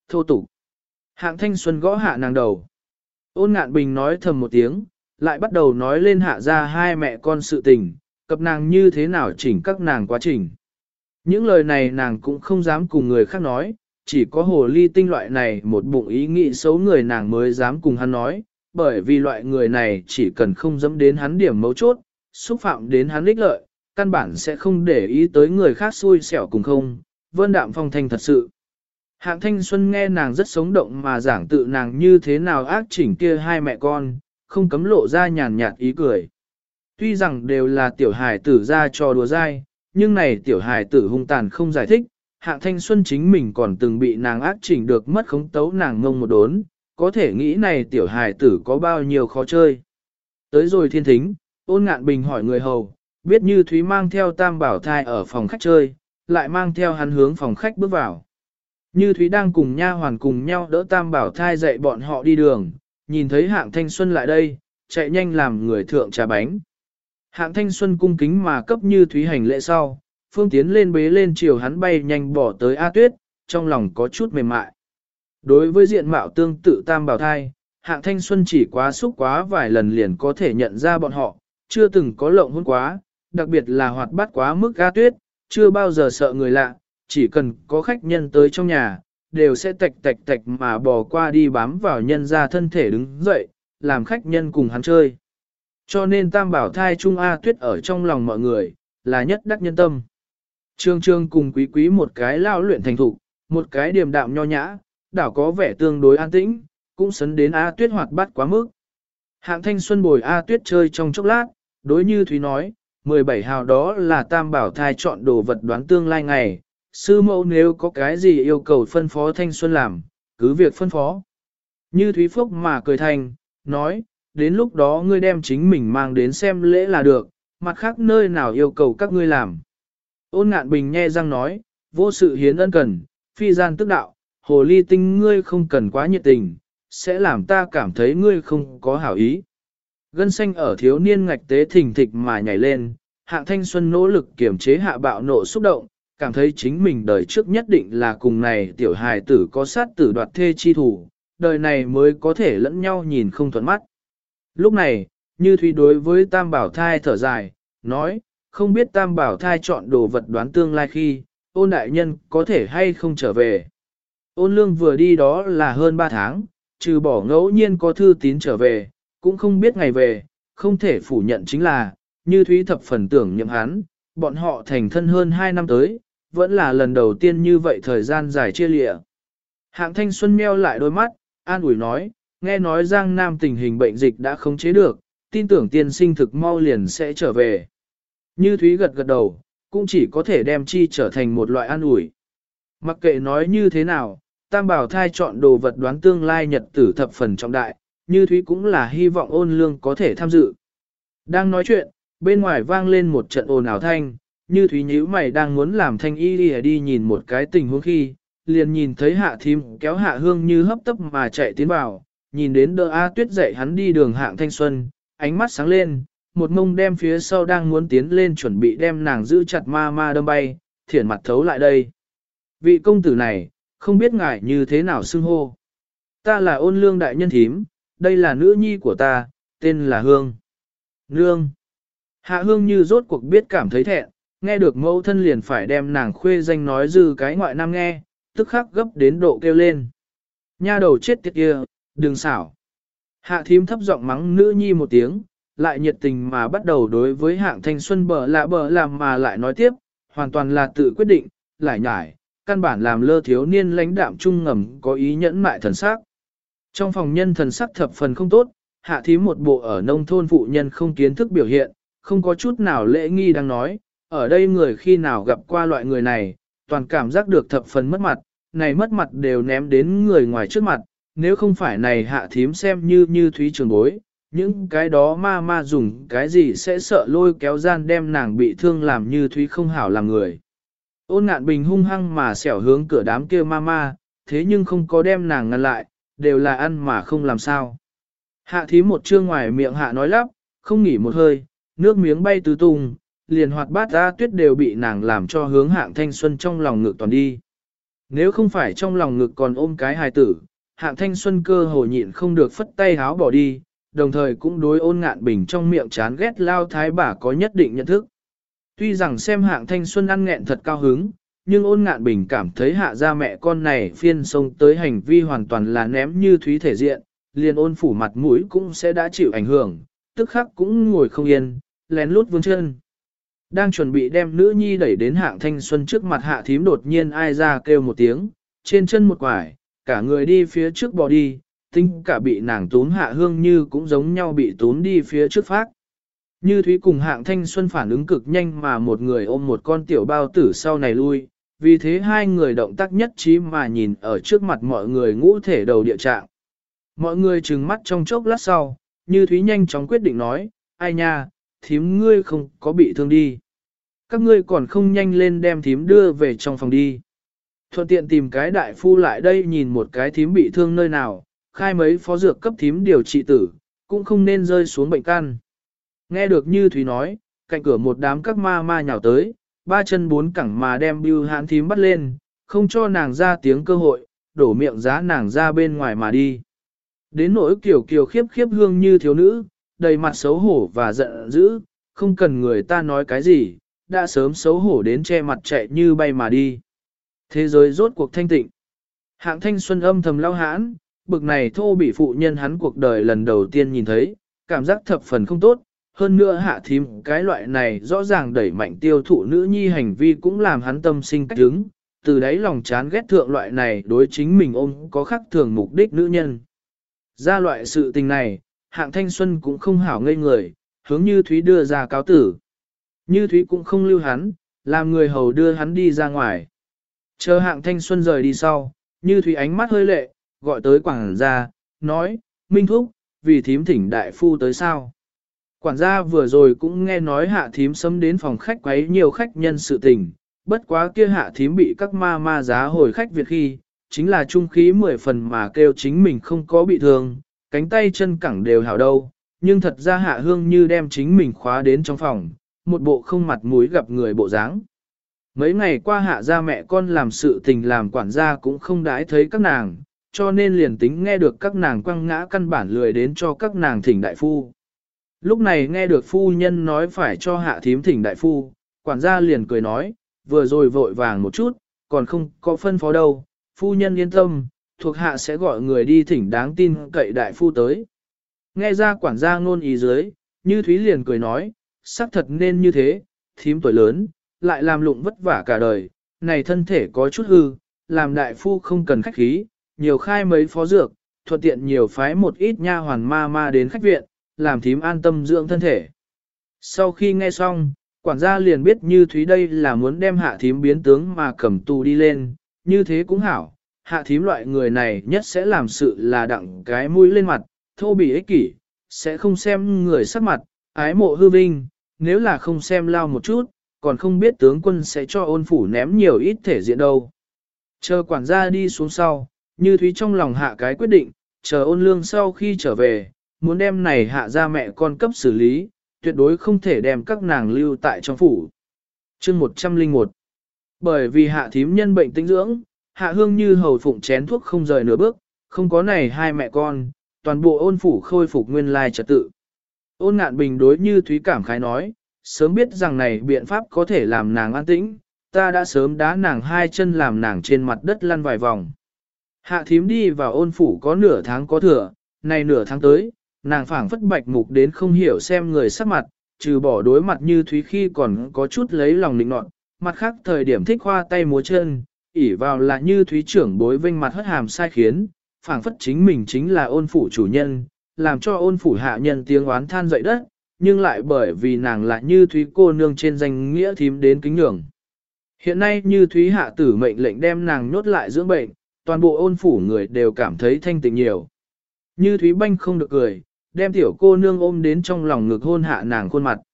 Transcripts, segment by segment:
thô tục. Hạng Thanh Xuân gõ hạ nàng đầu. Ôn Ngạn Bình nói thầm một tiếng, lại bắt đầu nói lên hạ ra hai mẹ con sự tình, cập nàng như thế nào chỉnh các nàng quá trình. Những lời này nàng cũng không dám cùng người khác nói, chỉ có hồ ly tinh loại này một bụng ý nghĩ xấu người nàng mới dám cùng hắn nói, bởi vì loại người này chỉ cần không dẫm đến hắn điểm mấu chốt, xúc phạm đến hắn ích lợi, căn bản sẽ không để ý tới người khác xui xẻo cùng không, vân đạm phong thanh thật sự. Hạng Thanh Xuân nghe nàng rất sống động mà giảng tự nàng như thế nào ác chỉnh kia hai mẹ con, không cấm lộ ra nhàn nhạt ý cười. Tuy rằng đều là tiểu hài tử ra trò đùa dai, nhưng này tiểu hài tử hung tàn không giải thích, Hạng Thanh Xuân chính mình còn từng bị nàng ác chỉnh được mất khống tấu nàng ngông một đốn, có thể nghĩ này tiểu hài tử có bao nhiêu khó chơi. Tới rồi thiên thính, Ôn Ngạn Bình hỏi người hầu, biết Như Thúy mang theo Tam Bảo Thai ở phòng khách chơi, lại mang theo hắn hướng phòng khách bước vào. Như Thúy đang cùng nha hoàn cùng nhau đỡ Tam Bảo Thai dạy bọn họ đi đường, nhìn thấy Hạng Thanh Xuân lại đây, chạy nhanh làm người thượng trà bánh. Hạng Thanh Xuân cung kính mà cấp Như Thúy hành lễ sau, Phương tiến lên bế lên chiều hắn bay nhanh bỏ tới A Tuyết, trong lòng có chút mềm mại. Đối với diện mạo tương tự Tam Bảo Thai, Hạng Thanh Xuân chỉ quá xúc quá vài lần liền có thể nhận ra bọn họ, chưa từng có lộng hôn quá, đặc biệt là hoạt bát quá mức A Tuyết, chưa bao giờ sợ người lạ, chỉ cần có khách nhân tới trong nhà, đều sẽ tạch tạch tạch mà bò qua đi bám vào nhân ra thân thể đứng dậy, làm khách nhân cùng hắn chơi. Cho nên Tam Bảo Thai Trung A Tuyết ở trong lòng mọi người, là nhất đắc nhân tâm. Trương Trương cùng Quý Quý một cái lao luyện thành thục, một cái điềm đạm nho nhã, đảo có vẻ tương đối an tĩnh, cũng sấn đến A Tuyết hoạt bát quá mức. Hạng Thanh Xuân bồi A Tuyết chơi trong chốc lát, đối Như Thúy nói, 17 hào đó là Tam Bảo Thai chọn đồ vật đoán tương lai ngày, sư mẫu nếu có cái gì yêu cầu phân phó Thanh Xuân làm, cứ việc phân phó. Như Thúy Phúc mà cười thành, nói, đến lúc đó ngươi đem chính mình mang đến xem lễ là được, mặt khác nơi nào yêu cầu các ngươi làm. Ôn Ngạn Bình nhe răng nói, vô sự hiến ân cần, phi gian tức đạo, hồ ly tinh ngươi không cần quá nhiệt tình, sẽ làm ta cảm thấy ngươi không có hảo ý. Gân xanh ở thiếu niên ngạch tế thình thịch mà nhảy lên, Hạng Thanh Xuân nỗ lực kiềm chế hạ bạo nộ xúc động, cảm thấy chính mình đời trước nhất định là cùng này tiểu hài tử có sát tử đoạt thê chi thủ, đời này mới có thể lẫn nhau nhìn không thuận mắt. Lúc này, Như Thúy đối với Tam Bảo Thai thở dài, nói, không biết Tam Bảo Thai chọn đồ vật đoán tương lai khi, Ôn đại nhân có thể hay không trở về. Ôn lương vừa đi đó là hơn 3 tháng, trừ bỏ ngẫu nhiên có thư tín trở về, cũng không biết ngày về, không thể phủ nhận chính là, Như Thúy thập phần tưởng nhậm hắn, bọn họ thành thân hơn 2 năm tới, vẫn là lần đầu tiên như vậy thời gian dài chia lịa. Hạng Thanh Xuân meo lại đôi mắt, an ủi nói, nghe nói Giang Nam tình hình bệnh dịch đã khống chế được, tin tưởng tiên sinh thực mau liền sẽ trở về. Như Thúy gật gật đầu, cũng chỉ có thể đem chi trở thành một loại an ủi. Mặc kệ nói như thế nào, Tam Bảo Thai chọn đồ vật đoán tương lai nhật tử thập phần trọng đại, Như Thúy cũng là hy vọng Ôn lương có thể tham dự. Đang nói chuyện, bên ngoài vang lên một trận ồn ào thanh, Như Thúy nhíu mày đang muốn làm thanh y đi nhìn một cái tình huống khi, liền nhìn thấy Hạ Thím kéo Hạ Hương Như hấp tấp mà chạy tiến vào, nhìn đến đỡ A Tuyết dạy hắn đi đường Hạng Thanh Xuân, ánh mắt sáng lên, một mông đem phía sau đang muốn tiến lên chuẩn bị đem nàng giữ chặt ma ma đâm bay, thiển mặt thấu lại đây. Vị công tử này, không biết ngài như thế nào xưng hô. Ta là Ôn lương đại nhân thím, đây là nữ nhi của ta, tên là Hương. Nương. Hạ Hương Như rốt cuộc biết cảm thấy thẹn, nghe được mẫu thân liền phải đem nàng khuê danh nói dư cái ngoại nam nghe, tức khắc gấp đến độ kêu lên. Nha đầu chết tiệt kia, đừng xảo. Hạ thím thấp giọng mắng nữ nhi một tiếng, lại nhiệt tình mà bắt đầu đối với Hạng Thanh Xuân bờ làm mà lại nói tiếp, hoàn toàn là tự quyết định, lại nhải, căn bản làm lơ thiếu niên lãnh đạm trung ngầm có ý nhẫn mại thần sắc. Trong phòng nhân thần sắc thập phần không tốt, Hạ thím một bộ ở nông thôn phụ nhân không kiến thức biểu hiện, không có chút nào lễ nghi đang nói, ở đây người khi nào gặp qua loại người này, toàn cảm giác được thập phần mất mặt, này mất mặt đều ném đến người ngoài trước mặt, nếu không phải này Hạ thím xem như Thúy trường bối, những cái đó ma dùng cái gì sẽ sợ lôi kéo gian đem nàng bị thương làm Như Thúy không hảo làm người. Ôn Ngạn Bình hung hăng mà xẻo hướng cửa đám kia ma, thế nhưng không có đem nàng ngăn lại, đều là ăn mà không làm sao. Hạ thím một trương ngoài miệng hạ nói lắp, không nghỉ một hơi, nước miếng bay tứ tung, liền hoạt bát A Tuyết đều bị nàng làm cho hướng Hạng Thanh Xuân trong lòng ngực toàn đi. Nếu không phải trong lòng ngực còn ôm cái hài tử, Hạng Thanh Xuân cơ hồ nhịn không được phất tay háo bỏ đi, đồng thời cũng đối Ôn Ngạn Bình trong miệng chán ghét lao thái bà có nhất định nhận thức. Tuy rằng xem Hạng Thanh Xuân ăn nghẹn thật cao hứng, nhưng Ôn Ngạn Bình cảm thấy hạ gia mẹ con này phiên sông tới hành vi hoàn toàn là ném Như Thúy thể diện, liền Ôn phủ mặt mũi cũng sẽ đã chịu ảnh hưởng, tức khắc cũng ngồi không yên, lén lút vươn chân. Đang chuẩn bị đem nữ nhi đẩy đến Hạng Thanh Xuân trước mặt Hạ Thím đột nhiên ai ra kêu một tiếng, trên chân một quải, cả người đi phía trước bò đi, tính cả bị nàng tún Hạ Hương Như cũng giống nhau bị tún đi phía trước phát. Như Thúy cùng Hạng Thanh Xuân phản ứng cực nhanh mà một người ôm một con tiểu bao tử sau này lui, vì thế hai người động tác nhất trí mà nhìn ở trước mặt mọi người ngũ thể đầu địa trạng. Mọi người trừng mắt trong chốc lát sau, Như Thúy nhanh chóng quyết định nói, ai nha, thím ngươi không có bị thương đi. Các ngươi còn không nhanh lên đem thím đưa về trong phòng đi. Thuận tiện tìm cái đại phu lại đây nhìn một cái thím bị thương nơi nào, khai mấy phó dược cấp thím điều trị tử, cũng không nên rơi xuống bệnh căn. Nghe được Như Thúy nói, cạnh cửa một đám các ma ma nhào tới, ba chân bốn cẳng mà đem Bưu Hãn thím bắt lên, không cho nàng ra tiếng cơ hội, đổ miệng giá nàng ra bên ngoài mà đi. Đến nỗi kiểu kiều khiếp khiếp hương như thiếu nữ, đầy mặt xấu hổ và giận dữ, không cần người ta nói cái gì, đã sớm xấu hổ đến che mặt chạy như bay mà đi. Thế giới rốt cuộc thanh tịnh. Hạng Thanh Xuân âm thầm lao hãn, bực này thô bị phụ nhân hắn cuộc đời lần đầu tiên nhìn thấy, cảm giác thập phần không tốt. Hơn nữa Hạ thím cái loại này rõ ràng đẩy mạnh tiêu thụ nữ nhi hành vi cũng làm hắn tâm sinh cách hứng, từ đấy lòng chán ghét thượng loại này đối chính mình ôm có khác thường mục đích nữ nhân. Ra loại sự tình này, Hạng Thanh Xuân cũng không hảo ngây người, hướng Như Thúy đưa ra cáo tử. Như Thúy cũng không lưu hắn, làm người hầu đưa hắn đi ra ngoài. Chờ Hạng Thanh Xuân rời đi sau, Như Thúy ánh mắt hơi lệ, gọi tới quảng gia, nói, Minh Thúc, vì thím thỉnh đại phu tới sao. Quản gia vừa rồi cũng nghe nói Hạ thím sớm đến phòng khách quấy nhiều khách nhân sự tình, bất quá kia Hạ thím bị các ma ma giá hồi khách Việt khi, chính là trung khí 10 phần mà kêu chính mình không có bị thương, cánh tay chân cẳng đều hảo đâu, nhưng thật ra Hạ Hương Như đem chính mình khóa đến trong phòng, một bộ không mặt mũi gặp người bộ dáng. Mấy ngày qua Hạ gia mẹ con làm sự tình làm quản gia cũng không đãi thấy các nàng, cho nên liền tính nghe được các nàng quăng ngã căn bản lười đến cho các nàng thỉnh đại phu. Lúc này nghe được phu nhân nói phải cho Hạ thím thỉnh đại phu, quản gia liền cười nói, vừa rồi vội vàng một chút, còn không có phân phó đâu, phu nhân yên tâm, thuộc hạ sẽ gọi người đi thỉnh đáng tin cậy đại phu tới. Nghe ra quản gia ngôn ý dưới, Như Thúy liền cười nói, xác thật nên như thế, thím tuổi lớn, lại làm lụng vất vả cả đời, này thân thể có chút hư, làm đại phu không cần khách khí, nhiều khai mấy phó dược, thuận tiện nhiều phái một ít nha hoàn ma ma đến khách viện, làm thím an tâm dưỡng thân thể. Sau khi nghe xong, quản gia liền biết Như Thúy đây là muốn đem Hạ thím biến tướng mà cầm tù đi lên, như thế cũng hảo, Hạ thím loại người này nhất sẽ làm sự là đặng cái mũi lên mặt, thô bỉ ích kỷ, sẽ không xem người sắc mặt, ái mộ hư vinh, nếu là không xem lao một chút, còn không biết tướng quân sẽ cho Ôn phủ ném nhiều ít thể diện đâu. Chờ quản gia đi xuống sau, Như Thúy trong lòng hạ cái quyết định, chờ Ôn lương sau khi trở về, muốn đem này Hạ ra mẹ con cấp xử lý, tuyệt đối không thể đem các nàng lưu tại trong phủ. Chương 101. Bởi vì Hạ thím nhân bệnh tinh dưỡng, Hạ Hương Như hầu phụng chén thuốc không rời nửa bước, không có này hai mẹ con, toàn bộ Ôn phủ khôi phục nguyên lai trật tự. Ôn Ngạn Bình đối Như Thúy cảm khái nói, sớm biết rằng này biện pháp có thể làm nàng an tĩnh, ta đã sớm đá nàng hai chân làm nàng trên mặt đất lăn vài vòng. Hạ thím đi vào Ôn phủ có nửa tháng có thừa, này nửa tháng tới, nàng phảng phất bạch mục đến không hiểu xem người sắc mặt, trừ bỏ đối mặt Như Thúy khi còn có chút lấy lòng định nọt, mặt khác thời điểm thích khoa tay múa chân, ỉ vào là Như Thúy trưởng bối vinh mặt hất hàm sai khiến, phảng phất chính mình chính là Ôn phủ chủ nhân, làm cho Ôn phủ hạ nhân tiếng oán than dậy đất, nhưng lại bởi vì nàng là Như Thúy cô nương trên danh nghĩa thím đến kính nhường. Hiện nay Như Thúy hạ tử mệnh lệnh đem nàng nhốt lại dưỡng bệnh, toàn bộ Ôn phủ người đều cảm thấy thanh tịnh nhiều. Như Thúy banh không được cười, đem tiểu cô nương ôm đến trong lòng ngực hôn hạ nàng khuôn mặt.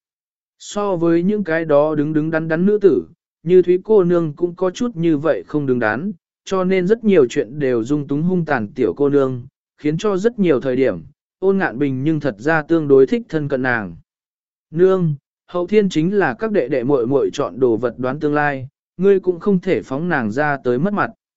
So với những cái đó đứng đứng đắn đắn nữ tử, Như Thúy cô nương cũng có chút như vậy không đứng đắn, cho nên rất nhiều chuyện đều dung túng hung tàn tiểu cô nương, khiến cho rất nhiều thời điểm, Ôn Ngạn Bình nhưng thật ra tương đối thích thân cận nàng. Nương, hậu thiên chính là các đệ đệ muội muội chọn đồ vật đoán tương lai, ngươi cũng không thể phóng nàng ra tới mất mặt.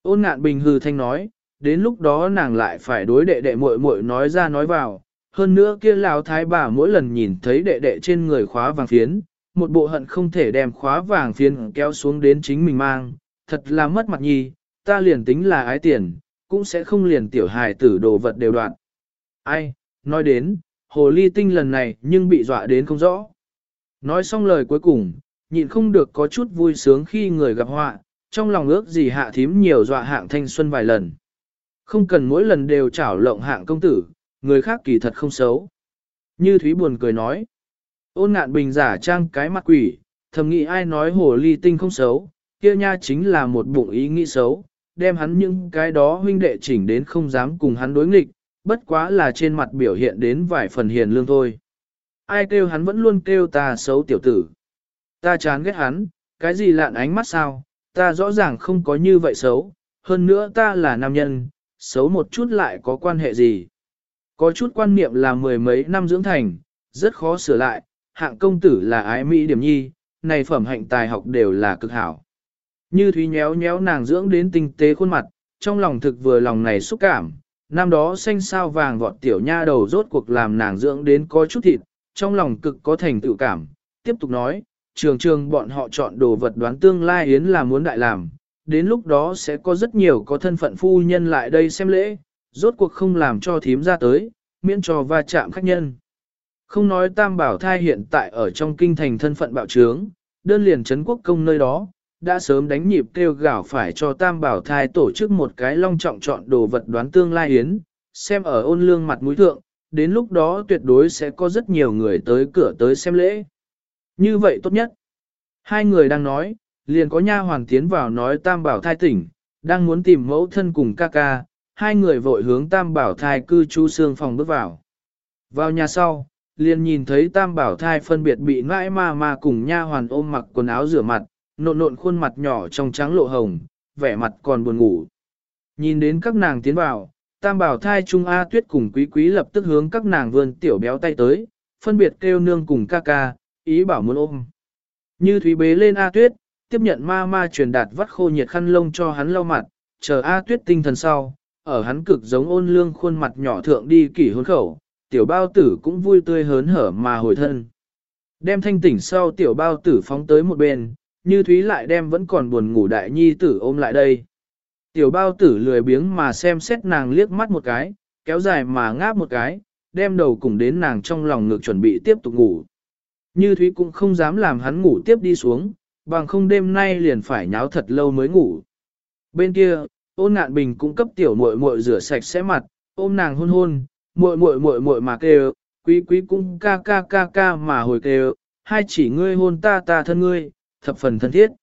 Ôn Ngạn Bình hừ thanh nói, đến lúc đó nàng lại phải đối đệ đệ muội muội nói ra nói vào, hơn nữa kia lão thái bà mỗi lần nhìn thấy đệ đệ trên người khóa vàng phiến, một bộ hận không thể đem khóa vàng phiến kéo xuống đến chính mình mang, thật là mất mặt nhi, ta liền tính là ái tiền, cũng sẽ không liền tiểu hài tử đồ vật đều đoạn. Ai, nói đến, hồ ly tinh lần này nhưng bị dọa đến không rõ. Nói xong lời cuối cùng, nhịn không được có chút vui sướng khi người gặp họa, trong lòng ước gì hạ thím nhiều dọa hạng thanh xuân vài lần. Không cần mỗi lần đều chảo lộng hạng công tử, người khác kỳ thật không xấu. Như Thúy buồn cười nói. Ôn Ngạn Bình giả trang cái mặt quỷ, thầm nghĩ ai nói hồ ly tinh không xấu, kia nha chính là một bụng ý nghĩ xấu, đem hắn những cái đó huynh đệ chỉnh đến không dám cùng hắn đối nghịch, bất quá là trên mặt biểu hiện đến vài phần hiền lương thôi. Ai kêu hắn vẫn luôn kêu ta xấu tiểu tử. Ta chán ghét hắn, cái gì lạn ánh mắt sao, ta rõ ràng không có như vậy xấu, hơn nữa ta là nam nhân, xấu một chút lại có quan hệ gì. Có chút quan niệm là mười mấy năm dưỡng thành, rất khó sửa lại, hạng công tử là ái mỹ điểm nhi, này phẩm hạnh tài học đều là cực hảo. Như Thúy nhéo nhéo nàng dưỡng đến tinh tế khuôn mặt, trong lòng thực vừa lòng này xúc cảm, năm đó xanh sao vàng vọt tiểu nha đầu rốt cuộc làm nàng dưỡng đến có chút thịt, trong lòng cực có thành tựu cảm, tiếp tục nói, trường trường bọn họ chọn đồ vật đoán tương lai yến là muốn đại làm, đến lúc đó sẽ có rất nhiều có thân phận phu nhân lại đây xem lễ, rốt cuộc không làm cho thím ra tới, miễn cho va chạm khách nhân. Không nói Tam Bảo Thai hiện tại ở trong kinh thành thân phận bạo trướng, đơn liền Trấn Quốc Công nơi đó, đã sớm đánh nhịp kêu gào phải cho Tam Bảo Thai tổ chức một cái long trọng chọn đồ vật đoán tương lai yến, xem ở ôn lương mặt mũi thượng, đến lúc đó tuyệt đối sẽ có rất nhiều người tới cửa tới xem lễ. Như vậy tốt nhất. Hai người đang nói, liền có nha hoàn tiến vào nói Tam Bảo Thai tỉnh, đang muốn tìm mẫu thân cùng ca ca, hai người vội hướng Tam Bảo Thai cư trú xương phòng bước vào. Vào nhà sau, liền nhìn thấy Tam Bảo Thai phân biệt bị nãi ma cùng nha hoàn ôm mặc quần áo rửa mặt, nộn nộn khuôn mặt nhỏ trong trắng lộ hồng, vẻ mặt còn buồn ngủ. Nhìn đến các nàng tiến vào, Tam Bảo Thai Trung A Tuyết cùng Quý Quý lập tức hướng các nàng vươn tiểu béo tay tới, phân biệt kêu nương cùng ca ca, ý bảo muốn ôm. Như Thúy bế lên A Tuyết, tiếp nhận ma truyền đạt vắt khô nhiệt khăn lông cho hắn lau mặt, chờ A Tuyết tinh thần sau, ở hắn cực giống ôn lương khuôn mặt nhỏ thượng đi kỷ hôn khẩu, tiểu bao tử cũng vui tươi hớn hở mà hồi thân. Đem thanh tỉnh sau tiểu bao tử phóng tới một bên, Như Thúy lại đem vẫn còn buồn ngủ đại nhi tử ôm lại đây. Tiểu bao tử lười biếng mà xem xét nàng liếc mắt một cái, kéo dài mà ngáp một cái, đem đầu cùng đến nàng trong lòng ngực chuẩn bị tiếp tục ngủ. Như Thúy cũng không dám làm hắn ngủ tiếp đi xuống, bằng không đêm nay liền phải nháo thật lâu mới ngủ. Bên kia, Ôn Ngạn Bình cũng cấp tiểu muội muội rửa sạch sẽ mặt, ôm nàng hôn hôn, muội muội mà kêu, Quý Quý cũng ca ca mà hồi kêu, hai chỉ ngươi hôn ta thân ngươi, thập phần thân thiết.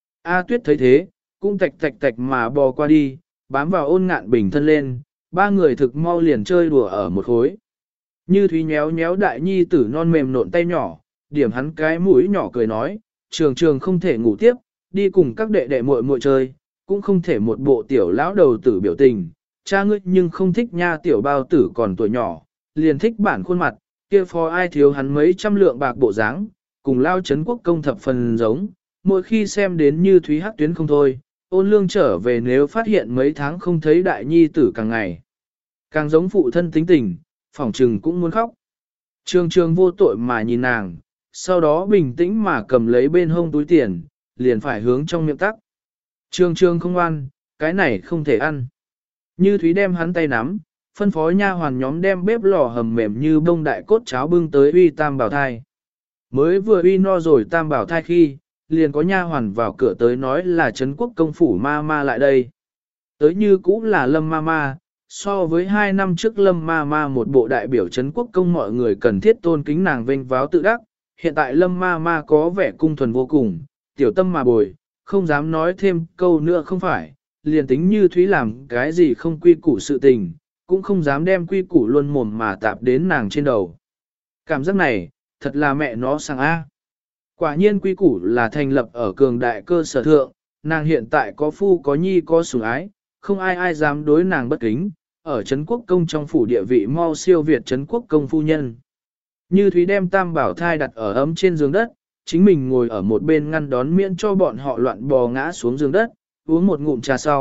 A Tuyết thấy thế, cũng tạch mà bò qua đi, bám vào Ôn Ngạn Bình thân lên, ba người thực mau liền chơi đùa ở một khối. Như Thúy nhéo nhéo đại nhi tử non mềm nộn tay nhỏ, điểm hắn cái mũi nhỏ cười nói, trường không thể ngủ tiếp, đi cùng các đệ đệ muội muội chơi, cũng không thể một bộ tiểu lão đầu tử biểu tình, cha ngươi nhưng không thích nha tiểu bao tử còn tuổi nhỏ, liền thích bản khuôn mặt, kia phó ai thiếu hắn mấy trăm lượng bạc bộ dáng, cùng lao Trấn Quốc Công thập phần giống, mỗi khi xem đến Như Thúy hắc tuyến không thôi, Ôn Lương trở về nếu phát hiện mấy tháng không thấy đại nhi tử càng ngày, càng giống phụ thân tính tình, phỏng trừng cũng muốn khóc. Trường vô tội mà nhìn nàng, sau đó bình tĩnh mà cầm lấy bên hông túi tiền, liền phải hướng trong miệng tắc. Trường không ăn, cái này không thể ăn. Như Thúy đem hắn tay nắm, phân phó nha hoàn nhóm đem bếp lò hầm mềm như bông đại cốt cháo bưng tới uy Tam Bảo Thai. Mới vừa uy no rồi Tam Bảo Thai khi, liền có nha hoàn vào cửa tới nói là Trấn Quốc Công phủ ma lại đây. Tới như cũ là Lâm ma, so với 2 năm trước Lâm ma một bộ đại biểu Trấn Quốc Công mọi người cần thiết tôn kính nàng vinh váo tự đắc, hiện tại Lâm ma có vẻ cung thuần vô cùng, tiểu tâm mà bồi, không dám nói thêm câu nữa không phải, liền tính Như Thúy làm cái gì không quy củ sự tình, cũng không dám đem quy củ luôn mồm mà tạp đến nàng trên đầu. Cảm giác này, thật là mẹ nó sang A. Quả nhiên quy củ là thành lập ở cường đại cơ sở thượng, nàng hiện tại có phu có nhi có sủng ái, không ai dám đối nàng bất kính, ở Trấn Quốc Công trong phủ địa vị mau siêu việt Trấn Quốc Công phu nhân. Như Thúy đem Tam Bảo Thai đặt ở ấm trên giường đất, chính mình ngồi ở một bên ngăn đón miễn cho bọn họ loạn bò ngã xuống giường đất, uống một ngụm trà sau,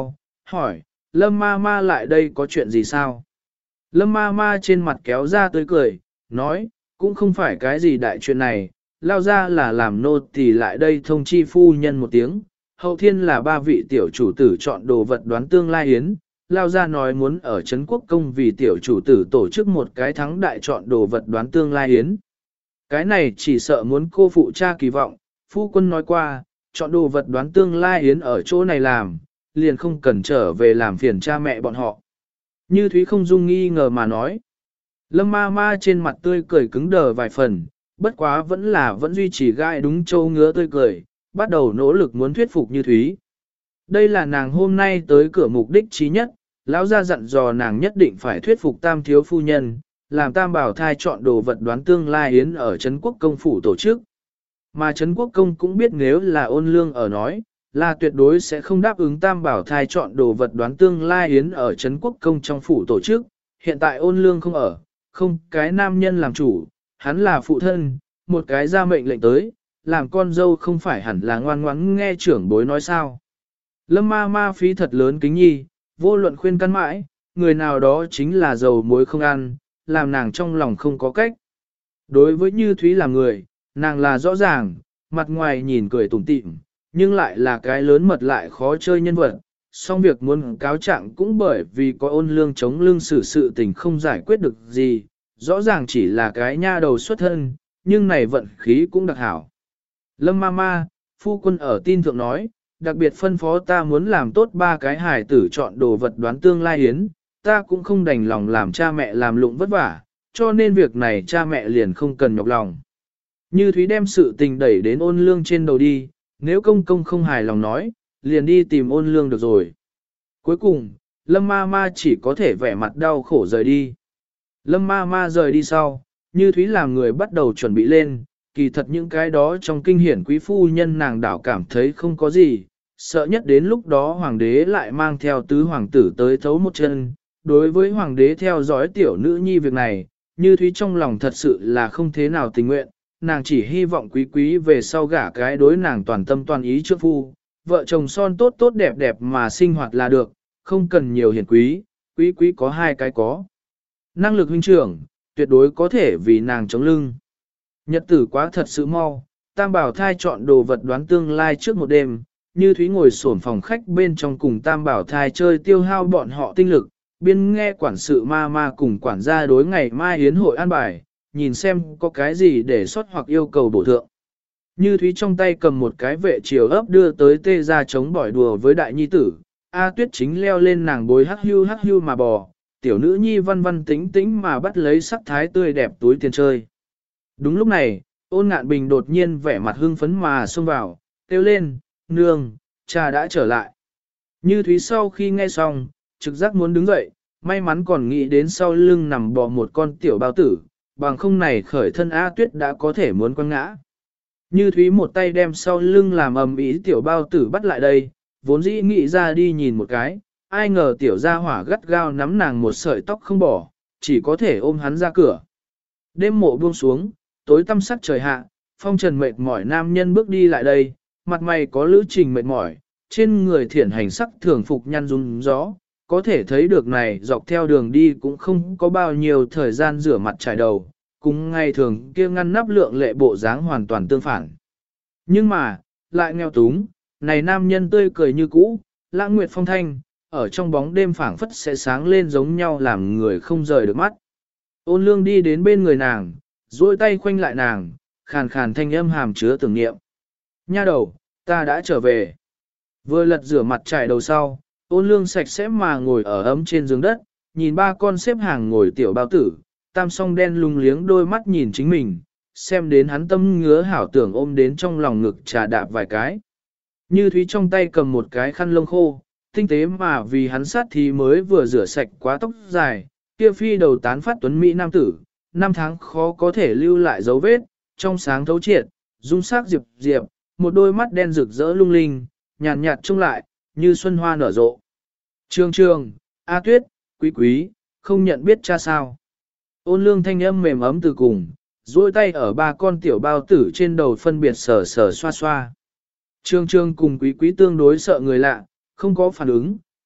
hỏi, Lâm ma ma lại đây có chuyện gì sao? Lâm ma ma trên mặt kéo ra tươi cười, nói, cũng không phải cái gì đại chuyện này, lao ra là làm nô tỳ lại đây thông chi phu nhân một tiếng, hậu thiên là ba vị tiểu chủ tử chọn đồ vật đoán tương lai yến, lao ra nói muốn ở Trấn Quốc Công vì tiểu chủ tử tổ chức một cái thắng đại chọn đồ vật đoán tương lai yến. Cái này chỉ sợ muốn cô phụ cha kỳ vọng, phu quân nói qua, chọn đồ vật đoán tương lai yến ở chỗ này làm, liền không cần trở về làm phiền cha mẹ bọn họ. Như Thúy không dung nghi ngờ mà nói. Lâm ma ma trên mặt tươi cười cứng đờ vài phần, bất quá vẫn duy trì gai đúng châu ngứa tươi cười, bắt đầu nỗ lực muốn thuyết phục Như Thúy. Đây là nàng hôm nay tới cửa mục đích chí nhất, lão gia dặn dò nàng nhất định phải thuyết phục tam thiếu phu nhân, làm tam bảo thai chọn đồ vật đoán tương lai yến ở Trấn Quốc Công phủ tổ chức. Mà Trấn Quốc Công cũng biết nếu là Ôn Lương ở nói, là tuyệt đối sẽ không đáp ứng tam bảo thai chọn đồ vật đoán tương lai yến ở Trấn Quốc Công trong phủ tổ chức. Hiện tại Ôn Lương không ở, không cái nam nhân làm chủ, hắn là phụ thân, một cái ra mệnh lệnh tới, làm con dâu không phải hẳn là ngoan ngoãn nghe trưởng bối nói sao. Lâm ma ma phí thật lớn kính nhi, vô luận khuyên căn mãi, người nào đó chính là dầu muối không ăn, làm nàng trong lòng không có cách. Đối với Như Thúy là người, nàng là rõ ràng, mặt ngoài nhìn cười tủm tỉm, nhưng lại là cái lớn mật lại khó chơi nhân vật. Xong việc muốn cáo trạng cũng bởi vì có Ôn Lương chống lưng xử sự tình không giải quyết được gì, rõ ràng chỉ là cái nha đầu xuất thân, nhưng này vận khí cũng đặc hảo. Lâm ma ma, phu quân ở tin thượng nói, đặc biệt phân phó ta muốn làm tốt ba cái hài tử chọn đồ vật đoán tương lai yến, ta cũng không đành lòng làm cha mẹ làm lụng vất vả, cho nên việc này cha mẹ liền không cần nhọc lòng. Như Thúy đem sự tình đẩy đến Ôn Lương trên đầu đi, nếu công công không hài lòng nói, liền đi tìm Ôn Lương được rồi. Cuối cùng, Lâm ma ma chỉ có thể vẻ mặt đau khổ rời đi. Lâm ma ma rời đi sau, Như Thúy làm người bắt đầu chuẩn bị lên, kỳ thật những cái đó trong kinh hiển quý phu nhân nàng đảo cảm thấy không có gì, sợ nhất đến lúc đó hoàng đế lại mang theo tứ hoàng tử tới thấu một chân. Đối với hoàng đế theo dõi tiểu nữ nhi việc này, Như Thúy trong lòng thật sự là không thế nào tình nguyện, nàng chỉ hy vọng quý quý về sau gả cái đối nàng toàn tâm toàn ý trước phu, vợ chồng son tốt tốt đẹp đẹp mà sinh hoạt là được, không cần nhiều hiển quý, quý quý có hai cái có. Năng lực huynh trưởng, tuyệt đối có thể vì nàng chống lưng. Nhật tử quá thật sự mau, tam bảo thai chọn đồ vật đoán tương lai trước một đêm, Như Thúy ngồi xổm phòng khách bên trong cùng tam bảo thai chơi tiêu hao bọn họ tinh lực, biên nghe quản sự ma ma cùng quản gia đối ngày mai hiến hội an bài, nhìn xem có cái gì để sót hoặc yêu cầu bổ thượng. Như Thúy trong tay cầm một cái vệ chiều ấp đưa tới tê ra chống bỏi đùa với đại nhi tử, A Tuyết chính leo lên nàng bối hắc hưu mà bò, tiểu nữ nhi văn văn tính tính mà bắt lấy sắc thái tươi đẹp túi tiền chơi. Đúng lúc này, Ôn Ngạn Bình đột nhiên vẻ mặt hưng phấn mà xông vào, kêu lên, nương, cha đã trở lại. Như Thúy sau khi nghe xong, trực giác muốn đứng dậy, may mắn còn nghĩ đến sau lưng nằm bò một con tiểu bao tử, bằng không này khởi thân A Tuyết đã có thể muốn quăng ngã. Như Thúy một tay đem sau lưng làm ầm ĩ tiểu bao tử bắt lại đây, vốn dĩ nghĩ ra đi nhìn một cái, ai ngờ tiểu gia hỏa gắt gao nắm nàng một sợi tóc không bỏ, chỉ có thể ôm hắn ra cửa. Đêm mộ buông xuống, tối tăm sắc trời hạ, phong trần mệt mỏi nam nhân bước đi lại đây, mặt mày có lữ trình mệt mỏi, trên người thiển hành sắc thường phục nhăn run gió, có thể thấy được này dọc theo đường đi cũng không có bao nhiêu thời gian rửa mặt trải đầu, cùng ngày thường kia ngăn nắp lượng lệ bộ dáng hoàn toàn tương phản. Nhưng mà, lại nghèo túng, này nam nhân tươi cười như cũ, lãng nguyệt phong thanh, ở trong bóng đêm phảng phất sẽ sáng lên giống nhau làm người không rời được mắt. Ôn Lương đi đến bên người nàng, duỗi tay khoanh lại nàng, khàn khàn thanh âm hàm chứa tưởng niệm. Nha đầu, ta đã trở về. Vừa lật rửa mặt trải đầu sau, Ôn Lương sạch sẽ mà ngồi ở ấm trên giường đất, nhìn ba con xếp hàng ngồi tiểu bao tử, tam song đen lung liếng đôi mắt nhìn chính mình, xem đến hắn tâm ngứa hảo tưởng ôm đến trong lòng ngực trà đạp vài cái. Như Thúy trong tay cầm một cái khăn lông khô, tinh tế mà vì hắn sát thì mới vừa rửa sạch quá tóc dài, kia phi đầu tán phát tuấn Mỹ nam tử, 5 tháng khó có thể lưu lại dấu vết, trong sáng thấu triệt, dung sắc diệp diệp, một đôi mắt đen rực rỡ lung linh, nhàn nhạt trông lại, như xuân hoa nở rộ. Trường trường, A Tuyết, quý quý, không nhận biết cha sao. Ôn Lương thanh âm mềm ấm từ cùng, duỗi tay ở ba con tiểu bao tử trên đầu phân biệt sờ sờ xoa xoa. Trường trường cùng quý quý tương đối sợ người lạ, không có phản ứng,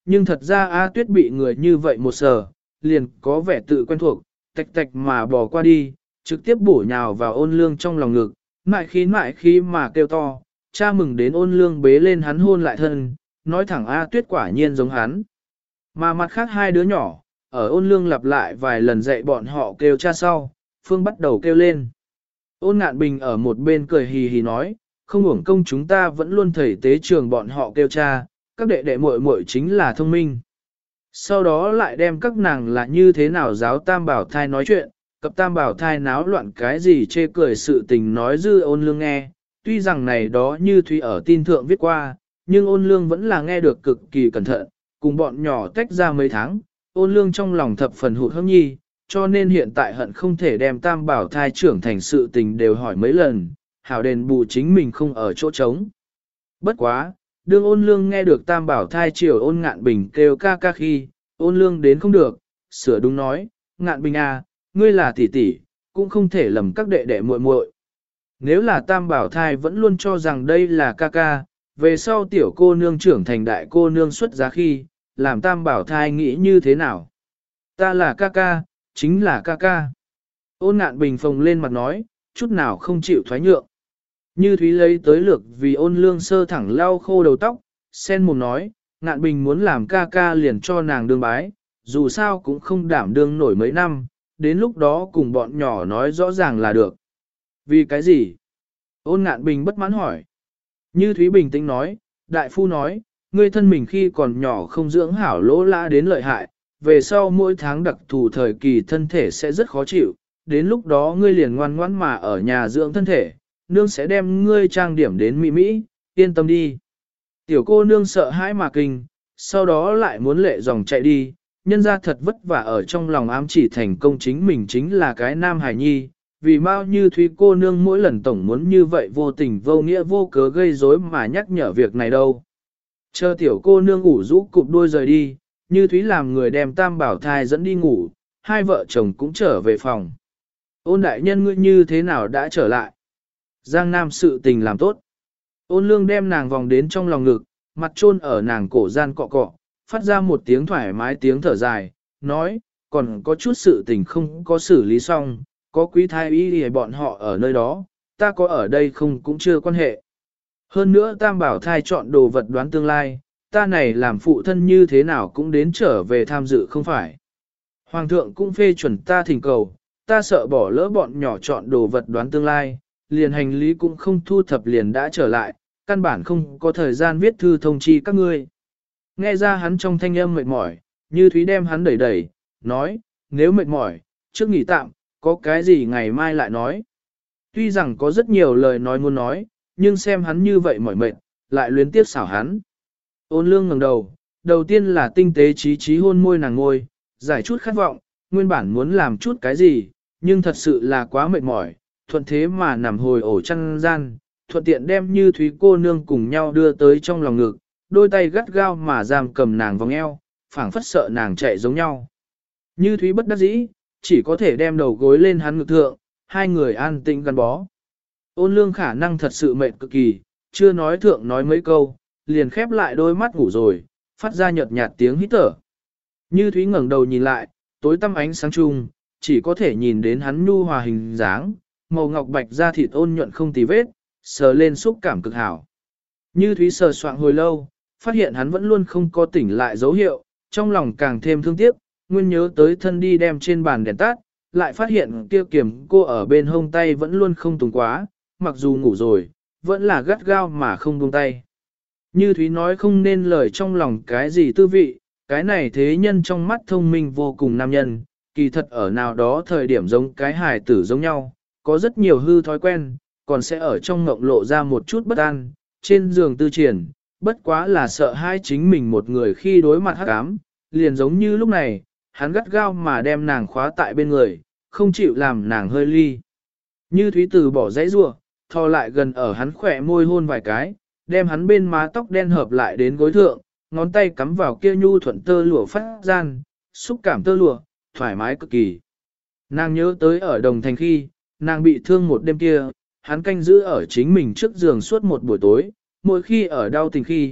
nhưng thật ra A Tuyết bị người như vậy một sờ, liền có vẻ tự quen thuộc, tạch tạch mà bỏ qua đi, trực tiếp bổ nhào vào ôn lương trong lòng ngực, mại khí mà kêu to, cha mừng đến ôn lương bế lên hắn hôn lại thân, nói thẳng A Tuyết quả nhiên giống hắn. Mà mặt khác hai đứa nhỏ, ở ôn lương lặp lại vài lần dạy bọn họ kêu cha sau, Phương bắt đầu kêu lên. Ôn Ngạn Bình ở một bên cười hì hì nói, không uổng công chúng ta vẫn luôn thầy tế trường bọn họ kêu cha, các đệ đệ muội muội chính là thông minh. Sau đó lại đem các nàng là như thế nào giáo tam bảo thai nói chuyện, cập tam bảo thai náo loạn cái gì chê cười sự tình nói dư ôn lương nghe, tuy rằng này đó như Thúy ở tin thượng viết qua, nhưng ôn lương vẫn là nghe được cực kỳ cẩn thận, cùng bọn nhỏ tách ra mấy tháng, ôn lương trong lòng thập phần hụt hẫng nhi, cho nên hiện tại hận không thể đem tam bảo thai trưởng thành sự tình đều hỏi mấy lần, hảo đền bù chính mình không ở chỗ trống. Bất quá, đương ôn lương nghe được tam bảo thai chiều ôn Ngạn Bình kêu ca ca khi, ôn lương đến không được, sửa đúng nói, Ngạn Bình à, ngươi là tỷ tỷ, cũng không thể lầm các đệ đệ muội muội. Nếu là tam bảo thai vẫn luôn cho rằng đây là ca ca, về sau tiểu cô nương trưởng thành đại cô nương xuất giá khi, làm tam bảo thai nghĩ như thế nào? Ta là ca ca, chính là ca ca. Ôn Ngạn Bình phồng lên mặt nói, chút nào không chịu thoái nhượng. Như Thúy lấy tới lược vì ôn lương sơ thẳng lau khô đầu tóc, sen mồm nói, Ngạn Bình muốn làm ca ca liền cho nàng đương bái, dù sao cũng không đảm đương nổi mấy năm, đến lúc đó cùng bọn nhỏ nói rõ ràng là được. Vì cái gì? Ôn Ngạn Bình bất mãn hỏi. Như Thúy bình tĩnh nói, đại phu nói, ngươi thân mình khi còn nhỏ không dưỡng hảo lỗ lã đến lợi hại, về sau mỗi tháng đặc thù thời kỳ thân thể sẽ rất khó chịu, đến lúc đó ngươi liền ngoan ngoãn mà ở nhà dưỡng thân thể, nương sẽ đem ngươi trang điểm đến mỹ mỹ, yên tâm đi. Tiểu cô nương sợ hãi mà kinh, sau đó lại muốn lệ dòng chạy đi, nhân ra thật vất vả ở trong lòng ám chỉ thành công chính mình chính là cái nam hài nhi, vì bao như Thúy cô nương mỗi lần tổng muốn như vậy vô tình vô nghĩa vô cớ gây rối mà nhắc nhở việc này đâu. Chờ tiểu cô nương ngủ rũ cụp đuôi rời đi, như Thúy làm người đem tam bảo thai dẫn đi ngủ, hai vợ chồng cũng trở về phòng. Ôn đại nhân ngươi như thế nào đã trở lại? Giang Nam sự tình làm tốt. Ôn lương đem nàng vòng đến trong lòng ngực, mặt chôn ở nàng cổ gian cọ cọ, phát ra một tiếng thoải mái tiếng thở dài, nói, còn có chút sự tình không có xử lý xong, có quý thái y thì bọn họ ở nơi đó, ta có ở đây không cũng chưa quan hệ. Hơn nữa tam bảo thai chọn đồ vật đoán tương lai, ta này làm phụ thân như thế nào cũng đến trở về tham dự không phải. Hoàng thượng cũng phê chuẩn ta thỉnh cầu, ta sợ bỏ lỡ bọn nhỏ chọn đồ vật đoán tương lai, liền hành lý cũng không thu thập liền đã trở lại, căn bản không có thời gian viết thư thông chi các ngươi. Nghe ra hắn trong thanh âm mệt mỏi, như Thúy đem hắn đẩy đẩy, nói, nếu mệt mỏi, trước nghỉ tạm, có cái gì ngày mai lại nói. Tuy rằng có rất nhiều lời nói muốn nói, nhưng xem hắn như vậy mỏi mệt, lại luyến tiếc xảo hắn. Ôn lương ngẩng đầu tiên là tinh tế trí hôn môi nàng ngôi, giải chút khát vọng, nguyên bản muốn làm chút cái gì, nhưng thật sự là quá mệt mỏi, thuận thế mà nằm hồi ổ chăn gian, thuận tiện đem như Thúy cô nương cùng nhau đưa tới trong lòng ngực, đôi tay gắt gao mà giam cầm nàng vòng eo, phảng phất sợ nàng chạy giống nhau. Như Thúy bất đắc dĩ, chỉ có thể đem đầu gối lên hắn ngực thượng, hai người an tĩnh gắn bó. Ôn lương khả năng thật sự mệt cực kỳ, chưa nói thượng nói mấy câu, liền khép lại đôi mắt ngủ rồi, phát ra nhợt nhạt tiếng hít thở. Như Thúy ngẩng đầu nhìn lại, tối tăm ánh sáng chung, chỉ có thể nhìn đến hắn nhu hòa hình dáng, màu ngọc bạch da thịt ôn nhuận không tì vết, sờ lên xúc cảm cực hảo. Như Thúy sờ soạng hồi lâu, phát hiện hắn vẫn luôn không có tỉnh lại dấu hiệu, trong lòng càng thêm thương tiếc, nguyên nhớ tới thân đi đem trên bàn đèn tắt, lại phát hiện kia kiểm cô ở bên hông tay vẫn luôn không tùng quá, mặc dù ngủ rồi, vẫn là gắt gao mà không buông tay. Như Thúy nói không nên lời trong lòng cái gì tư vị, cái này thế nhân trong mắt thông minh vô cùng nam nhân, kỳ thật ở nào đó thời điểm giống cái hài tử giống nhau, có rất nhiều hư thói quen, còn sẽ ở trong ngộng lộ ra một chút bất an, trên giường tư triển, bất quá là sợ hai chính mình một người khi đối mặt hắc ám, liền giống như lúc này, hắn gắt gao mà đem nàng khóa tại bên người, không chịu làm nàng hơi ly. Như Thúy từ bỏ dãy rua, thò lại gần ở hắn khỏe môi hôn vài cái, đem hắn bên má tóc đen hợp lại đến gối thượng, ngón tay cắm vào kia nhu thuận tơ lụa phát gian, xúc cảm tơ lụa, thoải mái cực kỳ. Nàng nhớ tới ở Đồng Thành khi, nàng bị thương một đêm kia, hắn canh giữ ở chính mình trước giường suốt một buổi tối, mỗi khi ở đau tình khi,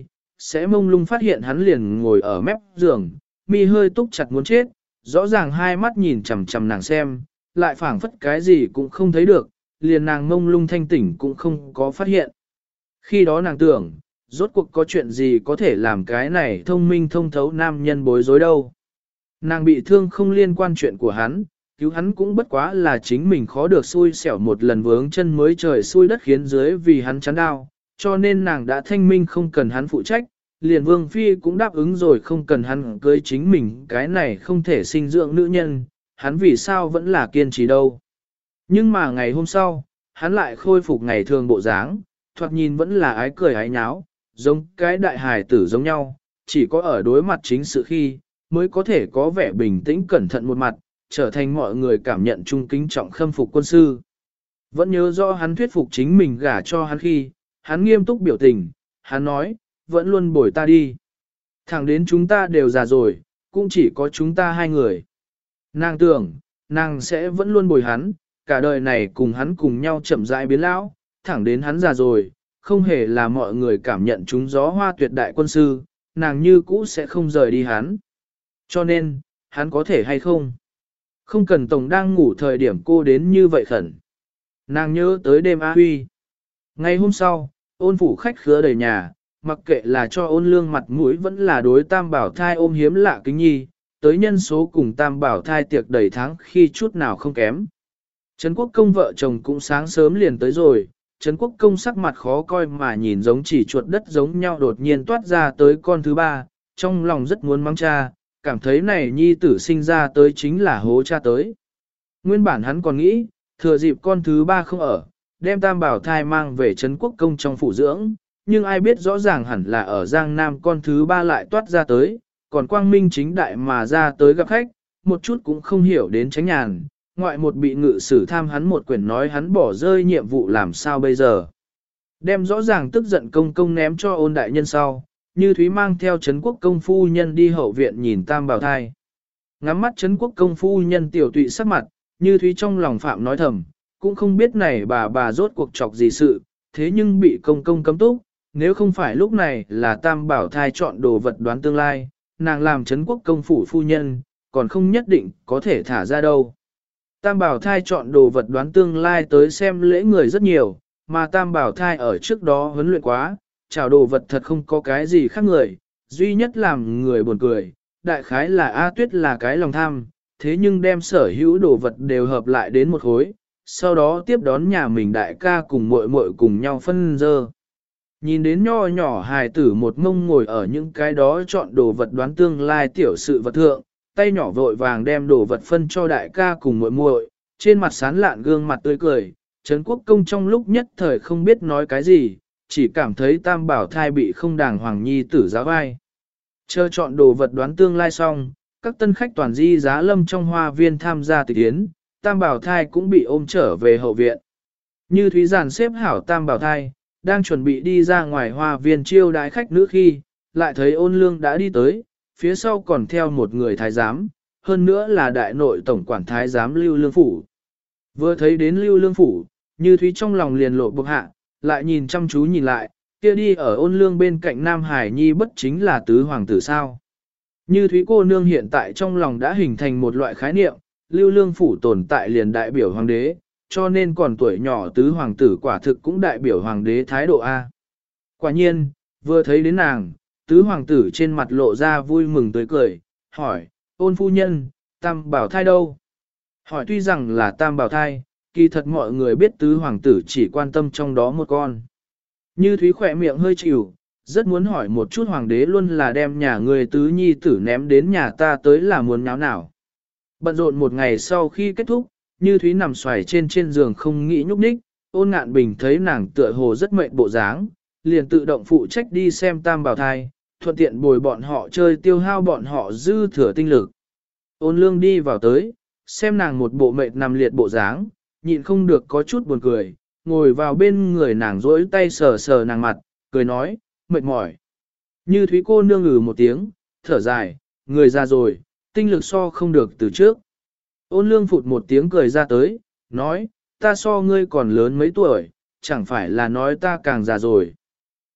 sẽ mông lung phát hiện hắn liền ngồi ở mép giường, mi hơi túc chặt muốn chết, rõ ràng hai mắt nhìn chằm chằm nàng xem, lại phảng phất cái gì cũng không thấy được, liền nàng mông lung thanh tỉnh cũng không có phát hiện. Khi đó nàng tưởng, rốt cuộc có chuyện gì có thể làm cái này thông minh thông thấu nam nhân bối rối đâu. Nàng bị thương không liên quan chuyện của hắn, cứu hắn cũng bất quá là chính mình khó được xui xẻo một lần vướng chân mới trời xui đất khiến dưới vì hắn chán đau, cho nên nàng đã thanh minh không cần hắn phụ trách, liền Vương Phi cũng đáp ứng rồi không cần hắn cưới chính mình, cái này không thể sinh dưỡng nữ nhân, hắn vì sao vẫn là kiên trì đâu. Nhưng mà ngày hôm sau, hắn lại khôi phục ngày thường bộ dáng, thoạt nhìn vẫn là ái cười ái nháo, giống cái đại hài tử giống nhau, chỉ có ở đối mặt chính sự khi, mới có thể có vẻ bình tĩnh cẩn thận một mặt, trở thành mọi người cảm nhận trung kính trọng khâm phục quân sư. Vẫn nhớ rõ hắn thuyết phục chính mình gả cho hắn khi, hắn nghiêm túc biểu tình, hắn nói, vẫn luôn bồi ta đi. Thẳng đến chúng ta đều già rồi, cũng chỉ có chúng ta hai người. Nàng tưởng, nàng sẽ vẫn luôn bồi hắn, cả đời này cùng hắn cùng nhau chậm rãi biến lão, thẳng đến hắn già rồi, không hề là mọi người cảm nhận chúng gió hoa tuyệt đại quân sư, nàng như cũ sẽ không rời đi hắn. Cho nên, hắn có thể hay không? Không cần tổng đang ngủ thời điểm cô đến như vậy khẩn. Nàng nhớ tới đêm A Huy. Ngày hôm sau, ôn phủ khách khứa đầy nhà, mặc kệ là cho ôn lương mặt mũi vẫn là đối tam bảo thai ôm hiếm lạ kính nhi, tới nhân số cùng tam bảo thai tiệc đầy tháng khi chút nào không kém. Trấn Quốc Công vợ chồng cũng sáng sớm liền tới rồi, Trấn Quốc Công sắc mặt khó coi mà nhìn giống chỉ chuột đất giống nhau đột nhiên toát ra tới con thứ ba, trong lòng rất muốn mắng cha, cảm thấy này nhi tử sinh ra tới chính là hố cha tới. Nguyên bản hắn còn nghĩ, thừa dịp con thứ ba không ở, đem tam bảo thai mang về Trấn Quốc Công trong phủ dưỡng, nhưng ai biết rõ ràng hẳn là ở Giang Nam con thứ ba lại toát ra tới, còn quang minh chính đại mà ra tới gặp khách, một chút cũng không hiểu đến tránh nhàn, ngoại một bị ngự sử tham hắn một quyển nói hắn bỏ rơi nhiệm vụ làm sao bây giờ. Đem rõ ràng tức giận công công ném cho ôn đại nhân sau, Như Thúy mang theo Trấn Quốc Công phu nhân đi hậu viện nhìn tam bảo thai. Ngắm mắt Trấn Quốc Công phu nhân tiểu tụy sắc mặt, Như Thúy trong lòng phạm nói thầm, cũng không biết này bà rốt cuộc chọc gì sự, thế nhưng bị công công cấm túc, nếu không phải lúc này là tam bảo thai chọn đồ vật đoán tương lai, nàng làm Trấn Quốc Công phủ phu nhân, còn không nhất định có thể thả ra đâu. Tam bảo thai chọn đồ vật đoán tương lai tới xem lễ người rất nhiều, mà tam bảo thai ở trước đó huấn luyện quá, chào đồ vật thật không có cái gì khác người, duy nhất làm người buồn cười, đại khái là A Tuyết là cái lòng tham, thế nhưng đem sở hữu đồ vật đều hợp lại đến một khối, sau đó tiếp đón nhà mình đại ca cùng muội muội cùng nhau phân dơ. Nhìn đến nho nhỏ hài tử một mông ngồi ở những cái đó chọn đồ vật đoán tương lai tiểu sự vật thượng, tay nhỏ vội vàng đem đồ vật phân cho đại ca cùng muội muội, trên mặt sán lạn gương mặt tươi cười, Trấn Quốc Công trong lúc nhất thời không biết nói cái gì, chỉ cảm thấy tam bảo thai bị không đàng hoàng nhi tử giá vai. Chờ chọn đồ vật đoán tương lai xong, các tân khách toàn di giá lâm trong hoa viên tham gia tịch yến, tam bảo thai cũng bị ôm trở về hậu viện. Như Thúy giàn xếp hảo tam bảo thai, đang chuẩn bị đi ra ngoài hoa viên chiêu đái khách nữ khi, lại thấy ôn lương đã đi tới, phía sau còn theo một người thái giám, hơn nữa là đại nội tổng quản thái giám Lưu Lương Phủ. Vừa thấy đến Lưu Lương Phủ, Như Thúy trong lòng liền lộ bực hạ, lại nhìn chăm chú nhìn lại, kia đi ở ôn lương bên cạnh Nam Hải Nhi bất chính là tứ hoàng tử sao. Như Thúy cô nương hiện tại trong lòng đã hình thành một loại khái niệm, Lưu Lương Phủ tồn tại liền đại biểu hoàng đế, cho nên còn tuổi nhỏ tứ hoàng tử quả thực cũng đại biểu hoàng đế thái độ A. Quả nhiên, vừa thấy đến nàng, tứ hoàng tử trên mặt lộ ra vui mừng tươi cười, hỏi, ôn phu nhân, tam bảo thai đâu? Hỏi tuy rằng là tam bảo thai, kỳ thật mọi người biết tứ hoàng tử chỉ quan tâm trong đó một con. Như Thúy khỏe miệng hơi chịu, rất muốn hỏi một chút hoàng đế luôn là đem nhà người tứ nhi tử ném đến nhà ta tới là muốn nháo nào. Bận rộn một ngày sau khi kết thúc, Như Thúy nằm xoài trên giường không nghĩ nhúc nhích, Ôn Ngạn Bình thấy nàng tựa hồ rất mệt bộ dáng, liền tự động phụ trách đi xem tam bảo thai, thuận tiện bồi bọn họ chơi tiêu hao bọn họ dư thừa tinh lực. Ôn Lương đi vào tới, xem nàng một bộ mệt nằm liệt bộ dáng, nhịn không được có chút buồn cười, ngồi vào bên người nàng rỗi tay sờ sờ nàng mặt, cười nói, mệt mỏi. Như Thúy cô nương ngừ một tiếng, thở dài, người già rồi, tinh lực so không được từ trước. Ôn Lương phụt một tiếng cười ra tới, nói, ta so ngươi còn lớn mấy tuổi, chẳng phải là nói ta càng già rồi.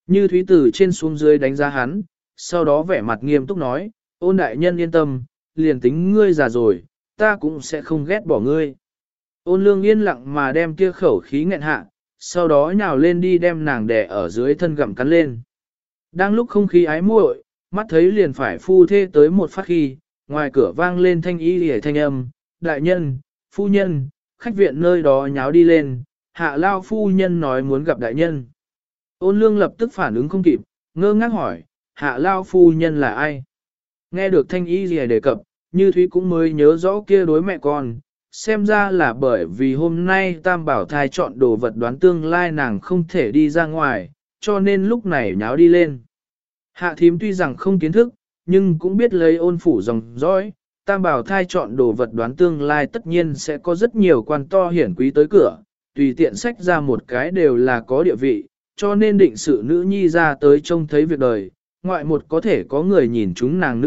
Như Thúy từ trên xuống dưới đánh giá hắn, sau đó vẻ mặt nghiêm túc nói, Ôn đại nhân yên tâm, liền tính ngươi già rồi, ta cũng sẽ không ghét bỏ ngươi. Ôn lương yên lặng mà đem kia khẩu khí nghẹn hạ, sau đó nhào lên đi đem nàng đè ở dưới thân gặm cắn lên. Đang lúc không khí ái muội, mắt thấy liền phải phu thê tới một phát khi, ngoài cửa vang lên thanh y hề thanh âm, đại nhân, phu nhân, khách viện nơi đó nháo đi lên, hạ lao phu nhân nói muốn gặp đại nhân. Ôn lương lập tức phản ứng không kịp, ngơ ngác hỏi, hạ lao phu nhân là ai? Nghe được thanh y hề đề cập, Như Thúy cũng mới nhớ rõ kia đối mẹ con, xem ra là bởi vì hôm nay Tam Bảo thai chọn đồ vật đoán tương lai nàng không thể đi ra ngoài, cho nên lúc này nháo đi lên. Hạ thím tuy rằng không kiến thức, nhưng cũng biết lấy ôn phủ dòng dõi, Tam Bảo thai chọn đồ vật đoán tương lai tất nhiên sẽ có rất nhiều quan to hiển quý tới cửa, tùy tiện sách ra một cái đều là có địa vị, cho nên định sự nữ nhi ra tới trông thấy việc đời, ngoại một có thể có người nhìn chúng nàng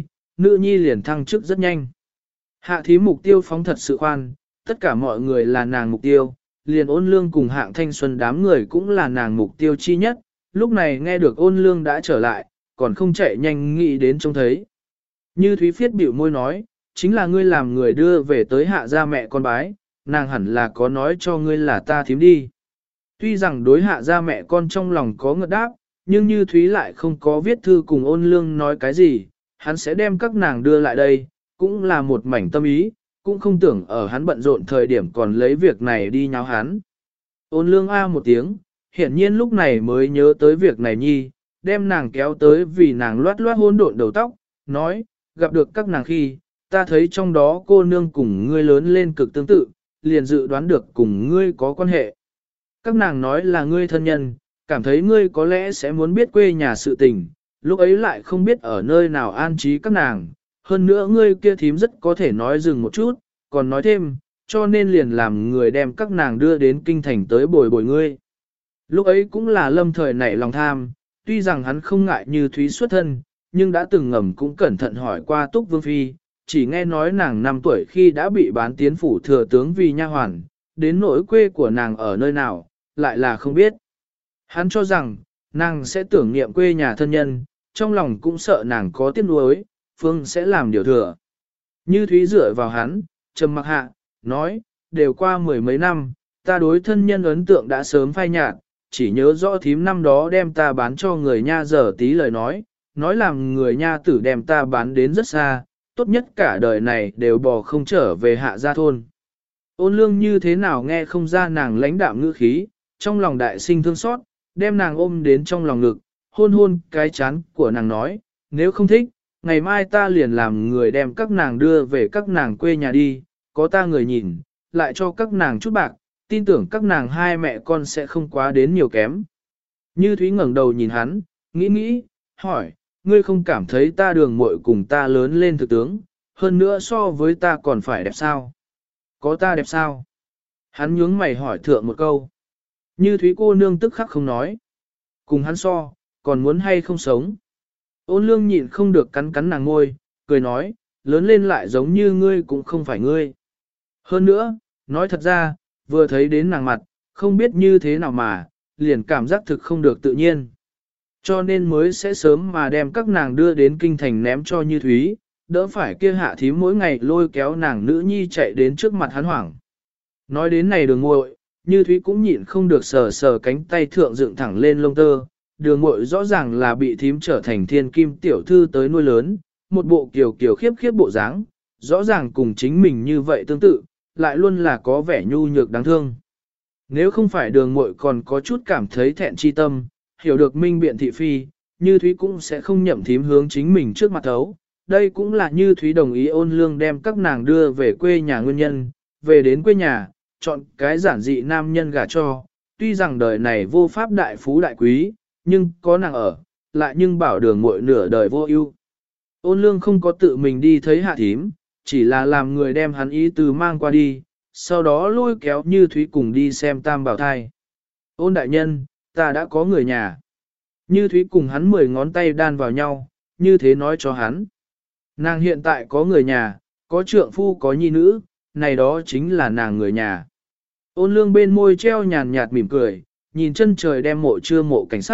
nữ nhi liền thăng chức rất nhanh. Hạ thím mục tiêu phóng thật sự khoan, tất cả mọi người là nàng mục tiêu, liền ôn lương cùng hạng thanh xuân đám người cũng là nàng mục tiêu chi nhất, lúc này nghe được ôn lương đã trở lại, còn không chạy nhanh nghĩ đến trông thấy. Như Thúy Phiết bĩu môi nói, chính là ngươi làm người đưa về tới hạ gia mẹ con bái, nàng hẳn là có nói cho ngươi là ta thím đi. Tuy rằng đối hạ gia mẹ con trong lòng có ngợt đáp, nhưng Như Thúy lại không có viết thư cùng ôn lương nói cái gì, hắn sẽ đem các nàng đưa lại đây, cũng là một mảnh tâm ý, cũng không tưởng ở hắn bận rộn thời điểm còn lấy việc này đi nháo hắn. Ôn lương a một tiếng, hiển nhiên lúc này mới nhớ tới việc này nhi, đem nàng kéo tới vì nàng loát loát hôn độn đầu tóc, nói, gặp được các nàng khi, ta thấy trong đó cô nương cùng ngươi lớn lên cực tương tự, liền dự đoán được cùng ngươi có quan hệ. Các nàng nói là ngươi thân nhân, cảm thấy ngươi có lẽ sẽ muốn biết quê nhà sự tình, lúc ấy lại không biết ở nơi nào an trí các nàng, hơn nữa ngươi kia thím rất có thể nói dừng một chút, còn nói thêm, cho nên liền làm người đem các nàng đưa đến kinh thành tới bồi bồi ngươi. Lúc ấy cũng là lâm thời nảy lòng tham, tuy rằng hắn không ngại Như Thúy xuất thân, nhưng đã từng ngầm cũng cẩn thận hỏi qua Túc Vương Phi, chỉ nghe nói nàng 5 tuổi khi đã bị bán tiến phủ thừa tướng vì nha hoàn, đến nỗi quê của nàng ở nơi nào, lại là không biết. Hắn cho rằng, nàng sẽ tưởng niệm quê nhà thân nhân, trong lòng cũng sợ nàng có tiếc nuối, Phương sẽ làm điều thừa. Như Thúy dựa vào hắn, trầm mặc hạ, nói, đều qua 10 mấy năm, ta đối thân nhân ấn tượng đã sớm phai nhạt, chỉ nhớ rõ thím năm đó đem ta bán cho người nha giờ tí lời nói làm người nha tử đem ta bán đến rất xa, tốt nhất cả đời này đều bò không trở về hạ gia thôn. Ôn lương như thế nào nghe không ra nàng lãnh đạm ngữ khí, trong lòng đại sinh thương xót, đem nàng ôm đến trong lòng ngực, hôn hôn cái chán của nàng nói, nếu không thích, ngày mai ta liền làm người đem các nàng đưa về các nàng quê nhà đi, có ta người nhìn, lại cho các nàng chút bạc, tin tưởng các nàng hai mẹ con sẽ không quá đến nhiều kém. Như Thúy ngẩng đầu nhìn hắn, nghĩ, hỏi, ngươi không cảm thấy ta đường muội cùng ta lớn lên thực tướng, hơn nữa so với ta còn phải đẹp sao? Có ta đẹp sao? Hắn nhướng mày hỏi thượng một câu. Như Thúy cô nương tức khắc không nói. Cùng hắn so, còn muốn hay không sống? Ôn lương nhịn không được cắn nàng ngôi, cười nói, lớn lên lại giống như ngươi cũng không phải ngươi. Hơn nữa, nói thật ra, vừa thấy đến nàng mặt, không biết như thế nào mà, liền cảm giác thực không được tự nhiên. Cho nên mới sẽ sớm mà đem các nàng đưa đến kinh thành ném cho Như Thúy, đỡ phải kia hạ thím mỗi ngày lôi kéo nàng nữ nhi chạy đến trước mặt hắn hoảng. Nói đến này đường muội, Như Thúy cũng nhịn không được sờ cánh tay thượng dựng thẳng lên lông tơ, đường muội rõ ràng là bị thím trở thành thiên kim tiểu thư tới nuôi lớn, một bộ kiều khiếp bộ dáng, rõ ràng cùng chính mình như vậy tương tự, lại luôn là có vẻ nhu nhược đáng thương. Nếu không phải đường muội còn có chút cảm thấy thẹn chi tâm, hiểu được minh biện thị phi, Như Thúy cũng sẽ không nhậm thím hướng chính mình trước mặt thấu. Đây cũng là Như Thúy đồng ý ôn lương đem các nàng đưa về quê nhà nguyên nhân, về đến quê nhà, chọn cái giản dị nam nhân gả cho, tuy rằng đời này vô pháp đại phú đại quý, nhưng có nàng ở, lại nhưng bảo đường muội nửa đời vô ưu. Ôn lương không có tự mình đi thấy hạ thím, chỉ là làm người đem hắn ý từ mang qua đi, sau đó lôi kéo Như Thúy cùng đi xem Tam Bảo thai. Ôn đại nhân, ta đã có người nhà. Như Thúy cùng hắn 10 ngón tay đan vào nhau, như thế nói cho hắn. Nàng hiện tại có người nhà, có trượng phu có nhi nữ, này đó chính là nàng người nhà. Ôn lương bên môi treo nhàn nhạt mỉm cười, nhìn chân trời đem mộ chưa mộ cảnh sắc,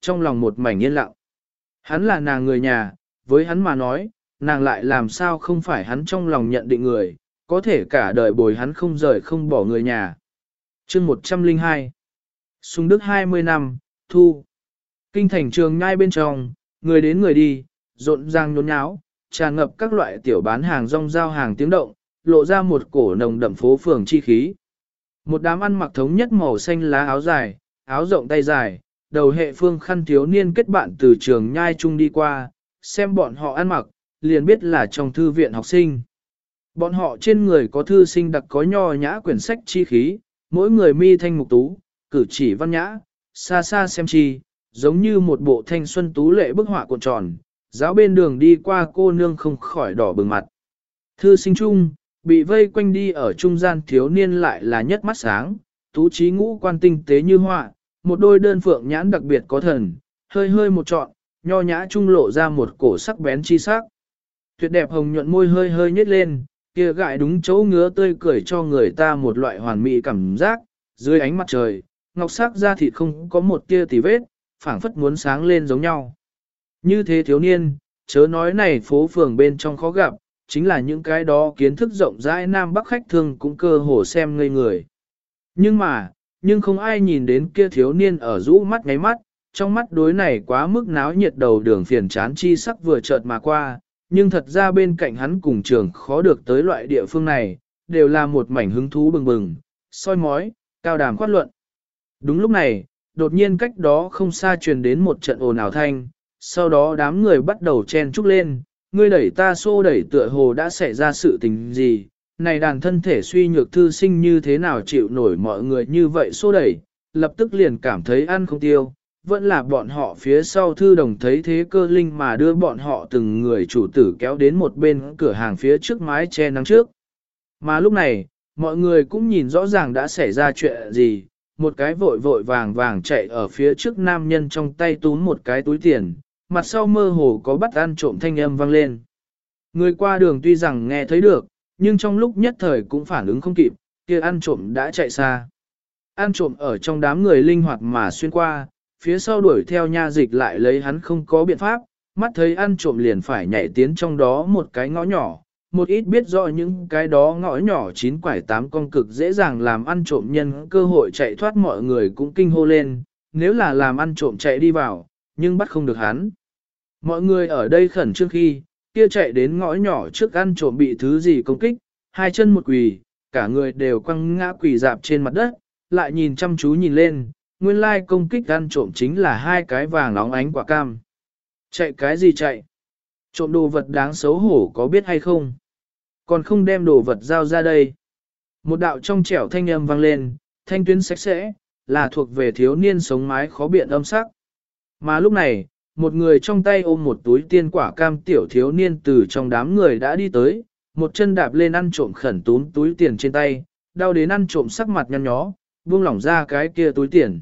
trong lòng một mảnh yên lặng. Hắn là nàng người nhà, với hắn mà nói, nàng lại làm sao không phải hắn trong lòng nhận định người, có thể cả đời bồi hắn không rời không bỏ người nhà. Chương 102 Sùng Đức 20 năm, thu. Kinh thành trường nhai bên trong, người đến người đi, rộn ràng nhốn nháo, tràn ngập các loại tiểu bán hàng rong giao hàng tiếng động, lộ ra một cổ nồng đậm phố phường chi khí. Một đám ăn mặc thống nhất màu xanh lá áo dài, áo rộng tay dài, đầu hệ phương khăn thiếu niên kết bạn từ trường nhai chung đi qua, xem bọn họ ăn mặc, liền biết là trong thư viện học sinh. Bọn họ trên người có thư sinh đặc có nho nhã quyển sách chi khí, mỗi người mi thanh mục tú, cử chỉ văn nhã, xa xa xem chi, giống như một bộ thanh xuân tú lệ bức họa cuộn tròn, giáo bên đường đi qua cô nương không khỏi đỏ bừng mặt. Thư sinh chung, bị vây quanh đi ở trung gian thiếu niên lại là nhất mắt sáng, tú trí ngũ quan tinh tế như họa, một đôi đơn phượng nhãn đặc biệt có thần, hơi hơi một trọn, nho nhã trung lộ ra một cổ sắc bén chi sắc. Tuyệt đẹp hồng nhuận môi hơi hơi nhếch lên, kia gại đúng chỗ ngứa tươi cười cho người ta một loại hoàn mỹ cảm giác, dưới ánh mặt trời, ngọc sắc da thịt không có một tia tì vết, phảng phất muốn sáng lên giống nhau. Như thế thiếu niên, chớ nói này phố phường bên trong khó gặp, chính là những cái đó kiến thức rộng rãi Nam Bắc khách thương cũng cơ hồ xem ngây người. Nhưng không ai nhìn đến kia thiếu niên ở rũ mắt ngáy mắt, trong mắt đối này quá mức náo nhiệt đầu đường phiền chán chi sắc vừa chợt mà qua, nhưng thật ra bên cạnh hắn cùng trường khó được tới loại địa phương này, đều là một mảnh hứng thú bừng bừng, soi mói, cao đàm khoát luận. Đúng lúc này, đột nhiên cách đó không xa truyền đến một trận ồn ào thanh, sau đó đám người bắt đầu chen chúc lên, ngươi đẩy ta xô đẩy tựa hồ đã xảy ra sự tình gì, này đàn thân thể suy nhược thư sinh như thế nào chịu nổi mọi người như vậy xô đẩy, lập tức liền cảm thấy ăn không tiêu, vẫn là bọn họ phía sau thư đồng thấy thế cơ linh mà đưa bọn họ từng người chủ tử kéo đến một bên cửa hàng phía trước mái che nắng trước. Mà lúc này, mọi người cũng nhìn rõ ràng đã xảy ra chuyện gì, một cái vội vội vàng vàng chạy ở phía trước nam nhân trong tay túm một cái túi tiền, mặt sau mơ hồ có bắt ăn trộm thanh âm vang lên. Người qua đường tuy rằng nghe thấy được, nhưng trong lúc nhất thời cũng phản ứng không kịp, kia ăn trộm đã chạy xa. Ăn trộm ở trong đám người linh hoạt mà xuyên qua, phía sau đuổi theo nha dịch lại lấy hắn không có biện pháp, mắt thấy ăn trộm liền phải nhảy tiến trong đó một cái ngõ nhỏ, một ít biết rõ những cái đó ngõ nhỏ chín quải tám con cực dễ dàng làm ăn trộm nhân cơ hội chạy thoát mọi người cũng kinh hô lên, nếu là làm ăn trộm chạy đi vào, nhưng bắt không được hắn. Mọi người ở đây khẩn trương khi, kia chạy đến ngõ nhỏ trước ăn trộm bị thứ gì công kích, hai chân một quỳ, cả người đều quăng ngã quỳ dạp trên mặt đất, lại nhìn chăm chú nhìn lên, nguyên lai công kích ăn trộm chính là hai cái vàng óng ánh quả cam. Chạy cái gì chạy? Trộm đồ vật đáng xấu hổ có biết hay không? Còn không đem đồ vật giao ra đây. Một đạo trong trẻo thanh âm vang lên, thanh tuyến sạch sẽ, là thuộc về thiếu niên sống mái khó biện âm sắc. Mà lúc này, một người trong tay ôm một túi tiên quả cam tiểu thiếu niên từ trong đám người đã đi tới, một chân đạp lên ăn trộm khẩn túm túi tiền trên tay, đau đến ăn trộm sắc mặt nhăn nhó, buông lỏng ra cái kia túi tiền.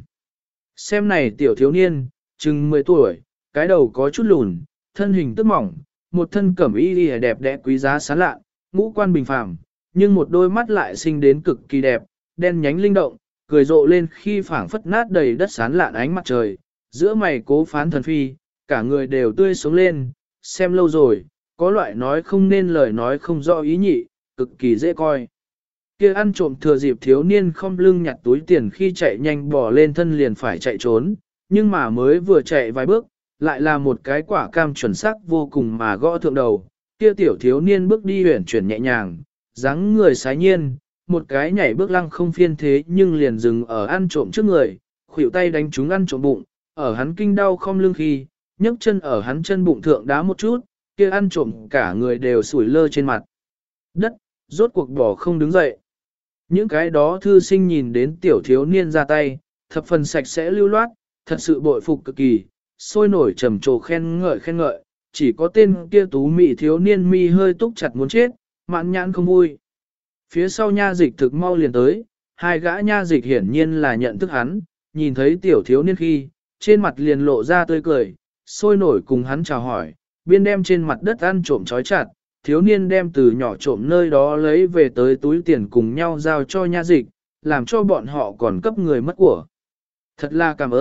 Xem này tiểu thiếu niên, chừng 10 tuổi, cái đầu có chút lùn, thân hình tức mỏng, một thân cẩm y đẹp đẽ quý giá sáng lạ, ngũ quan bình phàm, nhưng một đôi mắt lại sinh đến cực kỳ đẹp, đen nhánh linh động, cười rộ lên khi phảng phất nát đầy đất sán lạn ánh mặt trời, giữa mày cố phán thần phi, cả người đều tươi sống lên, xem lâu rồi, có loại nói không nên lời nói không rõ ý nhị, cực kỳ dễ coi. Kia ăn trộm thừa dịp thiếu niên không lưng nhặt túi tiền khi chạy nhanh bỏ lên thân liền phải chạy trốn, nhưng mà mới vừa chạy vài bước, lại là một cái quả cam chuẩn xác vô cùng mà gõ thượng đầu. Kia tiểu thiếu niên bước đi huyển chuyển nhẹ nhàng, dáng người sái nhiên, một cái nhảy bước lăng không phiên thế nhưng liền dừng ở ăn trộm trước người, khuỷu tay đánh trúng ăn trộm bụng, ở hắn kinh đau không lưng khi, nhấc chân ở hắn chân bụng thượng đá một chút, kia ăn trộm cả người đều sủi lơ trên mặt đất, rốt cuộc bỏ không đứng dậy. Những cái đó thư sinh nhìn đến tiểu thiếu niên ra tay, thập phần sạch sẽ lưu loát, thật sự bội phục cực kỳ, sôi nổi trầm trồ khen ngợi, chỉ có tên kia tú mị thiếu niên mi hơi túc chặt muốn chết, mãn nhãn không vui. Phía sau nha dịch thực mau liền tới, hai gã nha dịch hiển nhiên là nhận thức hắn, nhìn thấy tiểu thiếu niên khi, trên mặt liền lộ ra tươi cười, sôi nổi cùng hắn chào hỏi, biên đem trên mặt đất ăn trộm trói chặt, thiếu niên đem từ nhỏ trộm nơi đó lấy về tới túi tiền cùng nhau giao cho nha dịch, làm cho bọn họ còn cấp người mất của. Thật là cảm ơn,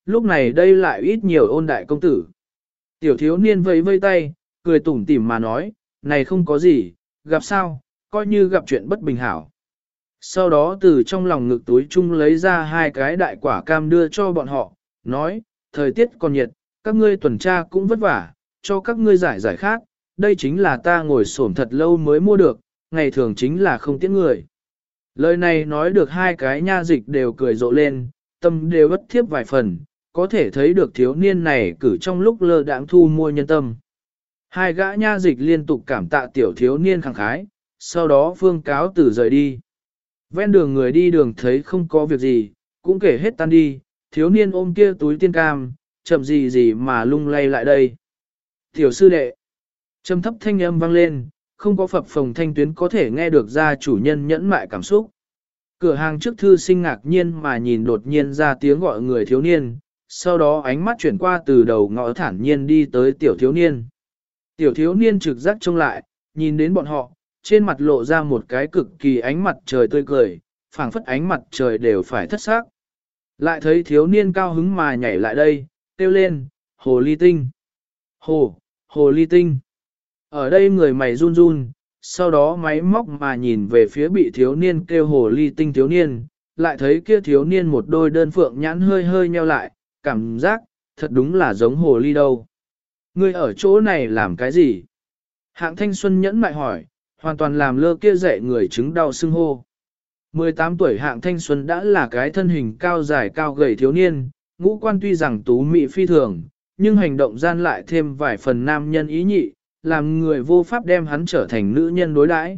lúc này đây lại ít nhiều ôn đại công tử. Tiểu thiếu niên vẫy vây tay, cười tủm tỉm mà nói, này không có gì, gặp sao, coi như gặp chuyện bất bình hảo. Sau đó từ trong lòng ngực túi chung lấy ra 2 cái đại quả cam đưa cho bọn họ, nói, thời tiết còn nhiệt, các ngươi tuần tra cũng vất vả, cho các ngươi giải giải khác, đây chính là ta ngồi xổm thật lâu mới mua được, ngày thường chính là không tiễn người. Lời này nói được 2 cái nha dịch đều cười rộ lên, tâm đều bất thiếp vài phần, có thể thấy được thiếu niên này cử trong lúc lơ đãng thu mua nhân tâm. 2 gã nha dịch liên tục cảm tạ tiểu thiếu niên khẳng khái, sau đó phương cáo từ rời đi. Ven đường người đi đường thấy không có việc gì, cũng kể hết tan đi, thiếu niên ôm kia túi tiên cam, chậm gì mà lung lay lại đây. Tiểu sư đệ, trầm thấp thanh âm vang lên, không có phập phồng thanh tuyến có thể nghe được ra chủ nhân nhẫn mại cảm xúc. Cửa hàng trước thư sinh ngạc nhiên mà nhìn đột nhiên ra tiếng gọi người thiếu niên, sau đó ánh mắt chuyển qua từ đầu ngõ thản nhiên đi tới tiểu thiếu niên. Tiểu thiếu niên trực giác trông lại, nhìn đến bọn họ, trên mặt lộ ra một cái cực kỳ ánh mặt trời tươi cười, phảng phất ánh mặt trời đều phải thất xác. Lại thấy thiếu niên cao hứng mà nhảy lại đây, kêu lên, hồ ly tinh. Hồ ly tinh. Ở đây người mày run run, sau đó máy móc mà nhìn về phía bị thiếu niên kêu hồ ly tinh thiếu niên, lại thấy kia thiếu niên một đôi đơn phượng nhãn hơi hơi nheo lại, cảm giác, thật đúng là giống hồ ly đâu. Ngươi ở chỗ này làm cái gì? Hạng thanh xuân nhẫn mại hỏi, hoàn toàn làm lơ kia dạy người chứng đau xưng hô. 18 tuổi hạng thanh xuân đã là cái thân hình cao dài cao gầy thiếu niên, ngũ quan tuy rằng tú mị phi thường, nhưng hành động gian lại thêm vài phần nam nhân ý nhị, làm người vô pháp đem hắn trở thành nữ nhân đối đãi.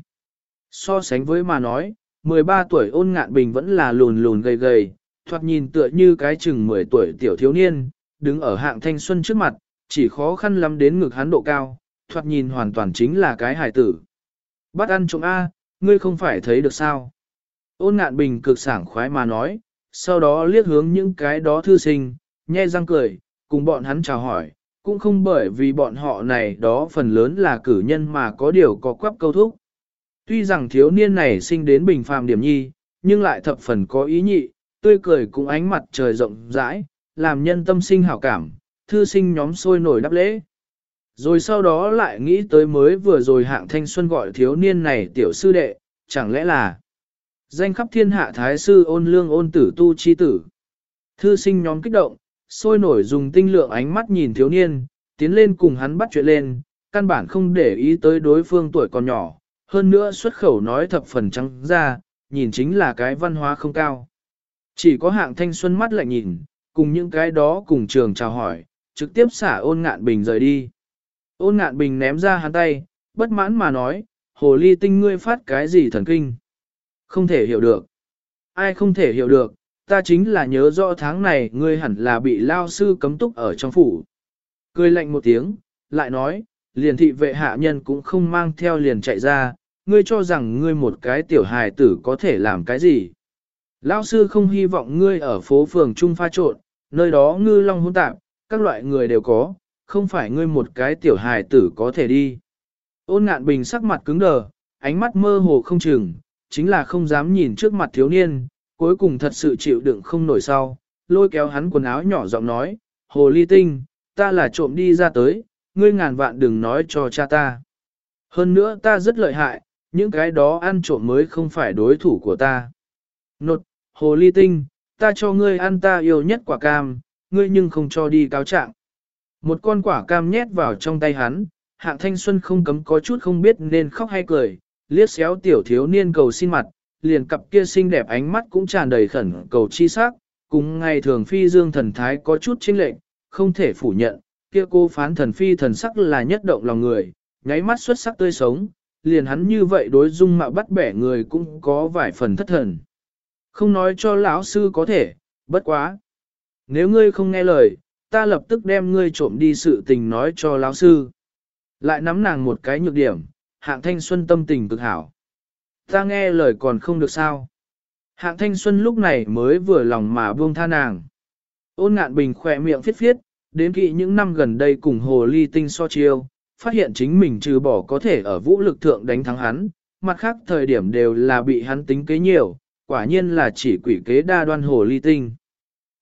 So sánh với mà nói, 13 tuổi Ôn Ngạn Bình vẫn là lùn lùn gầy gầy, thoạt nhìn tựa như cái chừng 10 tuổi tiểu thiếu niên, đứng ở hạng thanh xuân trước mặt, chỉ khó khăn lắm đến ngực hắn độ cao, thoạt nhìn hoàn toàn chính là cái hài tử. Bắt ăn trộm A, ngươi không phải thấy được sao? Ôn Ngạn Bình cực sảng khoái mà nói, sau đó liếc hướng những cái đó thư sinh, nhe răng cười, cùng bọn hắn chào hỏi, cũng không bởi vì bọn họ này đó phần lớn là cử nhân mà có điều có quắp câu thúc. Tuy rằng thiếu niên này sinh đến bình phàm điểm nhi, nhưng lại thập phần có ý nhị, tươi cười cũng ánh mặt trời rộng rãi, làm nhân tâm sinh hảo cảm, thư sinh nhóm sôi nổi đáp lễ. Rồi sau đó lại nghĩ tới mới vừa rồi hạng thanh xuân gọi thiếu niên này tiểu sư đệ, chẳng lẽ là danh khắp thiên hạ thái sư Ôn Lương Ôn Tử Tu chi tử. Thư sinh nhóm kích động, sôi nổi dùng tinh lượng ánh mắt nhìn thiếu niên, tiến lên cùng hắn bắt chuyện lên, căn bản không để ý tới đối phương tuổi còn nhỏ, hơn nữa xuất khẩu nói thập phần trắng ra, nhìn chính là cái văn hóa không cao. Chỉ có hạng thanh xuân mắt lại nhìn, cùng những cái đó cùng trường chào hỏi, trực tiếp xả Ôn Ngạn Bình rời đi. Ôn Ngạn Bình ném ra hắn tay, bất mãn mà nói, hồ ly tinh ngươi phát cái gì thần kinh. Không thể hiểu được. Ai không thể hiểu được, ta chính là nhớ rõ tháng này ngươi hẳn là bị lao sư cấm túc ở trong phủ. Cười lạnh một tiếng, lại nói, liền thị vệ hạ nhân cũng không mang theo liền chạy ra, ngươi cho rằng ngươi một cái tiểu hài tử có thể làm cái gì. Lao sư không hy vọng ngươi ở phố phường Trung pha trộn, nơi đó ngư long hỗn tạp, các loại người đều có, không phải ngươi một cái tiểu hài tử có thể đi. Ôn Ngạn Bình sắc mặt cứng đờ, ánh mắt mơ hồ không chừng, chính là không dám nhìn trước mặt thiếu niên, cuối cùng thật sự chịu đựng không nổi sau, lôi kéo hắn quần áo nhỏ giọng nói, hồ ly tinh, ta là trộm đi ra tới, ngươi ngàn vạn đừng nói cho cha ta. Hơn nữa ta rất lợi hại, những cái đó ăn trộm mới không phải đối thủ của ta. Nột, hồ ly tinh, ta cho ngươi ăn ta yêu nhất quả cam, ngươi nhưng không cho đi cáo trạng. Một con quả cam nhét vào trong tay hắn, hạng thanh xuân không cấm có chút không biết nên khóc hay cười, liếc xéo tiểu thiếu niên cầu xin mặt, liền cặp kia xinh đẹp ánh mắt cũng tràn đầy khẩn cầu chi sắc, cùng ngày thường phi dương thần thái có chút chênh lệch, không thể phủ nhận, kia cô phán thần phi thần sắc là nhất động lòng người, nháy mắt xuất sắc tươi sống, liền hắn như vậy đối dung mạo bắt bẻ người cũng có vài phần thất thần. Không nói cho lão sư có thể, bất quá. Nếu ngươi không nghe lời, ta lập tức đem ngươi trộm đi sự tình nói cho lão sư. Lại nắm nàng một cái nhược điểm, hạng thanh xuân tâm tình cực hảo. Ta nghe lời còn không được sao. Hạng thanh xuân lúc này mới vừa lòng mà buông tha nàng. Ôn Ngạn Bình khỏe miệng phiết phiết, đến kỵ những năm gần đây cùng hồ ly tinh so chiêu, phát hiện chính mình trừ bỏ có thể ở vũ lực thượng đánh thắng hắn, mặt khác thời điểm đều là bị hắn tính kế nhiều, quả nhiên là chỉ quỷ kế đa đoan hồ ly tinh.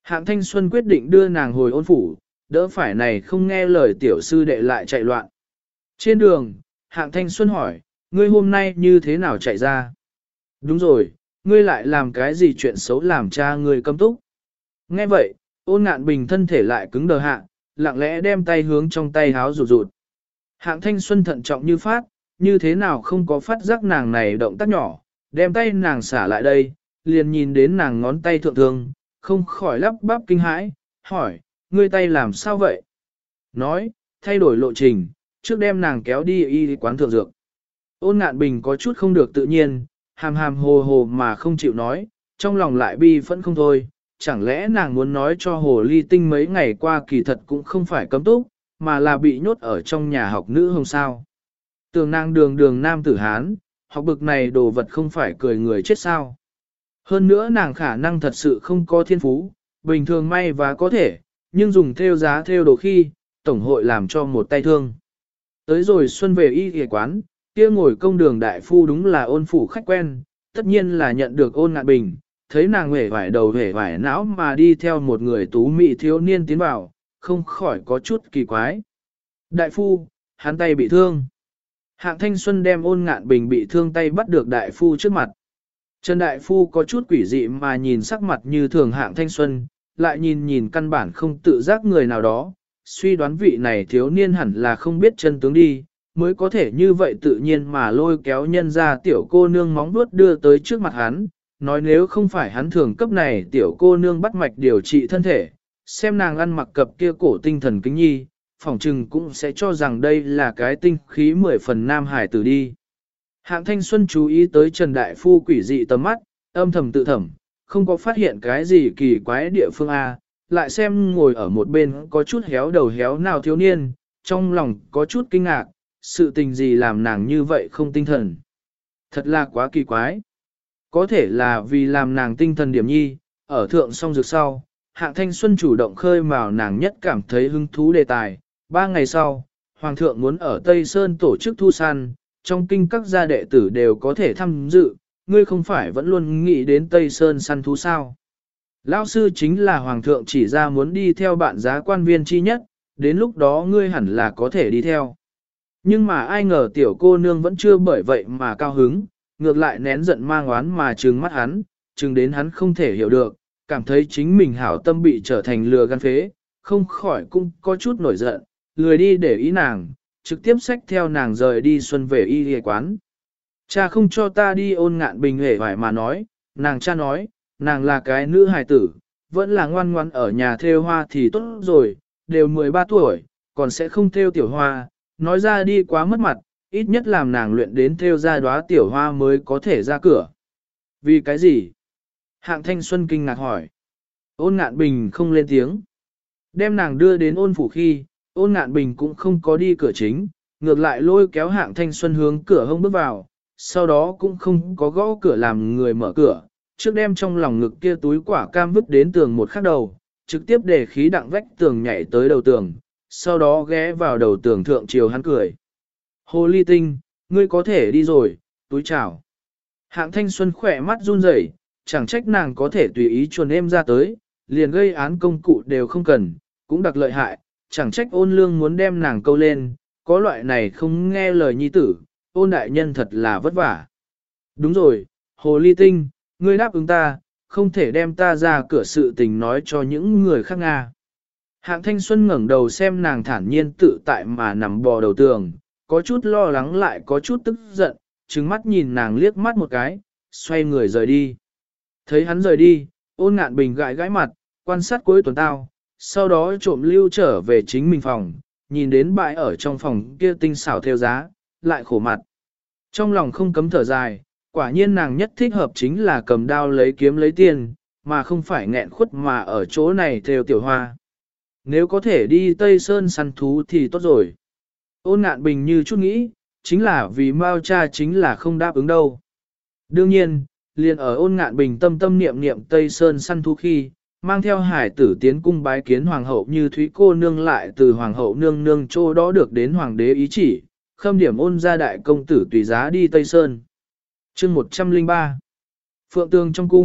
Hạng Thanh Xuân quyết định đưa nàng hồi ôn phủ, đỡ phải này không nghe lời tiểu sư đệ lại chạy loạn. Trên đường, Hạng Thanh Xuân hỏi, ngươi hôm nay như thế nào chạy ra? Đúng rồi, ngươi lại làm cái gì chuyện xấu làm cha ngươi cấm túc? Nghe vậy, Ôn Ngạn Bình thân thể lại cứng đờ hạ, lặng lẽ đem tay hướng trong tay háo rụt rụt. Hạng Thanh Xuân thận trọng như phát, như thế nào không có phát giác nàng này động tác nhỏ, đem tay nàng xả lại đây, liền nhìn đến nàng ngón tay thượng thương, không khỏi lắp bắp kinh hãi, hỏi, ngươi tay làm sao vậy? Nói, thay đổi lộ trình, trước đem nàng kéo đi y quán thượng dược. Ôn Ngạn Bình có chút không được tự nhiên, hàm hàm hồ hồ mà không chịu nói, trong lòng lại bi phẫn không thôi, chẳng lẽ nàng muốn nói cho hồ ly tinh mấy ngày qua kỳ thật cũng không phải cấm túc, mà là bị nhốt ở trong nhà học nữ hồng sao. Tưởng nàng đường đường nam tử Hán, học bực này đồ vật không phải cười người chết sao. Hơn nữa nàng khả năng thật sự không có thiên phú, bình thường may và có thể, nhưng dùng theo giá theo đồ khi, tổng hội làm cho một tay thương. Tới rồi xuân về y y quán, kia ngồi công đường đại phu đúng là ôn phủ khách quen, tất nhiên là nhận được Ôn Ngạn Bình, thấy nàng hề vải đầu hề vải não mà đi theo một người tú mị thiếu niên tiến vào, không khỏi có chút kỳ quái. Đại phu, hắn tay bị thương. Hạng Thanh Xuân đem Ôn Ngạn Bình bị thương tay bắt được đại phu trước mặt. Trần đại phu có chút quỷ dị mà nhìn sắc mặt như thường Hạng Thanh Xuân, lại nhìn căn bản không tự giác người nào đó, suy đoán vị này thiếu niên hẳn là không biết chân tướng đi, mới có thể như vậy tự nhiên mà lôi kéo nhân ra tiểu cô nương móng vuốt đưa tới trước mặt hắn, nói nếu không phải hắn thường cấp này tiểu cô nương bắt mạch điều trị thân thể, xem nàng ăn mặc cập kia cổ tinh thần kính nhi, phỏng trừng cũng sẽ cho rằng đây là cái tinh khí 10 phần nam hải tử đi. Hạng Thanh Xuân chú ý tới Trần Đại Phu quỷ dị tầm mắt, âm thầm tự thẩm, không có phát hiện cái gì kỳ quái địa phương A, lại xem ngồi ở một bên có chút héo đầu héo nào thiếu niên, trong lòng có chút kinh ngạc, sự tình gì làm nàng như vậy không tinh thần. Thật là quá kỳ quái. Có thể là vì làm nàng tinh thần điểm nhi, ở thượng song dược sau, Hạng Thanh Xuân chủ động khơi mào nàng nhất cảm thấy hứng thú đề tài. 3 ngày sau, Hoàng thượng muốn ở Tây Sơn tổ chức thu săn, trong kinh các gia đệ tử đều có thể tham dự, ngươi không phải vẫn luôn nghĩ đến Tây Sơn săn thú sao. Lão sư chính là Hoàng thượng chỉ ra muốn đi theo bạn giá quan viên chi nhất, đến lúc đó ngươi hẳn là có thể đi theo. Nhưng mà ai ngờ tiểu cô nương vẫn chưa bởi vậy mà cao hứng, ngược lại nén giận mang oán mà trừng mắt hắn, trừng đến hắn không thể hiểu được, cảm thấy chính mình hảo tâm bị trở thành lừa gan phế, không khỏi cũng có chút nổi giận, lười đi để ý nàng, trực tiếp xách theo nàng rời đi xuân về y y quán. Cha không cho ta đi. Ôn Ngạn Bình hề vải mà nói, nàng cha nói, nàng là cái nữ hài tử, vẫn là ngoan ngoan ở nhà thêu hoa thì tốt rồi, đều 13 tuổi, còn sẽ không thêu tiểu hoa, nói ra đi quá mất mặt, ít nhất làm nàng luyện đến thêu ra đóa tiểu hoa mới có thể ra cửa. Vì cái gì? Hạng Thanh Xuân kinh ngạc hỏi. Ôn Ngạn Bình không lên tiếng. Đem nàng đưa đến ôn phủ khi, Ôn Ngạn Bình cũng không có đi cửa chính, ngược lại lôi kéo Hạng Thanh Xuân hướng cửa hông bước vào, sau đó cũng không có gõ cửa làm người mở cửa, trước đem trong lòng ngực kia túi quả cam vứt đến tường một khắc đầu, trực tiếp để khí đặng vách tường nhảy tới đầu tường, sau đó ghé vào đầu tường thượng chiều hắn cười. Hồ ly tinh, ngươi có thể đi rồi, túi chào. Hạng Thanh Xuân khỏe mắt run rẩy, chẳng trách nàng có thể tùy ý chuồn em ra tới, liền gây án công cụ đều không cần, cũng đặc lợi hại, chẳng trách Ôn Lương muốn đem nàng câu lên, có loại này không nghe lời nhi tử, Ôn đại nhân thật là vất vả. Đúng rồi, hồ ly tinh, ngươi đáp ứng ta, không thể đem ta ra cửa sự tình nói cho những người khác Nga. Hạng Thanh Xuân ngẩng đầu xem nàng thản nhiên tự tại mà nằm bò đầu tường, có chút lo lắng lại có chút tức giận, trừng mắt nhìn nàng liếc mắt một cái, xoay người rời đi. Thấy hắn rời đi, Ôn Ngạn Bình gãi gãi mặt, quan sát cuối tuần tao, sau đó trộm lưu trở về chính mình phòng, nhìn đến bãi ở trong phòng kia tinh xảo theo giá, lại khổ mặt. Trong lòng không cấm thở dài, quả nhiên nàng nhất thích hợp chính là cầm đao lấy kiếm lấy tiền, mà không phải nghẹn khuất mà ở chỗ này theo tiểu hoa. Nếu có thể đi Tây Sơn săn thú thì tốt rồi. Ôn Ngạn Bình như chút nghĩ, chính là vì Mao cha chính là không đáp ứng đâu. Đương nhiên, liền ở Ôn Ngạn Bình tâm tâm niệm niệm Tây Sơn săn thú khi, mang theo hải tử tiến cung bái kiến hoàng hậu Như Thúy cô nương lại từ hoàng hậu nương nương chỗ đó được đến hoàng đế ý chỉ, khâm điểm Ôn gia đại công tử tùy giá đi Tây Sơn. Chương 103. Phượng tường trong cung,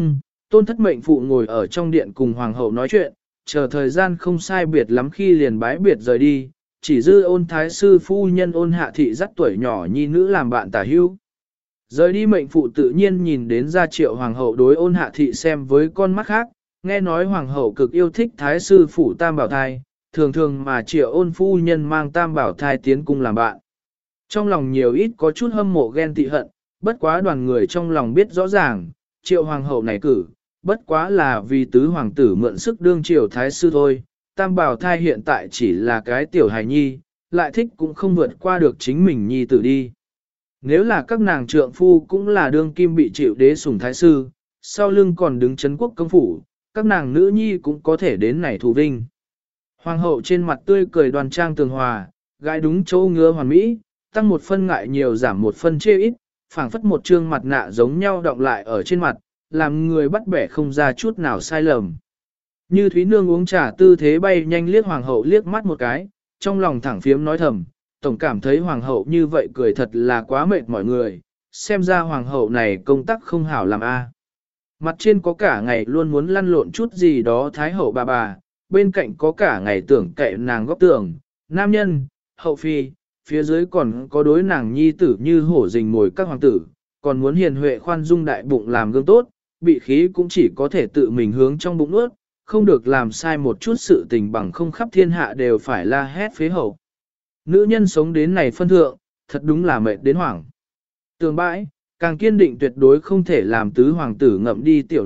tôn thất mệnh phụ ngồi ở trong điện cùng hoàng hậu nói chuyện, chờ thời gian không sai biệt lắm khi liền bái biệt rời đi, chỉ dư ôn thái sư phu nhân ôn hạ thị dắt tuổi nhỏ nhi nữ làm bạn tả hữu. Rời đi mệnh phụ tự nhiên nhìn đến ra triệu hoàng hậu đối ôn hạ thị xem với con mắt khác, nghe nói hoàng hậu cực yêu thích thái sư phủ tam bảo thai, thường thường mà triệu ôn phu nhân mang tam bảo thai tiến cung làm bạn. Trong lòng nhiều ít có chút hâm mộ ghen tị hận, bất quá đoàn người trong lòng biết rõ ràng, triệu hoàng hậu này cử, bất quá là vì tứ hoàng tử mượn sức đương triều thái sư thôi, tam bảo thai hiện tại chỉ là cái tiểu hài nhi, lại thích cũng không vượt qua được chính mình nhi tử đi. Nếu là các nàng trượng phu cũng là đương kim bị chịu đế sủng thái sư, sau lưng còn đứng chấn quốc công phủ, các nàng nữ nhi cũng có thể đến này thù vinh. Hoàng hậu trên mặt tươi cười đoan trang tường hòa, gái đúng chỗ ngứa hoàn mỹ, tăng một phân ngại nhiều giảm một phân chê ít, phảng phất một trương mặt nạ giống nhau đọng lại ở trên mặt, làm người bắt bẻ không ra chút nào sai lầm. Như Thúy Nương uống trà tư thế bay nhanh liếc hoàng hậu liếc mắt một cái, trong lòng thẳng phiếm nói thầm, tổng cảm thấy hoàng hậu như vậy cười thật là quá mệt mọi người, xem ra hoàng hậu này công tác không hảo làm a. Mặt trên có cả ngày luôn muốn lăn lộn chút gì đó thái hậu bà, bên cạnh có cả ngày tưởng kệ nàng góc tường, nam nhân, hậu phi, phía dưới còn có đối nàng nhi tử như hổ rình mồi các hoàng tử, còn muốn hiền huệ khoan dung đại bụng làm gương tốt, bị khí cũng chỉ có thể tự mình hướng trong bụng nuốt, không được làm sai một chút sự tình bằng không khắp thiên hạ đều phải la hét phế hậu. Nữ nhân sống đến này phân thượng, thật đúng là mệt đến hoảng. Tường bãi, càng kiên định tuyệt đối không thể làm tứ hoàng tử ngậm đi tiểu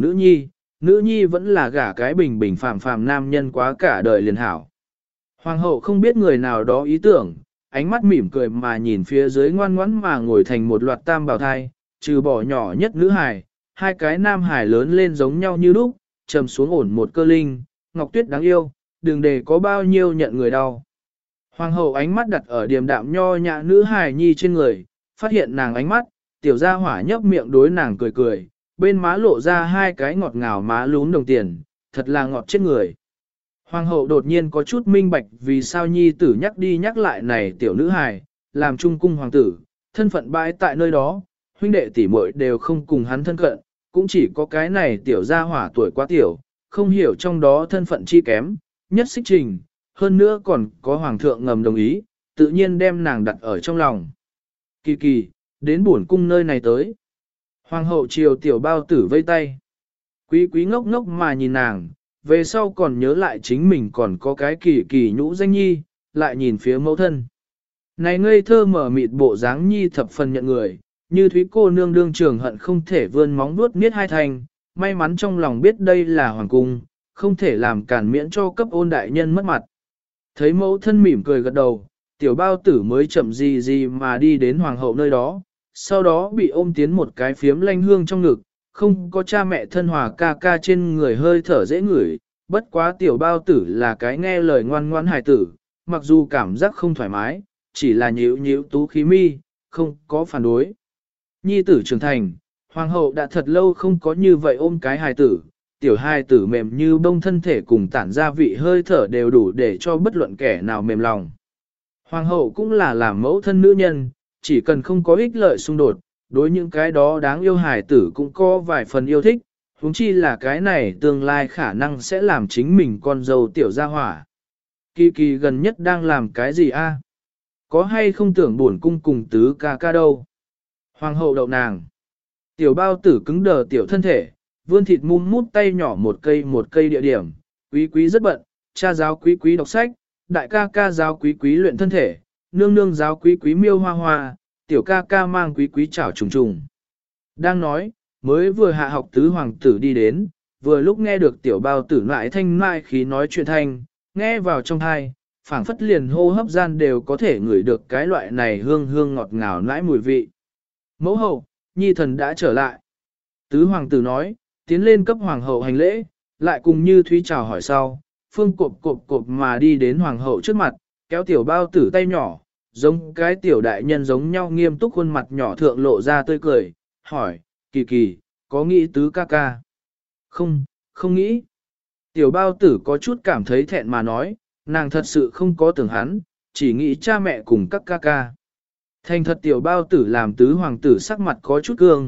nữ nhi vẫn là gả cái bình bình phàm phàm nam nhân quá cả đời liền hảo. Hoàng hậu không biết người nào đó ý tưởng, ánh mắt mỉm cười mà nhìn phía dưới ngoan ngoãn mà ngồi thành một loạt tam bào thai, trừ bỏ nhỏ nhất nữ hài, hai cái nam hài lớn lên giống nhau như lúc, trầm xuống ổn một cơ linh, Ngọc Tuyết đáng yêu, đừng để có bao nhiêu nhận người đau. Hoàng hậu ánh mắt đặt ở điềm đạm nho nhã nữ hài nhi trên người, phát hiện nàng ánh mắt, tiểu gia hỏa nhấp miệng đối nàng cười cười, bên má lộ ra hai cái ngọt ngào má lún đồng tiền, thật là ngọt chết người. Hoàng hậu đột nhiên có chút minh bạch vì sao nhi tử nhắc đi nhắc lại này tiểu nữ hài, làm trung cung hoàng tử, thân phận bãi tại nơi đó, huynh đệ tỷ muội đều không cùng hắn thân cận, cũng chỉ có cái này tiểu gia hỏa tuổi quá tiểu, không hiểu trong đó thân phận chi kém, nhất xích trình, hơn nữa còn có hoàng thượng ngầm đồng ý, tự nhiên đem nàng đặt ở trong lòng. Kỳ kỳ, đến bổn cung nơi này tới. Hoàng hậu triều tiểu bao tử vây tay. Quý quý ngốc ngốc mà nhìn nàng, về sau còn nhớ lại chính mình còn có cái kỳ kỳ nhũ danh nhi, lại nhìn phía mẫu thân. Này ngây thơ mở mịt bộ dáng nhi thập phần nhận người, như Thúy cô nương đương trường hận không thể vươn móng vuốt niết hai thành, may mắn trong lòng biết đây là hoàng cung, không thể làm cản miễn cho cấp ôn đại nhân mất mặt. Thấy mẫu thân mỉm cười gật đầu, tiểu bao tử mới chậm gì mà đi đến hoàng hậu nơi đó, sau đó bị ôm tiến một cái phiếm lanh hương trong ngực, không có cha mẹ thân hòa ca ca trên người hơi thở dễ ngửi, bất quá tiểu bao tử là cái nghe lời ngoan ngoãn hài tử, mặc dù cảm giác không thoải mái, chỉ là nhíu nhíu tú khí mi, không có phản đối. Nhi tử trưởng thành, hoàng hậu đã thật lâu không có như vậy ôm cái hài tử, tiểu hài tử mềm như bông thân thể cùng tản ra vị hơi thở đều đủ để cho bất luận kẻ nào mềm lòng. Hoàng hậu cũng là làm mẫu thân nữ nhân, chỉ cần không có ích lợi xung đột, đối những cái đó đáng yêu hài tử cũng có vài phần yêu thích, huống chi là cái này tương lai khả năng sẽ làm chính mình con dâu tiểu gia hỏa. Kỳ kỳ gần nhất đang làm cái gì a? Có hay không tưởng buồn cung cùng tứ ca ca đâu? Hoàng hậu đậu nàng. Tiểu bao tử cứng đờ tiểu thân thể, vươn thịt mum mút tay nhỏ một cây địa điểm, quý quý rất bận, cha giáo quý quý đọc sách, đại ca ca giáo quý quý luyện thân thể, nương nương giáo quý quý miêu hoa hoa, tiểu ca ca mang quý quý chảo trùng trùng. Đang nói, mới vừa hạ học tứ hoàng tử đi đến, vừa lúc nghe được tiểu bao tử lại thanh mai khí nói chuyện thanh, nghe vào trong thai, phảng phất liền hô hấp gian đều có thể ngửi được cái loại này hương hương ngọt ngào nãi mùi vị. Mẫu hậu, nhi thần đã trở lại. Tứ hoàng tử nói, tiến lên cấp hoàng hậu hành lễ, lại cùng như Thúy chào hỏi sau, phương cộp mà đi đến hoàng hậu trước mặt, kéo tiểu bao tử tay nhỏ, giống cái tiểu đại nhân giống nhau nghiêm túc khuôn mặt nhỏ thượng lộ ra tươi cười, hỏi, kỳ kỳ, có nghĩ tứ ca ca? Không, không nghĩ. Tiểu bao tử có chút cảm thấy thẹn mà nói, nàng thật sự không có tưởng hắn, chỉ nghĩ cha mẹ cùng các ca ca. Thành thật tiểu bao tử làm tứ hoàng tử sắc mặt có chút cương,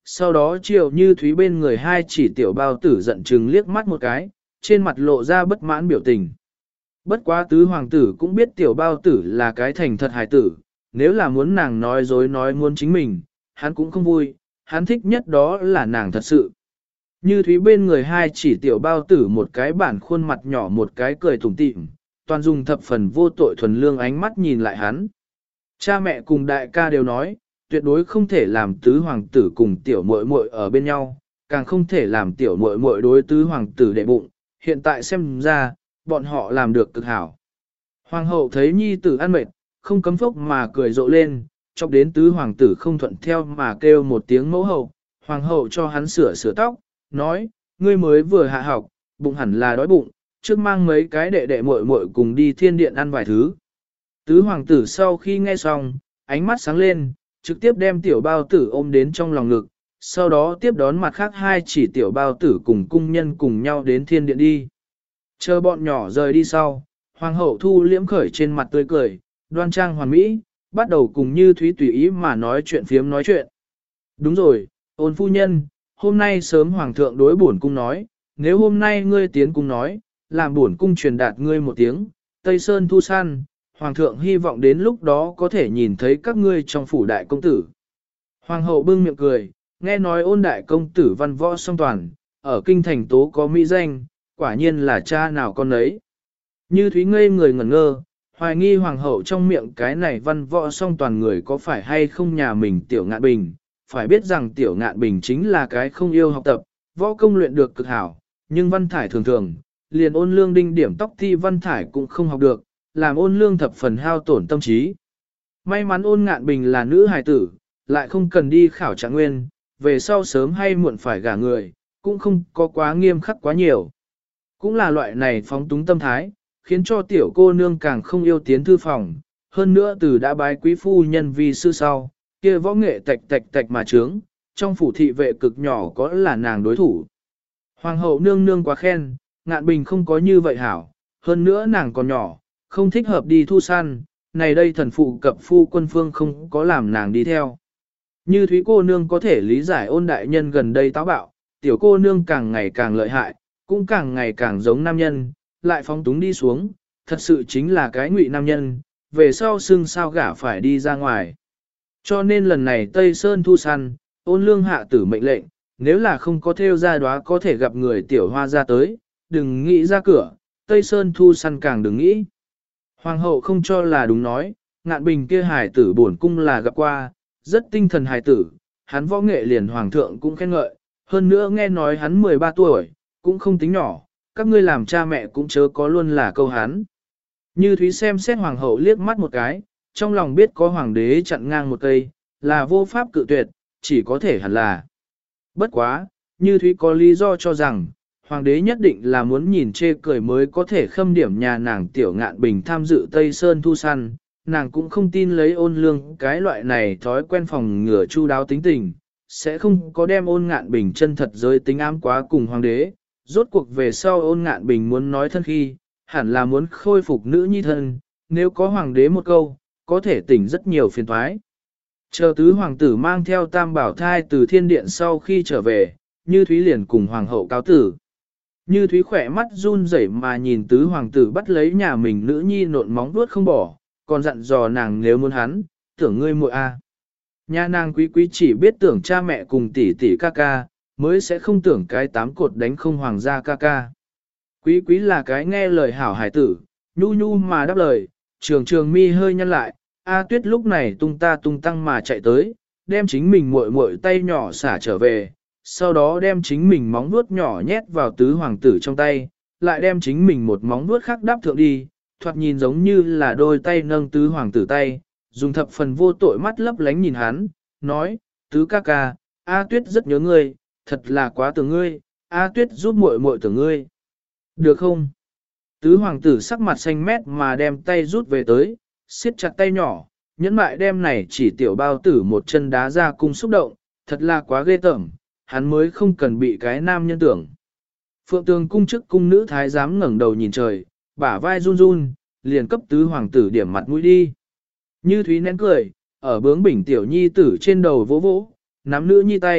sau đó chiều Như Thúy bên người hai chỉ tiểu bao tử giận chừng liếc mắt một cái, trên mặt lộ ra bất mãn biểu tình. Bất quá tứ hoàng tử cũng biết tiểu bao tử là cái thành thật hài tử, nếu là muốn nàng nói dối nói muốn chính mình, hắn cũng không vui, hắn thích nhất đó là nàng thật sự. Như Thúy bên người hai chỉ tiểu bao tử một cái bản khuôn mặt nhỏ một cái cười tủm tỉm, toàn dùng thập phần vô tội thuần lương ánh mắt nhìn lại hắn. Cha mẹ cùng đại ca đều nói, tuyệt đối không thể làm tứ hoàng tử cùng tiểu muội muội ở bên nhau, càng không thể làm tiểu muội muội đối tứ hoàng tử đệ bụng, hiện tại xem ra, bọn họ làm được cực hảo. Hoàng hậu thấy nhi tử ăn mệt, không cấm phốc mà cười rộ lên, chọc đến tứ hoàng tử không thuận theo mà kêu một tiếng mẫu hậu, hoàng hậu cho hắn sửa tóc, nói, ngươi mới vừa hạ học, bụng hẳn là đói bụng, trước mang mấy cái đệ đệ muội muội cùng đi thiên điện ăn vài thứ. Tứ hoàng tử sau khi nghe xong, ánh mắt sáng lên, trực tiếp đem tiểu bao tử ôm đến trong lòng ngực, sau đó tiếp đón mặt khác hai chỉ tiểu bao tử cùng cung nhân cùng nhau đến thiên điện đi. Chờ bọn nhỏ rời đi sau, hoàng hậu thu liễm khởi trên mặt tươi cười, đoan trang hoàn mỹ, bắt đầu cùng Như Thúy tùy ý mà nói chuyện phiếm nói chuyện. Đúng rồi, ôn phu nhân, hôm nay sớm hoàng thượng đối bổn cung nói, nếu hôm nay ngươi tiến cung nói, làm bổn cung truyền đạt ngươi một tiếng, Tây Sơn thu săn, hoàng thượng hy vọng đến lúc đó có thể nhìn thấy các ngươi trong phủ đại công tử. Hoàng hậu bưng miệng cười, nghe nói ôn đại công tử văn võ song toàn, ở kinh thành tố có mỹ danh, quả nhiên là cha nào con ấy. Như Thúy ngây người ngẩn ngơ, hoài nghi hoàng hậu trong miệng cái này văn võ song toàn người có phải hay không nhà mình tiểu ngạn bình, phải biết rằng tiểu ngạn bình chính là cái không yêu học tập, võ công luyện được cực hảo, nhưng văn thải thường thường, liền ôn lương đinh điểm tóc thi văn thải cũng không học được, làm ôn lương thập phần hao tổn tâm trí. May mắn ôn ngạn bình là nữ hài tử, lại không cần đi khảo trạng nguyên, về sau sớm hay muộn phải gả người, cũng không có quá nghiêm khắc quá nhiều. Cũng là loại này phóng túng tâm thái, khiến cho tiểu cô nương càng không yêu tiến thư phòng, hơn nữa từ đã bái quý phu nhân vi sư sau, kia võ nghệ tạch mà trướng, trong phủ thị vệ cực nhỏ có là nàng đối thủ. Hoàng hậu nương nương quá khen, ngạn bình không có như vậy hảo, hơn nữa nàng còn nhỏ, không thích hợp đi thu săn, này đây thần phụ cập phu quân phương không có làm nàng đi theo. Như Thúy cô nương có thể lý giải ôn đại nhân gần đây táo bạo, tiểu cô nương càng ngày càng lợi hại, cũng càng ngày càng giống nam nhân, lại phóng túng đi xuống, thật sự chính là cái ngụy nam nhân, về sau xưng sao gả phải đi ra ngoài. Cho nên lần này Tây Sơn thu săn, ôn lương hạ tử mệnh lệnh, nếu là không có theo gia đoá có thể gặp người tiểu hoa ra tới, đừng nghĩ ra cửa, Tây Sơn thu săn càng đừng nghĩ. Hoàng hậu không cho là đúng nói, ngạn bình kia hài tử bổn cung là gặp qua, rất tinh thần hài tử, hắn võ nghệ liền hoàng thượng cũng khen ngợi, hơn nữa nghe nói hắn 13 tuổi, cũng không tính nhỏ, các ngươi làm cha mẹ cũng chớ có luôn là câu hắn. Như Thúy xem xét hoàng hậu liếc mắt một cái, trong lòng biết có hoàng đế chặn ngang một cây, là vô pháp cự tuyệt, chỉ có thể hẳn là. Bất quá, Như Thúy có lý do cho rằng, hoàng đế nhất định là muốn nhìn chê cười mới có thể khâm điểm nhà nàng tiểu ngạn bình tham dự Tây Sơn thu săn, nàng cũng không tin lấy ôn lương cái loại này thói quen phòng ngừa chu đáo tính tình, sẽ không có đem ôn ngạn bình chân thật giới tính ám quá cùng hoàng đế, rốt cuộc về sau ôn ngạn bình muốn nói thân khi, hẳn là muốn khôi phục nữ nhi thân, nếu có hoàng đế một câu, có thể tỉnh rất nhiều phiền toái. Chờ tứ hoàng tử mang theo tam bảo thai từ thiên điện sau khi trở về, Như Thúy liền cùng hoàng hậu cáo tử. Như Thúy khỏe mắt run rẩy mà nhìn tứ hoàng tử bắt lấy nhà mình nữ nhi nộn móng vuốt không bỏ, còn dặn dò nàng nếu muốn hắn, tưởng ngươi muội a. Nhà nàng quý quý chỉ biết tưởng cha mẹ cùng tỷ tỷ ca ca, mới sẽ không tưởng cái tám cột đánh không hoàng gia ca ca. Quý quý là cái nghe lời hảo hải tử, nhu nhu mà đáp lời, trường trường mi hơi nhăn lại, A Tuyết lúc này tung ta tung tăng mà chạy tới, đem chính mình muội muội tay nhỏ xả trở về, sau đó đem chính mình móng vuốt nhỏ nhét vào tứ hoàng tử trong tay, lại đem chính mình một móng vuốt khác đáp thượng đi, thoạt nhìn giống như là đôi tay nâng tứ hoàng tử tay, dùng thập phần vô tội mắt lấp lánh nhìn hắn, nói, tứ ca ca, A Tuyết rất nhớ ngươi, thật là quá tưởng ngươi, A Tuyết giúp muội muội tưởng ngươi. Được không? Tứ hoàng tử sắc mặt xanh mét mà đem tay rút về tới, siết chặt tay nhỏ, nhẫn mại đem này chỉ tiểu bao tử một chân đá ra cung xúc động, thật là quá ghê tởm, hắn mới không cần bị cái nam nhân tưởng. Phượng tường cung chức cung nữ thái giám ngẩng đầu nhìn trời, bả vai run run, liền cấp tứ hoàng tử điểm mặt mũi đi. Như Thúy nén cười, ở bướng bỉnh tiểu nhi tử trên đầu vỗ vỗ, nắm nữ nhi tay,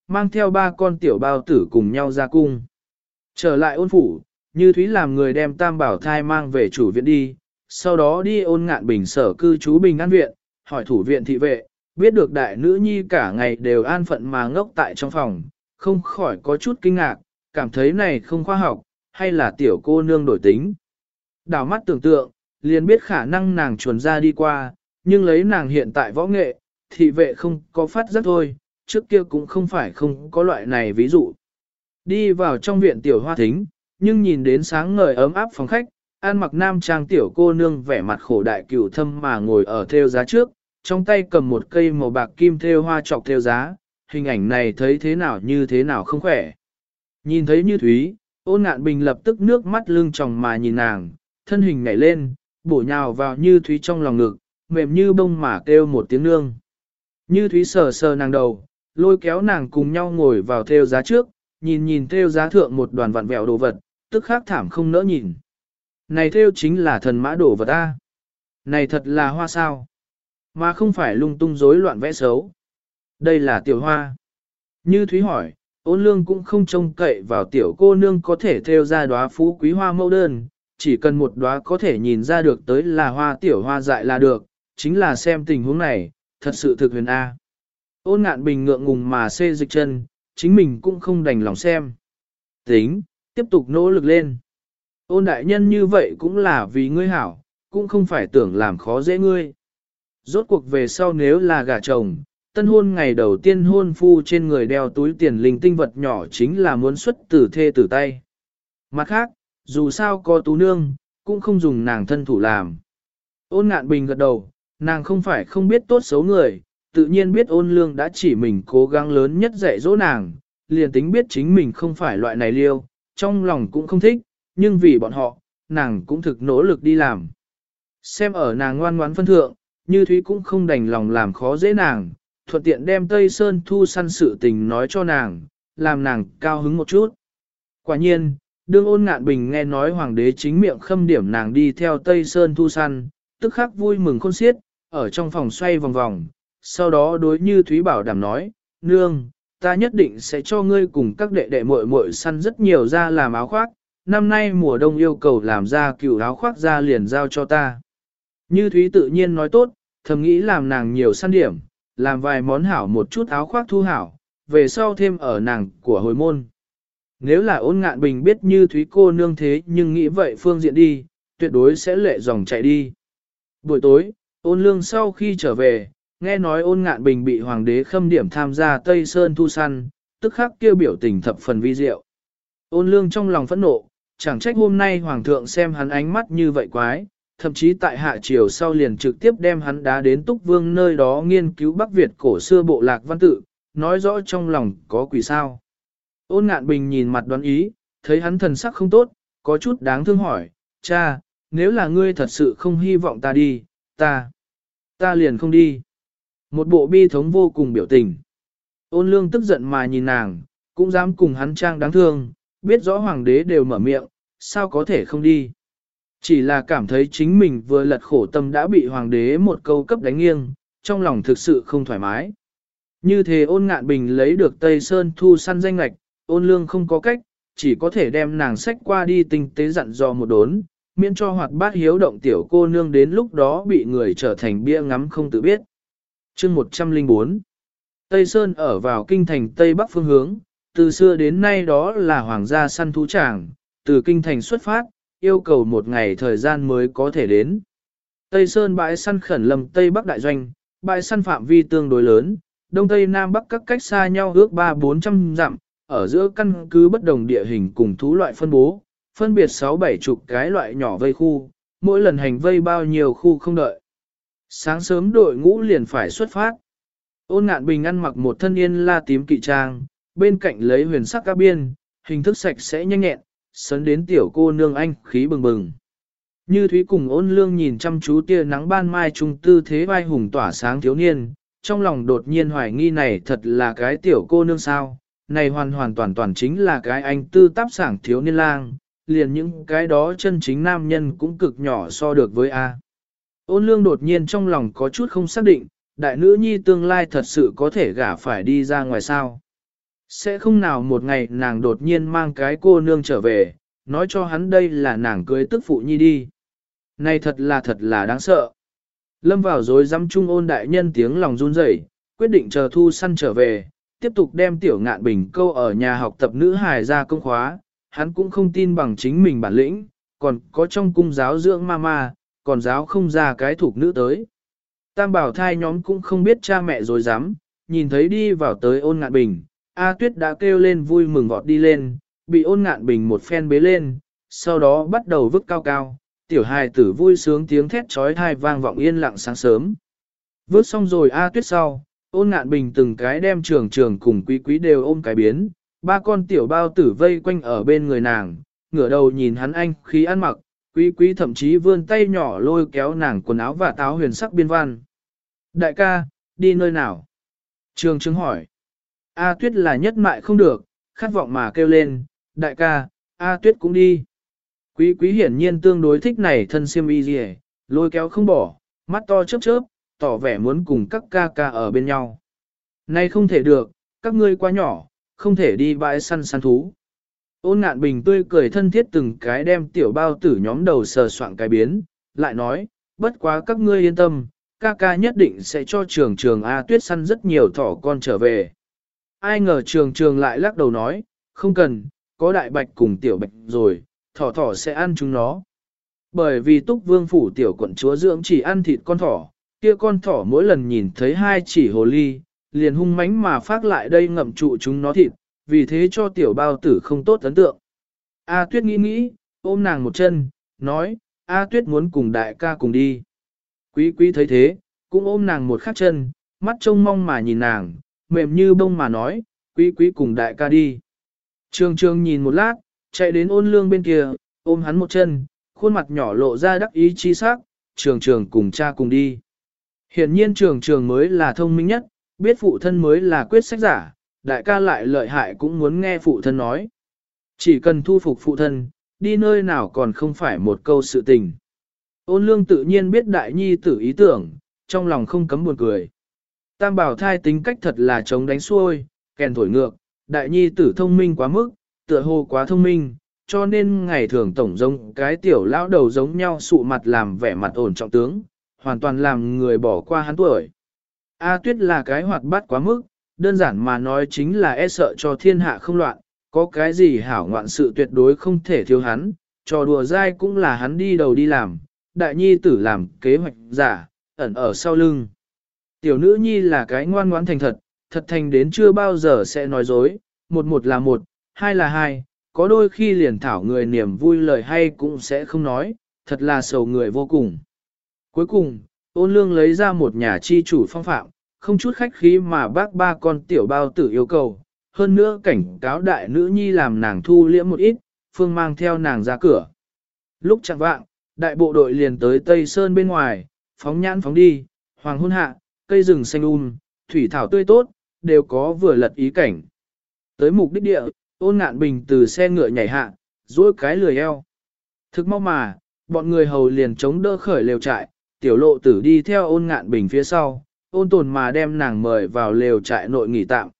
mang theo 3 con tiểu bao tử cùng nhau ra cung. Trở lại Ôn phủ, Như Thúy làm người đem Tam Bảo thai mang về chủ viện đi, sau đó đi Ôn Ngạn Bình sở cư trú Bình An viện, hỏi thủ viện thị vệ, biết được đại nữ nhi cả ngày đều an phận mà ngốc tại trong phòng, không khỏi có chút kinh ngạc, cảm thấy này không khoa học, hay là tiểu cô nương đổi tính. Đảo mắt tưởng tượng, liền biết khả năng nàng chuồn ra đi qua, nhưng lấy nàng hiện tại võ nghệ, thị vệ không có phát giác thôi, trước kia cũng không phải không có loại này ví dụ. Đi vào trong viện tiểu hoa thính, nhưng nhìn đến sáng ngời ấm áp phòng khách, an mặc nam trang tiểu cô nương vẻ mặt khổ đại cửu thâm mà ngồi ở thêu giá trước, trong tay cầm một cây màu bạc kim thêu hoa trọc thêu giá, hình ảnh này thấy thế nào như thế nào không khỏe. Nhìn thấy Như Thúy, Ôn Ngạn Bình lập tức nước mắt lưng tròng mà nhìn nàng, thân hình nhảy lên, bổ nhào vào Như Thúy trong lòng ngực, mềm như bông mà kêu một tiếng nương. Như Thúy sờ sờ nàng đầu, lôi kéo nàng cùng nhau ngồi vào thêu giá trước, nhìn thêu giá thượng một đoàn vặn vẹo đồ vật, tức khắc thảm không nỡ nhìn. Này thêu chính là thần mã đồ vật ta. Này thật là hoa sao. Mà không phải lung tung rối loạn vẽ xấu. Đây là tiểu hoa. Như Thúy hỏi, Ôn Lương cũng không trông cậy vào tiểu cô nương có thể thêu ra đóa phú quý hoa mẫu đơn, chỉ cần một đóa có thể nhìn ra được tới là hoa tiểu hoa dại là được, chính là xem tình huống này, thật sự thực huyền A. Ôn Ngạn Bình ngượng ngùng mà xê dịch chân, chính mình cũng không đành lòng xem. Tính, tiếp tục nỗ lực lên. Ôn đại nhân như vậy cũng là vì ngươi hảo, cũng không phải tưởng làm khó dễ ngươi. Rốt cuộc về sau nếu là gả chồng, tân hôn ngày đầu tiên hôn phu trên người đeo túi tiền linh tinh vật nhỏ chính là muốn xuất tử thê tử tay. Mặt khác, dù sao có tú nương, cũng không dùng nàng thân thủ làm. Ôn Ngạn Bình gật đầu, nàng không phải không biết tốt xấu người, tự nhiên biết Ôn Lương đã chỉ mình cố gắng lớn nhất dạy dỗ nàng, liền tính biết chính mình không phải loại này liêu, trong lòng cũng không thích, nhưng vì bọn họ, nàng cũng thực nỗ lực đi làm. Xem ở nàng ngoan ngoãn phân thượng, Như Thúy cũng không đành lòng làm khó dễ nàng, thuận tiện đem Tây Sơn thu săn sự tình nói cho nàng, làm nàng cao hứng một chút. Quả nhiên, đương Ôn Ngạn Bình nghe nói hoàng đế chính miệng khâm điểm nàng đi theo Tây Sơn thu săn, tức khắc vui mừng khôn xiết, ở trong phòng xoay vòng vòng, sau đó đối Như Thúy bảo đảm nói, nương, ta nhất định sẽ cho ngươi cùng các đệ đệ muội muội săn rất nhiều ra làm áo khoác, năm nay mùa đông yêu cầu làm ra cựu áo khoác ra liền giao cho ta. Như Thúy tự nhiên nói tốt, thầm nghĩ làm nàng nhiều săn điểm, làm vài món hảo một chút áo khoác thu hảo, về sau thêm ở nàng của hồi môn. Nếu là Ôn Ngạn Bình biết Như Thúy cô nương thế nhưng nghĩ vậy phương diện đi, tuyệt đối sẽ lệ dòng chạy đi. Buổi tối, Ôn Lương sau khi trở về, nghe nói Ôn Ngạn Bình bị hoàng đế khâm điểm tham gia Tây Sơn thu săn, tức khắc kêu biểu tình thập phần vi diệu. Ôn Lương trong lòng phẫn nộ, chẳng trách hôm nay hoàng thượng xem hắn ánh mắt như vậy quái, thậm chí tại hạ triều sau liền trực tiếp đem hắn đá đến Túc Vương nơi đó nghiên cứu Bắc Việt cổ xưa bộ lạc văn tự, nói rõ trong lòng có quỷ sao. Ôn Ngạn Bình nhìn mặt đoán ý, thấy hắn thần sắc không tốt, có chút đáng thương hỏi, cha, nếu là ngươi thật sự không hy vọng ta đi, ta liền không đi. Một bộ bi thống vô cùng biểu tình. Ôn Lương tức giận mà nhìn nàng, cũng dám cùng hắn trang đáng thương, biết rõ hoàng đế đều mở miệng, sao có thể không đi. Chỉ là cảm thấy chính mình vừa lật khổ tâm đã bị hoàng đế một câu cấp đánh nghiêng, trong lòng thực sự không thoải mái. Như thế Ôn Ngạn Bình lấy được Tây Sơn thu săn danh lạch, Ôn Lương không có cách, chỉ có thể đem nàng sách qua đi tinh tế dặn dò một đốn, miễn cho hoạt bát hiếu động tiểu cô nương đến lúc đó bị người trở thành bia ngắm không tự biết. Chương 104 Tây Sơn ở vào kinh thành Tây Bắc phương hướng, từ xưa đến nay đó là hoàng gia săn thú tràng, từ kinh thành xuất phát, yêu cầu một ngày thời gian mới có thể đến. Tây Sơn bãi săn khẩn lâm Tây Bắc đại doanh, bãi săn phạm vi tương đối lớn, Đông Tây Nam Bắc các cách xa nhau ước 300-400 dặm, ở giữa căn cứ bất đồng địa hình cùng thú loại phân bố, phân biệt 6-7 chục cái loại nhỏ vây khu, mỗi lần hành vây bao nhiêu khu không đợi. Sáng sớm đội ngũ liền phải xuất phát. Ôn Ngạn Bình ăn mặc một thân yên la tím kỵ trang, bên cạnh lấy huyền sắc các biên, hình thức sạch sẽ nhanh nhẹn, sấn đến tiểu cô nương anh khí bừng bừng. Như Thúy cùng Ôn Lương nhìn chăm chú tia nắng ban mai trung tư thế vai hùng tỏa sáng thiếu niên, trong lòng đột nhiên hoài nghi này thật là cái tiểu cô nương sao, này hoàn toàn chính là cái anh tư táp sảng thiếu niên lang, liền những cái đó chân chính nam nhân cũng cực nhỏ so được với A. Ôn Lương đột nhiên trong lòng có chút không xác định, đại nữ nhi tương lai thật sự có thể gả phải đi ra ngoài sao. Sẽ không nào một ngày nàng đột nhiên mang cái cô nương trở về, nói cho hắn đây là nàng cưới tức phụ nhi đi. Này thật là đáng sợ. Lâm vào rồi dám trung ôn đại nhân tiếng lòng run rẩy, quyết định chờ thu săn trở về, tiếp tục đem tiểu ngạn bình câu ở nhà học tập nữ hài ra công khóa. Hắn cũng không tin bằng chính mình bản lĩnh, còn có trong cung giáo dưỡng ma, còn giáo không ra cái thuộc nữ tới. Tam bảo thai nhóm cũng không biết cha mẹ rồi dám, nhìn thấy đi vào tới ôn ngạn bình, A Tuyết đã kêu lên vui mừng vọt đi lên, bị ôn ngạn bình một phen bế lên, sau đó bắt đầu vứt cao cao, tiểu hài tử vui sướng tiếng thét trói thai vang vọng yên lặng sáng sớm. Vứt xong rồi A Tuyết sau, ôn ngạn bình từng cái đem trường trường cùng quý quý đều ôm cái biến, ba con tiểu bao tử vây quanh ở bên người nàng, ngửa đầu nhìn hắn anh khí ăn mặc, quý quý thậm chí vươn tay nhỏ lôi kéo nàng quần áo và táo huyền sắc biên văn. Đại ca, đi nơi nào? Trường trường hỏi. A Tuyết là nhất mại không được, khát vọng mà kêu lên, đại ca, A Tuyết cũng đi. Quý quý hiển nhiên tương đối thích này thân siêm y gì, lôi kéo không bỏ, mắt to chớp chớp, tỏ vẻ muốn cùng các ca ca ở bên nhau. Nay không thể được, các ngươi quá nhỏ, không thể đi bãi săn săn thú. Ôn ngạn bình tươi cười thân thiết từng cái đem tiểu bao tử nhóm đầu sờ soạn cái biến, lại nói, bất quá các ngươi yên tâm, ca ca nhất định sẽ cho trường trường A Tuyết săn rất nhiều thỏ con trở về. Ai ngờ trường trường lại lắc đầu nói, không cần, có đại bạch cùng tiểu bạch rồi, thỏ thỏ sẽ ăn chúng nó. Bởi vì túc vương phủ tiểu quận chúa dưỡng chỉ ăn thịt con thỏ, kia con thỏ mỗi lần nhìn thấy hai chỉ hồ ly, liền hung mãnh mà phát lại đây ngậm trụ chúng nó thịt, vì thế cho tiểu bao tử không tốt ấn tượng. A Tuyết nghĩ nghĩ, ôm nàng một chân, nói, A Tuyết muốn cùng đại ca cùng đi. Quý quý thấy thế, cũng ôm nàng một khắc chân, mắt trông mong mà nhìn nàng, mềm như bông mà nói, quý quý cùng đại ca đi. Trường trường nhìn một lát, chạy đến ôn lương bên kia, ôm hắn một chân, khuôn mặt nhỏ lộ ra đắc ý chi sắc, trường trường cùng cha cùng đi. Hiển nhiên trường trường mới là thông minh nhất, biết phụ thân mới là quyết sách giả, đại ca lại lợi hại cũng muốn nghe phụ thân nói. Chỉ cần thu phục phụ thân, đi nơi nào còn không phải một câu sự tình. Ôn lương tự nhiên biết đại nhi tử ý tưởng, trong lòng không cấm buồn cười. Tam bảo thai tính cách thật là chống đánh xuôi, kèn thổi ngược, đại nhi tử thông minh quá mức, tựa hồ quá thông minh, cho nên ngày thường tổng giống cái tiểu lão đầu giống nhau sụ mặt làm vẻ mặt ổn trọng tướng, hoàn toàn làm người bỏ qua hắn tuổi. A Tuyết là cái hoạt bát quá mức, đơn giản mà nói chính là e sợ cho thiên hạ không loạn, có cái gì hảo ngoạn sự tuyệt đối không thể thiếu hắn, trò đùa dai cũng là hắn đi đầu đi làm, đại nhi tử làm kế hoạch giả, ẩn ở sau lưng. Tiểu nữ nhi là cái ngoan ngoãn thành thật, thật thành đến chưa bao giờ sẽ nói dối, một là một, hai là hai, có đôi khi liền thảo người niềm vui lời hay cũng sẽ không nói, thật là sầu người vô cùng. Cuối cùng, ôn lương lấy ra một nhà chi chủ phong phạm, không chút khách khí mà bác ba con tiểu bao tử yêu cầu, hơn nữa cảnh cáo đại nữ nhi làm nàng thu liễm một ít, phương mang theo nàng ra cửa. Lúc chẳng vạng, đại bộ đội liền tới Tây Sơn bên ngoài, phóng nhãn phóng đi, hoàng hôn hạ, cây rừng xanh thủy thảo tươi tốt, đều có vừa lật ý cảnh. Tới mục đích địa, ôn ngạn bình từ xe ngựa nhảy hạ, duỗi cái lười eo. Thực mau mà, bọn người hầu liền chống đỡ khởi lều trại, tiểu lộ tử đi theo ôn ngạn bình phía sau, ôn tồn mà đem nàng mời vào lều trại nội nghỉ tạm.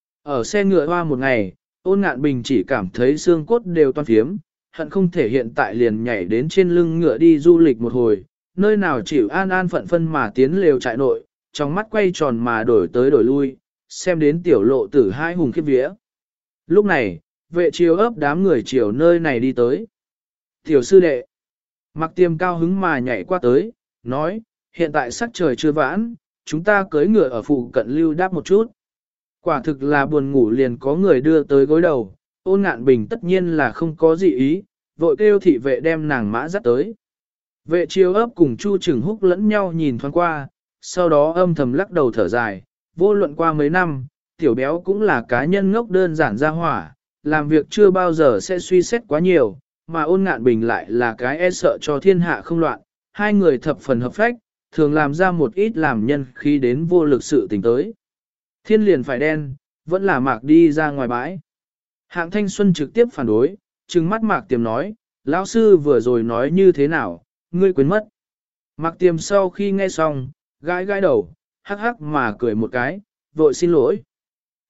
Ở xe ngựa hoa một ngày, ôn ngạn bình chỉ cảm thấy xương cốt đều toan phiếm, hận không thể hiện tại liền nhảy đến trên lưng ngựa đi du lịch một hồi, nơi nào chịu an an phận phân mà tiến lều trại nội, trong mắt quay tròn mà đổi tới đổi lui, xem đến tiểu lộ tử hai hùng khiếp vía. Lúc này, vệ chiều ấp đám người chiều nơi này đi tới. Tiểu sư đệ, Mặc Tiêm cao hứng mà nhảy qua tới, nói, hiện tại sắc trời chưa vãn, chúng ta cưỡi ngựa ở phụ cận lưu đáp một chút. Quả thực là buồn ngủ liền có người đưa tới gối đầu, ôn ngạn bình tất nhiên là không có gì ý, vội kêu thị vệ đem nàng mã dắt tới. Vệ chiêu ấp cùng Chu Trừng Húc lẫn nhau nhìn thoáng qua, sau đó âm thầm lắc đầu thở dài, vô luận qua mấy năm, tiểu béo cũng là cá nhân ngốc đơn giản ra hỏa, làm việc chưa bao giờ sẽ suy xét quá nhiều, mà ôn ngạn bình lại là cái e sợ cho thiên hạ không loạn, hai người thập phần hợp phách, thường làm ra một ít làm nhân khi đến vô lực sự tình tới. Thiên liền phải đen, vẫn là Mạc đi ra ngoài bãi. Hạng Thanh Xuân trực tiếp phản đối, trừng mắt Mạc Tiềm nói, lão sư vừa rồi nói như thế nào, ngươi quên mất. Mạc Tiềm sau khi nghe xong, gãi gãi đầu, hắc hắc mà cười một cái, vội xin lỗi.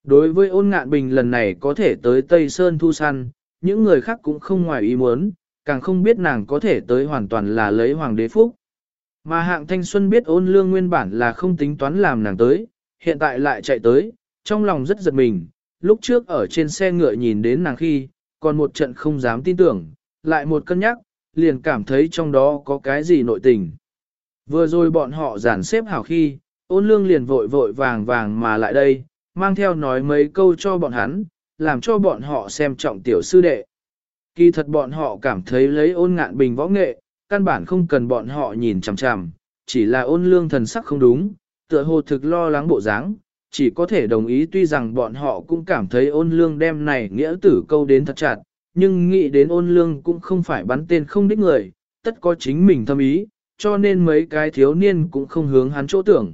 Đối với Ôn Ngạn Bình lần này có thể tới Tây Sơn thu săn, những người khác cũng không ngoài ý muốn, càng không biết nàng có thể tới hoàn toàn là lấy hoàng đế phúc. Mà Hạng Thanh Xuân biết Ôn Lương nguyên bản là không tính toán làm nàng tới, hiện tại lại chạy tới, trong lòng rất giật mình, lúc trước ở trên xe ngựa nhìn đến nàng khi, còn một trận không dám tin tưởng, lại một cân nhắc, liền cảm thấy trong đó có cái gì nội tình. Vừa rồi bọn họ dàn xếp hảo khi, Ôn Lương liền vội vội vàng vàng mà lại đây, mang theo nói mấy câu cho bọn hắn, làm cho bọn họ xem trọng tiểu sư đệ. Kỳ thật bọn họ cảm thấy lấy Ôn Ngạn Bình võ nghệ, căn bản không cần bọn họ nhìn chằm chằm, chỉ là Ôn Lương thần sắc không đúng, tựa hồ thực lo lắng bộ dáng, chỉ có thể đồng ý, tuy rằng bọn họ cũng cảm thấy Ôn Lương đem này nghĩa tử câu đến thật chặt, nhưng nghĩ đến Ôn Lương cũng không phải bắn tên không đích người, tất có chính mình thâm ý, cho nên mấy cái thiếu niên cũng không hướng hắn chỗ tưởng.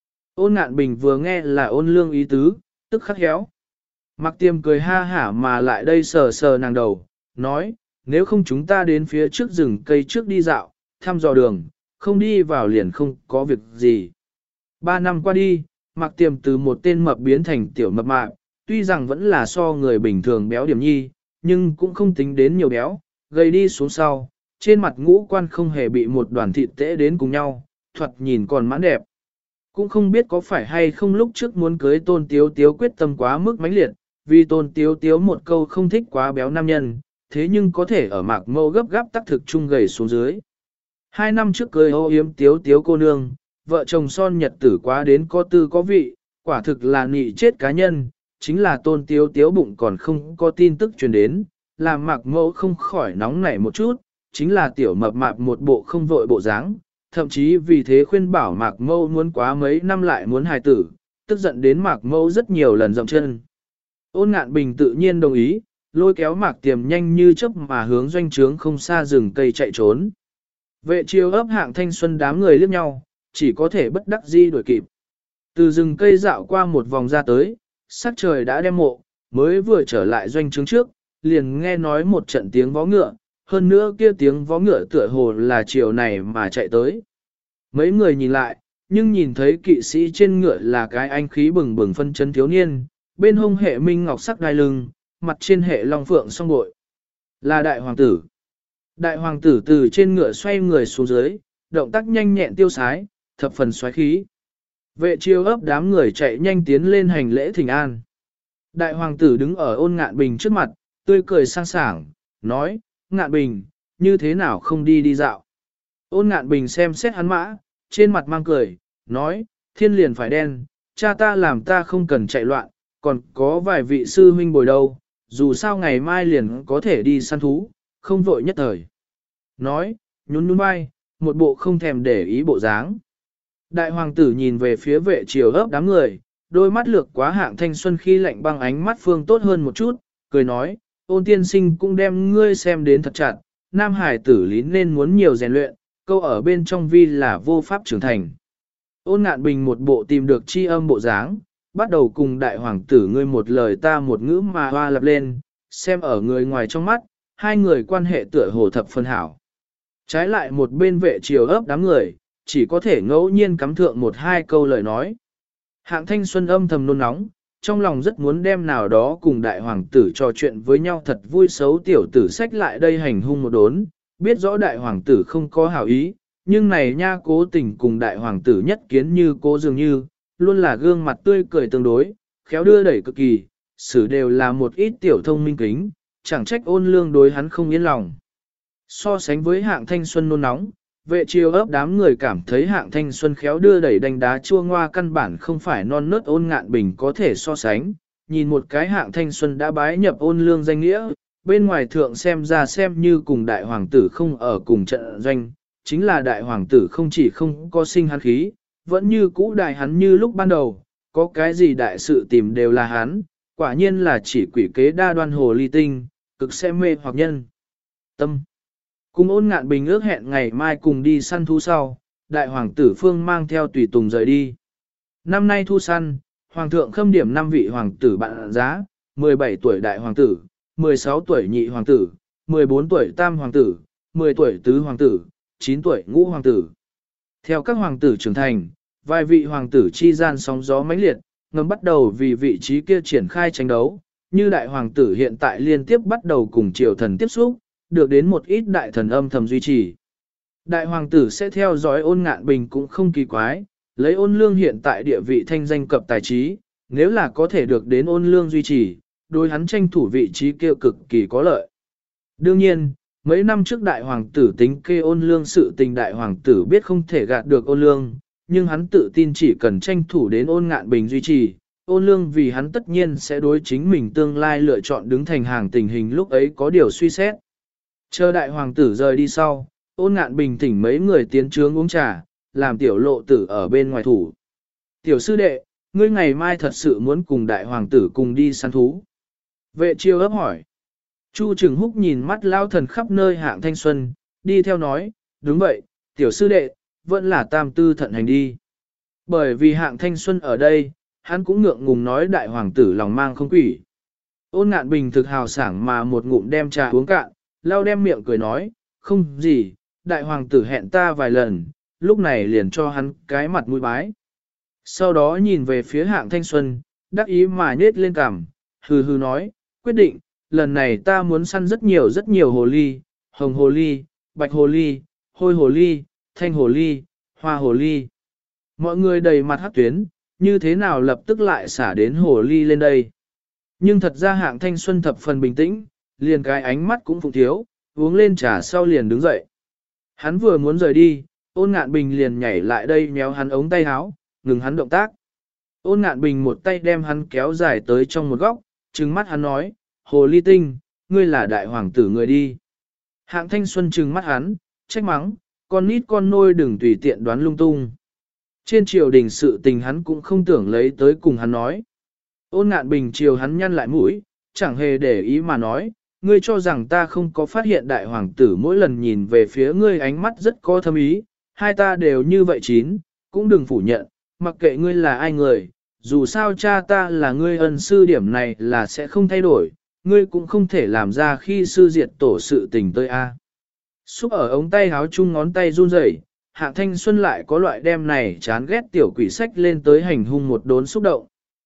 Ôn Ngạn Bình vừa nghe là Ôn Lương ý tứ, tức khắc héo. Mặc Tiêm cười ha hả mà lại đây sờ sờ nàng đầu, nói, nếu không chúng ta đến phía trước rừng cây trước đi dạo, thăm dò đường, không đi vào liền không có việc gì. 3 năm qua đi, Mặc Tiêm từ một tên mập biến thành tiểu mập mạp, tuy rằng vẫn là so người bình thường béo điểm nhi, nhưng cũng không tính đến nhiều béo, gầy đi xuống sau, trên mặt ngũ quan không hề bị một đoàn thịt tễ đến cùng nhau, thoạt nhìn còn mãn đẹp. Cũng không biết có phải hay không lúc trước muốn cưới Tôn Tiếu Tiếu quyết tâm quá mức mãnh liệt, vì Tôn Tiếu Tiếu một câu không thích quá béo nam nhân, thế nhưng có thể ở Mạc Mâu gấp gáp tác thực chung gầy xuống dưới. 2 năm trước cưới ô yếm Tiếu Tiếu cô nương, vợ chồng son nhật tử quá đến có tư có vị, quả thực là nị chết cá nhân, chính là Tôn Tiếu Tiếu bụng còn không có tin tức truyền đến, làm Mạc Mâu không khỏi nóng nảy một chút, chính là tiểu mập mạp một bộ không vội bộ dáng. Thậm chí vì thế khuyên bảo Mạc Mâu muốn quá mấy năm lại muốn hài tử, tức giận đến Mạc Mâu rất nhiều lần dậm chân. Ôn Ngạn Bình tự nhiên đồng ý, lôi kéo Mạc Tiềm nhanh như chớp mà hướng doanh trướng không xa rừng cây chạy trốn. Vệ chiêu ấp Hạng Thanh Xuân đám người liếc nhau, chỉ có thể bất đắc dĩ đuổi kịp. Từ rừng cây dạo qua một vòng ra tới, sắc trời đã đem mộ, mới vừa trở lại doanh trướng trước, liền nghe nói một trận tiếng vó ngựa, hơn nữa kia tiếng vó ngựa tựa hồ là chiều này mà chạy tới. Mấy người nhìn lại, nhưng nhìn thấy kỵ sĩ trên ngựa là cái anh khí bừng bừng phân chân thiếu niên, bên hông hệ minh ngọc sắc đai lưng, mặt trên hệ long phượng song bội. Là đại hoàng tử. Đại hoàng tử từ trên ngựa xoay người xuống dưới, động tác nhanh nhẹn tiêu sái, thập phần xoáy khí. Vệ chiêu ấp đám người chạy nhanh tiến lên hành lễ thỉnh an. Đại hoàng tử đứng ở Ôn Ngạn Bình trước mặt, tươi cười sang sảng, nói, Ngạn Bình, như thế nào không đi đi dạo. Ôn Ngạn Bình xem xét hắn mã, trên mặt mang cười, nói, thiên liền phải đen, cha ta làm ta không cần chạy loạn, còn có vài vị sư huynh bồi đâu, dù sao ngày mai liền có thể đi săn thú, không vội nhất thời. Nói, nhún nhún vai, một bộ không thèm để ý bộ dáng. Đại hoàng tử nhìn về phía vệ triều ấp đám người, đôi mắt lược quá Hạng Thanh Xuân khi lạnh băng ánh mắt phương tốt hơn một chút, cười nói, Ôn tiên sinh cũng đem ngươi xem đến thật chặt, nam hải tử lý nên muốn nhiều rèn luyện, câu ở bên trong vi là vô pháp trưởng thành. Ôn Ngạn Bình một bộ tìm được chi âm bộ dáng, bắt đầu cùng đại hoàng tử ngươi một lời ta một ngữ mà hoa lập lên, xem ở người ngoài trong mắt, hai người quan hệ tựa hồ thập phân hảo. Trái lại một bên vệ triều ấp đám người, chỉ có thể ngẫu nhiên cắm thượng một hai câu lời nói. Hạng Thanh Xuân âm thầm nôn nóng, trong lòng rất muốn đem nào đó cùng đại hoàng tử trò chuyện với nhau thật vui xấu tiểu tử sách lại đây hành hung một đốn, biết rõ đại hoàng tử không có hảo ý, nhưng này nha cố tình cùng đại hoàng tử nhất kiến như cố dường như, luôn là gương mặt tươi cười tương đối, khéo đưa đẩy cực kỳ, xử đều là một ít tiểu thông minh kính, chẳng trách Ôn Lương đối hắn không yên lòng. So sánh với Hạng Thanh Xuân nôn nóng, vệ triều ấp đám người cảm thấy Hạng Thanh Xuân khéo đưa đẩy đánh đá chua ngoa căn bản không phải non nớt Ôn Ngạn Bình có thể so sánh. Nhìn một cái Hạng Thanh Xuân đã bái nhập Ôn Lương danh nghĩa, bên ngoài thượng xem ra xem như cùng đại hoàng tử không ở cùng trận doanh, chính là đại hoàng tử không chỉ không có sinh hắn khí, vẫn như cũ đại hắn như lúc ban đầu, có cái gì đại sự tìm đều là hắn, quả nhiên là chỉ quỷ kế đa đoan hồ ly tinh, cực xem mê hoặc nhân. Tâm. Cùng Ôn Ngạn Bình ước hẹn ngày mai cùng đi săn thú sau, đại hoàng tử Phương mang theo tùy tùng rời đi. Năm nay thu săn, hoàng thượng khâm điểm 5 vị hoàng tử bạn giá, 17 tuổi đại hoàng tử, 16 tuổi nhị hoàng tử, 14 tuổi tam hoàng tử, 10 tuổi tứ hoàng tử, 9 tuổi ngũ hoàng tử. Theo các hoàng tử trưởng thành, vài vị hoàng tử chi gian sóng gió mãnh liệt, ngầm bắt đầu vì vị trí kia triển khai tranh đấu, như đại hoàng tử hiện tại liên tiếp bắt đầu cùng triều thần tiếp xúc, được đến một ít đại thần âm thầm duy trì. Đại hoàng tử sẽ theo dõi Ôn Ngạn Bình cũng không kỳ quái, lấy Ôn Lương hiện tại địa vị thanh danh cập tài trí, nếu là có thể được đến Ôn Lương duy trì, đối hắn tranh thủ vị trí kia cực kỳ có lợi. Đương nhiên, mấy năm trước đại hoàng tử tính kê Ôn Lương sự tình đại hoàng tử biết không thể gạt được Ôn Lương, nhưng hắn tự tin chỉ cần tranh thủ đến Ôn Ngạn Bình duy trì, Ôn Lương vì hắn tất nhiên sẽ đối chính mình tương lai lựa chọn đứng thành hàng tình hình lúc ấy có điều suy xét. Chờ đại hoàng tử rời đi sau, Ôn Ngạn Bình thỉnh mấy người tiến trướng uống trà, làm tiểu lộ tử ở bên ngoài thủ. Tiểu sư đệ, ngươi ngày mai thật sự muốn cùng đại hoàng tử cùng đi săn thú. Vệ chiêu ấp hỏi. Chu Trừng Húc nhìn mắt lao thần khắp nơi Hạng Thanh Xuân, đi theo nói, đúng vậy, tiểu sư đệ, vẫn là tam tư thận hành đi. Bởi vì Hạng Thanh Xuân ở đây, hắn cũng ngượng ngùng nói đại hoàng tử lòng mang không quỷ. Ôn Ngạn Bình thực hào sảng mà một ngụm đem trà uống cạn, lao đem miệng cười nói, không gì, đại hoàng tử hẹn ta vài lần, lúc này liền cho hắn cái mặt mũi bái. Sau đó nhìn về phía Hạng Thanh Xuân, đắc ý mà nhết lên cằm, hừ hừ nói, quyết định, lần này ta muốn săn rất nhiều hồ ly, hồng hồ ly, bạch hồ ly, hôi hồ ly, thanh hồ ly, hoa hồ ly. Mọi người đầy mặt hắc tuyến, như thế nào lập tức lại xả đến hồ ly lên đây. Nhưng thật ra Hạng Thanh Xuân thập phần bình tĩnh, liền cái ánh mắt cũng phụng thiếu, uống lên trà sau liền đứng dậy. Hắn vừa muốn rời đi, Ôn Ngạn Bình liền nhảy lại đây méo hắn ống tay áo, ngừng hắn động tác. Ôn Ngạn Bình một tay đem hắn kéo dài tới trong một góc, trừng mắt hắn nói, hồ ly tinh, ngươi là đại hoàng tử người đi. Hạng Thanh Xuân trừng mắt hắn, trách mắng, con nít con nôi đừng tùy tiện đoán lung tung. Trên triều đình sự tình hắn cũng không tưởng lấy tới cùng hắn nói. Ôn Ngạn Bình chiều hắn nhăn lại mũi, chẳng hề để ý mà nói, ngươi cho rằng ta không có phát hiện đại hoàng tử mỗi lần nhìn về phía ngươi ánh mắt rất có thâm ý, hai ta đều như vậy chín, cũng đừng phủ nhận, mặc kệ ngươi là ai người, dù sao cha ta là ngươi ân sư điểm này là sẽ không thay đổi, ngươi cũng không thể làm ra khi sư diệt tổ sự tình tới a. Xúc ở ống tay háo chung ngón tay run rẩy, Hạng Thanh Xuân lại có loại đem này chán ghét tiểu quỷ sách lên tới hành hung một đốn xúc động.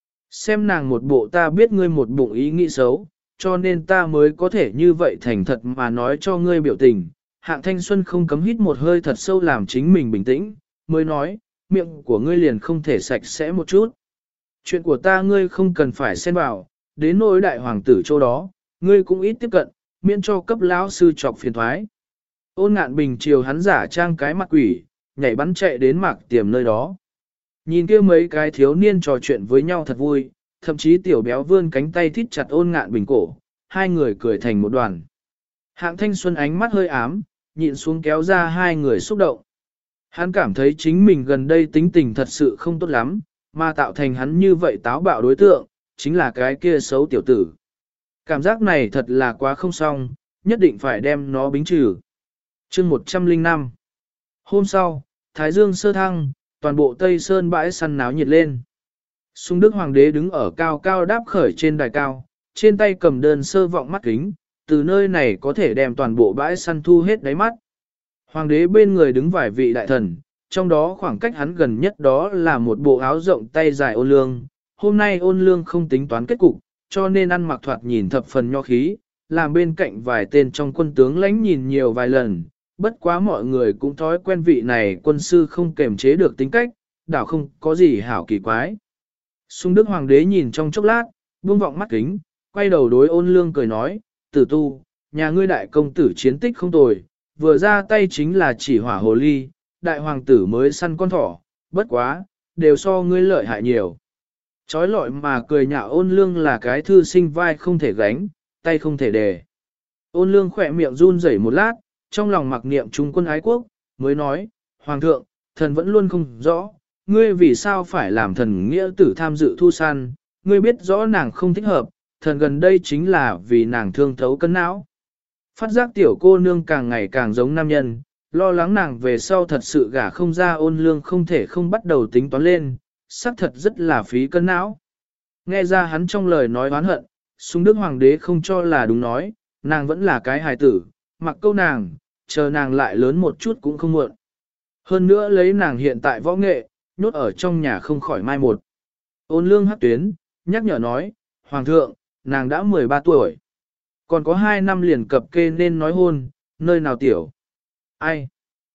Xem nàng một bộ ta biết ngươi một bụng ý nghĩ xấu, cho nên ta mới có thể như vậy thành thật mà nói cho ngươi biểu tình. Hạng Thanh Xuân không cấm hít một hơi thật sâu làm chính mình bình tĩnh, mới nói, miệng của ngươi liền không thể sạch sẽ một chút. Chuyện của ta ngươi không cần phải xen vào, đến nỗi đại hoàng tử chỗ đó, ngươi cũng ít tiếp cận, miễn cho cấp lão sư chọc phiền thoái. Ôn Ngạn Bình chiều hắn giả trang cái mặt quỷ, nhảy bắn chạy đến Mạc Tiềm nơi đó. Nhìn kia mấy cái thiếu niên trò chuyện với nhau thật vui, thậm chí tiểu béo vươn cánh tay thít chặt Ôn Ngạn Bình cổ, hai người cười thành một đoàn. Hạng Thanh Xuân ánh mắt hơi ám, nhịn xuống kéo ra hai người xúc động. Hắn cảm thấy chính mình gần đây tính tình thật sự không tốt lắm, mà tạo thành hắn như vậy táo bạo đối tượng, chính là cái kia xấu tiểu tử. Cảm giác này thật là quá không xong, nhất định phải đem nó bính trừ. Chương 105. Hôm sau, Thái Dương sơ thăng, toàn bộ Tây Sơn bãi săn náo nhiệt lên. Sung Đức Hoàng đế đứng ở cao cao đáp khởi trên đài cao, trên tay cầm đơn sơ vọng mắt kính, từ nơi này có thể đem toàn bộ bãi săn thu hết đáy mắt. Hoàng đế bên người đứng vài vị đại thần, trong đó khoảng cách hắn gần nhất đó là một bộ áo rộng tay dài Ôn Lương. Hôm nay Ôn Lương không tính toán kết cục, cho nên ăn mặc thoạt nhìn thập phần nho khí, làm bên cạnh vài tên trong quân tướng lãnh nhìn nhiều vài lần, bất quá mọi người cũng thói quen vị này quân sư không kềm chế được tính cách, đảo không có gì hảo kỳ quái. Sung Đức Hoàng đế nhìn trong chốc lát, buông vọng mắt kính, quay đầu đối Ôn Lương cười nói, tử tu, nhà ngươi đại công tử chiến tích không tồi, vừa ra tay chính là chỉ hỏa hồ ly, đại hoàng tử mới săn con thỏ, bất quá, đều so ngươi lợi hại nhiều. Chói lọi mà cười nhạo Ôn Lương là cái thư sinh vai không thể gánh, tay không thể đề. Ôn Lương khỏe miệng run rẩy một lát, trong lòng mặc niệm trung quân ái quốc, mới nói, Hoàng thượng, thần vẫn luôn không rõ, ngươi vì sao phải làm thần nghĩa tử tham dự thu săn, ngươi biết rõ nàng không thích hợp, thần gần đây chính là vì nàng thương thấu cân não. Phát giác tiểu cô nương càng ngày càng giống nam nhân, lo lắng nàng về sau thật sự gả không ra. Ôn Lương không thể không bắt đầu tính toán lên, xác thật rất là phí cân não. Nghe ra hắn trong lời nói oán hận, Sung Đức Hoàng đế không cho là đúng nói, nàng vẫn là cái hài tử, mặc câu nàng, chờ nàng lại lớn một chút cũng không muộn. Hơn nữa lấy nàng hiện tại võ nghệ, nhốt ở trong nhà không khỏi mai một. Ôn lương hắc tuyến, nhắc nhở nói, Hoàng thượng, nàng đã 13 tuổi. Còn có 2 năm liền cập kê nên nói hôn, nơi nào tiểu. Ai?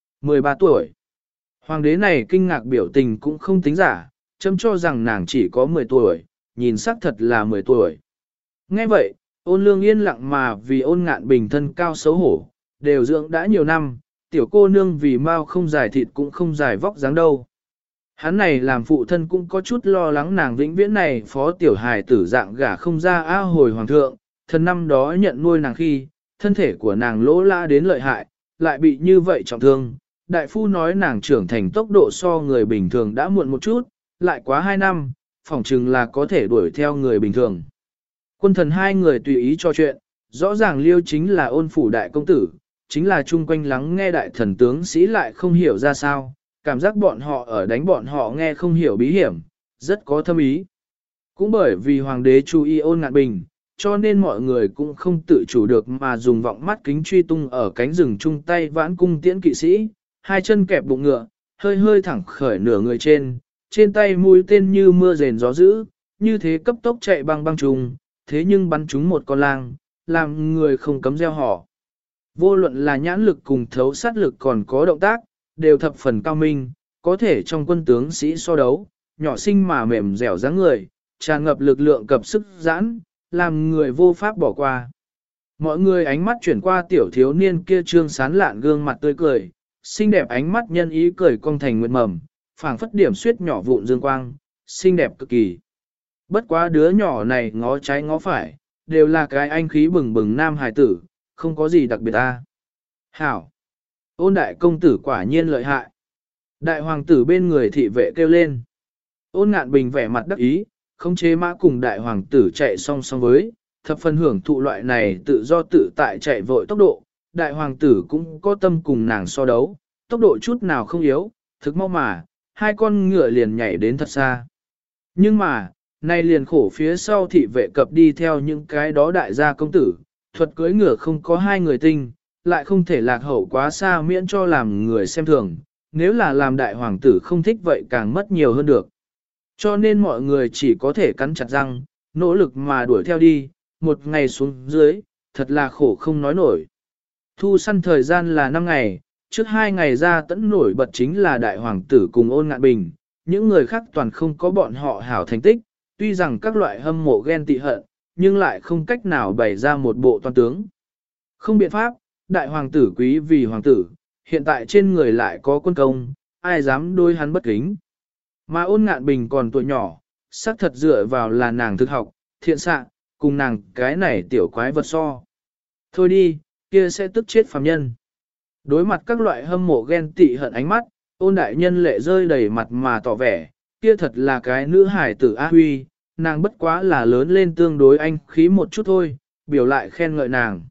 13 tuổi. Hoàng đế này kinh ngạc biểu tình cũng không tính giả, châm cho rằng nàng chỉ có 10 tuổi, nhìn sắc thật là 10 tuổi. Nghe vậy, ôn lương yên lặng mà vì ôn ngạn bình thân cao xấu hổ, đều dưỡng đã nhiều năm, tiểu cô nương vì mau không dài thịt cũng không dài vóc dáng đâu. Hắn này làm phụ thân cũng có chút lo lắng nàng vĩnh viễn này phó tiểu hài tử dạng gả không ra á hồi hoàng thượng, thần năm đó nhận nuôi nàng khi, thân thể của nàng lỗ la đến lợi hại, lại bị như vậy trọng thương. Đại phu nói nàng trưởng thành tốc độ so người bình thường đã muộn một chút, lại quá 2 năm, phỏng chừng là có thể đuổi theo người bình thường. Quân thần hai người tùy ý cho chuyện, rõ ràng Liêu chính là ôn phủ đại công tử, chính là chung quanh lắng nghe đại thần tướng sĩ lại không hiểu ra sao, cảm giác bọn họ ở đánh bọn họ nghe không hiểu bí hiểm, rất có thâm ý. Cũng bởi vì hoàng đế chú ý ôn ngạn bình, cho nên mọi người cũng không tự chủ được mà dùng vọng mắt kính truy tung ở cánh rừng chung tay vãn cung tiễn kỵ sĩ, hai chân kẹp bụng ngựa, hơi hơi thẳng khởi nửa người trên tay mũi tên như mưa rền gió dữ, như thế cấp tốc chạy băng băng trùng, thế nhưng bắn trúng một con lang, làm người không cấm gieo họ. Vô luận là nhãn lực cùng thấu sát lực còn có động tác, đều thập phần cao minh, có thể trong quân tướng sĩ so đấu, nhỏ xinh mà mềm dẻo dáng người, tràn ngập lực lượng cập sức giãn, làm người vô pháp bỏ qua. Mọi người ánh mắt chuyển qua tiểu thiếu niên kia trương sán lạn gương mặt tươi cười, xinh đẹp ánh mắt nhân ý cười cong thành nguyệt mầm, phảng phất điểm suyết nhỏ vụn dương quang, xinh đẹp cực kỳ. Bất quá đứa nhỏ này ngó trái ngó phải, đều là cái anh khí bừng bừng nam hài tử, không có gì đặc biệt ta. Hảo! Ôn đại công tử quả nhiên lợi hại. Đại hoàng tử bên người thị vệ kêu lên. Ôn ngạn bình vẻ mặt đắc ý, không chế mã cùng đại hoàng tử chạy song song với, thập phần hưởng thụ loại này tự do tự tại chạy vội tốc độ. Đại hoàng tử cũng có tâm cùng nàng so đấu, tốc độ chút nào không yếu, thực mau mà, hai con ngựa liền nhảy đến thật xa. Nhưng mà, nay liền khổ phía sau thị vệ cập đi theo những cái đó đại gia công tử, thuật cưỡi ngựa không có hai người tinh, lại không thể lạc hậu quá xa miễn cho làm người xem thường, nếu là làm đại hoàng tử không thích vậy càng mất nhiều hơn được. Cho nên mọi người chỉ có thể cắn chặt răng, nỗ lực mà đuổi theo đi, một ngày xuống dưới, thật là khổ không nói nổi. Thu săn thời gian là 5 ngày, trước 2 ngày ra tẫn nổi bật chính là đại hoàng tử cùng ôn ngạn bình, những người khác toàn không có bọn họ hảo thành tích, tuy rằng các loại hâm mộ ghen tị hận, nhưng lại không cách nào bày ra một bộ toàn tướng. Không biện pháp, đại hoàng tử quý vì hoàng tử, hiện tại trên người lại có quân công, ai dám đối hắn bất kính. Mà ôn ngạn bình còn tuổi nhỏ, xác thật dựa vào là nàng thực học, thiện xạ, cùng nàng cái này tiểu quái vật so. Thôi đi, kia sẽ tức chết phàm nhân. Đối mặt các loại hâm mộ ghen tị hận ánh mắt, ôn đại nhân lệ rơi đầy mặt mà tỏ vẻ, kia thật là cái nữ hải tử A Huy, nàng bất quá là lớn lên tương đối anh khí một chút thôi, biểu lại khen ngợi nàng.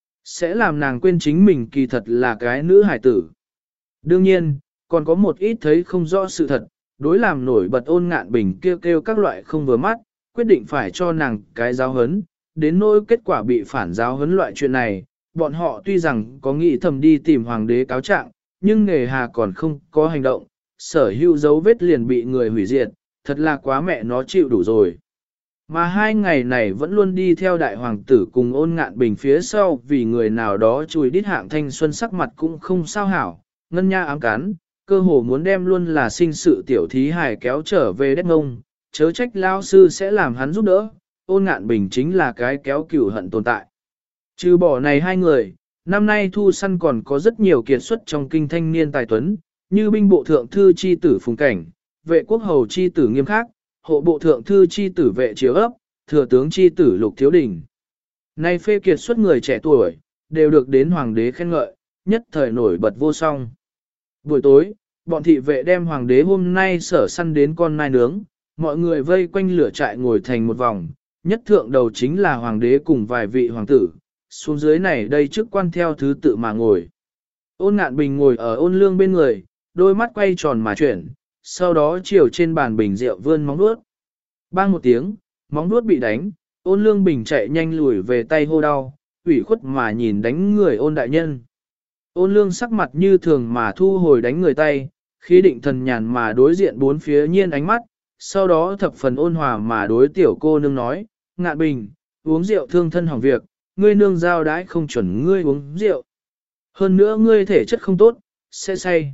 Sẽ làm nàng quên chính mình kỳ thật là cái nữ hải tử. Đương nhiên, còn có một ít thấy không rõ sự thật, đối làm nổi bật ôn ngạn bình kêu các loại không vừa mắt, quyết định phải cho nàng cái giáo hấn, đến nỗi kết quả bị phản giáo hấn loại chuyện này, bọn họ tuy rằng có nghĩ thầm đi tìm hoàng đế cáo trạng, nhưng nghề hà còn không có hành động, sở hữu dấu vết liền bị người hủy diệt, thật là quá mẹ nó chịu đủ rồi. Mà 2 ngày này vẫn luôn đi theo đại hoàng tử cùng ôn ngạn bình phía sau vì người nào đó chùi đít hạng thanh xuân sắc mặt cũng không sao hảo, ngân nha ám cán, cơ hồ muốn đem luôn là sinh sự tiểu thí hài kéo trở về đất ngông, chớ trách lao sư sẽ làm hắn giúp đỡ, ôn ngạn bình chính là cái kéo cửu hận tồn tại. Trừ bỏ này 2 người, năm nay thu săn còn có rất nhiều kiệt xuất trong kinh thanh niên tài tuấn, như binh bộ thượng thư chi tử Phùng Cảnh, vệ quốc hầu chi tử Nghiêm Khắc, hộ bộ thượng thư chi tử Vệ Chiếu Ấp, thừa tướng chi tử Lục Thiếu Đình. Nay phê kiệt xuất người trẻ tuổi, đều được đến hoàng đế khen ngợi, nhất thời nổi bật vô song. Buổi tối, bọn thị vệ đem hoàng đế hôm nay sở săn đến con nai nướng, mọi người vây quanh lửa trại ngồi thành một vòng, nhất thượng đầu chính là hoàng đế cùng vài vị hoàng tử, xuống dưới này đây chức quan theo thứ tự mà ngồi. Ôn ngạn bình ngồi ở ôn lương bên người, đôi mắt quay tròn mà chuyển, sau đó chiều trên bàn bình rượu vươn móng vuốt. Bang một tiếng, móng vuốt bị đánh, ôn lương bình chạy nhanh lùi về tay hô đau, ủy khuất mà nhìn đánh người ôn đại nhân. Ôn lương sắc mặt như thường mà thu hồi đánh người tay, khí định thần nhàn mà đối diện bốn phía nhiên ánh mắt, sau đó thập phần ôn hòa mà đối tiểu cô nương nói, Ngạn Bình, uống rượu thương thân hỏng việc, ngươi nương giao đãi không chuẩn ngươi uống rượu. Hơn nữa ngươi thể chất không tốt, sẽ say.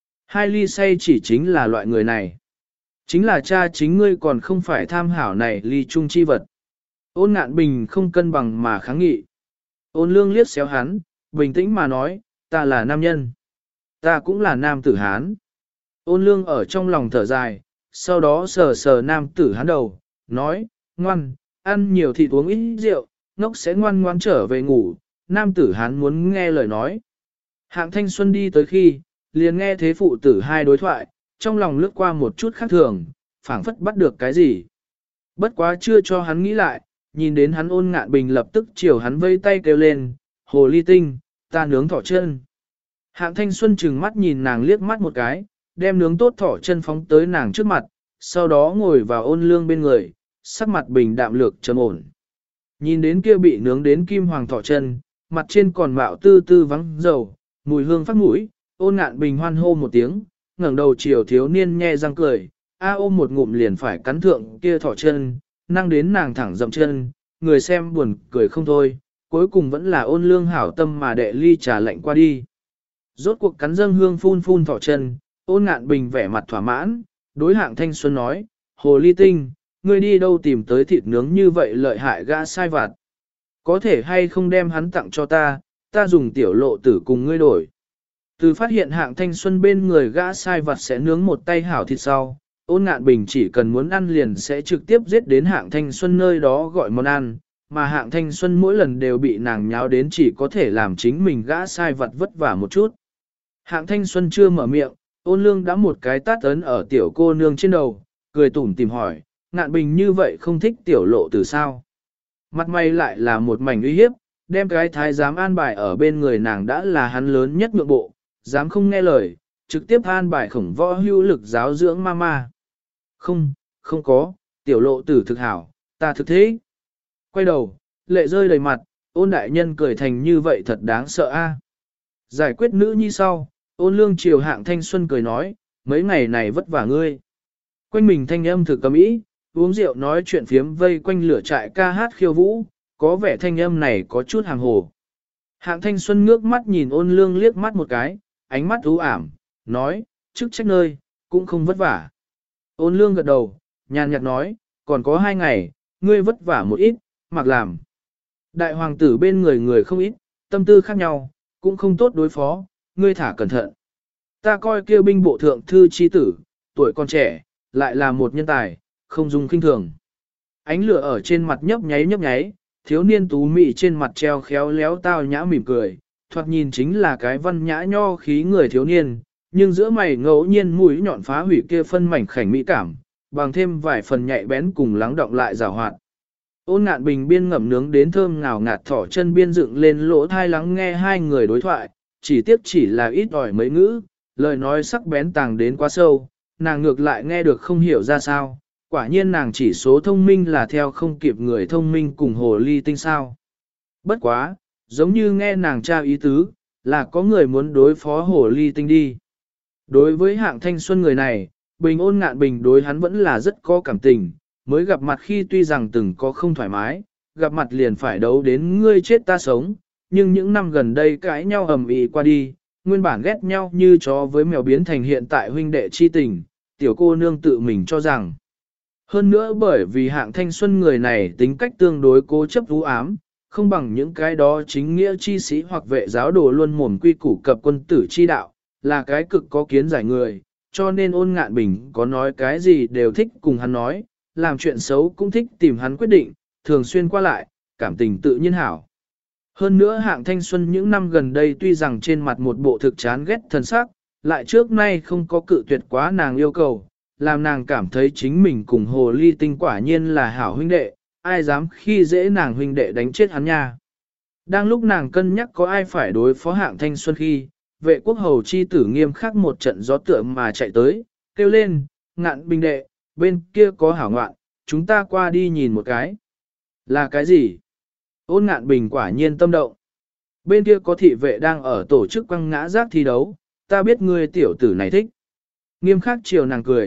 2 ly say chỉ chính là loại người này. Chính là cha chính ngươi còn không phải tham hảo này ly chung chi vật. Ôn Ngạn Bình không cân bằng mà kháng nghị. Ôn Lương liếc xéo hắn, bình tĩnh mà nói, ta là nam nhân. Ta cũng là nam tử Hán. Ôn Lương ở trong lòng thở dài, sau đó sờ sờ nam tử Hán đầu, nói, ngoan, ăn nhiều thịt uống ít rượu, ngốc sẽ ngoan ngoan trở về ngủ. Nam tử Hán muốn nghe lời nói. Hạng Thanh Xuân đi tới khi, liền nghe thế phụ tử hai đối thoại, trong lòng lướt qua một chút khác thường, phảng phất bắt được cái gì. Bất quá chưa cho hắn nghĩ lại, nhìn đến hắn Ôn Ngạn Bình lập tức chiều hắn vây tay kêu lên, hồ ly tinh, ta nướng thỏ chân. Hạng Thanh Xuân trừng mắt nhìn nàng liếc mắt một cái, đem nướng tốt thỏ chân phóng tới nàng trước mặt, sau đó ngồi vào Ôn Lương bên người, sắc mặt bình đạm lược trầm ổn. Nhìn đến kia bị nướng đến kim hoàng thỏ chân, mặt trên còn mạo tư tư vắng dầu, mùi hương phát mũi, Ôn Ngạn Bình hoan hô một tiếng, ngẩng đầu chiều thiếu niên nhe răng cười, ôm một ngụm liền phải cắn thượng kia thỏ chân, năng đến nàng thẳng dậm chân, người xem buồn cười không thôi, cuối cùng vẫn là Ôn Lương hảo tâm mà đệ ly trà lạnh qua đi. Rốt cuộc cắn dâng hương phun phun thỏ chân, Ôn Ngạn Bình vẻ mặt thỏa mãn, đối Hạng Thanh Xuân nói, hồ ly tinh, ngươi đi đâu tìm tới thịt nướng như vậy lợi hại gã sai vặt. Có thể hay không đem hắn tặng cho ta, ta dùng tiểu lộ tử cùng ngươi đổi. Từ phát hiện Hạng Thanh Xuân bên người gã sai vặt sẽ nướng một tay hảo thịt sau, Ôn Ngạn Bình chỉ cần muốn ăn liền sẽ trực tiếp giết đến Hạng Thanh Xuân nơi đó gọi món ăn, mà Hạng Thanh Xuân mỗi lần đều bị nàng nháo đến chỉ có thể làm chính mình gã sai vặt vất vả một chút. Hạng Thanh Xuân chưa mở miệng, Ôn Lương đã một cái tát ấn ở tiểu cô nương trên đầu, cười tủm tìm hỏi, Ngạn Bình như vậy không thích tiểu lộ từ sao? Mặt mày lại là một mảnh uy hiếp, đem cái thái giám an bài ở bên người nàng đã là hắn lớn nhất nhượng bộ, dám không nghe lời, trực tiếp an bài khổng võ hữu lực giáo dưỡng mama. Không, không có, tiểu lộ tử thực hảo, ta thực thế. Quay đầu, lệ rơi đầy mặt, Ôn đại nhân cười thành như vậy thật đáng sợ a. Giải quyết nữ nhi sau, Ôn Lương chiều Hạng Thanh Xuân cười nói, mấy ngày này vất vả ngươi. Quanh mình thanh âm thực cầm ý, uống rượu nói chuyện phiếm vây quanh lửa trại ca hát khiêu vũ, có vẻ thanh âm này có chút hàng hồ. Hạng Thanh Xuân ngước mắt nhìn Ôn Lương liếc mắt một cái, ánh mắt u ảm, nói, chức trách nơi, cũng không vất vả. Ôn Lương gật đầu, nhàn nhạt nói, còn có 2 ngày, ngươi vất vả một ít, mặc làm. Đại hoàng tử bên người người không ít, tâm tư khác nhau, cũng không tốt đối phó, ngươi thả cẩn thận. Ta coi kêu binh bộ thượng thư chi tử, tuổi còn trẻ, lại là một nhân tài, không dùng kinh thường. Ánh lửa ở trên mặt nhấp nháy, thiếu niên tú mị trên mặt treo khéo léo tao nhã mỉm cười, thoạt nhìn chính là cái văn nhã nho khí người thiếu niên, nhưng giữa mày ngẫu nhiên mũi nhọn phá hủy kia phân mảnh khảnh mỹ cảm, bằng thêm vài phần nhạy bén cùng lắng động lại rào hoạt. Ôn Ngạn Bình biên ngậm nướng đến thơm ngào ngạt thỏ chân biên dựng lên lỗ thai lắng nghe hai người đối thoại, chỉ tiếc chỉ là ít ỏi mấy ngữ, lời nói sắc bén tàng đến quá sâu, nàng ngược lại nghe được không hiểu ra sao, quả nhiên nàng chỉ số thông minh là theo không kịp người thông minh cùng hồ ly tinh sao. Bất quá, giống như nghe nàng tra ý tứ, là có người muốn đối phó hồ ly tinh đi. Đối với Hạng Thanh Xuân người này, Bình Ôn Ngạn Bình đối hắn vẫn là rất có cảm tình, mới gặp mặt khi tuy rằng từng có không thoải mái, gặp mặt liền phải đấu đến ngươi chết ta sống, nhưng những năm gần đây cãi nhau ầm ĩ qua đi, nguyên bản ghét nhau như chó với mèo biến thành hiện tại huynh đệ chi tình, tiểu cô nương tự mình cho rằng. Hơn nữa bởi vì Hạng Thanh Xuân người này tính cách tương đối cố chấp u ám, không bằng những cái đó chính nghĩa chi sĩ hoặc vệ giáo đồ luôn mồm quy củ cập quân tử chi đạo, là cái cực có kiến giải người, cho nên Ôn Ngạn Bình có nói cái gì đều thích cùng hắn nói, làm chuyện xấu cũng thích tìm hắn quyết định, thường xuyên qua lại, cảm tình tự nhiên hảo. Hơn nữa Hạng Thanh Xuân những năm gần đây tuy rằng trên mặt một bộ thực chán ghét thần sắc, lại trước nay không có cự tuyệt quá nàng yêu cầu, làm nàng cảm thấy chính mình cùng hồ ly tinh quả nhiên là hảo huynh đệ, ai dám khi dễ nàng huynh đệ đánh chết hắn nha. Đang lúc nàng cân nhắc có ai phải đối phó Hạng Thanh Xuân khi, vệ quốc hầu chi tử nghiêm khắc một trận gió tượng mà chạy tới, kêu lên, Ngạn Bình đệ, bên kia có hảo ngoạn, chúng ta qua đi nhìn một cái. Là cái gì? Ôn Ngạn Bình quả nhiên tâm động. Bên kia có thị vệ đang ở tổ chức quăng ngã rác thi đấu, ta biết ngươi tiểu tử này thích. Nghiêm khắc chiều nàng cười,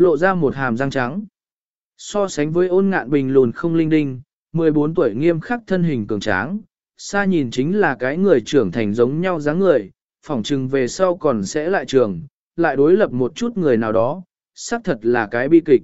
lộ ra một hàm răng trắng. So sánh với Ôn Ngạn Bình lùn không linh đinh, 14 tuổi nghiêm khắc thân hình cường tráng, xa nhìn chính là cái người trưởng thành giống nhau dáng người, phỏng chừng về sau còn sẽ lại trường, lại đối lập một chút người nào đó, xác thật là cái bi kịch.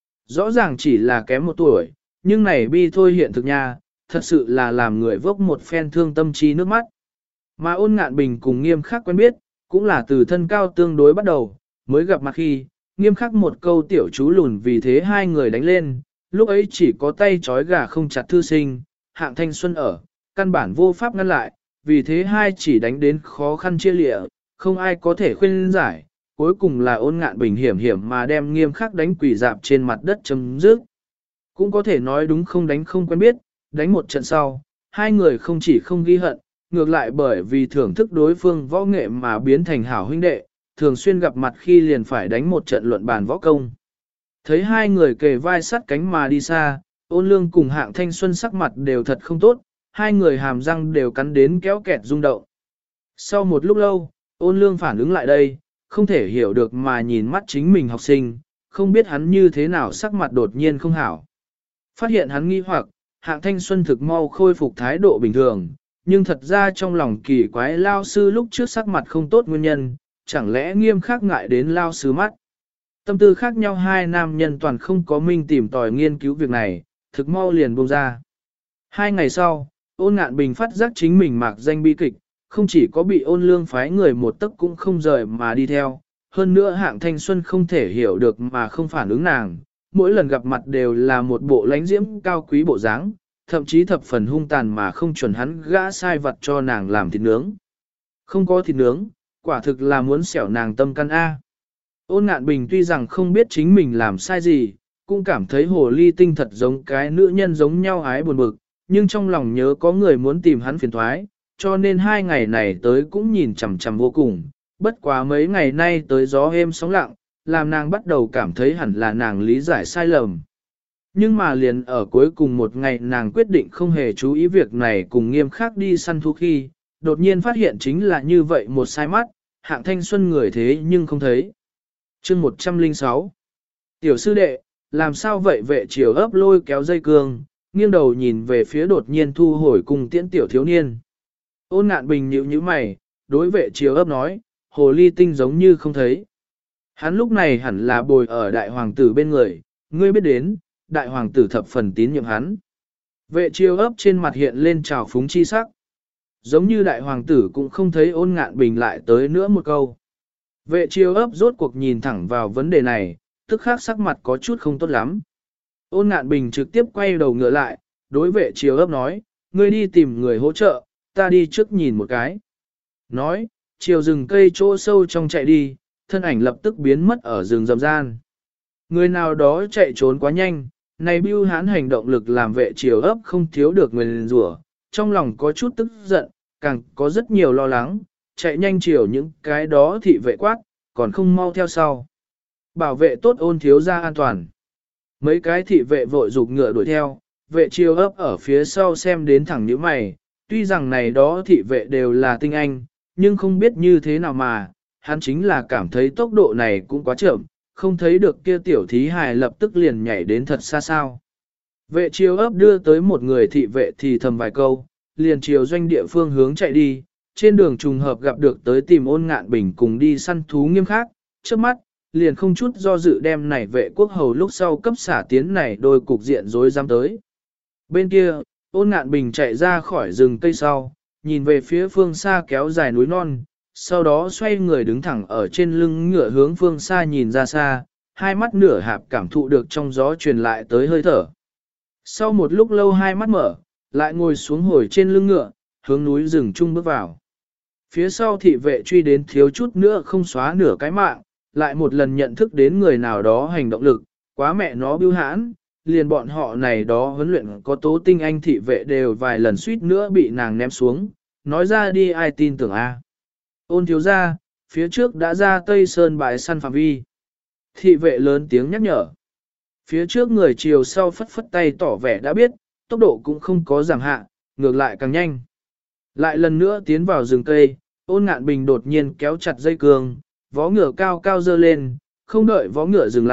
Rõ ràng chỉ là kém 1 tuổi, nhưng này bi thôi hiện thực nha, thật sự là làm người vốc một phen thương tâm trí nước mắt. Mà Ôn Ngạn Bình cùng nghiêm khắc quen biết, cũng là từ thân cao tương đối bắt đầu, mới gặp mặt khi, nghiêm khắc một câu tiểu chú lùn vì thế hai người đánh lên, lúc ấy chỉ có tay trói gà không chặt thư sinh, hạng thanh xuân ở, căn bản vô pháp ngăn lại, vì thế hai chỉ đánh đến khó khăn chia lịa, không ai có thể khuyên giải, cuối cùng là Ôn Ngạn Bình hiểm hiểm mà đem nghiêm khắc đánh quỷ dạp trên mặt đất chấm dứt. Cũng có thể nói đúng không đánh không quen biết, đánh một trận sau, hai người không chỉ không ghi hận, ngược lại bởi vì thưởng thức đối phương võ nghệ mà biến thành hảo huynh đệ, thường xuyên gặp mặt khi liền phải đánh một trận luận bàn võ công. Thấy hai người kề vai sát cánh mà đi xa, Ôn Lương cùng hạng thanh xuân sắc mặt đều thật không tốt, hai người hàm răng đều cắn đến kéo kẹt rung động. Sau một lúc lâu, Ôn Lương phản ứng lại đây, không thể hiểu được mà nhìn mắt chính mình học sinh, không biết hắn như thế nào sắc mặt đột nhiên không hảo. Phát hiện hắn nghi hoặc, hạng thanh xuân thực mau khôi phục thái độ bình thường, nhưng thật ra trong lòng kỳ quái lao sư lúc trước sắc mặt không tốt nguyên nhân, chẳng lẽ nghiêm khắc ngại đến lao sư mắt. Tâm tư khác nhau hai nam nhân toàn không có minh tìm tòi nghiên cứu việc này, thực mau liền buông ra. 2 ngày sau, Ôn Ngạn Bình phát giác chính mình mạc danh bi kịch, không chỉ có bị Ôn Lương phái người một tấc cũng không rời mà đi theo, hơn nữa hạng thanh xuân không thể hiểu được mà không phản ứng nàng, mỗi lần gặp mặt đều là một bộ lánh diễm cao quý bộ dáng, thậm chí thập phần hung tàn mà không chuẩn hắn gã sai vật cho nàng làm thịt nướng. Không có thịt nướng, quả thực là muốn xẻo nàng tâm căn A. Ôn Ngạn Bình tuy rằng không biết chính mình làm sai gì, cũng cảm thấy hồ ly tinh thật giống cái nữ nhân giống nhau ái buồn bực, nhưng trong lòng nhớ có người muốn tìm hắn phiền thoái, cho nên 2 ngày này tới cũng nhìn chằm chằm vô cùng, bất quá mấy ngày nay tới gió êm sóng lặng, làm nàng bắt đầu cảm thấy hẳn là nàng lý giải sai lầm. Nhưng mà liền ở cuối cùng một ngày nàng quyết định không hề chú ý việc này cùng nghiêm khắc đi săn thú khi, đột nhiên phát hiện chính là như vậy một sai mắt, hạng thanh xuân người thế nhưng không thấy. Chương 106 Tiểu sư đệ, làm sao vậy vệ chiều ấp lôi kéo dây cương, nghiêng đầu nhìn về phía đột nhiên thu hồi cùng tiễn tiểu thiếu niên. Ôn Ngạn Bình nhíu nhíu mày, đối vệ chiều ấp nói, hồ ly tinh giống như không thấy. Hắn lúc này hẳn là bồi ở đại hoàng tử bên người, ngươi biết đến, đại hoàng tử thập phần tín nhiệm hắn. Vệ chiều ấp trên mặt hiện lên trào phúng chi sắc. Giống như đại hoàng tử cũng không thấy Ôn Ngạn Bình lại tới nữa một câu. Vệ chiều ấp rốt cuộc nhìn thẳng vào vấn đề này, tức khắc sắc mặt có chút không tốt lắm. Ôn Ngạn Bình trực tiếp quay đầu ngựa lại, đối vệ chiều ấp nói, ngươi đi tìm người hỗ trợ, ta đi trước nhìn một cái. Nói, chiều rừng cây chỗ sâu trong chạy đi, thân ảnh lập tức biến mất ở rừng rậm gian. Người nào đó chạy trốn quá nhanh, này bưu hán hành động lực làm vệ chiều ấp không thiếu được người liền rủa, trong lòng có chút tức giận, càng có rất nhiều lo lắng, chạy nhanh chiều những cái đó thị vệ quát, còn không mau theo sau. Bảo vệ tốt Ôn thiếu gia an toàn. Mấy cái thị vệ vội rục ngựa đuổi theo, vệ chiều ấp ở phía sau xem đến thẳng nhíu mày, tuy rằng này đó thị vệ đều là tinh anh, nhưng không biết như thế nào mà, hắn chính là cảm thấy tốc độ này cũng quá chậm, không thấy được kia tiểu thí hài lập tức liền nhảy đến thật xa sao. Vệ chiều ấp đưa tới một người thị vệ thì thầm vài câu, liền chiều doanh địa phương hướng chạy đi, trên đường trùng hợp gặp được tới tìm Ôn Ngạn Bình cùng đi săn thú nghiêm khắc, trước mắt, liền không chút do dự đem này vệ quốc hầu lúc sau cấp xả tiến này đôi cục diện rối rắm tới. Bên kia, Ôn Ngạn Bình chạy ra khỏi rừng cây sau, nhìn về phía phương xa kéo dài núi non, sau đó xoay người đứng thẳng ở trên lưng ngựa hướng phương xa nhìn ra xa, hai mắt nửa hạp cảm thụ được trong gió truyền lại tới hơi thở. Sau một lúc lâu hai mắt mở, lại ngồi xuống hồi trên lưng ngựa, hướng núi rừng trung bước vào. Phía sau thị vệ truy đến thiếu chút nữa không xóa nửa cái mạng, lại một lần nhận thức đến người nào đó hành động lực, quá mẹ nó bưu hãn, liền bọn họ này đó huấn luyện có tố tinh anh thị vệ đều vài lần suýt nữa bị nàng ném xuống, nói ra đi ai tin tưởng a. Ôn thiếu ra, phía trước đã ra Tây Sơn bãi săn phạm vi. Thị vệ lớn tiếng nhắc nhở. Phía trước người chiều sau phất phất tay tỏ vẻ đã biết, tốc độ cũng không có giảm hạ, ngược lại càng nhanh. Lại lần nữa tiến vào rừng cây, Ôn Ngạn Bình đột nhiên kéo chặt dây cương, vó ngựa cao cao dơ lên, không đợi vó ngựa dừng lại,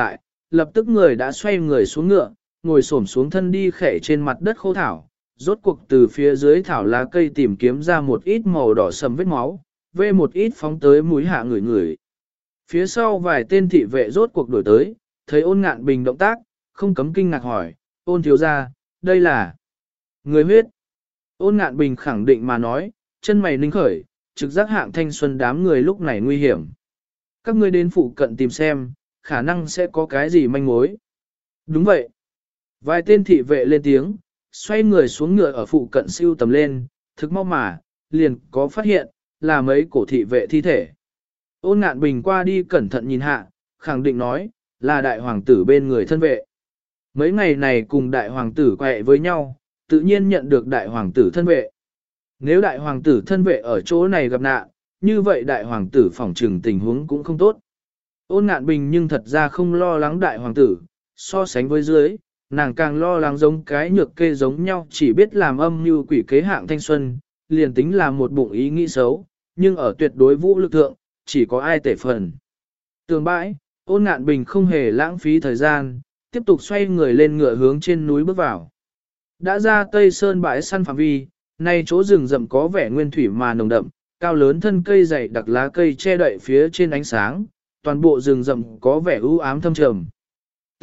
lập tức người đã xoay người xuống ngựa, ngồi xổm xuống thân đi khẽ trên mặt đất khô thảo, rốt cuộc từ phía dưới thảo lá cây tìm kiếm ra một ít màu đỏ sầm vết máu, vê một ít phóng tới mũi hạ người người. Phía sau vài tên thị vệ rốt cuộc đổi tới, thấy Ôn Ngạn Bình động tác, không cấm kinh ngạc hỏi, Ôn thiếu gia, đây là người huyết. Ôn Ngạn Bình khẳng định mà nói, chân mày ninh khởi, trực giác Hạng Thanh Xuân đám người lúc này nguy hiểm. Các ngươi đến phụ cận tìm xem, khả năng sẽ có cái gì manh mối. Đúng vậy. Vài tên thị vệ lên tiếng, xoay người xuống ngựa ở phụ cận siêu tầm lên, thực mau mà, liền có phát hiện, là mấy cổ thị vệ thi thể. Ôn Ngạn Bình qua đi cẩn thận nhìn hạ, khẳng định nói, là đại hoàng tử bên người thân vệ. Mấy ngày này cùng đại hoàng tử quẹ với nhau, tự nhiên nhận được đại hoàng tử thân vệ. Nếu đại hoàng tử thân vệ ở chỗ này gặp nạn, như vậy đại hoàng tử phỏng trừng tình huống cũng không tốt. Ôn Ngạn Bình nhưng thật ra không lo lắng đại hoàng tử, so sánh với dưới, nàng càng lo lắng giống cái nhược kê giống nhau chỉ biết làm âm mưu quỷ kế Hạng Thanh Xuân, liền tính là một bụng ý nghĩ xấu, nhưng ở tuyệt đối vũ lực thượng, chỉ có ai tể phần. Tường bãi, Ôn Ngạn Bình không hề lãng phí thời gian, tiếp tục xoay người lên ngựa hướng trên núi bước vào. Đã ra Tây Sơn bãi săn phạm vi, nay chỗ rừng rậm có vẻ nguyên thủy mà nồng đậm, cao lớn thân cây dày đặc lá cây che đậy phía trên ánh sáng, toàn bộ rừng rậm có vẻ u ám thâm trầm. T.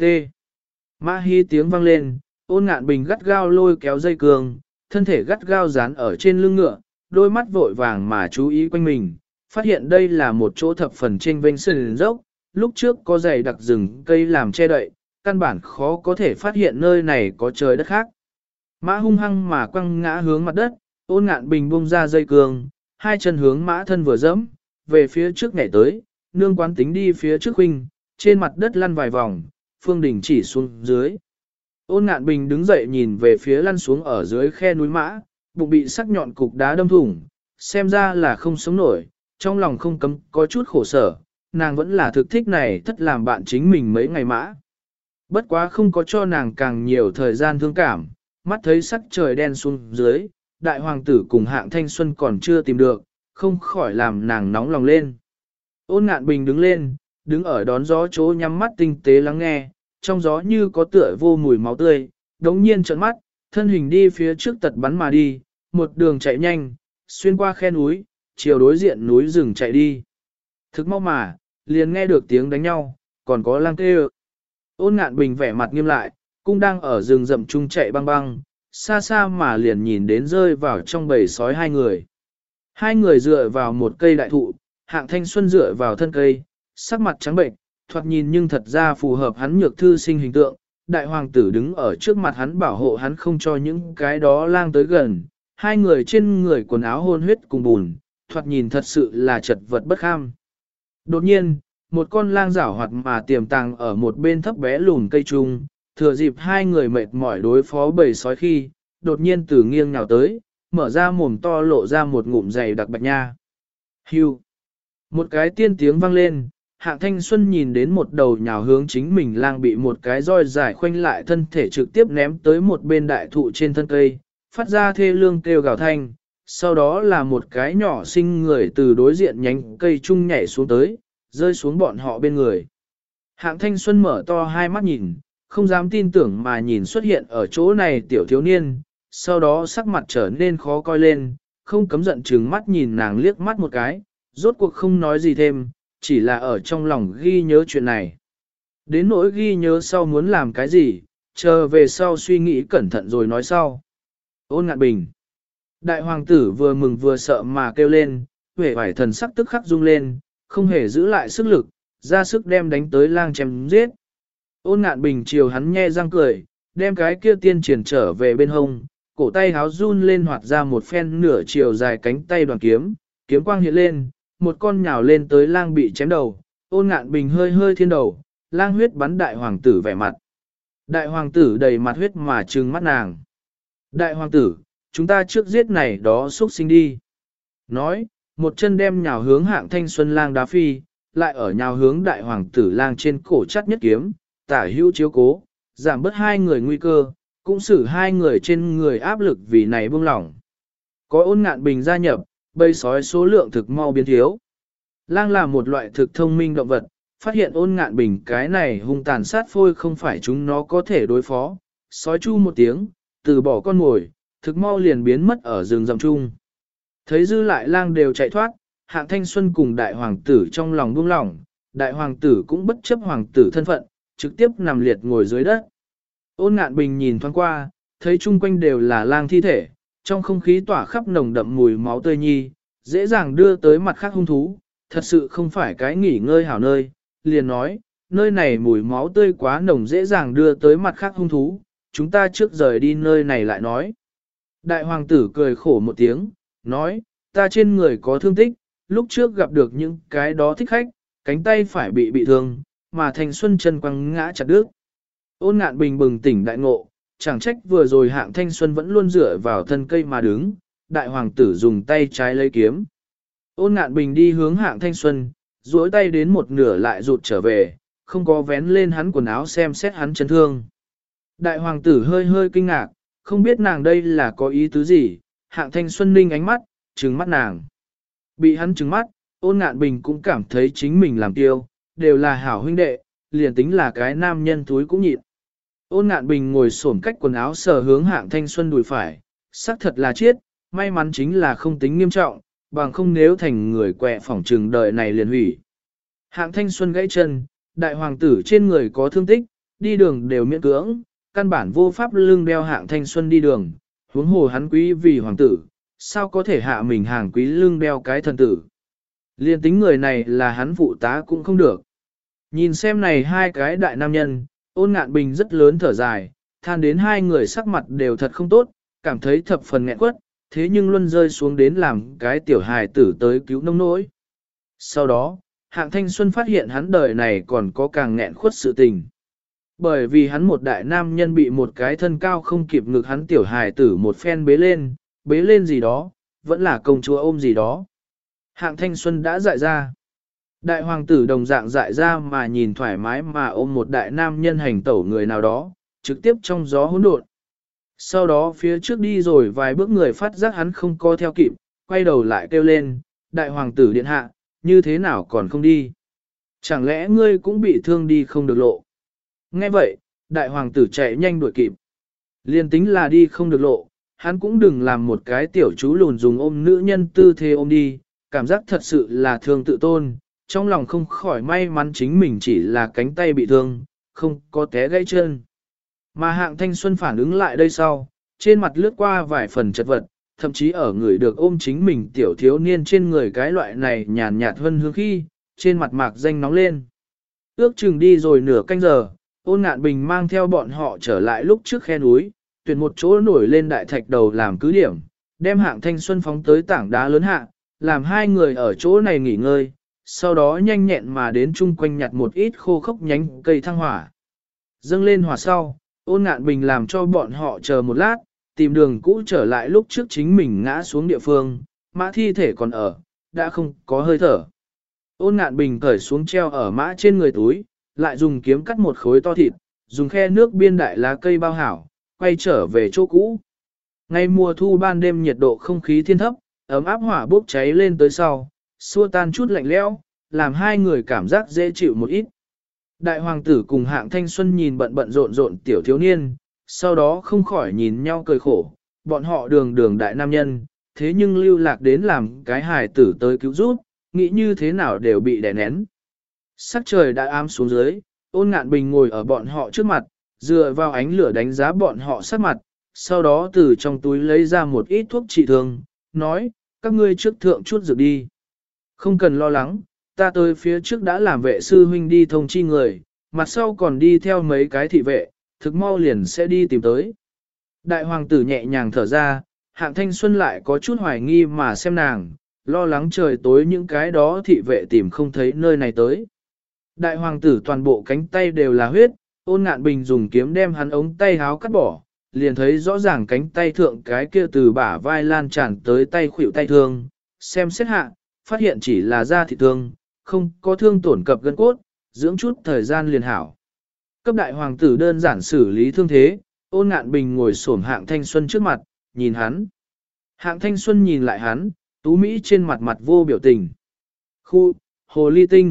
Mã Hi tiếng vang lên, Ôn Ngạn Bình gắt gao lôi kéo dây cương, thân thể gắt gao dán ở trên lưng ngựa, đôi mắt vội vàng mà chú ý quanh mình, phát hiện đây là một chỗ thập phần trên vênh sườn dốc, lúc trước có dày đặc rừng cây làm che đậy, căn bản khó có thể phát hiện nơi này có trời đất khác. Mã hung hăng mà quăng ngã hướng mặt đất, Ôn Ngạn Bình buông ra dây cương, hai chân hướng mã thân vừa dẫm, về phía trước nhảy tới, nương quán tính đi phía trước huynh, trên mặt đất lăn vài vòng, Phương Đình chỉ xuống dưới. Ôn Ngạn Bình đứng dậy nhìn về phía lăn xuống ở dưới khe núi mã, bụng bị sắc nhọn cục đá đâm thủng, xem ra là không sống nổi, trong lòng không cấm có chút khổ sở, nàng vẫn là thực thích này thất làm bạn chính mình mấy ngày mã. Bất quá không có cho nàng càng nhiều thời gian thương cảm, mắt thấy sắc trời đen xuống dưới, đại hoàng tử cùng Hạng Thanh Xuân còn chưa tìm được, không khỏi làm nàng nóng lòng lên. Ôn Ngạn Bình đứng lên, đứng ở đón gió chỗ nhắm mắt tinh tế lắng nghe, trong gió như có tựa vô mùi máu tươi, đống nhiên trợn mắt, thân hình đi phía trước tật bắn mà đi, một đường chạy nhanh, xuyên qua khe núi, chiều đối diện núi rừng chạy đi. Thực mau mà, liền nghe được tiếng đánh nhau, còn có lang kêu. Ôn Ngạn Bình vẻ mặt nghiêm lại, cũng đang ở rừng rậm chung chạy băng băng, xa xa mà liền nhìn đến rơi vào trong bầy sói hai người. Hai người dựa vào một cây đại thụ, Hạng Thanh Xuân dựa vào thân cây, sắc mặt trắng bệnh, thoạt nhìn nhưng thật ra phù hợp hắn nhược thư sinh hình tượng. Đại hoàng tử đứng ở trước mặt hắn bảo hộ hắn không cho những cái đó lang tới gần. Hai người trên người quần áo hôn huyết cùng bùn, thoạt nhìn thật sự là chật vật bất kham. Đột nhiên, một con lang giảo hoạt mà tiềm tàng ở một bên thấp bé lùn cây trung, thừa dịp hai người mệt mỏi đối phó bầy sói khi, đột nhiên từ nghiêng nhào tới, mở ra mồm to lộ ra một ngụm dày đặc bạch nha. Hưu. Một cái tiên tiếng vang lên, Hạng Thanh Xuân nhìn đến một đầu nhào hướng chính mình lang bị một cái roi dài khoanh lại thân thể trực tiếp ném tới một bên đại thụ trên thân cây, phát ra thê lương kêu gào thanh, sau đó là một cái nhỏ xinh người từ đối diện nhánh cây chung nhảy xuống tới, rơi xuống bọn họ bên người. Hạng Thanh Xuân mở to hai mắt nhìn, không dám tin tưởng mà nhìn xuất hiện ở chỗ này tiểu thiếu niên, sau đó sắc mặt trở nên khó coi lên, không cấm giận trừng mắt nhìn nàng liếc mắt một cái, rốt cuộc không nói gì thêm, chỉ là ở trong lòng ghi nhớ chuyện này. Đến nỗi ghi nhớ sau muốn làm cái gì, chờ về sau suy nghĩ cẩn thận rồi nói sau. Ôn Ngạn Bình. Đại hoàng tử vừa mừng vừa sợ mà kêu lên, vẻ vải thần sắc tức khắc rung lên, không hề giữ lại sức lực, ra sức đem đánh tới lang chém giết. Ôn Ngạn Bình chiều hắn nhe răng cười, đem cái kia tiên triển trở về bên hông, cổ tay háo run lên hoạt ra một phen nửa chiều dài cánh tay đoàn kiếm, kiếm quang hiện lên, một con nhào lên tới lang bị chém đầu, Ôn Ngạn Bình hơi hơi thiên đầu, lang huyết bắn đại hoàng tử vẻ mặt. Đại hoàng tử đầy mặt huyết mà trừng mắt nàng. Đại hoàng tử, chúng ta trước giết này đó xuất sinh đi. Nói, một chân đem nhào hướng Hạng Thanh Xuân lang đá phi, lại ở nhào hướng đại hoàng tử lang trên cổ chắt nhất kiếm, tả hữu chiếu cố, giảm bớt hai người nguy cơ, cũng xử hai người trên người áp lực vì này buông lỏng. Có Ôn Ngạn Bình gia nhập, bầy sói số lượng thực mau biến thiếu. Lang là một loại thực thông minh động vật, phát hiện Ôn Ngạn Bình cái này hung tàn sát phôi không phải chúng nó có thể đối phó, sói chu một tiếng, từ bỏ con mồi, thực mau liền biến mất ở rừng rậm chung. Thấy dư lại lang đều chạy thoát, Hạng Thanh Xuân cùng đại hoàng tử trong lòng buông lỏng, đại hoàng tử cũng bất chấp hoàng tử thân phận, trực tiếp nằm liệt ngồi dưới đất. Ôn Ngạn Bình nhìn thoáng qua, thấy chung quanh đều là lang thi thể, trong không khí tỏa khắp nồng đậm mùi máu tươi nhi, dễ dàng đưa tới mặt khác hung thú, thật sự không phải cái nghỉ ngơi hảo nơi, liền nói, nơi này mùi máu tươi quá nồng dễ dàng đưa tới mặt khác hung thú, chúng ta trước rời đi nơi này lại nói. Đại hoàng tử cười khổ một tiếng, nói, ta trên người có thương tích, lúc trước gặp được những cái đó thích khách, cánh tay phải bị thương, mà Thanh Xuân chân quăng ngã chặt đứt. Ôn Ngạn Bình bừng tỉnh đại ngộ, chẳng trách vừa rồi Hạng Thanh Xuân vẫn luôn dựa vào thân cây mà đứng, đại hoàng tử dùng tay trái lấy kiếm. Ôn Ngạn Bình đi hướng Hạng Thanh Xuân, duỗi tay đến một nửa lại rụt trở về, không có vén lên hắn quần áo xem xét hắn chấn thương. Đại hoàng tử hơi hơi kinh ngạc, không biết nàng đây là có ý tứ gì, Hạng Thanh Xuân ninh ánh mắt, trừng mắt nàng. Bị hắn trừng mắt, Ôn Ngạn Bình cũng cảm thấy chính mình làm tiêu, đều là hảo huynh đệ, liền tính là cái nam nhân túi cũng nhịn. Ôn Ngạn Bình ngồi xổm cách quần áo sờ hướng Hạng Thanh Xuân đùi phải, xác thật là chết, may mắn chính là không tính nghiêm trọng, bằng không nếu thành người quẹ phỏng trừng đời này liền hủy. Hạng Thanh Xuân gãy chân, đại hoàng tử trên người có thương tích, đi đường đều miễn cưỡng, căn bản vô pháp lưng đeo Hạng Thanh Xuân đi đường, huống hồ hắn quý vì hoàng tử, sao có thể hạ mình hàng quý lưng đeo cái thần tử. Liên tính người này là hắn phụ tá cũng không được. Nhìn xem này hai cái đại nam nhân, Ôn Ngạn Bình rất lớn thở dài, than đến hai người sắc mặt đều thật không tốt, cảm thấy thập phần nghẹn quất, thế nhưng luôn rơi xuống đến làm cái tiểu hài tử tới cứu nông nỗi. Sau đó, Hạng Thanh Xuân phát hiện hắn đời này còn có càng nghẹn khuất sự tình. Bởi vì hắn một đại nam nhân bị một cái thân cao không kịp ngực hắn tiểu hài tử một phen bế lên gì đó, vẫn là công chúa ôm gì đó. Hạng Thanh Xuân đã dại ra. Đại hoàng tử đồng dạng dại ra mà nhìn thoải mái mà ôm một đại nam nhân hành tẩu người nào đó, trực tiếp trong gió hỗn độn. Sau đó phía trước đi rồi vài bước người phát giác hắn không co theo kịp, quay đầu lại kêu lên, đại hoàng tử điện hạ, như thế nào còn không đi? Chẳng lẽ ngươi cũng bị thương đi không được lộ? Nghe vậy, đại hoàng tử chạy nhanh đuổi kịp. Liên tính là đi không được lộ, hắn cũng đừng làm một cái tiểu chú lùn dùng ôm nữ nhân tư thế ôm đi, cảm giác thật sự là thương tự tôn, trong lòng không khỏi may mắn chính mình chỉ là cánh tay bị thương, không có té gãy chân. Mà Hạng Thanh Xuân phản ứng lại đây sau, trên mặt lướt qua vài phần chật vật, thậm chí ở người được ôm chính mình tiểu thiếu niên trên người cái loại này nhàn nhạt hơn hương khi, trên mặt mạc danh nóng lên. Ước chừng đi rồi nửa canh giờ, Ôn Ngạn Bình mang theo bọn họ trở lại lúc trước khe núi, tuyển một chỗ nổi lên đại thạch đầu làm cứ điểm, đem Hạng Thanh Xuân phóng tới tảng đá lớn hạ, làm hai người ở chỗ này nghỉ ngơi, sau đó nhanh nhẹn mà đến chung quanh nhặt một ít khô khốc nhánh cây thăng hỏa. Dâng lên hỏa sau, Ôn Ngạn Bình làm cho bọn họ chờ một lát, tìm đường cũ trở lại lúc trước chính mình ngã xuống địa phương, mã thi thể còn ở, đã không có hơi thở. Ôn Ngạn Bình cởi xuống treo ở mã trên người túi, lại dùng kiếm cắt một khối to thịt, dùng khe nước biên đại lá cây bao hảo, quay trở về chỗ cũ. Ngày mùa thu ban đêm nhiệt độ không khí thiên thấp, ấm áp hỏa bốc cháy lên tới sau, xua tan chút lạnh lẽo, làm hai người cảm giác dễ chịu một ít. Đại hoàng tử cùng Hạng Thanh Xuân nhìn bận bận rộn rộn tiểu thiếu niên, sau đó không khỏi nhìn nhau cười khổ, bọn họ đường đại nam nhân, thế nhưng lưu lạc đến làm cái hài tử tới cứu giúp, nghĩ như thế nào đều bị đè nén. Sắc trời đã ám xuống dưới, Ôn Ngạn Bình ngồi ở bọn họ trước mặt, dựa vào ánh lửa đánh giá bọn họ sắc mặt, sau đó từ trong túi lấy ra một ít thuốc trị thương, nói, các ngươi trước thượng chút dược đi. Không cần lo lắng, ta tới phía trước đã làm vệ sư huynh đi thông chi người, mặt sau còn đi theo mấy cái thị vệ, thực mau liền sẽ đi tìm tới. Đại hoàng tử nhẹ nhàng thở ra, Hạng Thanh Xuân lại có chút hoài nghi mà xem nàng, lo lắng trời tối những cái đó thị vệ tìm không thấy nơi này tới. Đại hoàng tử toàn bộ cánh tay đều là huyết, Ôn Ngạn Bình dùng kiếm đem hắn ống tay háo cắt bỏ, liền thấy rõ ràng cánh tay thượng cái kia từ bả vai lan tràn tới tay khuỷu tay thương, xem xét hạ, phát hiện chỉ là da thịt thương, không có thương tổn cập gân cốt, dưỡng chút thời gian liền hảo. Cấp đại hoàng tử đơn giản xử lý thương thế, Ôn Ngạn Bình ngồi xổm Hạng Thanh Xuân trước mặt, nhìn hắn. Hạng Thanh Xuân nhìn lại hắn, tú Mỹ trên mặt mặt vô biểu tình. Khu, hồ ly tinh,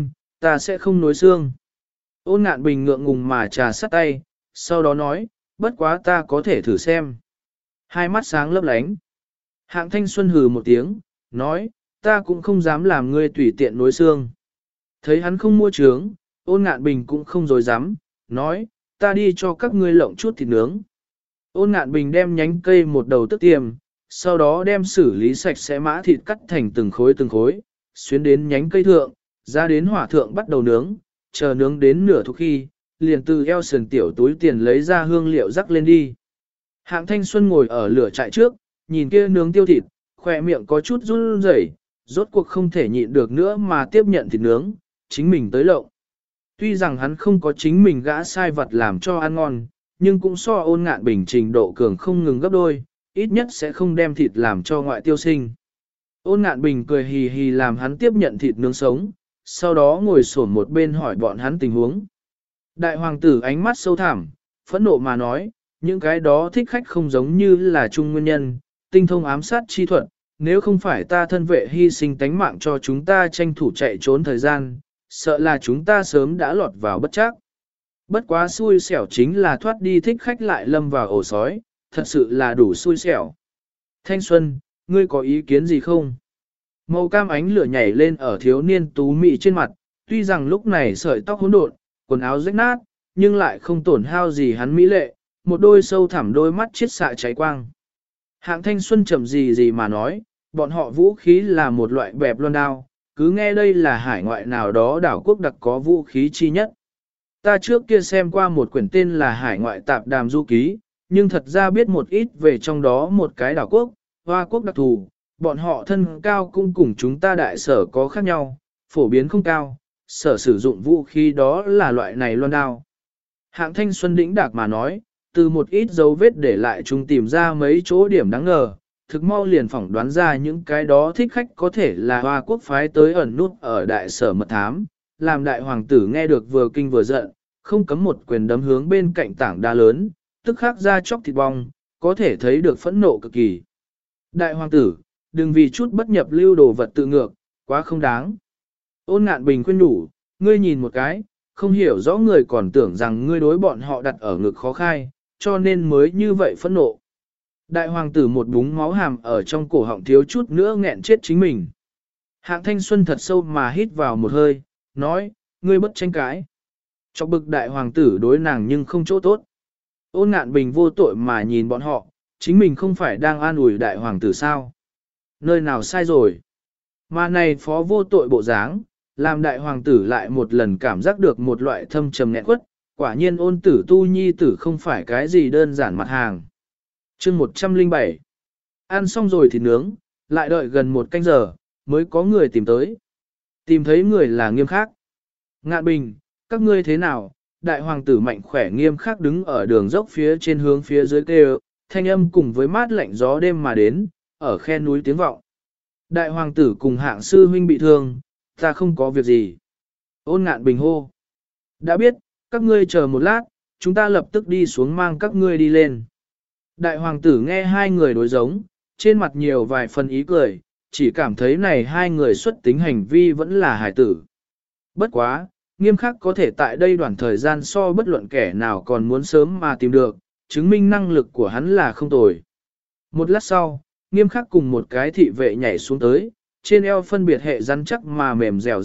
ta sẽ không nối xương. Ôn Ngạn Bình ngượng ngùng mà trà sắt tay, sau đó nói, bất quá ta có thể thử xem. Hai mắt sáng lấp lánh. Hạng Thanh Xuân hừ một tiếng, nói, ta cũng không dám làm ngươi tùy tiện nối xương. Thấy hắn không mua trướng, Ôn Ngạn Bình cũng không dối dám, nói, ta đi cho các ngươi lộng chút thịt nướng. Ôn Ngạn Bình đem nhánh cây một đầu tức tiềm, sau đó đem xử lý sạch sẽ mã thịt cắt thành từng khối, xuyến đến nhánh cây thượng, ra đến hỏa thượng bắt đầu nướng, chờ nướng đến nửa thuộc khi, liền từ eo sườn tiểu túi tiền lấy ra hương liệu rắc lên đi. Hạng Thanh Xuân ngồi ở lửa trại trước, nhìn kia nướng tiêu thịt, khỏe miệng có chút run rẩy, rốt cuộc không thể nhịn được nữa mà tiếp nhận thịt nướng, chính mình tới lộng. Tuy rằng hắn không có chính mình gã sai vật làm cho ăn ngon, nhưng cũng so Ôn Ngạn Bình trình độ cường không ngừng gấp đôi, ít nhất sẽ không đem thịt làm cho ngoại tiêu sinh. Ôn Ngạn Bình cười hì hì làm hắn tiếp nhận thịt nướng sống, sau đó ngồi xổm một bên hỏi bọn hắn tình huống. Đại hoàng tử ánh mắt sâu thẳm, phẫn nộ mà nói, những cái đó thích khách không giống như là chung nguyên nhân, tinh thông ám sát chi thuật, nếu không phải ta thân vệ hy sinh tánh mạng cho chúng ta tranh thủ chạy trốn thời gian, sợ là chúng ta sớm đã lọt vào bất trắc. Bất quá xui xẻo chính là thoát đi thích khách lại lâm vào ổ sói, thật sự là đủ xui xẻo. Thanh Xuân, ngươi có ý kiến gì không? Màu cam ánh lửa nhảy lên ở thiếu niên tú mị trên mặt, tuy rằng lúc này sợi tóc hỗn độn, quần áo rách nát, nhưng lại không tổn hao gì hắn mỹ lệ, một đôi sâu thẳm đôi mắt chiết xạ cháy quang. Hạng Thanh Xuân chậm gì mà nói, bọn họ vũ khí là một loại bẹp loan đao, cứ nghe đây là hải ngoại nào đó đảo quốc đặc có vũ khí chi nhất. Ta trước kia xem qua một quyển tên là Hải ngoại tạp đàm du ký, nhưng thật ra biết một ít về trong đó một cái đảo quốc, Hoa quốc đặc thù, bọn họ thân cao cũng cùng chúng ta đại sở có khác nhau, phổ biến không cao, sở sử dụng vũ khí đó là loại này loan đao. Hạng Thanh Xuân đĩnh đạc mà nói, từ một ít dấu vết để lại chúng tìm ra mấy chỗ điểm đáng ngờ, thực mau liền phỏng đoán ra những cái đó thích khách có thể là Hoa quốc phái tới ẩn nút ở đại sở mật thám, làm đại hoàng tử nghe được vừa kinh vừa giận, không cấm một quyền đấm hướng bên cạnh tảng đá lớn, tức khắc ra chóc thịt bong, có thể thấy được phẫn nộ cực kỳ. Đại hoàng tử, đừng vì chút bất nhập lưu đồ vật tự ngược, quá không đáng. Ôn Ngạn Bình khuyên nhủ, ngươi nhìn một cái, không hiểu rõ người còn tưởng rằng ngươi đối bọn họ đặt ở ngực khó khai, cho nên mới như vậy phẫn nộ. Đại hoàng tử một búng máu hàm ở trong cổ họng thiếu chút nữa nghẹn chết chính mình. Hạng Thanh Xuân thật sâu mà hít vào một hơi, nói, ngươi bất tranh cãi. Chọc bực đại hoàng tử đối nàng nhưng không chỗ tốt. Ôn Ngạn Bình vô tội mà nhìn bọn họ, chính mình không phải đang an ủi đại hoàng tử sao. Nơi nào sai rồi. Mà này phó vô tội bộ dáng, làm đại hoàng tử lại một lần cảm giác được một loại thâm trầm nghẹn quất, quả nhiên ôn tử tu nhi tử không phải cái gì đơn giản mặt hàng. Chương 107 ăn xong rồi thì nướng, lại đợi gần một canh giờ, mới có người tìm tới. Tìm thấy người là Nghiêm Khắc. Ngạn Bình, các ngươi thế nào? Đại hoàng tử mạnh khỏe Nghiêm Khắc đứng ở đường dốc phía trên hướng phía dưới kêu, thanh âm cùng với mát lạnh gió đêm mà đến, ở khe núi tiếng vọng. Đại hoàng tử cùng Hạng sư huynh bị thương, ta không có việc gì. Ôn Ngạn Bình hô. Đã biết, các ngươi chờ một lát, chúng ta lập tức đi xuống mang các ngươi đi lên. Đại hoàng tử nghe hai người đối giống, trên mặt nhiều vài phần ý cười, chỉ cảm thấy này hai người xuất tính hành vi vẫn là hải tử. Bất quá, Nghiêm Khắc có thể tại đây đoạn thời gian so bất luận kẻ nào còn muốn sớm mà tìm được, chứng minh năng lực của hắn là không tồi. Một lát sau, Nghiêm Khắc cùng một cái thị vệ nhảy xuống tới, trên eo phân biệt hệ rắn chắc mà mềm dẻo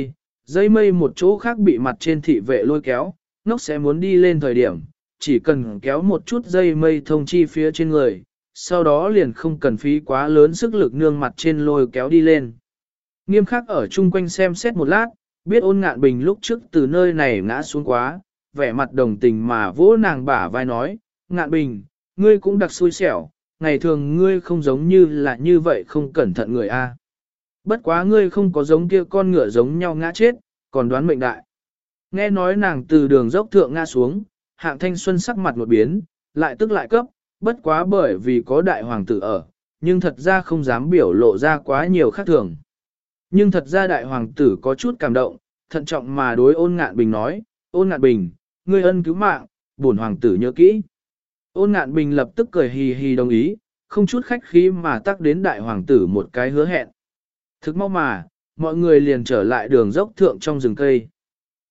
dây mây một chỗ khác bị mặt trên thị vệ lôi kéo, ngốc sẽ muốn đi lên thời điểm, chỉ cần kéo một chút dây mây thông chi phía trên người, sau đó liền không cần phí quá lớn sức lực nương mặt trên lôi kéo đi lên. Nghiêm Khắc ở chung quanh xem xét một lát, biết Ôn Ngạn Bình lúc trước từ nơi này ngã xuống quá, vẻ mặt đồng tình mà vỗ nàng bả vai nói, Ngạn Bình, ngươi cũng đặc xui xẻo, ngày thường ngươi không giống như là như vậy không cẩn thận người a. Bất quá ngươi không có giống kia con ngựa giống nhau ngã chết, còn đoán mệnh đại. Nghe nói nàng từ đường dốc thượng ngã xuống, Hạng Thanh Xuân sắc mặt một biến, lại tức lại cấp, bất quá bởi vì có đại hoàng tử ở, nhưng thật ra không dám biểu lộ ra quá nhiều khác thường. Nhưng thật ra đại hoàng tử có chút cảm động, thận trọng mà đối Ôn Ngạn Bình nói, Ôn Ngạn Bình, ngươi ân cứu mạng, bổn hoàng tử nhớ kỹ. Ôn Ngạn Bình lập tức cười hì hì đồng ý, không chút khách khí mà tác đến đại hoàng tử một cái hứa hẹn. Thực mau mà, mọi người liền trở lại đường dốc thượng trong rừng cây.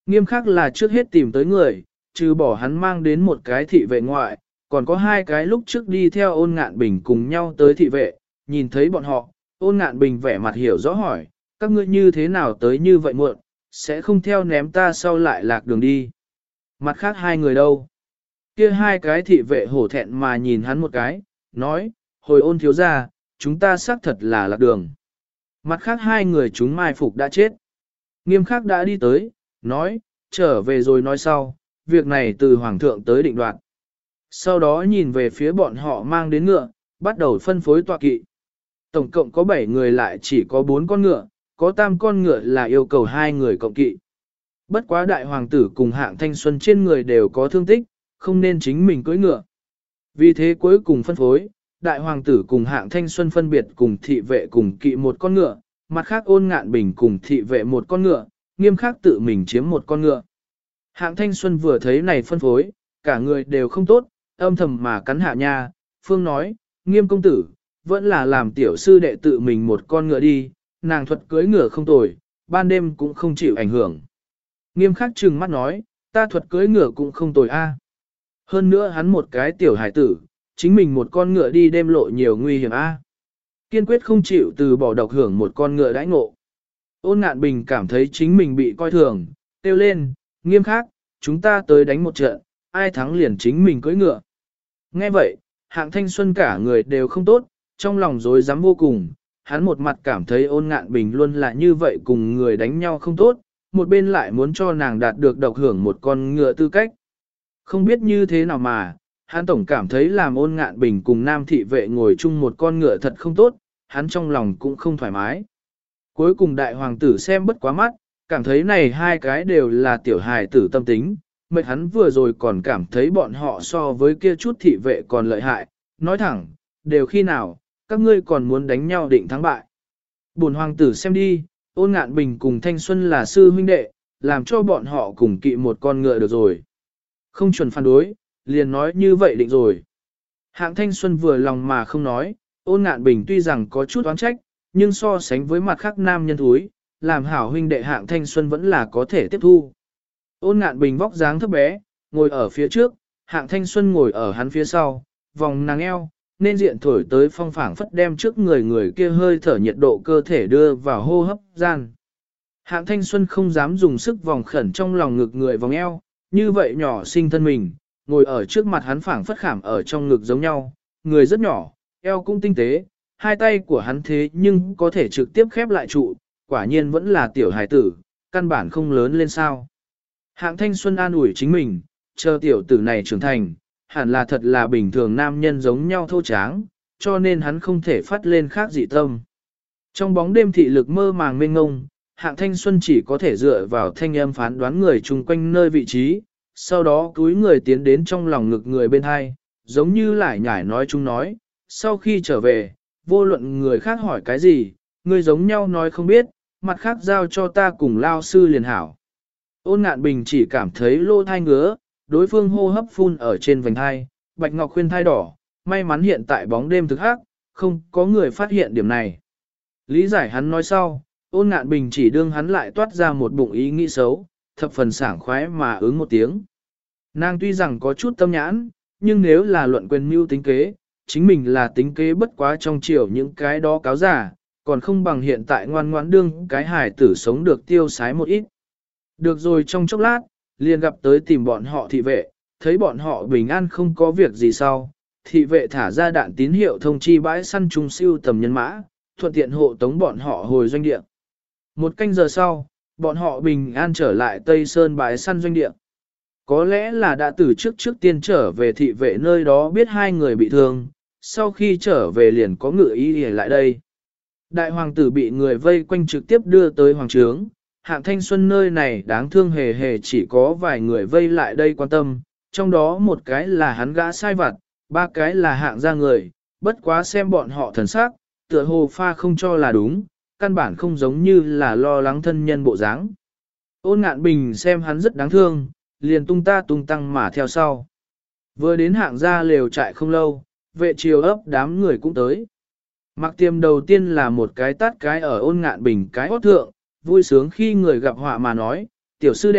Nghiêm khắc là trước hết tìm tới người, trừ bỏ hắn mang đến một cái thị vệ ngoại, còn có hai cái lúc trước đi theo Ôn Ngạn Bình cùng nhau tới thị vệ, nhìn thấy bọn họ, Ôn Ngạn Bình vẻ mặt hiểu rõ hỏi, các ngươi như thế nào tới như vậy muộn, sẽ không theo ném ta sau lại lạc đường đi. Mặt khác hai người đâu? Kia hai cái thị vệ hổ thẹn mà nhìn hắn một cái, nói, hồi Ôn thiếu gia, chúng ta xác thật là lạc đường. Mặt khác hai người chúng mai phục đã chết. Nghiêm khắc đã đi tới, nói, trở về rồi nói sau, việc này từ Hoàng thượng tới định đoạt. Sau đó nhìn về phía bọn họ mang đến ngựa, bắt đầu phân phối tọa kỵ. Tổng cộng có 7 người lại chỉ có 4 con ngựa, có 8 con ngựa là yêu cầu 2 người cộng kỵ. Bất quá đại hoàng tử cùng Hạng Thanh Xuân trên người đều có thương tích, không nên chính mình cưỡi ngựa. Vì thế cuối cùng phân phối, đại hoàng tử cùng Hạng Thanh Xuân phân biệt cùng thị vệ cùng kỵ một con ngựa, mặt khác Ôn Ngạn Bình cùng thị vệ một con ngựa, Nghiêm khắc tự mình chiếm một con ngựa. Hạng Thanh Xuân vừa thấy này phân phối, cả người đều không tốt, âm thầm mà cắn hạ nha, Phương nói, Nghiêm công tử, vẫn là làm tiểu sư đệ tự mình một con ngựa đi, nàng thuật cưới ngựa không tồi, ban đêm cũng không chịu ảnh hưởng. Nghiêm khắc trừng mắt nói, ta thuật cưới ngựa cũng không tồi a. Hơn nữa hắn một cái tiểu hải tử, chính mình một con ngựa đi đêm lộ nhiều nguy hiểm a. Kiên quyết không chịu từ bỏ độc hưởng một con ngựa đãi ngộ. Ôn Ngạn Bình cảm thấy chính mình bị coi thường, kêu lên, Nghiêm khắc, chúng ta tới đánh một trận, ai thắng liền chính mình cưỡi ngựa. Nghe vậy, Hạng Thanh Xuân cả người đều không tốt, trong lòng rối rắm vô cùng, hắn một mặt cảm thấy Ôn Ngạn Bình luôn là như vậy cùng người đánh nhau không tốt, một bên lại muốn cho nàng đạt được độc hưởng một con ngựa tư cách. Không biết như thế nào mà, hắn tổng cảm thấy làm Ôn Ngạn Bình cùng nam thị vệ ngồi chung một con ngựa thật không tốt, hắn trong lòng cũng không thoải mái. Cuối cùng đại hoàng tử xem bất quá mắt, cảm thấy này hai cái đều là tiểu hài tử tâm tính, mệt hắn vừa rồi còn cảm thấy bọn họ so với kia chút thị vệ còn lợi hại, nói thẳng, đều khi nào, các ngươi còn muốn đánh nhau định thắng bại. Bổn hoàng tử xem đi, Ôn Ngạn Bình cùng Thanh Xuân là sư huynh đệ, làm cho bọn họ cùng kỵ một con ngựa được rồi. Không chuẩn phản đối, liền nói như vậy định rồi. Hạng Thanh Xuân vừa lòng mà không nói, Ôn Ngạn Bình tuy rằng có chút oán trách, nhưng so sánh với mặt khác nam nhân thúi, làm hảo huynh đệ Hạng Thanh Xuân vẫn là có thể tiếp thu. Ôn Ngạn Bình vóc dáng thấp bé, ngồi ở phía trước, Hạng Thanh Xuân ngồi ở hắn phía sau, vòng nàng eo, nên diện thổi tới phong phảng phất đem trước người kia hơi thở nhiệt độ cơ thể đưa vào hô hấp gian. Hạng Thanh Xuân không dám dùng sức vòng khẩn trong lòng ngực người vòng eo, như vậy nhỏ xinh thân mình, ngồi ở trước mặt hắn phảng phất khảm ở trong ngực giống nhau, người rất nhỏ, eo cũng tinh tế, hai tay của hắn thế nhưng có thể trực tiếp khép lại trụ, quả nhiên vẫn là tiểu hài tử, căn bản không lớn lên sao. Hạng Thanh Xuân an ủi chính mình, chờ tiểu tử này trưởng thành, hẳn là thật là bình thường nam nhân giống nhau thô tráng, cho nên hắn không thể phát lên khác dị tâm. Trong bóng đêm thị lực mơ màng mênh ngông, Hạng Thanh Xuân chỉ có thể dựa vào thanh âm phán đoán người chung quanh nơi vị trí, sau đó cúi người tiến đến trong lòng ngực người bên hai, giống như lải nhải nói chung nói, sau khi trở về, vô luận người khác hỏi cái gì, người giống nhau nói không biết, mặt khác giao cho ta cùng lao sư liền hảo. Ôn Ngạn Bình chỉ cảm thấy lô thai ngứa, đối phương hô hấp phun ở trên vành thai, bạch ngọc khuyên thai đỏ, may mắn hiện tại bóng đêm thực hắc, không có người phát hiện điểm này. Lý giải hắn nói sau, Ôn Ngạn Bình chỉ đương hắn lại toát ra một bụng ý nghĩ xấu, thập phần sảng khoái mà ứng một tiếng. Nàng tuy rằng có chút tâm nhãn, nhưng nếu là luận quyền mưu tính kế, chính mình là tính kế bất quá trong chiều những cái đó cáo giả, còn không bằng hiện tại ngoan ngoãn đương cái hài tử sống được tiêu sái một ít. Được rồi trong chốc lát, liền gặp tới tìm bọn họ thị vệ, thấy bọn họ bình an không có việc gì sau. Thị vệ thả ra đạn tín hiệu thông chi bãi săn trung siêu tầm nhân mã, thuận tiện hộ tống bọn họ hồi doanh địa. Một canh giờ sau, bọn họ bình an trở lại Tây Sơn bãi săn doanh địa. Có lẽ là đã từ trước tiên trở về thị vệ nơi đó biết hai người bị thương, sau khi trở về liền có ngự ý lại đây. Đại hoàng tử bị người vây quanh trực tiếp đưa tới hoàng trướng, Hạng Thanh Xuân nơi này đáng thương hề hề chỉ có vài người vây lại đây quan tâm, trong đó một cái là hắn gã sai vặt, ba cái là hạng gia người, bất quá xem bọn họ thần sắc, tựa hồ pha không cho là đúng, căn bản không giống như là lo lắng thân nhân bộ dáng. Ôn Ngạn Bình xem hắn rất đáng thương, liền tung ta tung tăng mà theo sau. Vừa đến hạng gia lều trại không lâu, vệ triều ấp đám người cũng tới. Mặc tiêm đầu tiên là một cái tát cái ở Ôn Ngạn Bình cái hót thượng, vui sướng khi người gặp họa mà nói, tiểu sư đệ,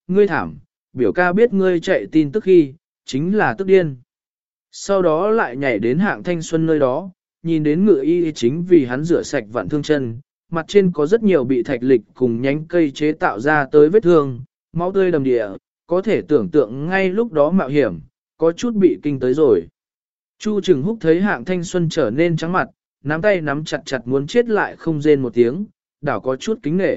ngươi thảm, biểu ca biết ngươi chạy tin tức khi, chính là tức điên. Sau đó lại nhảy đến Hạng Thanh Xuân nơi đó, nhìn đến ngựa y chính vì hắn rửa sạch vặn thương chân, mặt trên có rất nhiều bị thạch lịch cùng nhánh cây chế tạo ra tới vết thương, máu tươi đầm địa, có thể tưởng tượng ngay lúc đó mạo hiểm, có chút bị kinh tới rồi. Chu Trừng Húc thấy Hạng Thanh Xuân trở nên trắng mặt, nắm tay nắm chặt chặt muốn chết lại không rên một tiếng, đảo có chút kính nể.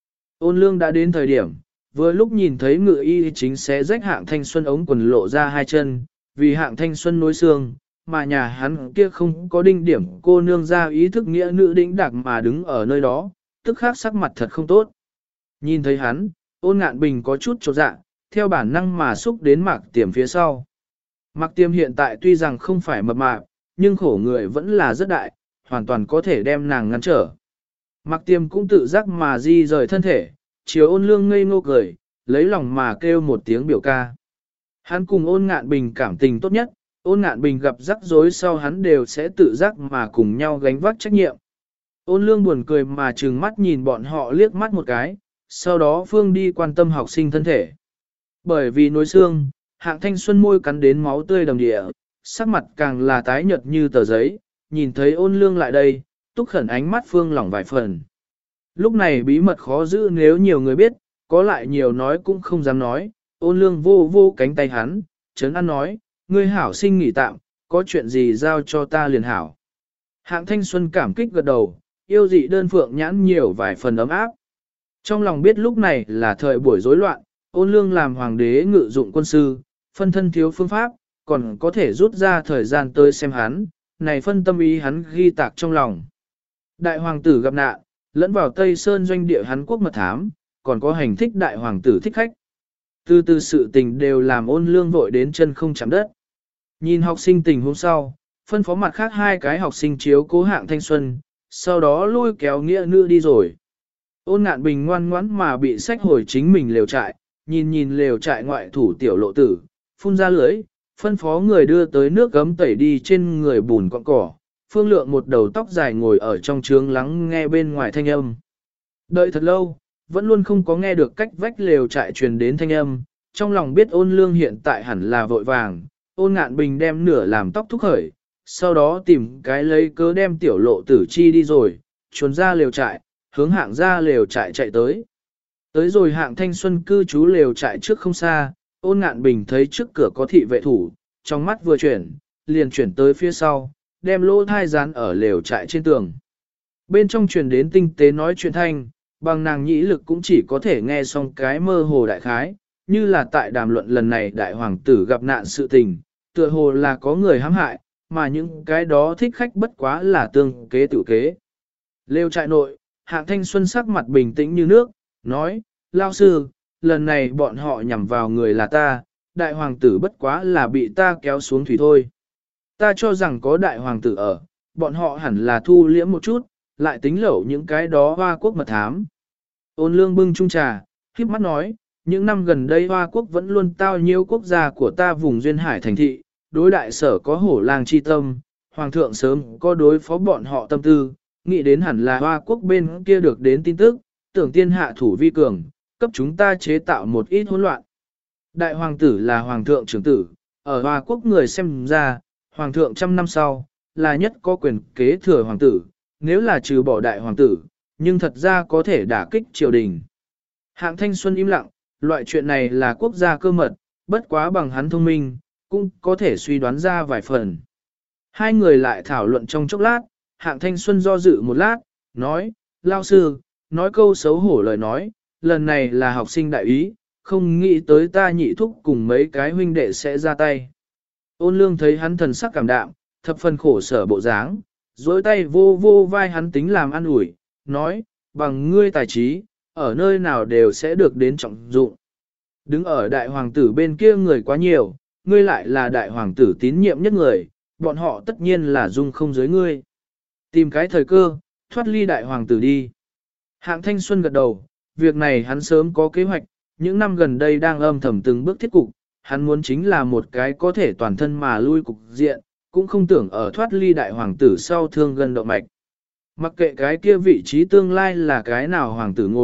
Ôn Lương đã đến thời điểm, vừa lúc nhìn thấy ngựa y chính xé rách Hạng Thanh Xuân ống quần lộ ra hai chân, vì Hạng Thanh Xuân nối xương, mà nhà hắn kia không có đinh điểm cô nương ra ý thức nghĩa nữ đĩnh đặc mà đứng ở nơi đó, tức khắc sắc mặt thật không tốt. Nhìn thấy hắn, Ôn Ngạn Bình có chút chột dạ, theo bản năng mà xúc đến Mạc Tiềm phía sau. Mạc Tiềm hiện tại tuy rằng không phải mập mạp, nhưng khổ người vẫn là rất đại, hoàn toàn có thể đem nàng ngăn trở. Mạc Tiềm cũng tự giác mà di rời thân thể, chiều Ôn Lương ngây ngô cười, lấy lòng mà kêu một tiếng biểu ca. Hắn cùng Ôn Ngạn Bình cảm tình tốt nhất, Ôn Ngạn Bình gặp rắc rối sau hắn đều sẽ tự giác mà cùng nhau gánh vác trách nhiệm. Ôn Lương buồn cười mà trừng mắt nhìn bọn họ liếc mắt một cái, sau đó Phương đi quan tâm học sinh thân thể. Bởi vì nối xương, Hạng Thanh Xuân môi cắn đến máu tươi đầm địa, sắc mặt càng là tái nhợt như tờ giấy, nhìn thấy Ôn Lương lại đây, Túc Khẩn ánh mắt Phương lỏng vài phần. Lúc này bí mật khó giữ nếu nhiều người biết, có lại nhiều nói cũng không dám nói, Ôn Lương vô vô cánh tay hắn, trấn an nói, ngươi hảo sinh nghỉ tạm, có chuyện gì giao cho ta liền hảo. Hạng Thanh Xuân cảm kích gật đầu, yêu dị đơn phượng nhãn nhiều vài phần ấm áp. Trong lòng biết lúc này là thời buổi rối loạn, Ôn Lương làm hoàng đế ngự dụng quân sư, phân thân thiếu phương pháp, còn có thể rút ra thời gian tới xem hắn, này phân tâm ý hắn ghi tạc trong lòng. Đại hoàng tử gặp nạn, lẫn vào Tây Sơn doanh địa hắn quốc mật thám, còn có hành thích đại hoàng tử thích khách. Từ từ sự tình đều làm Ôn Lương vội đến chân không chạm đất. Nhìn học sinh tình hôm sau, phân phó mặt khác hai cái học sinh chiếu cố Hạng Thanh Xuân, sau đó lôi kéo nghĩa nữ đi rồi. Ôn Ngạn Bình ngoan ngoãn mà bị sách hồi chính mình lều trại, nhìn lều trại ngoại thủ tiểu lộ tử, phun ra lưới, phân phó người đưa tới nước gấm tẩy đi trên người bùn cọng cỏ, Phương Lượng một đầu tóc dài ngồi ở trong trướng lắng nghe bên ngoài thanh âm. Đợi thật lâu, vẫn luôn không có nghe được cách vách lều trại truyền đến thanh âm, trong lòng biết Ôn Lương hiện tại hẳn là vội vàng, Ôn Ngạn Bình đem nửa làm tóc thúc khởi, sau đó tìm cái lấy cớ đem tiểu lộ tử chi đi rồi, chuồn ra lều trại, hướng Hạng ra lều trại chạy tới. Tới rồi Hạng Thanh Xuân cư trú lều trại trước không xa, Ôn Ngạn Bình thấy trước cửa có thị vệ thủ, trong mắt vừa chuyển, liền chuyển tới phía sau, đem lỗ thai dán ở lều trại trên tường. Bên trong truyền đến tinh tế nói chuyện thanh, bằng nàng nhĩ lực cũng chỉ có thể nghe xong cái mơ hồ đại khái, như là tại đàm luận lần này đại hoàng tử gặp nạn sự tình, tựa hồ là có người hãm hại, mà những cái đó thích khách bất quá là tương kế tự kế. Lều trại nội, Hạng Thanh Xuân sắc mặt bình tĩnh như nước, nói, lao sư, lần này bọn họ nhằm vào người là ta, đại hoàng tử bất quá là bị ta kéo xuống thủy thôi. Ta cho rằng có đại hoàng tử ở, bọn họ hẳn là thu liễm một chút, lại tính lẩu những cái đó Hoa Quốc mật thám. Ôn Lương bưng chung trà, khiếp mắt nói, những năm gần đây Hoa Quốc vẫn luôn tao nhiêu quốc gia của ta vùng duyên hải thành thị, đối đại sở có hổ lang chi tâm, hoàng thượng sớm có đối phó bọn họ tâm tư, nghĩ đến hẳn là Hoa Quốc bên kia được đến tin tức, tưởng tiên hạ thủ vi cường, cấp chúng ta chế tạo một ít hỗn loạn. Đại hoàng tử là hoàng thượng trưởng tử, ở Hoa Quốc người xem ra, hoàng thượng trăm năm sau, là nhất có quyền kế thừa hoàng tử, nếu là trừ bỏ đại hoàng tử, nhưng thật ra có thể đả kích triều đình. Hạng Thanh Xuân im lặng, loại chuyện này là quốc gia cơ mật, bất quá bằng hắn thông minh, cũng có thể suy đoán ra vài phần. Hai người lại thảo luận trong chốc lát, Hạng Thanh Xuân do dự một lát, nói, lao sư, nói câu xấu hổ lời nói, lần này là học sinh đại ý, không nghĩ tới ta nhị thúc cùng mấy cái huynh đệ sẽ ra tay. Ôn Lương thấy hắn thần sắc cảm đạm, thập phần khổ sở bộ dáng, dối tay vô vô vai hắn tính làm ăn ủi, nói, bằng ngươi tài trí, ở nơi nào đều sẽ được đến trọng dụng. Đứng ở đại hoàng tử bên kia người quá nhiều, ngươi lại là đại hoàng tử tín nhiệm nhất người, bọn họ tất nhiên là dung không dưới ngươi. Tìm cái thời cơ, thoát ly đại hoàng tử đi. Hạng Thanh Xuân gật đầu, việc này hắn sớm có kế hoạch, những năm gần đây đang âm thầm từng bước thiết cục, hắn muốn chính là một cái có thể toàn thân mà lui cục diện, cũng không tưởng ở thoát ly đại hoàng tử sau thương gần động mạch. Mặc kệ cái kia vị trí tương lai là cái nào hoàng tử ngồi,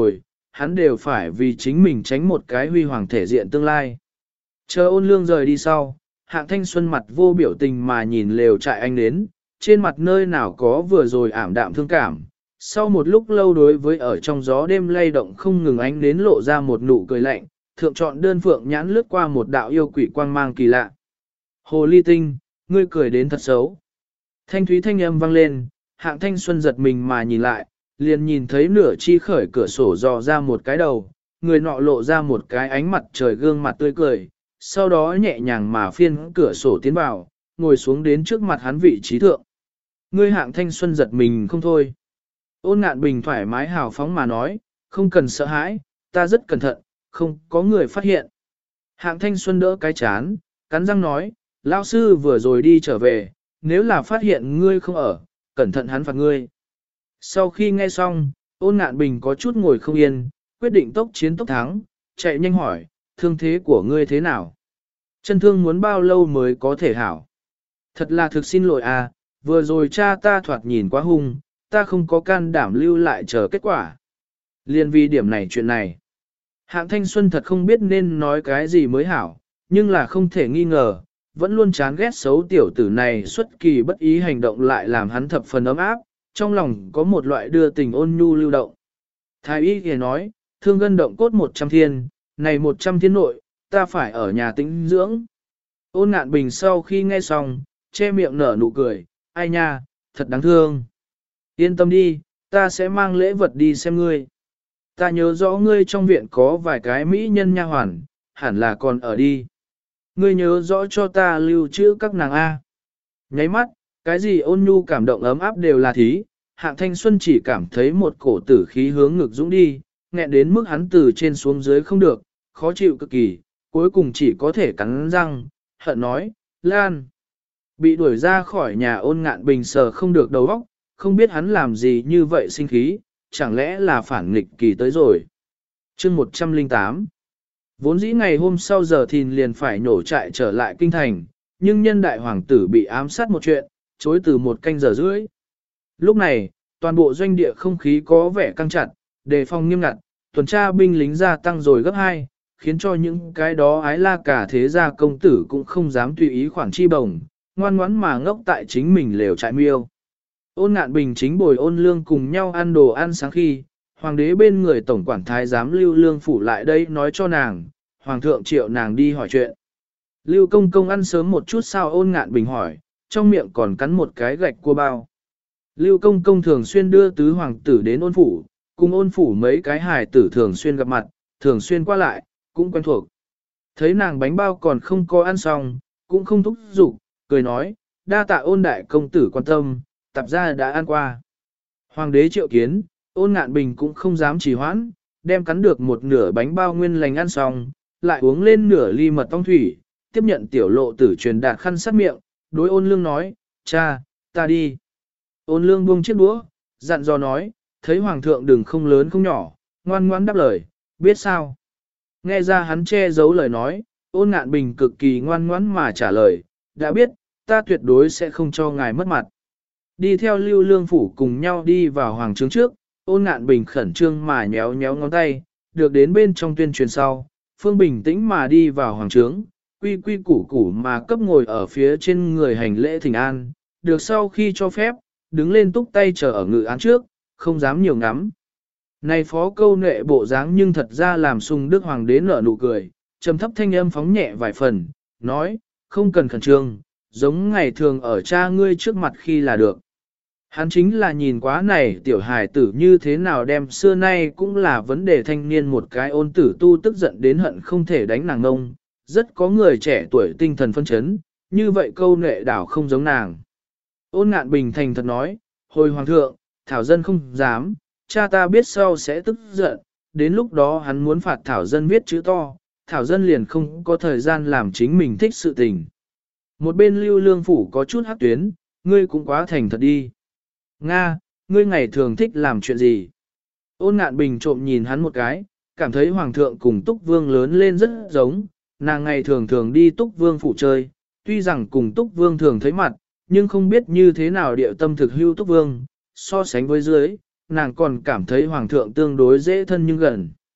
hắn đều phải vì chính mình tránh một cái huy hoàng thể diện tương lai. Chờ Ôn Lương rời đi sau, Hạng Thanh Xuân mặt vô biểu tình mà nhìn lều trại anh đến, trên mặt nơi nào có vừa rồi ảm đạm thương cảm. Sau một lúc lâu đối với ở trong gió đêm lay động không ngừng ánh đến lộ ra một nụ cười lạnh, thượng chọn đơn phượng nhãn lướt qua một đạo yêu quỷ quang mang kỳ lạ. Hồ ly tinh, ngươi cười đến thật xấu. Thanh thúy thanh âm vang lên, Hạng Thanh Xuân giật mình mà nhìn lại, liền nhìn thấy nửa chi khởi cửa sổ dò ra một cái đầu, người nọ lộ ra một cái ánh mặt trời gương mặt tươi cười, sau đó nhẹ nhàng mà phiên cửa sổ tiến vào, ngồi xuống đến trước mặt hắn vị trí thượng. Ngươi Hạng Thanh Xuân giật mình không thôi. Ôn Ngạn Bình thoải mái hào phóng mà nói, không cần sợ hãi, ta rất cẩn thận, không có người phát hiện. Hạng Thanh Xuân đỡ cái chán, cắn răng nói, lão sư vừa rồi đi trở về, nếu là phát hiện ngươi không ở, cẩn thận hắn phạt ngươi. Sau khi nghe xong, Ôn Ngạn Bình có chút ngồi không yên, quyết định tốc chiến tốc thắng, chạy nhanh hỏi, thương thế của ngươi thế nào? Chân thương muốn bao lâu mới có thể hảo? Thật là thực xin lỗi à, vừa rồi cha ta thoạt nhìn quá hung, ta không có can đảm lưu lại chờ kết quả. Liên vì điểm này chuyện này. Hạng Thanh Xuân thật không biết nên nói cái gì mới hảo, nhưng là không thể nghi ngờ, vẫn luôn chán ghét xấu tiểu tử này xuất kỳ bất ý hành động lại làm hắn thập phần ấm áp, trong lòng có một loại đưa tình ôn nhu lưu động. Thái y thì nói, thương gân động cốt 100 thiên, này 100 thiên nội, ta phải ở nhà tĩnh dưỡng. Ôn Ngạn Bình sau khi nghe xong, che miệng nở nụ cười, ai nha, thật đáng thương. Yên tâm đi, ta sẽ mang lễ vật đi xem ngươi. Ta nhớ rõ ngươi trong viện có vài cái mỹ nhân nha hoàn, hẳn là còn ở đi. Ngươi nhớ rõ cho ta lưu trữ các nàng A. Nháy mắt, cái gì ôn nhu cảm động ấm áp đều là thí, Hạng Thanh Xuân chỉ cảm thấy một cổ tử khí hướng ngực dũng đi, nghẹn đến mức hắn từ trên xuống dưới không được, khó chịu cực kỳ, cuối cùng chỉ có thể cắn răng, hận nói, Lan. Bị đuổi ra khỏi nhà Ôn Ngạn Bình sờ không được đầu óc, không biết hắn làm gì như vậy sinh khí, chẳng lẽ là phản nghịch kỳ tới rồi. Chương 108. Vốn dĩ ngày hôm sau giờ thìn liền phải nổ trại trở lại kinh thành, nhưng nhân đại hoàng tử bị ám sát một chuyện, chối từ 1 canh giờ rưỡi. Lúc này, toàn bộ doanh địa không khí có vẻ căng chặt, đề phòng nghiêm ngặt, tuần tra binh lính gia tăng rồi gấp 2, khiến cho những cái đó ái la cả thế gia công tử cũng không dám tùy ý khoản chi bồng, ngoan ngoãn mà ngốc tại chính mình lều trại miêu. Ôn Ngạn Bình chính bồi Ôn Lương cùng nhau ăn đồ ăn sáng khi, hoàng đế bên người tổng quản thái giám Lưu Lương phủ lại đây nói cho nàng, hoàng thượng triệu nàng đi hỏi chuyện. Lưu công công ăn sớm một chút sao Ôn Ngạn Bình hỏi, trong miệng còn cắn một cái gạch cua bao. Lưu công công thường xuyên đưa tứ hoàng tử đến Ôn phủ, cùng Ôn phủ mấy cái hài tử thường xuyên gặp mặt, thường xuyên qua lại, cũng quen thuộc. Thấy nàng bánh bao còn không có ăn xong, cũng không thúc giục, cười nói, đa tạ Ôn đại công tử quan tâm, tạp gia đã ăn qua. Hoàng đế triệu kiến, Ôn Ngạn Bình cũng không dám trì hoãn, đem cắn được một nửa bánh bao nguyên lành ăn xong, lại uống lên nửa ly mật ong thủy, tiếp nhận tiểu lộ tử truyền đạt khăn sát miệng, đối Ôn Lương nói, cha, ta đi. Ôn Lương buông chiếc đũa, dặn dò nói, thấy hoàng thượng đừng không lớn không nhỏ, ngoan ngoãn đáp lời, biết sao. Nghe ra hắn che giấu lời nói, Ôn Ngạn Bình cực kỳ ngoan ngoãn mà trả lời, đã biết, ta tuyệt đối sẽ không cho ngài mất mặt. Đi theo Lưu Lương phủ cùng nhau đi vào hoàng trướng trước, Ôn Ngạn Bình khẩn trương mà nhéo nhéo ngón tay, được đến bên trong tuyên truyền sau, Phương bình tĩnh mà đi vào hoàng trướng, quy quy củ củ mà cấp ngồi ở phía trên người hành lễ thỉnh an, được sau khi cho phép, đứng lên túc tay chờ ở ngự án trước, không dám nhiều ngắm. Này phó câu nệ bộ dáng nhưng thật ra làm sung đức hoàng đế nở nụ cười, trầm thấp thanh âm phóng nhẹ vài phần, nói, không cần khẩn trương, giống ngày thường ở cha ngươi trước mặt khi là được. Hắn chính là nhìn quá này tiểu hài tử như thế nào đem xưa nay cũng là vấn đề thanh niên một cái ôn tử tu tức giận đến hận không thể đánh nàng ngông, rất có người trẻ tuổi tinh thần phân chấn, như vậy câu nệ đảo không giống nàng. Ôn Ngạn Bình thành thật nói, hồi hoàng thượng, Thảo Dân không dám, cha ta biết sau sẽ tức giận, đến lúc đó hắn muốn phạt Thảo Dân viết chữ to, Thảo Dân liền không có thời gian làm chính mình thích sự tình. Một bên Lưu Lương phủ có chút hắc tuyến, ngươi cũng quá thành thật đi. Nga, ngươi ngày thường thích làm chuyện gì? Ôn Ngạn Bình trộm nhìn hắn một cái, cảm thấy hoàng thượng cùng Túc Vương lớn lên rất giống, nàng ngày thường thường đi Túc Vương phủ chơi, tuy rằng cùng Túc Vương thường thấy mặt, nhưng không biết như thế nào điệu tâm thực hưu Túc Vương, so sánh với dưới, nàng còn cảm thấy hoàng thượng tương đối dễ thân nhưng gần.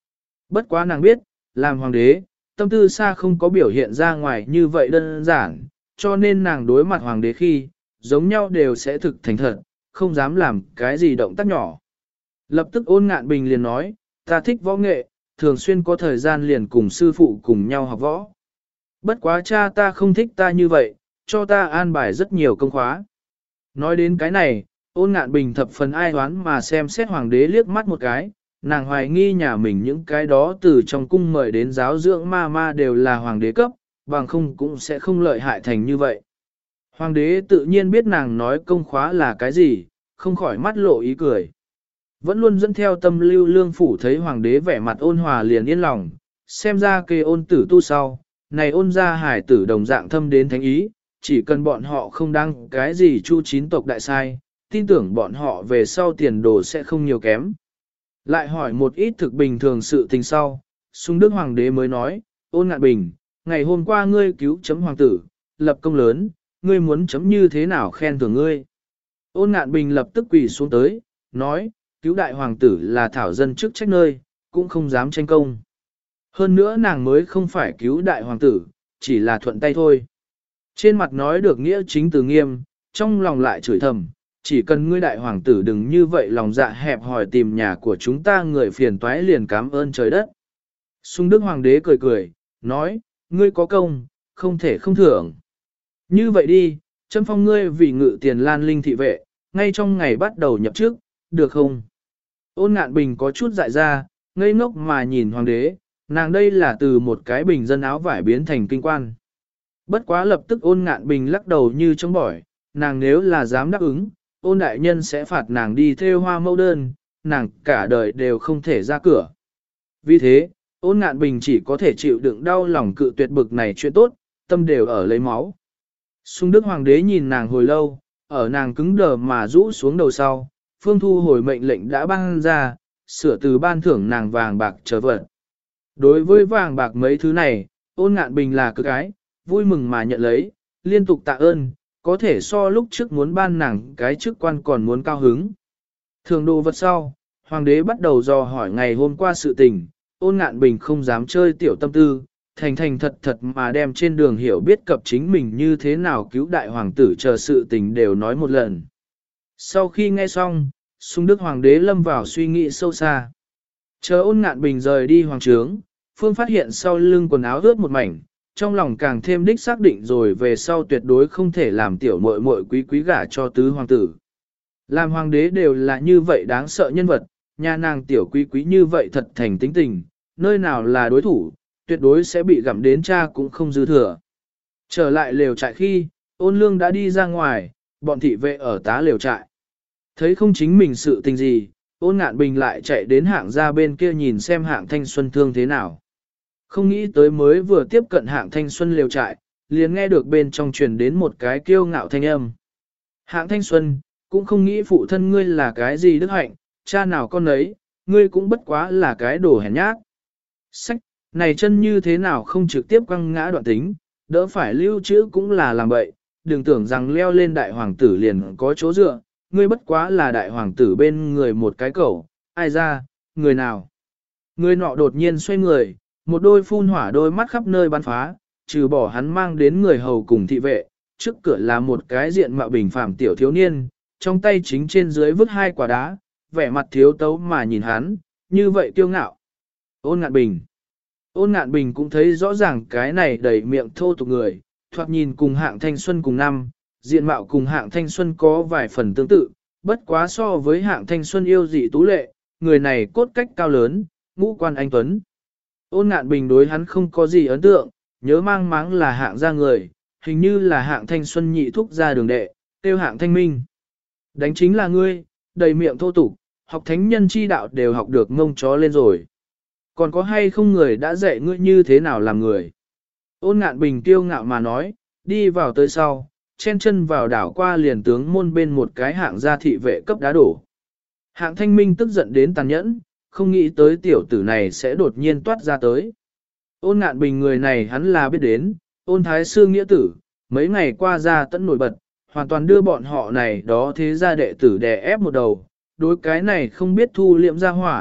Bất quá nàng biết, làm hoàng đế, tâm tư xa không có biểu hiện ra ngoài như vậy đơn giản, cho nên nàng đối mặt hoàng đế khi, giống nhau đều sẽ thực thành thật, không dám làm cái gì động tác nhỏ. Lập tức Ôn Ngạn Bình liền nói, ta thích võ nghệ, thường xuyên có thời gian liền cùng sư phụ cùng nhau học võ. Bất quá cha ta không thích ta như vậy, cho ta an bài rất nhiều công khóa. Nói đến cái này, Ôn Ngạn Bình thập phần ai oán mà xem xét hoàng đế liếc mắt một cái, nàng hoài nghi nhà mình những cái đó từ trong cung mời đến giáo dưỡng ma đều là hoàng đế cấp, bằng không cũng sẽ không lợi hại thành như vậy. Hoàng đế tự nhiên biết nàng nói công khóa là cái gì, không khỏi mắt lộ ý cười. Vẫn luôn dẫn theo tâm lưu lương phủ thấy hoàng đế vẻ mặt ôn hòa liền yên lòng, xem ra kê ôn tử tu sau, này ôn ra hải tử đồng dạng thâm đến thánh ý, chỉ cần bọn họ không đăng cái gì chu chín tộc đại sai, tin tưởng bọn họ về sau tiền đồ sẽ không nhiều kém. Lại hỏi một ít thực bình thường sự tình sau, Sung Đức Hoàng đế mới nói, Ôn Ngạn Bình, ngày hôm qua ngươi cứu chấm hoàng tử, lập công lớn, ngươi muốn chấm như thế nào khen thưởng ngươi. Ôn Ngạn Bình lập tức quỳ xuống tới, nói, cứu đại hoàng tử là thảo dân chức trách nơi, cũng không dám tranh công. Hơn nữa nàng mới không phải cứu đại hoàng tử, chỉ là thuận tay thôi. Trên mặt nói được nghĩa chính từ nghiêm, trong lòng lại chửi thầm, chỉ cần ngươi đại hoàng tử đừng như vậy lòng dạ hẹp hòi tìm nhà của chúng ta người phiền toái liền cảm ơn trời đất. Sung Đức Hoàng đế cười cười, nói, ngươi có công, không thể không thưởng. Như vậy đi, chấm phong ngươi vì ngự tiền lan linh thị vệ, ngay trong ngày bắt đầu nhập chức, được không? Ôn Ngạn Bình có chút dại ra, ngây ngốc mà nhìn hoàng đế, nàng đây là từ một cái bình dân áo vải biến thành kinh quan. Bất quá lập tức Ôn Ngạn Bình lắc đầu như chống bỏi, nàng nếu là dám đáp ứng, Ôn đại nhân sẽ phạt nàng đi thêu hoa mẫu đơn, nàng cả đời đều không thể ra cửa. Vì thế, Ôn Ngạn Bình chỉ có thể chịu đựng đau lòng cự tuyệt bực này chuyện tốt, tâm đều ở lấy máu. Sung Đức Hoàng đế nhìn nàng hồi lâu, ở nàng cứng đờ mà rũ xuống đầu sau, Phương Thu hồi mệnh lệnh đã ban ra, sửa từ ban thưởng nàng vàng bạc trở vật. Đối với vàng bạc mấy thứ này, Ôn Ngạn Bình là cực ái, vui mừng mà nhận lấy, liên tục tạ ơn, có thể so lúc trước muốn ban nàng cái chức quan còn muốn cao hứng. Thường đồ vật sau, Hoàng đế bắt đầu dò hỏi ngày hôm qua sự tình, Ôn Ngạn Bình không dám chơi tiểu tâm tư, thành thành thật thật mà đem trên đường hiểu biết cập chính mình như thế nào cứu đại hoàng tử chờ sự tình đều nói một lần. Sau khi nghe xong, Sung Đức Hoàng đế lâm vào suy nghĩ sâu xa. Chờ Ôn Ngạn Bình rời đi hoàng trướng, Phương phát hiện sau lưng quần áo ướt một mảnh, trong lòng càng thêm đích xác định rồi về sau tuyệt đối không thể làm tiểu muội muội quý quý gả cho tứ hoàng tử. Làm hoàng đế đều là như vậy đáng sợ nhân vật, nhà nàng tiểu quý quý như vậy thật thành tính tình, nơi nào là đối thủ, tuyệt đối sẽ bị gặm đến cha cũng không dư thừa. Trở lại lều trại khi, Ôn Lương đã đi ra ngoài, bọn thị vệ ở tá lều trại. Thấy không chính mình sự tình gì, Ôn Ngạn Bình lại chạy đến Hạng gia bên kia nhìn xem Hạng Thanh Xuân thương thế nào. Không nghĩ tới mới vừa tiếp cận Hạng Thanh Xuân lều trại, liền nghe được bên trong truyền đến một cái kiêu ngạo thanh âm. Hạng Thanh Xuân, cũng không nghĩ phụ thân ngươi là cái gì đức hạnh, cha nào con ấy, ngươi cũng bất quá là cái đồ hèn nhát. Sách, này chân như thế nào không trực tiếp quăng ngã đoạn tính, đỡ phải lưu trữ cũng là làm bậy, đừng tưởng rằng leo lên đại hoàng tử liền có chỗ dựa, ngươi bất quá là đại hoàng tử bên người một cái cẩu, ai ra, người nào. Người nọ đột nhiên xoay người, một đôi phun hỏa đôi mắt khắp nơi bắn phá, trừ bỏ hắn mang đến người hầu cùng thị vệ, trước cửa là một cái diện mạo bình phàm tiểu thiếu niên, trong tay chính trên dưới vứt hai quả đá, vẻ mặt thiếu tấu mà nhìn hắn, như vậy kiêu ngạo. Ôn Ngạn Bình. Ôn Ngạn Bình cũng thấy rõ ràng cái này đầy miệng thô tục người, thoạt nhìn cùng Hạng Thanh Xuân cùng năm, diện mạo cùng Hạng Thanh Xuân có vài phần tương tự, bất quá so với Hạng Thanh Xuân yêu dị tú lệ, người này cốt cách cao lớn, ngũ quan anh tuấn. Ôn Ngạn Bình đối hắn không có gì ấn tượng, nhớ mang máng là Hạng gia người, hình như là Hạng Thanh Xuân nhị thúc ra đường đệ, tiêu Hạng Thanh Minh. Đánh chính là ngươi, đầy miệng thô tục, học thánh nhân chi đạo đều học được ngông chó lên rồi. Còn có hay không người đã dạy ngươi như thế nào làm người? Ôn Ngạn Bình tiêu ngạo mà nói, đi vào tới sau, chen chân vào đảo qua liền tướng môn bên một cái Hạng gia thị vệ cấp đá đổ. Hạng Thanh Minh tức giận đến tàn nhẫn, không nghĩ tới tiểu tử này sẽ đột nhiên toát ra tới. Ôn Ngạn Bình người này hắn là biết đến, Ôn Thái Sư nghĩa tử, mấy ngày qua ra tận nổi bật, hoàn toàn đưa bọn họ này đó thế gia đệ tử đè ép một đầu, đối cái này không biết thu liệm ra hỏa,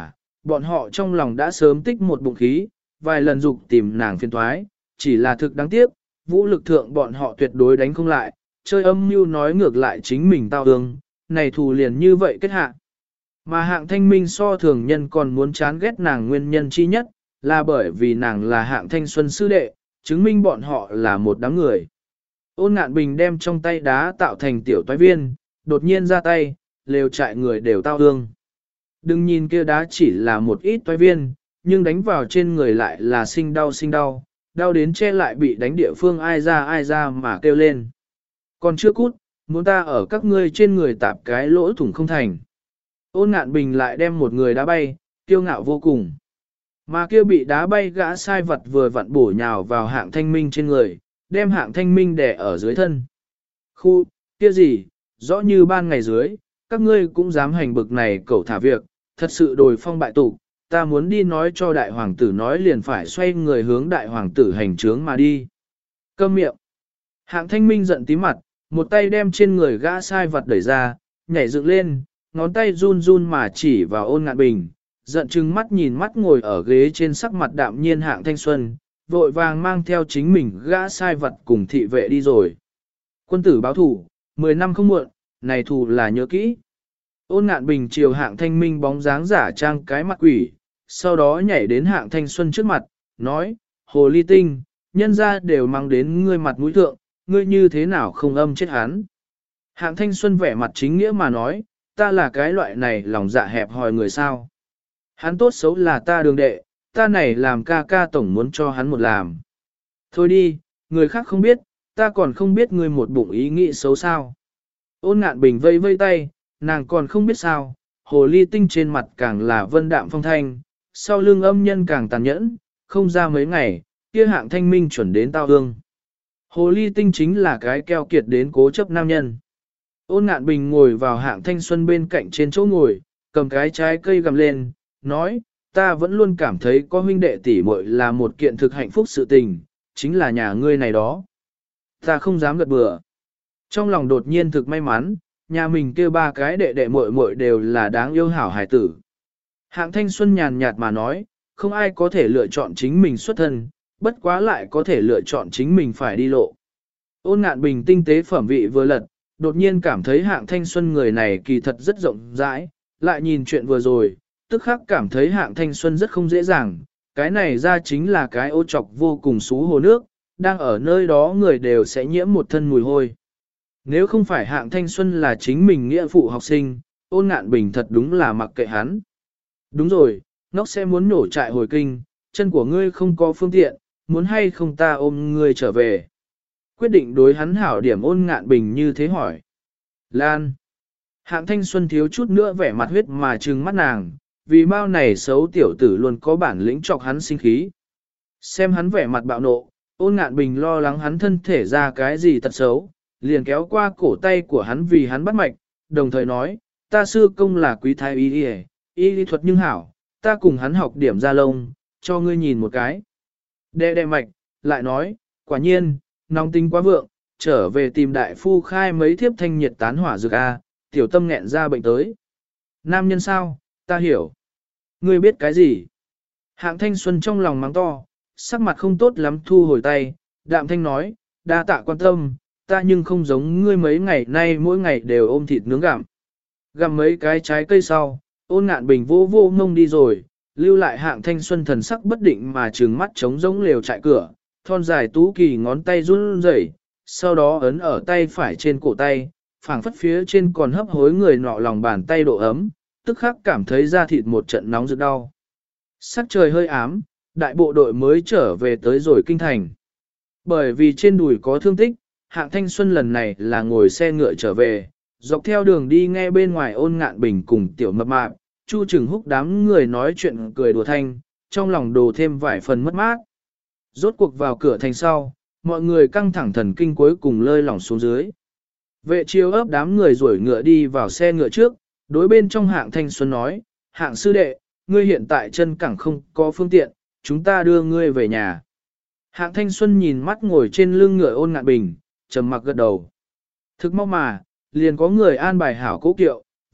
bọn họ trong lòng đã sớm tích một bụng khí, vài lần dục tìm nàng phiền thoái, chỉ là thực đáng tiếc, vũ lực thượng bọn họ tuyệt đối đánh không lại, chơi âm mưu nói ngược lại chính mình tao ương, này thù liền như vậy kết hạ. Mà hạng thanh minh so thường nhân còn muốn chán ghét nàng nguyên nhân chi nhất, là bởi vì nàng là hạng thanh xuân sư đệ, chứng minh bọn họ là một đám người. Ôn Ngạn Bình đem trong tay đá tạo thành tiểu toái viên, đột nhiên ra tay, lều trại người đều tao ương. Đừng nhìn kia đá chỉ là một ít toái viên, nhưng đánh vào trên người lại là sinh đau, đau đến che lại bị đánh địa phương ai ra mà kêu lên. Còn chưa cút, muốn ta ở các ngươi trên người tạp cái lỗ thủng không thành. Ôn Ngạn Bình lại đem một người đá bay, kiêu ngạo vô cùng. Mà kia bị đá bay gã sai vật vừa vặn bổ nhào vào hạng thanh minh trên người, đem hạng thanh minh đè ở dưới thân. Khu, kia gì, rõ như ban ngày dưới, các ngươi cũng dám hành bực này cẩu thả việc, thật sự đồi phong bại tục, ta muốn đi nói cho đại hoàng tử nói liền phải xoay người hướng đại hoàng tử hành trướng mà đi. Câm miệng. Hạng thanh minh giận tí mặt, một tay đem trên người gã sai vật đẩy ra, nhảy dựng lên, ngón tay run run mà chỉ vào Ôn Ngạn Bình, giận chừng mắt nhìn mắt ngồi ở ghế trên sắc mặt đạm nhiên hạng thanh xuân, vội vàng mang theo chính mình gã sai vật cùng thị vệ đi rồi. Quân tử báo thủ, 10 năm không muộn, này thù là nhớ kỹ. Ôn Ngạn Bình chiều hạng thanh minh bóng dáng giả trang cái mặt quỷ, sau đó nhảy đến hạng thanh xuân trước mặt, nói, hồ ly tinh, nhân ra đều mang đến ngươi mặt mũi thượng, ngươi như thế nào không âm chết hắn. Hạng thanh xuân vẻ mặt chính nghĩa mà nói, ta là cái loại này lòng dạ hẹp hòi người sao. Hắn tốt xấu là ta đường đệ, ta này làm ca ca tổng muốn cho hắn một làm. Thôi đi, người khác không biết, ta còn không biết ngươi một bụng ý nghĩ xấu sao. Ôn Ngạn Bình vây vây tay, nàng còn không biết sao, hồ ly tinh trên mặt càng là vân đạm phong thanh, sau lưng âm nhân càng tàn nhẫn, không ra mấy ngày, kia hạng thanh minh chuẩn đến tao hương. Hồ ly tinh chính là cái keo kiệt đến cố chấp nam nhân. Ôn Ngạn Bình ngồi vào hạng thanh xuân bên cạnh trên chỗ ngồi, cầm cái trái cây gầm lên, nói, ta vẫn luôn cảm thấy có huynh đệ tỷ muội là một kiện thực hạnh phúc sự tình, chính là nhà ngươi này đó. Ta không dám gật bừa. Trong lòng đột nhiên thực may mắn, nhà mình kêu ba cái đệ đệ muội muội đều là đáng yêu hảo hài tử. Hạng thanh xuân nhàn nhạt mà nói, không ai có thể lựa chọn chính mình xuất thân, bất quá lại có thể lựa chọn chính mình phải đi lộ. Ôn Ngạn Bình tinh tế phẩm vị vừa lật, đột nhiên cảm thấy hạng thanh xuân người này kỳ thật rất rộng rãi, lại nhìn chuyện vừa rồi, tức khắc cảm thấy hạng thanh xuân rất không dễ dàng, cái này ra chính là cái ô trọc vô cùng xú hồ nước, đang ở nơi đó người đều sẽ nhiễm một thân mùi hôi. Nếu không phải hạng thanh xuân là chính mình nghĩa phụ học sinh, Ôn Ngạn Bình thật đúng là mặc kệ hắn. Đúng rồi, nó sẽ muốn nổ trại hồi kinh, chân của ngươi không có phương tiện, muốn hay không ta ôm ngươi trở về. Quyết định đối hắn hảo điểm Ôn Ngạn Bình như thế hỏi. Lan. Hạng thanh xuân thiếu chút nữa vẻ mặt huyết mà trừng mắt nàng, vì bao này xấu tiểu tử luôn có bản lĩnh chọc hắn sinh khí. Xem hắn vẻ mặt bạo nộ, Ôn Ngạn Bình lo lắng hắn thân thể ra cái gì tật xấu, liền kéo qua cổ tay của hắn vì hắn bắt mạch, đồng thời nói, ta sư công là quý thái y lý thuật nhưng hảo, ta cùng hắn học điểm ra lông, cho ngươi nhìn một cái. Đệ mạch, lại nói, quả nhiên, nóng tính quá vượng, trở về tìm đại phu khai mấy thiếp thanh nhiệt tán hỏa dược A, tiểu tâm nghẹn ra bệnh tới. Nam nhân sao, ta hiểu. Ngươi biết cái gì? Hạng thanh xuân trong lòng mắng to, sắc mặt không tốt lắm thu hồi tay, đạm thanh nói, đa tạ quan tâm, ta nhưng không giống ngươi mấy ngày nay mỗi ngày đều ôm thịt nướng gặm. Gặm mấy cái trái cây sau, Ôn Ngạn Bình vô vô ngông đi rồi, lưu lại hạng thanh xuân thần sắc bất định mà trừng mắt trống rỗng lều trại cửa, thon dài tú kỳ ngón tay run rẩy, sau đó ấn ở tay phải trên cổ tay, phảng phất phía trên còn hấp hối người nọ lòng bàn tay độ ấm, tức khắc cảm thấy da thịt một trận nóng rực đau. Sắc trời hơi ám, đại bộ đội mới trở về tới rồi kinh thành. Bởi vì trên đùi có thương tích, hạng thanh xuân lần này là ngồi xe ngựa trở về, dọc theo đường đi nghe bên ngoài Ôn Ngạn Bình cùng tiểu mập mạp, Chu Trừng Húc đám người nói chuyện cười đùa thanh, trong lòng đồ thêm vài phần mất mát. Rốt cuộc vào cửa thành sau, mọi người căng thẳng thần kinh cuối cùng lơi lỏng xuống dưới. Vệ chiêu ấp đám người rủi ngựa đi vào xe ngựa trước, đối bên trong hạng thanh xuân nói, hạng sư đệ, ngươi hiện tại chân cẳng không có phương tiện, chúng ta đưa ngươi về nhà. Hạng thanh xuân nhìn mắt ngồi trên lưng ngựa Ôn Ngạn Bình, trầm mặc gật đầu. Thực mau mà, liền có người an bài hảo cố kiệu,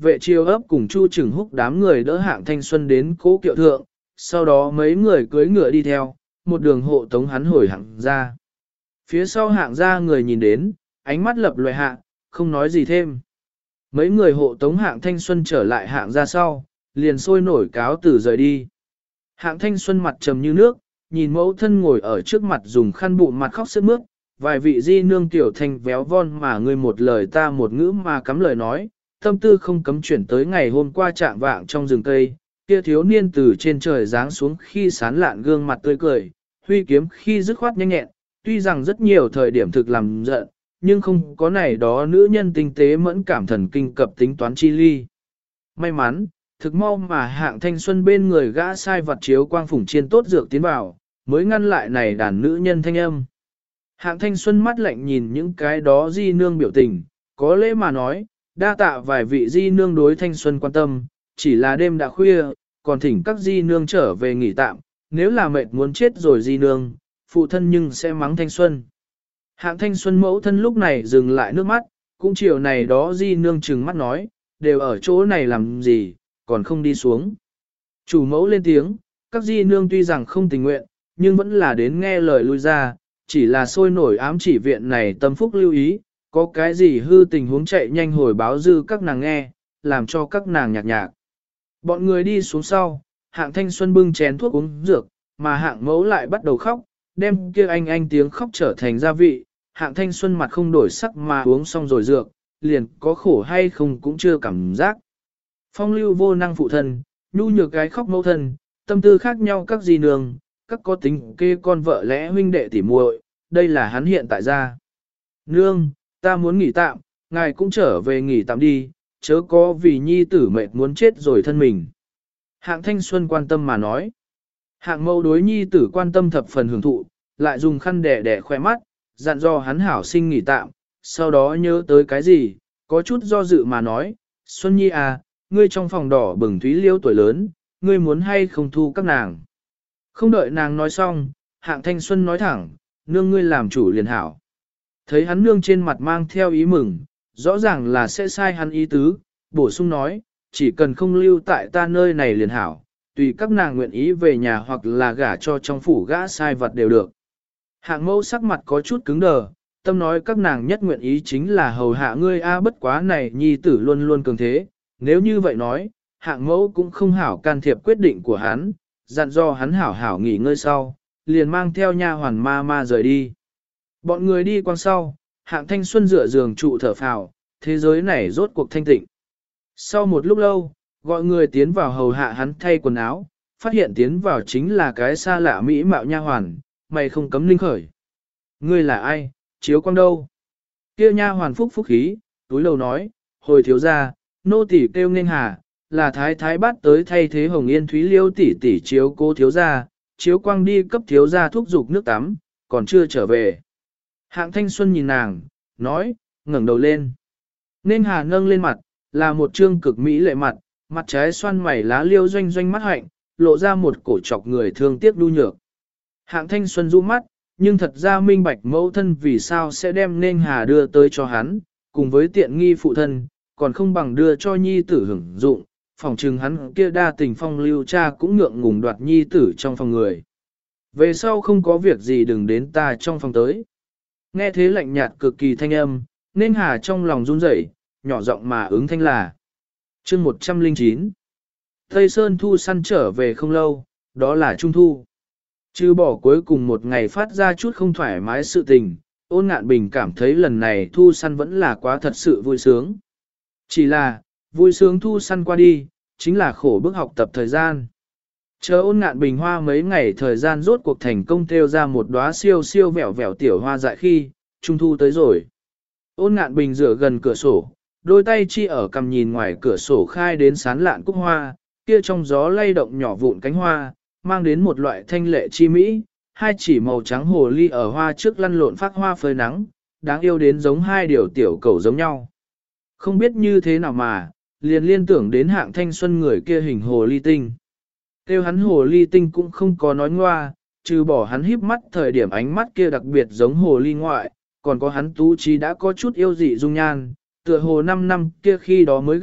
vệ chiêu ấp cùng Chu Trừng Húc đám người đỡ Hạng Thanh Xuân đến cố kiệu thượng, sau đó mấy người cưỡi ngựa đi theo, một đường hộ tống hắn hồi Hạng ra. Phía sau Hạng ra người nhìn đến, ánh mắt lập loè hạ, không nói gì thêm. Mấy người hộ tống Hạng Thanh Xuân trở lại Hạng ra sau, liền sôi nổi cáo từ rời đi. Hạng Thanh Xuân mặt trầm như nước, nhìn mẫu thân ngồi ở trước mặt dùng khăn bụng mặt khóc sướt mướt, vài vị di nương tiểu thanh véo von mà ngươi một lời ta một ngữ mà cắm lời nói, tâm tư không cấm chuyển tới ngày hôm qua trạng vạng trong rừng cây, kia thiếu niên từ trên trời giáng xuống khi sán lạn gương mặt tươi cười, huy kiếm khi dứt khoát nhanh nhẹn, tuy rằng rất nhiều thời điểm thực làm giận, nhưng không có này đó nữ nhân tinh tế mẫn cảm thần kinh cập tính toán chi ly. May mắn, thực mau mà Hạng Thanh Xuân bên người gã sai vặt chiếu quang phủng chiên tốt dược tiến vào, mới ngăn lại này đàn nữ nhân thanh âm. Hạng Thanh Xuân mắt lạnh nhìn những cái đó di nương biểu tình, có lễ mà nói, đa tạ vài vị di nương đối Thanh Xuân quan tâm, chỉ là đêm đã khuya, còn thỉnh các di nương trở về nghỉ tạm, nếu là mệt muốn chết rồi di nương, phụ thân nhưng sẽ mắng Thanh Xuân. Hạng Thanh Xuân mẫu thân lúc này dừng lại nước mắt, cũng chiều này đó di nương trừng mắt nói, đều ở chỗ này làm gì, còn không đi xuống. Chủ mẫu lên tiếng, các di nương tuy rằng không tình nguyện, nhưng vẫn là đến nghe lời lui ra, chỉ là sôi nổi ám chỉ viện này tâm phúc lưu ý, có cái gì hư tình huống chạy nhanh hồi báo dư các nàng nghe, làm cho các nàng nhạc nhạc. Bọn người đi xuống sau, Hạng Thanh Xuân bưng chén thuốc uống dược, mà Hạng mẫu lại bắt đầu khóc, đem kia anh tiếng khóc trở thành gia vị. Hạng Thanh Xuân mặt không đổi sắc mà uống xong rồi dược, liền có khổ hay không cũng chưa cảm giác. Phong lưu vô năng phụ thân, nhu nhược cái khóc mẫu thân, tâm tư khác nhau các di nương, các có tính kê con vợ lẽ huynh đệ tỉ muội, đây là hắn hiện tại ra. Nương, ta muốn nghỉ tạm, ngài cũng trở về nghỉ tạm đi, chớ có vì nhi tử mệt muốn chết rồi thân mình. Hạng Thanh Xuân quan tâm mà nói. Hạng mẫu đối nhi tử quan tâm thập phần hưởng thụ, lại dùng khăn đẻ đẻ khoe mắt, dặn dò hắn hảo sinh nghỉ tạm, sau đó nhớ tới cái gì, có chút do dự mà nói, Xuân Nhi à, ngươi trong phòng đỏ bừng thúy liêu tuổi lớn, ngươi muốn hay không thu các nàng. Không đợi nàng nói xong, Hạng Thanh Xuân nói thẳng, nương ngươi làm chủ liền hảo. Thấy hắn nương trên mặt mang theo ý mừng, rõ ràng là sẽ sai hắn ý tứ, bổ sung nói, chỉ cần không lưu tại ta nơi này liền hảo, tùy các nàng nguyện ý về nhà hoặc là gả cho trong phủ gã sai vật đều được. Hạng mẫu sắc mặt có chút cứng đờ, tâm nói các nàng nhất nguyện ý chính là hầu hạ ngươi a bất quá này nhi tử luôn luôn cường thế, nếu như vậy nói, hạng mẫu cũng không hảo can thiệp quyết định của hắn, dặn do hắn hảo hảo nghỉ ngơi sau, liền mang theo nha hoàn ma ma rời đi. Bọn người đi quang sau, Hạng Thanh Xuân dựa giường trụ thở phào, thế giới này rốt cuộc thanh tịnh. Sau một lúc lâu, gọi người tiến vào hầu hạ hắn thay quần áo, phát hiện tiến vào chính là cái xa lạ mỹ mạo nha hoàn, mày không cấm linh khởi. Ngươi là ai, chiếu quang đâu? Kia nha hoàn phúc phúc khí, túi lầu nói, hồi thiếu gia, nô tỳ kêu nên hà, là thái thái bắt tới thay thế Hồng Yên Thúy Liêu tỷ tỷ chiếu cô thiếu gia, chiếu quang đi cấp thiếu gia thuốc dục nước tắm, còn chưa trở về. Hạng Thanh Xuân nhìn nàng, nói, ngẩng đầu lên. Nên hà nâng lên mặt, là một trương cực mỹ lệ mặt, mặt trái xoan mày lá liêu doanh doanh mắt hạnh, lộ ra một cổ trọc người thương tiếc đu nhược. Hạng Thanh Xuân du mắt, nhưng thật ra minh bạch mẫu thân vì sao sẽ đem nên hà đưa tới cho hắn, cùng với tiện nghi phụ thân, còn không bằng đưa cho nhi tử hưởng dụng, phòng trừng hắn kia đa tình phong lưu cha cũng ngượng ngùng đoạt nhi tử trong phòng người. Về sau không có việc gì đừng đến ta trong phòng tới. Nghe thế lạnh nhạt cực kỳ thanh âm, nên hà trong lòng run rẩy, nhỏ giọng mà ứng thanh là. Chương 109 Tây Sơn thu săn trở về không lâu, đó là Trung Thu. Trừ bỏ cuối cùng một ngày phát ra chút không thoải mái sự tình, Ôn Ngạn Bình cảm thấy lần này thu săn vẫn là quá thật sự vui sướng. Chỉ là, vui sướng thu săn qua đi, chính là khổ bức học tập thời gian. Chờ Ôn Ngạn Bình hoa mấy ngày thời gian rốt cuộc thành công theo ra một đóa siêu siêu vẹo vẹo tiểu hoa dại khi, Trung Thu tới rồi. Ôn Ngạn Bình dựa gần cửa sổ, đôi tay chi ở cầm nhìn ngoài cửa sổ khai đến sán lạn cúc hoa, kia trong gió lay động nhỏ vụn cánh hoa, mang đến một loại thanh lệ chi mỹ, hai chỉ màu trắng hồ ly ở hoa trước lăn lộn phát hoa phơi nắng, đáng yêu đến giống hai điều tiểu cầu giống nhau. Không biết như thế nào mà, liền liên tưởng đến Hạng Thanh Xuân người kia hình hồ ly tinh. Kêu hắn hồ ly tinh cũng không có nói ngoa, trừ bỏ hắn híp mắt thời điểm ánh mắt kia đặc biệt giống hồ ly ngoại, còn có hắn tú trí đã có chút yêu dị dung nhan, tựa hồ 5 năm kia khi đó mới gặp,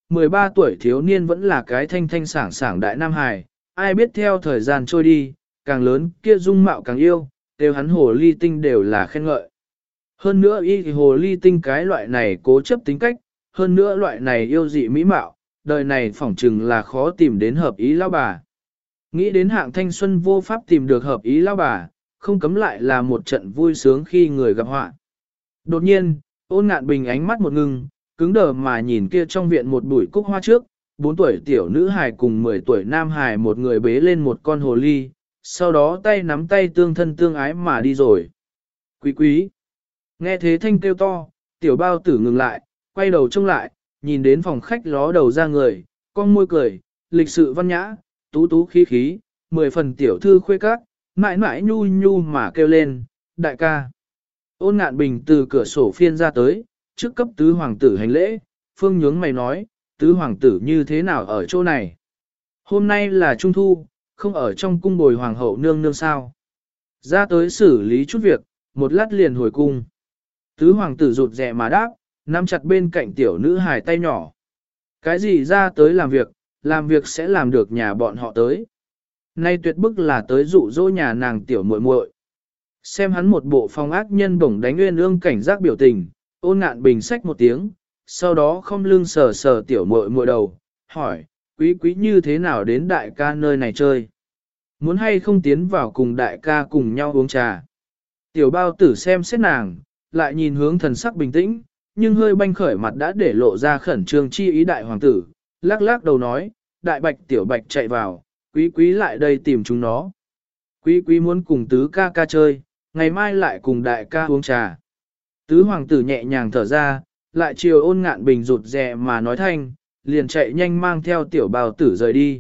13 tuổi thiếu niên vẫn là cái thanh thanh sảng sảng đại nam hài, ai biết theo thời gian trôi đi, càng lớn kia dung mạo càng yêu, đều hắn hồ ly tinh đều là khen ngợi. Hơn nữa y hồ ly tinh cái loại này cố chấp tính cách, hơn nữa loại này yêu dị mỹ mạo, đời này phỏng chừng là khó tìm đến hợp ý lão bà. Nghĩ đến hạng thanh xuân vô pháp tìm được hợp ý lão bà, không cấm lại là một trận vui sướng khi người gặp họa. Đột nhiên, Ôn Ngạn Bình ánh mắt một ngưng, cứng đờ mà nhìn kia trong viện một bụi cúc hoa trước, 4 tuổi tiểu nữ hài cùng 10 tuổi nam hài một người bế lên một con hồ ly, sau đó tay nắm tay tương thân tương ái mà đi rồi. Quý quý. Nghe thế thanh kêu to, tiểu bao tử ngừng lại, quay đầu trông lại, nhìn đến phòng khách ló đầu ra người, con môi cười, lịch sự văn nhã, tú tú khí khí, 10 phần tiểu thư khuê các, mãi mãi nhu nhu mà kêu lên, đại ca. Ôn Ngạn Bình từ cửa sổ phiên ra tới, trước cấp tứ hoàng tử hành lễ, phương nhướng mày nói, tứ hoàng tử như thế nào ở chỗ này? Hôm nay là trung thu, không ở trong cung bồi hoàng hậu nương nương sao? Ra tới xử lý chút việc, một lát liền hồi cung. Tứ hoàng tử rụt rè mà đáp, nắm chặt bên cạnh tiểu nữ hài tay nhỏ. Cái gì ra tới làm việc sẽ làm được nhà bọn họ tới. Nay tuyệt bức là tới dụ dỗ nhà nàng tiểu muội muội. Xem hắn một bộ phong ác nhân bổng đánh nguyên ương cảnh giác biểu tình, Ôn Ngạn Bình xách một tiếng, sau đó không lưng sờ sờ tiểu muội muội đầu, hỏi, quý quý như thế nào đến đại ca nơi này chơi? Muốn hay không tiến vào cùng đại ca cùng nhau uống trà? Tiểu bao tử xem xét nàng, lại nhìn hướng thần sắc bình tĩnh, nhưng hơi banh khởi mặt đã để lộ ra khẩn trương chi ý đại hoàng tử, lắc lắc đầu nói, đại bạch tiểu bạch chạy vào, quý quý lại đây tìm chúng nó. Quý quý muốn cùng tứ ca ca chơi, ngày mai lại cùng đại ca uống trà. Tứ hoàng tử nhẹ nhàng thở ra, lại chiều Ôn Ngạn Bình rụt rè mà nói thanh, liền chạy nhanh mang theo tiểu bào tử rời đi.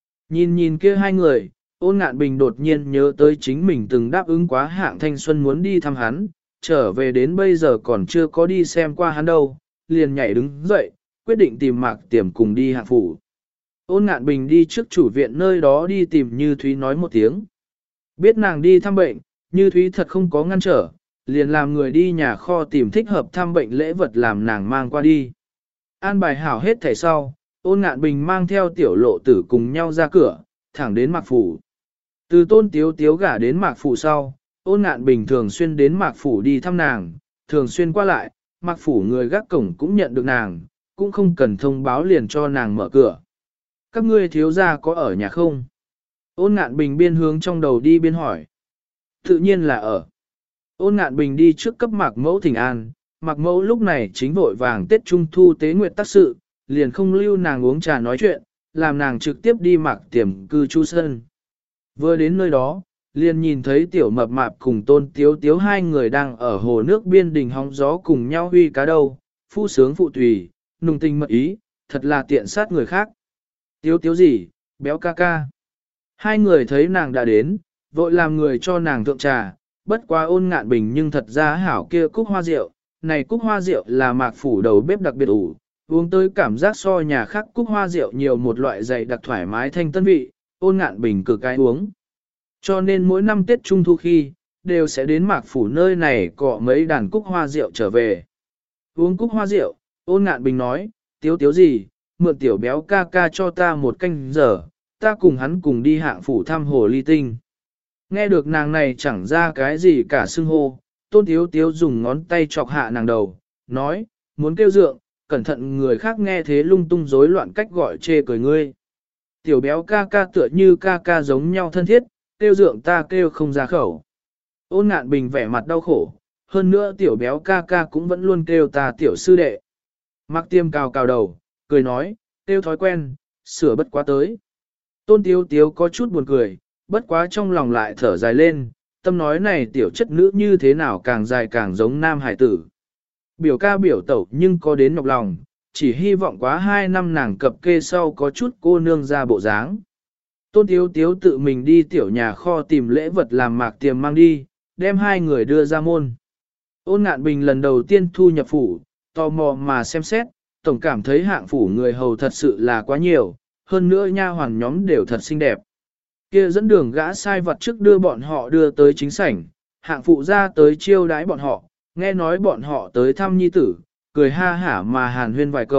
Nhìn kia hai người, Ôn Ngạn Bình đột nhiên nhớ tới chính mình từng đáp ứng quá hạng thanh xuân muốn đi thăm hắn, trở về đến bây giờ còn chưa có đi xem qua hắn đâu, liền nhảy đứng dậy, quyết định tìm Mạc Tiềm cùng đi hạng phủ. Ôn Ngạn Bình đi trước chủ viện nơi đó đi tìm Như Thúy nói một tiếng. Biết nàng đi thăm bệnh, Như Thúy thật không có ngăn trở, liền làm người đi nhà kho tìm thích hợp thăm bệnh lễ vật làm nàng mang qua đi. An bài hảo hết thảy sau, Ôn Ngạn Bình mang theo tiểu lộ tử cùng nhau ra cửa, thẳng đến Mạc Phủ. Từ Tôn Tiếu Tiếu gả đến Mạc Phủ sau, Ôn Ngạn Bình thường xuyên đến Mạc Phủ đi thăm nàng, thường xuyên qua lại, Mạc Phủ người gác cổng cũng nhận được nàng, cũng không cần thông báo liền cho nàng mở cửa. Các ngươi thiếu gia có ở nhà không? Ôn Ngạn Bình biên hướng trong đầu đi biên hỏi. Tự nhiên là ở. Ôn Ngạn Bình đi trước cấp Mạc Mẫu thỉnh an, Mạc Mẫu lúc này chính vội vàng Tết Trung Thu tế nguyệt tác sự, liền không lưu nàng uống trà nói chuyện, làm nàng trực tiếp đi Mạc Tiềm cư chu sân. Vừa đến nơi đó, liền nhìn thấy tiểu mập mạp cùng Tôn Tiếu Tiếu hai người đang ở hồ nước biên đình hóng gió cùng nhau huy cá đâu, phu sướng phụ tùy, nùng tình mật ý, thật là tiện sát người khác. Tiếu Tiếu gì, béo ca ca. Hai người thấy nàng đã đến, vội làm người cho nàng thượng trà, bất quá Ôn Ngạn Bình nhưng thật ra hảo kia cúc hoa rượu, này cúc hoa rượu là Mạc Phủ đầu bếp đặc biệt ủ, uống tới cảm giác so nhà khác cúc hoa rượu nhiều một loại dày đặc thoải mái thanh tân vị, Ôn Ngạn Bình cực cái uống. Cho nên mỗi năm Tết Trung Thu khi, đều sẽ đến Mạc Phủ nơi này cọ mấy đàn cúc hoa rượu trở về. Uống cúc hoa rượu, Ôn Ngạn Bình nói, Tiếu Tiếu gì, mượn tiểu béo ca ca cho ta một canh giờ, ta cùng hắn cùng đi hạng phủ thăm hồ ly tinh. Nghe được nàng này chẳng ra cái gì cả xưng hô, Tôn Tiếu Tiếu dùng ngón tay chọc hạ nàng đầu, nói, muốn kêu dượng, cẩn thận người khác nghe thế lung tung rối loạn cách gọi chê cười ngươi. Tiểu béo ca ca tựa như ca ca giống nhau thân thiết, kêu dượng ta kêu không ra khẩu. Ôn Ngạn Bình vẻ mặt đau khổ, hơn nữa tiểu béo ca ca cũng vẫn luôn kêu ta tiểu sư đệ. Mạc Tiêm cào cào đầu, cười nói, kêu thói quen, sửa bất quá tới. Tôn Tiếu Tiếu có chút buồn cười, bất quá trong lòng lại thở dài lên, tâm nói này tiểu chất nữ như thế nào càng dài càng giống nam hải tử. Biểu ca biểu tẩu nhưng có đến nhọc lòng, chỉ hy vọng quá 2 năm nàng cập kê sau có chút cô nương ra bộ dáng. Tôn Tiếu Tiếu tự mình đi tiểu nhà kho tìm lễ vật làm Mạc Tiềm mang đi, đem hai người đưa ra môn. Ôn Ngạn Bình lần đầu tiên thu nhập phủ, tò mò mà xem xét, tổng cảm thấy hạng phủ người hầu thật sự là quá nhiều, hơn nữa nha hoàn nhóm đều thật xinh đẹp. Kia dẫn đường gã sai vặt trước đưa bọn họ đưa tới chính sảnh, hạng phụ ra tới chiêu đái bọn họ, nghe nói bọn họ tới thăm nhi tử, cười ha hả mà hàn huyên vài câu,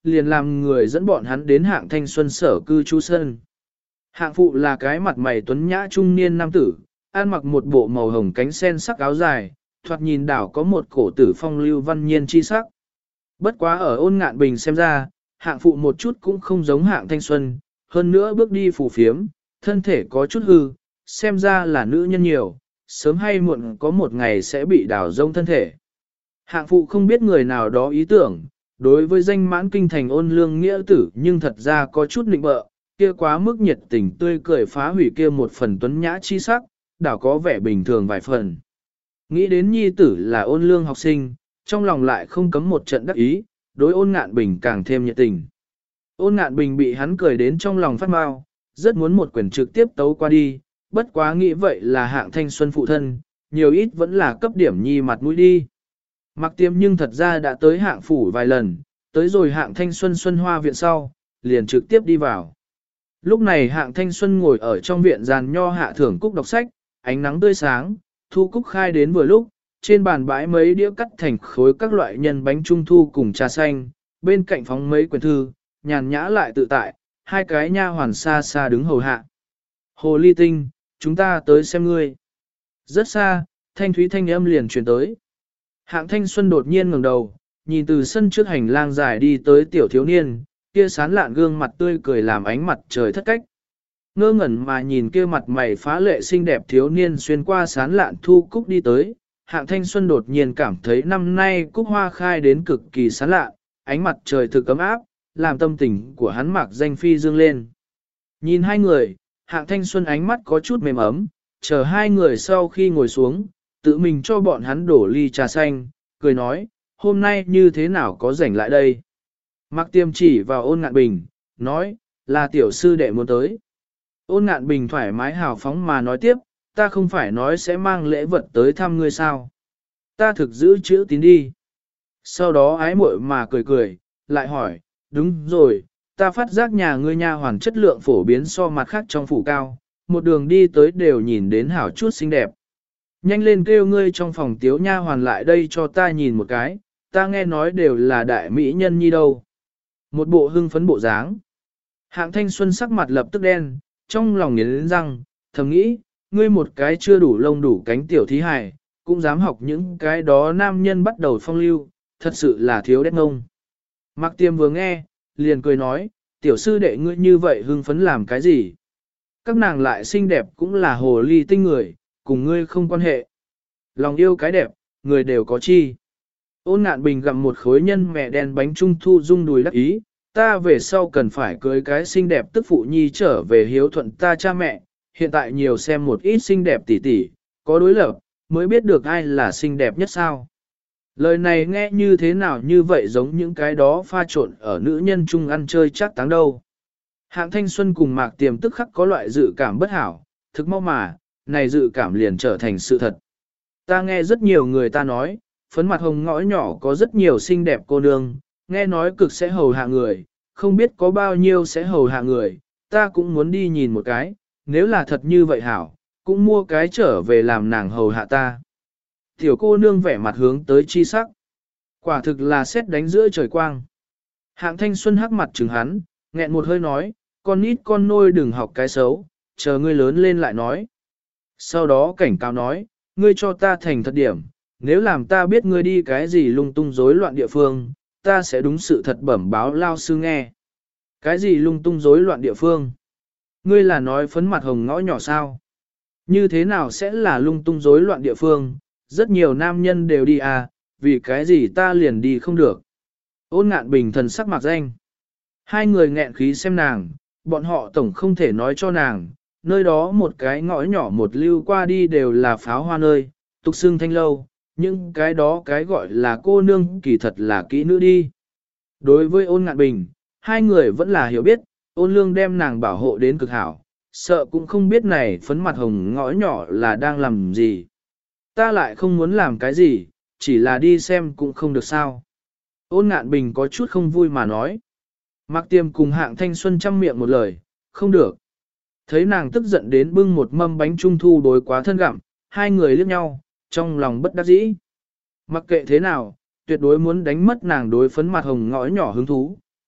liền làm người dẫn bọn hắn đến hạng thanh xuân sở cư trú sân. Hạng phụ là cái mặt mày tuấn nhã trung niên nam tử, ăn mặc một bộ màu hồng cánh sen sắc áo dài, thoạt nhìn đảo có một cổ tử phong lưu văn nhiên chi sắc. Bất quá ở Ôn Ngạn Bình xem ra, hạng phụ một chút cũng không giống hạng thanh xuân, hơn nữa bước đi phù phiếm, thân thể có chút hư, xem ra là nữ nhân nhiều, sớm hay muộn có một ngày sẽ bị đào rông thân thể. Hạng phụ không biết người nào đó ý tưởng, đối với danh mãn kinh thành Ôn Lương nghĩa tử nhưng thật ra có chút nịnh bợ, kia quá mức nhiệt tình tươi cười phá hủy kia một phần tuấn nhã chi sắc, đảo có vẻ bình thường vài phần. Nghĩ đến nhi tử là Ôn Lương học sinh, trong lòng lại không cấm một trận đắc ý, đối Ôn Ngạn Bình càng thêm nhiệt tình. Ôn Ngạn Bình bị hắn cười đến trong lòng phát mau, rất muốn một quyền trực tiếp tấu qua đi, bất quá nghĩ vậy là hạng thanh xuân phụ thân, nhiều ít vẫn là cấp điểm nhi mặt mũi đi. Mặc Tiêm nhưng thật ra đã tới hạng phủ vài lần, tới rồi hạng thanh xuân xuân hoa viện sau, liền trực tiếp đi vào. Lúc này hạng thanh xuân ngồi ở trong viện giàn nho hạ thưởng cúc đọc sách, ánh nắng tươi sáng, thu cúc khai đến vừa lúc, trên bàn bãi mấy đĩa cắt thành khối các loại nhân bánh trung thu cùng trà xanh, bên cạnh phóng mấy quyển thư, nhàn nhã lại tự tại, hai cái nha hoàn xa xa đứng hầu hạ. Hồ ly tinh, chúng ta tới xem ngươi. Rất xa, thanh thúy thanh âm liền truyền tới. Hạng thanh xuân đột nhiên ngẩng đầu, nhìn từ sân trước hành lang dài đi tới tiểu thiếu niên, kia sán lạn gương mặt tươi cười làm ánh mặt trời thất cách. Ngơ ngẩn mà nhìn kia mặt mày phá lệ xinh đẹp thiếu niên xuyên qua sán lạn thu cúc đi tới, hạng thanh xuân đột nhiên cảm thấy năm nay cúc hoa khai đến cực kỳ sán lạn, ánh mặt trời thực ấm áp, làm tâm tình của hắn mạc danh phi dương lên. Nhìn hai người, hạng thanh xuân ánh mắt có chút mềm ấm, chờ hai người sau khi ngồi xuống, tự mình cho bọn hắn đổ ly trà xanh, cười nói, hôm nay như thế nào có rảnh lại đây. Mạc Tiêm chỉ vào Ôn Ngạn Bình, nói, là tiểu sư đệ muốn tới. Ôn Ngạn Bình thoải mái hào phóng mà nói tiếp, ta không phải nói sẽ mang lễ vật tới thăm ngươi sao. Ta thực giữ chữ tín đi. Sau đó ái muội mà cười cười, lại hỏi, đúng rồi, ta phát giác nhà ngươi nha hoàn chất lượng phổ biến so mặt khác trong phủ cao, một đường đi tới đều nhìn đến hảo chút xinh đẹp. Nhanh lên kêu ngươi trong phòng tiếu nha hoàn lại đây cho ta nhìn một cái, ta nghe nói đều là đại mỹ nhân nhi đâu. Một bộ hưng phấn bộ dáng. Hạng thanh xuân sắc mặt lập tức đen, trong lòng nghiến răng, thầm nghĩ, ngươi một cái chưa đủ lông đủ cánh tiểu thí hài, cũng dám học những cái đó nam nhân bắt đầu phong lưu, thật sự là thiếu đét ngông. Mạc Tiêm vừa nghe, liền cười nói, tiểu sư đệ ngươi như vậy hưng phấn làm cái gì? Các nàng lại xinh đẹp cũng là hồ ly tinh người, cùng ngươi không quan hệ. Lòng yêu cái đẹp, người đều có chi. Ôn Ngạn Bình gặm một khối nhân mẹ đen bánh trung thu rung đùi đắc ý, ta về sau cần phải cưới cái xinh đẹp tức phụ nhi trở về hiếu thuận ta cha mẹ, hiện tại nhiều xem một ít xinh đẹp tỉ tỉ, có đối lập, mới biết được ai là xinh đẹp nhất sao. Lời này nghe như thế nào như vậy giống những cái đó pha trộn ở nữ nhân chung ăn chơi chắc táng đâu. Hạng thanh xuân cùng Mạc Tiềm tức khắc có loại dự cảm bất hảo, thực mau mà, này dự cảm liền trở thành sự thật. Ta nghe rất nhiều người ta nói, phấn mặt hồng ngõ nhỏ có rất nhiều xinh đẹp cô nương, nghe nói cực sẽ hầu hạ người, không biết có bao nhiêu sẽ hầu hạ người, ta cũng muốn đi nhìn một cái, nếu là thật như vậy hảo, cũng mua cái trở về làm nàng hầu hạ ta. Tiểu cô nương vẻ mặt hướng tới chi sắc. Quả thực là sét đánh giữa trời quang. Hạng thanh xuân hắc mặt trừng hắn, nghẹn một hơi nói, con nít con nôi đừng học cái xấu, chờ ngươi lớn lên lại nói. Sau đó cảnh cáo nói, ngươi cho ta thành thật điểm, nếu làm ta biết ngươi đi cái gì lung tung rối loạn địa phương, ta sẽ đúng sự thật bẩm báo lao sư nghe. Cái gì lung tung rối loạn địa phương? Ngươi là nói phấn mặt hồng ngõ nhỏ sao? Như thế nào sẽ là lung tung rối loạn địa phương? Rất nhiều nam nhân đều đi à, vì cái gì ta liền đi không được. Ôn Ngạn Bình thần sắc mạc danh. Hai người nghẹn khí xem nàng, bọn họ tổng không thể nói cho nàng, nơi đó một cái ngõ nhỏ một lưu qua đi đều là pháo hoa nơi, tục xương thanh lâu, nhưng cái đó cái gọi là cô nương kỳ thật là kỹ nữ đi. Đối với Ôn Ngạn Bình, hai người vẫn là hiểu biết, Ôn Lương đem nàng bảo hộ đến cực hảo, sợ cũng không biết này phấn mặt hồng ngõ nhỏ là đang làm gì. Ta lại không muốn làm cái gì, chỉ là đi xem cũng không được sao. Ôn Ngạn Bình có chút không vui mà nói. Mạc Tiêm cùng Hạng thanh xuân chăm miệng một lời, không được. Thấy nàng tức giận đến bưng một mâm bánh trung thu đối quá thân gặm, hai người liếc nhau, trong lòng bất đắc dĩ. Mặc kệ thế nào, tuyệt đối muốn đánh mất nàng đối phấn mặt hồng ngõ nhỏ hứng thú,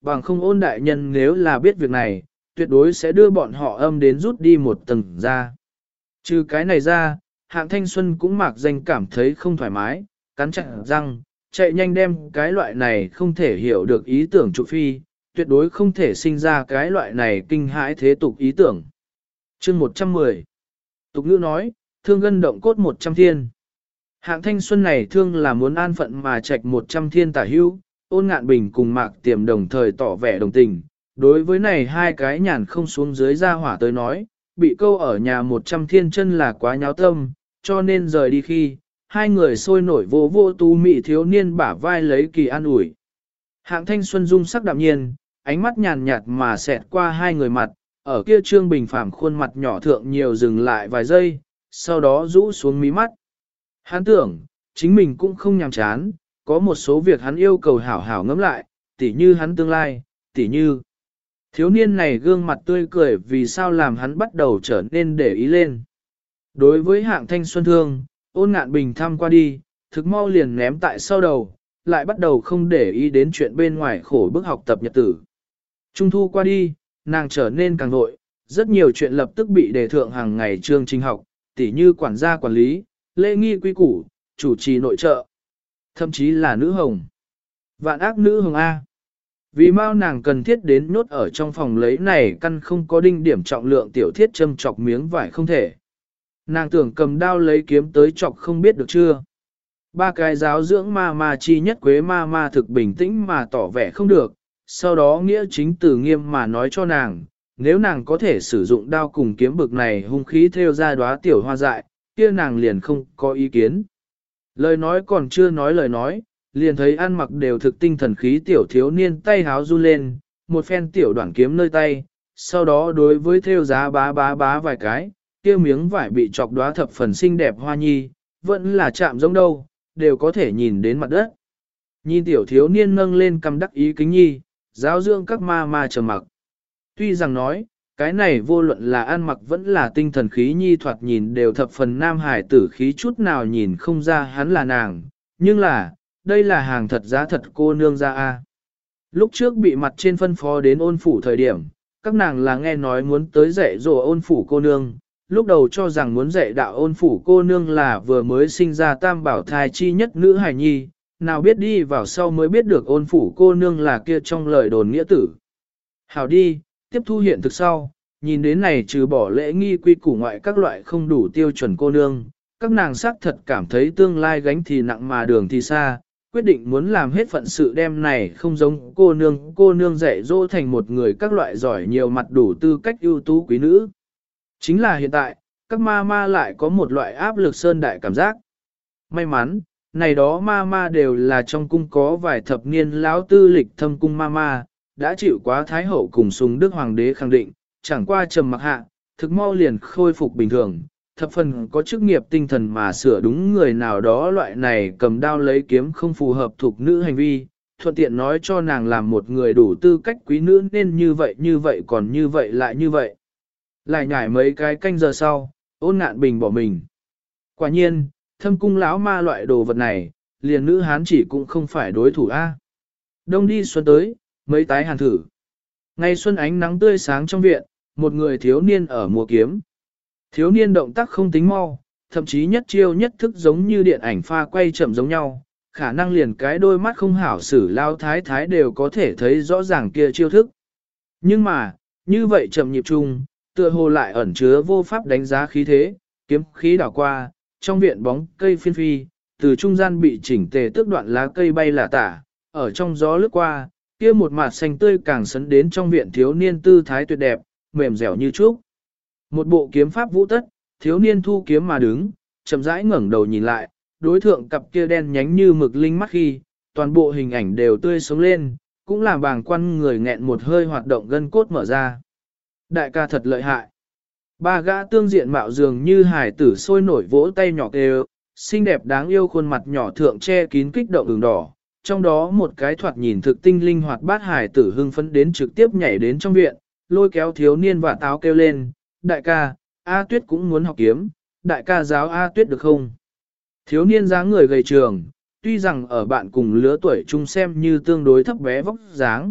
bằng không Ôn đại nhân nếu là biết việc này, tuyệt đối sẽ đưa bọn họ âm đến rút đi một tầng ra. Trừ cái này ra, Hạng Thanh Xuân cũng mạc danh cảm thấy không thoải mái, cắn chặt răng, chạy nhanh đem cái loại này không thể hiểu được ý tưởng trụ phi, tuyệt đối không thể sinh ra cái loại này kinh hãi thế tục ý tưởng. Chương 110 Tục ngữ nói, thương gân động cốt 100 thiên. Hạng Thanh Xuân này thương là muốn an phận mà trạch 100 thiên tả hữu, Ôn Ngạn Bình cùng Mạc Tiềm đồng thời tỏ vẻ đồng tình. Đối với này hai cái nhàn không xuống dưới ra hỏa tới nói, bị câu ở nhà 100 thiên chân là quá nháo tâm, cho nên rời đi khi, hai người sôi nổi vô vô tu mị thiếu niên bả vai lấy kỳ an ủi. Hạng Thanh Xuân dung sắc đạm nhiên, ánh mắt nhàn nhạt mà xẹt qua hai người mặt, ở kia trương bình phàm khuôn mặt nhỏ thượng nhiều dừng lại vài giây, sau đó rũ xuống mí mắt. Hắn tưởng, chính mình cũng không nhàm chán, có một số việc hắn yêu cầu hảo hảo ngẫm lại, tỉ như hắn tương lai, tỉ như. Thiếu niên này gương mặt tươi cười vì sao làm hắn bắt đầu trở nên để ý lên. Đối với Hạng Thanh Xuân thương, Ôn Ngạn Bình thăm qua đi, thực mau liền ném tại sau đầu, lại bắt đầu không để ý đến chuyện bên ngoài khổ bức học tập nhật tử. Trung thu qua đi, nàng trở nên càng vội, rất nhiều chuyện lập tức bị đề thượng hàng ngày chương trình học, tỉ như quản gia quản lý, lễ nghi quy củ, chủ trì nội trợ, thậm chí là nữ hồng. Vạn ác nữ hồng A. Vì mau nàng cần thiết đến nốt ở trong phòng lấy này căn không có đinh điểm trọng lượng tiểu thiết châm chọc miếng vải không thể. Nàng tưởng cầm đao lấy kiếm tới chọc không biết được chưa. Ba cái giáo dưỡng ma chi nhất quế ma thực bình tĩnh mà tỏ vẻ không được, sau đó nghĩa chính từ nghiêm mà nói cho nàng, nếu nàng có thể sử dụng đao cùng kiếm bực này hung khí theo ra đóa tiểu hoa dại, kia nàng liền không có ý kiến. Lời nói còn chưa nói lời nói, liền thấy ăn mặc đều thực tinh thần khí tiểu thiếu niên tay háo run lên, một phen tiểu đoạn kiếm nơi tay, sau đó đối với theo giá bá vài cái, kia miếng vải bị chọc đóa thập phần xinh đẹp hoa nhi, vẫn là chạm giống đâu, đều có thể nhìn đến mặt đất. Nhìn tiểu thiếu niên nâng lên cầm đắc ý kính nhi, giáo dưỡng các ma trầm mặc. Tuy rằng nói, cái này vô luận là ăn mặc vẫn là tinh thần khí nhi thoạt nhìn đều thập phần nam hải tử khí chút nào nhìn không ra hắn là nàng, nhưng là, đây là hàng thật giá thật cô nương ra a. Lúc trước bị mặt trên phân phó đến ôn phủ thời điểm, các nàng là nghe nói muốn tới dạy dỗ ôn phủ cô nương, lúc đầu cho rằng muốn dạy đạo ôn phủ cô nương là vừa mới sinh ra tam bảo thai chi nhất nữ hài nhi, nào biết đi vào sau mới biết được ôn phủ cô nương là kia trong lời đồn nghĩa tử. Hảo đi, tiếp thu hiện thực sau, nhìn đến này trừ bỏ lễ nghi quy củ ngoại các loại không đủ tiêu chuẩn cô nương, các nàng xác thật cảm thấy tương lai gánh thì nặng mà đường thì xa, quyết định muốn làm hết phận sự đem này không giống cô nương dạy dỗ thành một người các loại giỏi nhiều mặt đủ tư cách ưu tú quý nữ. Chính là hiện tại, các ma lại có một loại áp lực sơn đại cảm giác. May mắn, này đó ma đều là trong cung có vài thập niên lão tư lịch thâm cung ma, đã chịu quá thái hậu cùng sùng đức hoàng đế khẳng định, chẳng qua trầm mặc hạ, thực mau liền khôi phục bình thường, thập phần có chức nghiệp tinh thần mà sửa đúng người nào đó loại này cầm đao lấy kiếm không phù hợp thuộc nữ hành vi, thuận tiện nói cho nàng làm một người đủ tư cách quý nữ nên như vậy còn như vậy lại như vậy. Lại nhảy mấy cái canh giờ sau, Ôn Ngạn Bình bỏ mình. Quả nhiên, thâm cung lão ma loại đồ vật này, liền nữ hán chỉ cũng không phải đối thủ a. Đông đi xuân tới, mấy tái hàn thử. Ngày xuân ánh nắng tươi sáng trong viện, một người thiếu niên ở mùa kiếm. Thiếu niên động tác không tính mau, thậm chí nhất chiêu nhất thức giống như điện ảnh pha quay chậm giống nhau, khả năng liền cái đôi mắt không hảo xử lao thái đều có thể thấy rõ ràng kia chiêu thức. Nhưng mà, như vậy chậm nhịp chung, tựa hồ lại ẩn chứa vô pháp đánh giá khí thế, kiếm khí đảo qua, trong viện bóng cây phiên phi, từ trung gian bị chỉnh tề tước đoạn lá cây bay là tả, ở trong gió lướt qua, kia một mặt xanh tươi càng sấn đến trong viện thiếu niên tư thái tuyệt đẹp, mềm dẻo như trúc. Một bộ kiếm pháp vũ tất, thiếu niên thu kiếm mà đứng, chậm rãi ngẩng đầu nhìn lại, đối thượng cặp kia đen nhánh như mực linh mắt khi, toàn bộ hình ảnh đều tươi sống lên, cũng làm bàng quan người nghẹn một hơi hoạt động gân cốt mở ra. Đại ca thật lợi hại. Ba gã tương diện mạo dường như hải tử sôi nổi vỗ tay nhỏ đều, xinh đẹp đáng yêu khuôn mặt nhỏ thượng che kín kích động ửng đỏ. Trong đó một cái thoạt nhìn thực tinh linh hoạt bát hải tử hưng phấn đến trực tiếp nhảy đến trong viện, lôi kéo thiếu niên và táo kêu lên, đại ca, A Tuyết cũng muốn học kiếm, đại ca giáo A Tuyết được không? Thiếu niên dáng người gầy trường, tuy rằng ở bạn cùng lứa tuổi chung xem như tương đối thấp bé vóc dáng,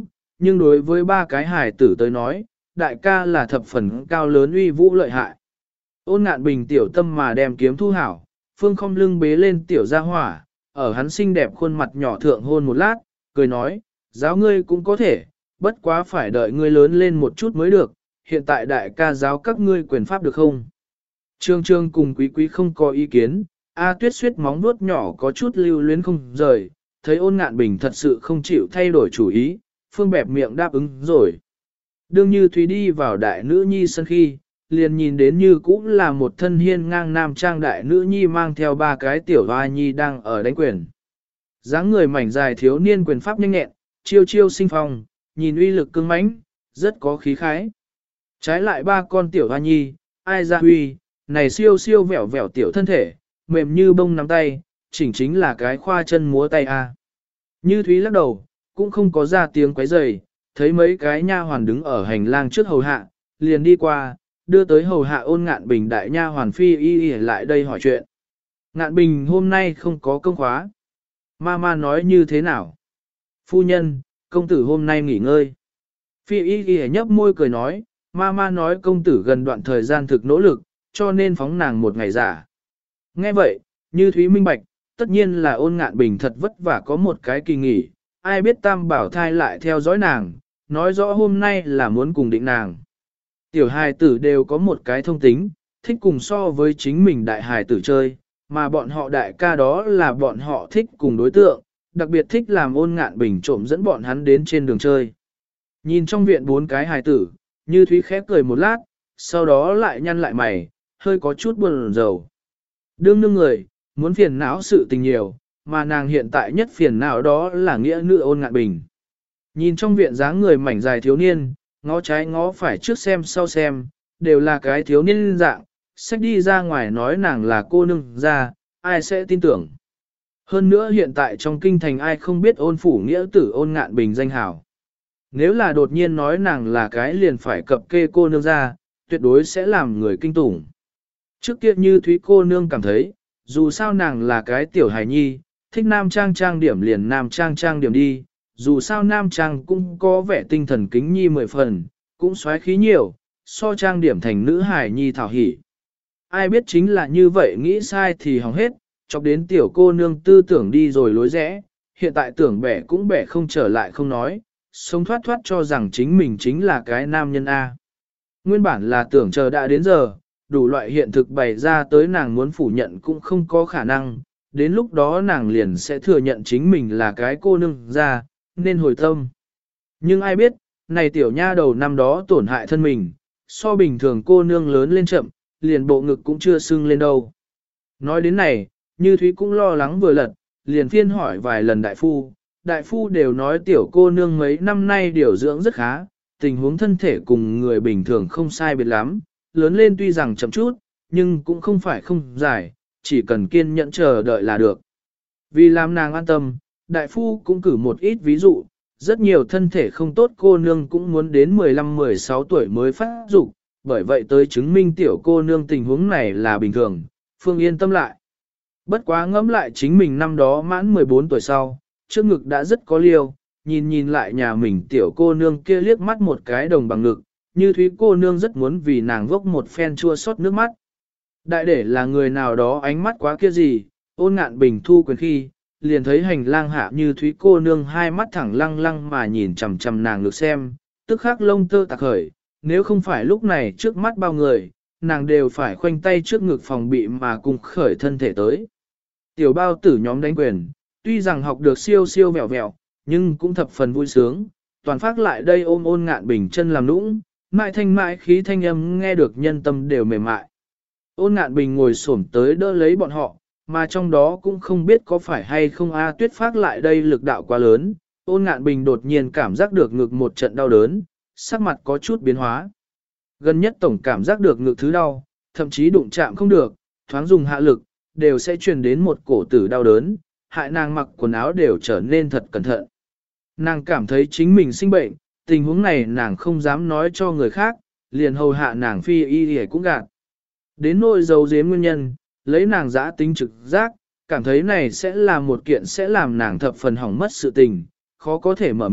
nhưng đối với ba cái hài tử tới nói, đại ca là thập phần cao lớn uy vũ lợi hại. Ôn Ngạn Bình tiểu tâm mà đem kiếm thu hảo, phương không lưng bế lên tiểu gia hỏa, ở hắn xinh đẹp khuôn mặt nhỏ thượng hôn một lát, cười nói, giáo ngươi cũng có thể, bất quá phải đợi ngươi lớn lên một chút mới được, hiện tại đại ca giáo các ngươi quyền pháp được không? Trương Trương cùng Quý Quý không có ý kiến, A Tuyết suyết móng vuốt nhỏ có chút lưu luyến không rời, thấy Ôn Ngạn Bình thật sự không chịu thay đổi chủ ý, phương bẹp miệng đáp ứng rồi. Đương Như Thúy đi vào đại nữ nhi sân khi, liền nhìn đến như cũng là một thân hiên ngang nam trang đại nữ nhi mang theo ba cái tiểu hoa nhi đang ở đánh quyền. Dáng người mảnh dài thiếu niên quyền pháp nhanh nhẹn, chiêu chiêu sinh phong, nhìn uy lực cương mãnh, rất có khí khái. Trái lại ba con tiểu hoa nhi, ai ra huy, này siêu siêu vẻo vẻo tiểu thân thể, mềm như bông nắm tay, chỉnh chính là cái khoa chân múa tay a. Như Thúy lắc đầu, cũng không có ra tiếng quấy rầy, thấy mấy cái nha hoàn đứng ở hành lang trước hầu hạ, liền đi qua, đưa tới hầu hạ Ôn Ngạn Bình đại nha hoàn phi y lại đây hỏi chuyện. Ngạn Bình hôm nay không có công khóa. Mama nói như thế nào? Phu nhân, công tử hôm nay nghỉ ngơi. Phi y nhấp môi cười nói, Mama nói công tử gần đoạn thời gian thực nỗ lực, cho nên phóng nàng một ngày giả. Nghe vậy, Như Thúy minh bạch, tất nhiên là Ôn Ngạn Bình thật vất vả có một cái kỳ nghỉ, ai biết Tam Bảo thai lại theo dõi nàng, nói rõ hôm nay là muốn cùng định nàng. Tiểu hài tử đều có một cái thông tính, thích cùng so với chính mình đại hài tử chơi, mà bọn họ đại ca đó là bọn họ thích cùng đối tượng, đặc biệt thích làm Ôn Ngạn Bình trộm dẫn bọn hắn đến trên đường chơi. Nhìn trong viện bốn cái hài tử, Như Thúy khép cười một lát, sau đó lại nhăn lại mày, hơi có chút buồn rầu. Đương nương người, muốn phiền não sự tình nhiều, mà nàng hiện tại nhất phiền não đó là nghĩa nữ Ôn Ngạn Bình. Nhìn trong viện dáng người mảnh dài thiếu niên, ngó trái ngó phải trước xem sau xem, đều là cái thiếu niên dạng, sách đi ra ngoài nói nàng là cô nương ra, ai sẽ tin tưởng. Hơn nữa hiện tại trong kinh thành ai không biết Ôn phủ nghĩa tử Ôn Ngạn Bình danh hảo. Nếu là đột nhiên nói nàng là cái liền phải cập kê cô nương ra, tuyệt đối sẽ làm người kinh tủng. Trước kia Như Thúy cô nương cảm thấy, dù sao nàng là cái tiểu hài nhi, thích nam trang trang điểm liền nam trang trang điểm đi, dù sao nam trang cũng có vẻ tinh thần kính nhi 10 phần, cũng xoáy khí nhiều, so trang điểm thành nữ hài nhi thảo hỉ. Ai biết chính là như vậy nghĩ sai thì hỏng hết, chọc đến tiểu cô nương tư tưởng đi rồi lối rẽ, hiện tại tưởng bẻ cũng bẻ không trở lại không nói, sống thoát thoát cho rằng chính mình chính là cái nam nhân A. Nguyên bản là tưởng chờ đã đến giờ, đủ loại hiện thực bày ra tới nàng muốn phủ nhận cũng không có khả năng, đến lúc đó nàng liền sẽ thừa nhận chính mình là cái cô nương ra, nên hồi tâm. Nhưng ai biết, này tiểu nha đầu năm đó tổn hại thân mình, so bình thường cô nương lớn lên chậm, liền bộ ngực cũng chưa sưng lên đâu. Nói đến này, Như Thúy cũng lo lắng vừa lật, liền phiên hỏi vài lần đại phu đều nói tiểu cô nương mấy năm nay điều dưỡng rất khá, tình huống thân thể cùng người bình thường không sai biệt lắm, lớn lên tuy rằng chậm chút, nhưng cũng không phải không dài, chỉ cần kiên nhẫn chờ đợi là được. Vì làm nàng an tâm, đại phu cũng cử một ít ví dụ, rất nhiều thân thể không tốt cô nương cũng muốn đến 15-16 tuổi mới phát dục, bởi vậy tới chứng minh tiểu cô nương tình huống này là bình thường, Phương yên tâm lại. Bất quá ngẫm lại chính mình năm đó mãn 14 tuổi sau, trước ngực đã rất có liêu, nhìn lại nhà mình tiểu cô nương kia liếc mắt một cái đồng bằng ngực, Như Thúy cô nương rất muốn vì nàng vốc một phen chua xót nước mắt. Đại để là người nào đó ánh mắt quá kia gì, Ôn Ngạn Bình thu quyền khi, liền thấy hành lang hạ Như Thúy cô nương hai mắt thẳng lăng lăng mà nhìn chằm chằm nàng được xem, tức khắc lông tơ tạc khởi, nếu không phải lúc này trước mắt bao người, nàng đều phải khoanh tay trước ngực phòng bị mà cùng khởi thân thể tới. Tiểu bao tử nhóm đánh quyền, tuy rằng học được siêu siêu vẹo vẹo, nhưng cũng thập phần vui sướng, toàn phát lại đây ôm Ôn Ngạn Bình chân làm nũng, mại thanh mại khí thanh âm nghe được nhân tâm đều mềm mại. Ôn Ngạn Bình ngồi xổm tới đỡ lấy bọn họ, mà trong đó cũng không biết có phải hay không A Tuyết phát lại đây lực đạo quá lớn, Ôn Ngạn Bình đột nhiên cảm giác được ngực một trận đau đớn, sắc mặt có chút biến hóa. Gần nhất tổng cảm giác được ngực thứ đau, thậm chí đụng chạm không được, thoáng dùng hạ lực, đều sẽ truyền đến một cổ tử đau đớn, hại nàng mặc quần áo đều trở nên thật cẩn thận. Nàng cảm thấy chính mình sinh bệnh, tình huống này nàng không dám nói cho người khác, liền hầu hạ nàng phi y y cũng gạt. Đến nỗi dấu giếm nguyên nhân, lấy nàng giã tính trực giác, cảm thấy này sẽ là một kiện sẽ làm nàng thập phần hỏng mất sự tình, khó có thể mở miệng,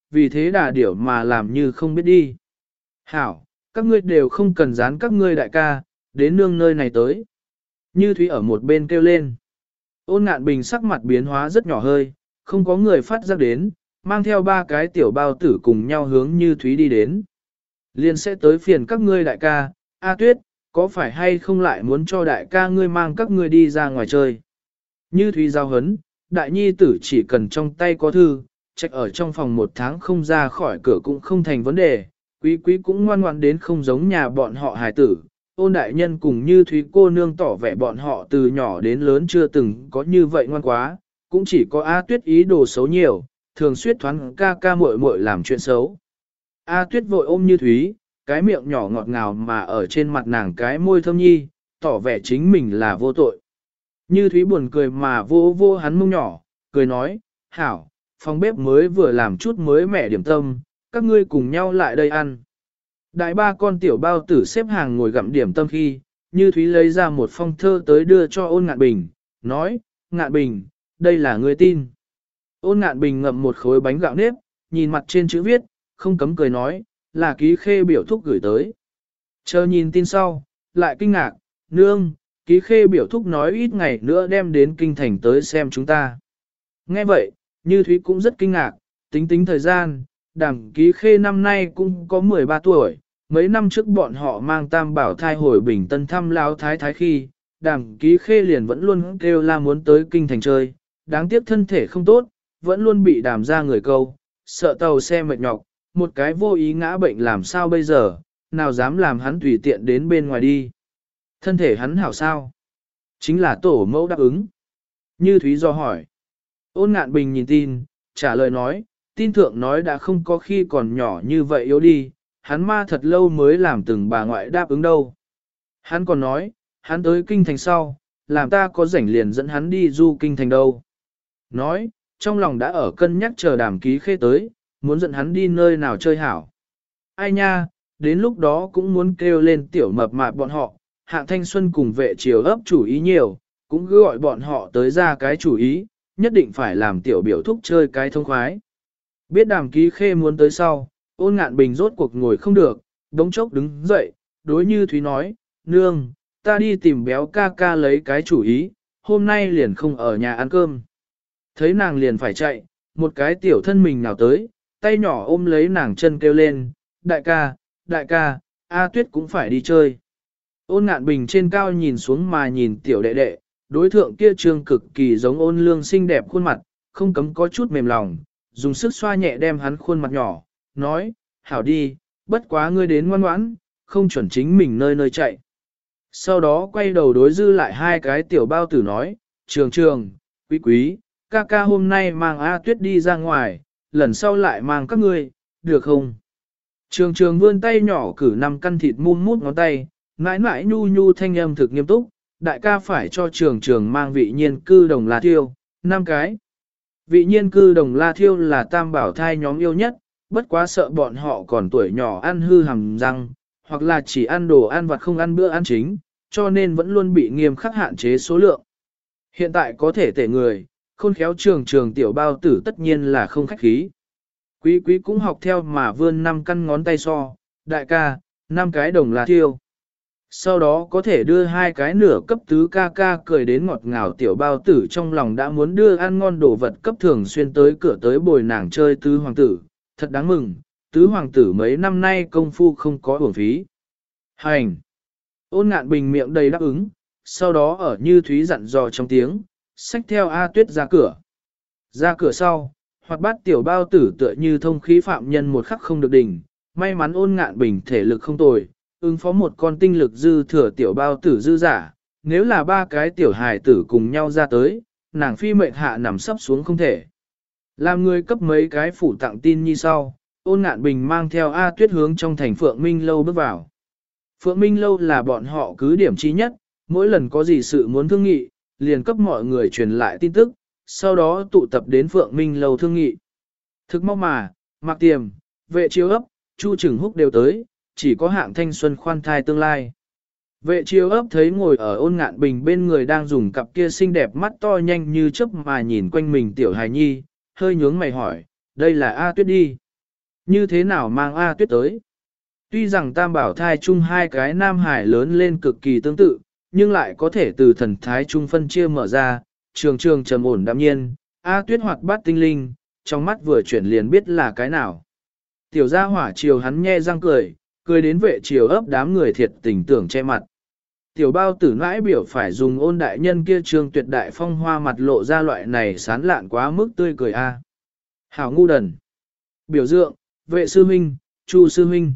vì thế đà điểu mà làm như không biết đi. Hảo, các ngươi đều không cần dán các ngươi đại ca, đến nương nơi này tới. Như Thúy ở một bên kêu lên. Ôn Ngạn Bình sắc mặt biến hóa rất nhỏ hơi, không có người phát giác đến, mang theo ba cái tiểu bao tử cùng nhau hướng Như Thúy đi đến. Liên sẽ tới phiền các ngươi đại ca, A Tuyết, có phải hay không lại muốn cho đại ca ngươi mang các ngươi đi ra ngoài chơi. Như Thúy giao hấn, đại nhi tử chỉ cần trong tay có thư, trách ở trong phòng 1 tháng không ra khỏi cửa cũng không thành vấn đề, quý quý cũng ngoan ngoãn đến không giống nhà bọn họ hài tử. Ôn đại nhân cùng Như Thúy cô nương tỏ vẻ bọn họ từ nhỏ đến lớn chưa từng có như vậy ngoan quá, cũng chỉ có A Tuyết ý đồ xấu nhiều, thường suýt thoáng ca ca muội muội làm chuyện xấu. A Tuyết vội ôm Như Thúy, cái miệng nhỏ ngọt ngào mà ở trên mặt nàng cái môi thơm nhi, tỏ vẻ chính mình là vô tội. Như Thúy buồn cười mà vô vô hắn mông nhỏ, cười nói, hảo, phòng bếp mới vừa làm chút mới mẻ điểm tâm, các ngươi cùng nhau lại đây ăn. Đại ba con tiểu bao tử xếp hàng ngồi gặm điểm tâm khi, Như Thúy lấy ra một phong thơ tới đưa cho Ôn Ngạn Bình, nói, Ngạn Bình, đây là người tin. Ôn Ngạn Bình ngậm một khối bánh gạo nếp, nhìn mặt trên chữ viết, không cấm cười nói, là Ký Khê biểu thúc gửi tới. Chờ nhìn tin sau, lại kinh ngạc, nương, Ký Khê biểu thúc nói ít ngày nữa đem đến kinh thành tới xem chúng ta. Nghe vậy, Như Thúy cũng rất kinh ngạc, tính tính thời gian, Đàm Ký Khê năm nay cũng có 13 tuổi, mấy năm trước bọn họ mang tam bảo thai hồi Bình Tân thăm Lão thái thái khi, Đàm Ký Khê liền vẫn luôn kêu la muốn tới kinh thành chơi, đáng tiếc thân thể không tốt, vẫn luôn bị Đàm ra người câu, sợ tàu xe mệt nhọc, một cái vô ý ngã bệnh làm sao bây giờ, nào dám làm hắn tùy tiện đến bên ngoài đi. Thân thể hắn hảo sao? Chính là tổ mẫu đáp ứng. Như Thúy do hỏi. Ôn Ngạn Bình nhìn tin, trả lời nói, tin thượng nói đã không có khi còn nhỏ như vậy yếu đi, hắn ma thật lâu mới làm từng bà ngoại đáp ứng đâu. Hắn còn nói, hắn tới kinh thành sau, làm ta có rảnh liền dẫn hắn đi du kinh thành đâu. Nói, trong lòng đã ở cân nhắc chờ Đàm Ký Khê tới, muốn dẫn hắn đi nơi nào chơi hảo. Ai nha, đến lúc đó cũng muốn kêu lên tiểu mập mạp bọn họ, Hạng Thanh Xuân cùng vệ triều ấp chủ ý nhiều, cũng cứ gọi bọn họ tới ra cái chủ ý, nhất định phải làm tiểu biểu thúc chơi cái thông khoái. Biết Đàm Ký Khê muốn tới sau, Ôn Ngạn Bình rốt cuộc ngồi không được, đống chốc đứng dậy, đối Như Thúy nói, nương, ta đi tìm béo ca ca lấy cái chủ ý, hôm nay liền không ở nhà ăn cơm. Thấy nàng liền phải chạy, một cái tiểu thân mình nào tới, tay nhỏ ôm lấy nàng chân kêu lên, đại ca, A Tuyết cũng phải đi chơi. Ôn Ngạn Bình trên cao nhìn xuống mà nhìn tiểu đệ đệ, đối thượng kia trương cực kỳ giống Ôn Lương xinh đẹp khuôn mặt, không cấm có chút mềm lòng, dùng sức xoa nhẹ đem hắn khuôn mặt nhỏ, nói, hảo đi, bất quá ngươi đến ngoan ngoãn, không chuẩn chính mình nơi nơi chạy. Sau đó quay đầu đối dư lại hai cái tiểu bao tử nói, trường, quý, ca ca hôm nay mang A Tuyết đi ra ngoài, lần sau lại mang các ngươi, được không? Trường vươn tay nhỏ cử 5 căn thịt mum mút ngón tay, mãi mãi nhu thanh âm thực nghiêm túc, đại ca phải cho trường mang vị nhiên cư đồng la thiêu, 5 cái. Vị nhiên cư đồng la thiêu là tam bảo thai nhóm yêu nhất, bất quá sợ bọn họ còn tuổi nhỏ ăn hư hàm răng, hoặc là chỉ ăn đồ ăn vặt không ăn bữa ăn chính, cho nên vẫn luôn bị nghiêm khắc hạn chế số lượng. Hiện tại có thể tể người, khôn khéo trường tiểu bao tử tất nhiên là không khách khí. Quý cũng học theo mà vươn 5 căn ngón tay so, đại ca, 5 cái đồng la thiêu. Sau đó có thể đưa 2 cái nửa cấp tứ ca ca cười đến ngọt ngào tiểu bao tử trong lòng đã muốn đưa ăn ngon đồ vật cấp thường xuyên tới cửa tới bồi nàng chơi tứ hoàng tử, thật đáng mừng, tứ hoàng tử mấy năm nay công phu không có uổng phí. Hành! Ôn Ngạn Bình miệng đầy đáp ứng, sau đó ở Như Thúy dặn dò trong tiếng, xách theo A Tuyết ra cửa. Ra cửa sau, hoặc bát tiểu bao tử tựa như thông khí phạm nhân một khắc không được đỉnh, may mắn Ôn Ngạn Bình thể lực không tồi, ứng phó một con tinh lực dư thừa tiểu bao tử dư giả, nếu là 3 cái tiểu hài tử cùng nhau ra tới, nàng phi mệnh hạ nằm sấp xuống không thể. Làm người cấp mấy cái phủ tặng tin như sau, Ôn Ngạn Bình mang theo A Tuyết hướng trong thành Phượng Minh Lâu bước vào. Phượng Minh Lâu là bọn họ cứ điểm chí nhất, mỗi lần có gì sự muốn thương nghị, liền cấp mọi người truyền lại tin tức, sau đó tụ tập đến Phượng Minh Lâu thương nghị. Thực mau mà, Mạc Tiềm, vệ chiếu ấp, Chu Trừng Húc đều tới, chỉ có Hạng Thanh Xuân khoan thai tương lai. Vệ chiếu ấp thấy ngồi ở Ôn Ngạn Bình bên người đang dùng cặp kia xinh đẹp mắt to nhanh như chớp mà nhìn quanh mình tiểu hài nhi, hơi nhướng mày hỏi, đây là A Tuyết đi. Như thế nào mang A Tuyết tới? Tuy rằng tam bảo thai chung hai cái nam hải lớn lên cực kỳ tương tự, nhưng lại có thể từ thần thái trung phân chia mở ra, trường trường trầm ổn đạm nhiên, A Tuyết hoạt bát tinh linh, trong mắt vừa chuyển liền biết là cái nào. Tiểu gia hỏa chiều hắn nhe răng cười, cười đến vệ chiều ấp đám người thiệt tình tưởng che mặt. Tiểu bao tử nãi biểu phải dùng ôn đại nhân kia trường tuyệt đại phong hoa mặt lộ ra loại này sán lạn quá mức tươi cười a. Hảo ngu đần. Biểu dượng, vệ sư huynh, chu sư huynh.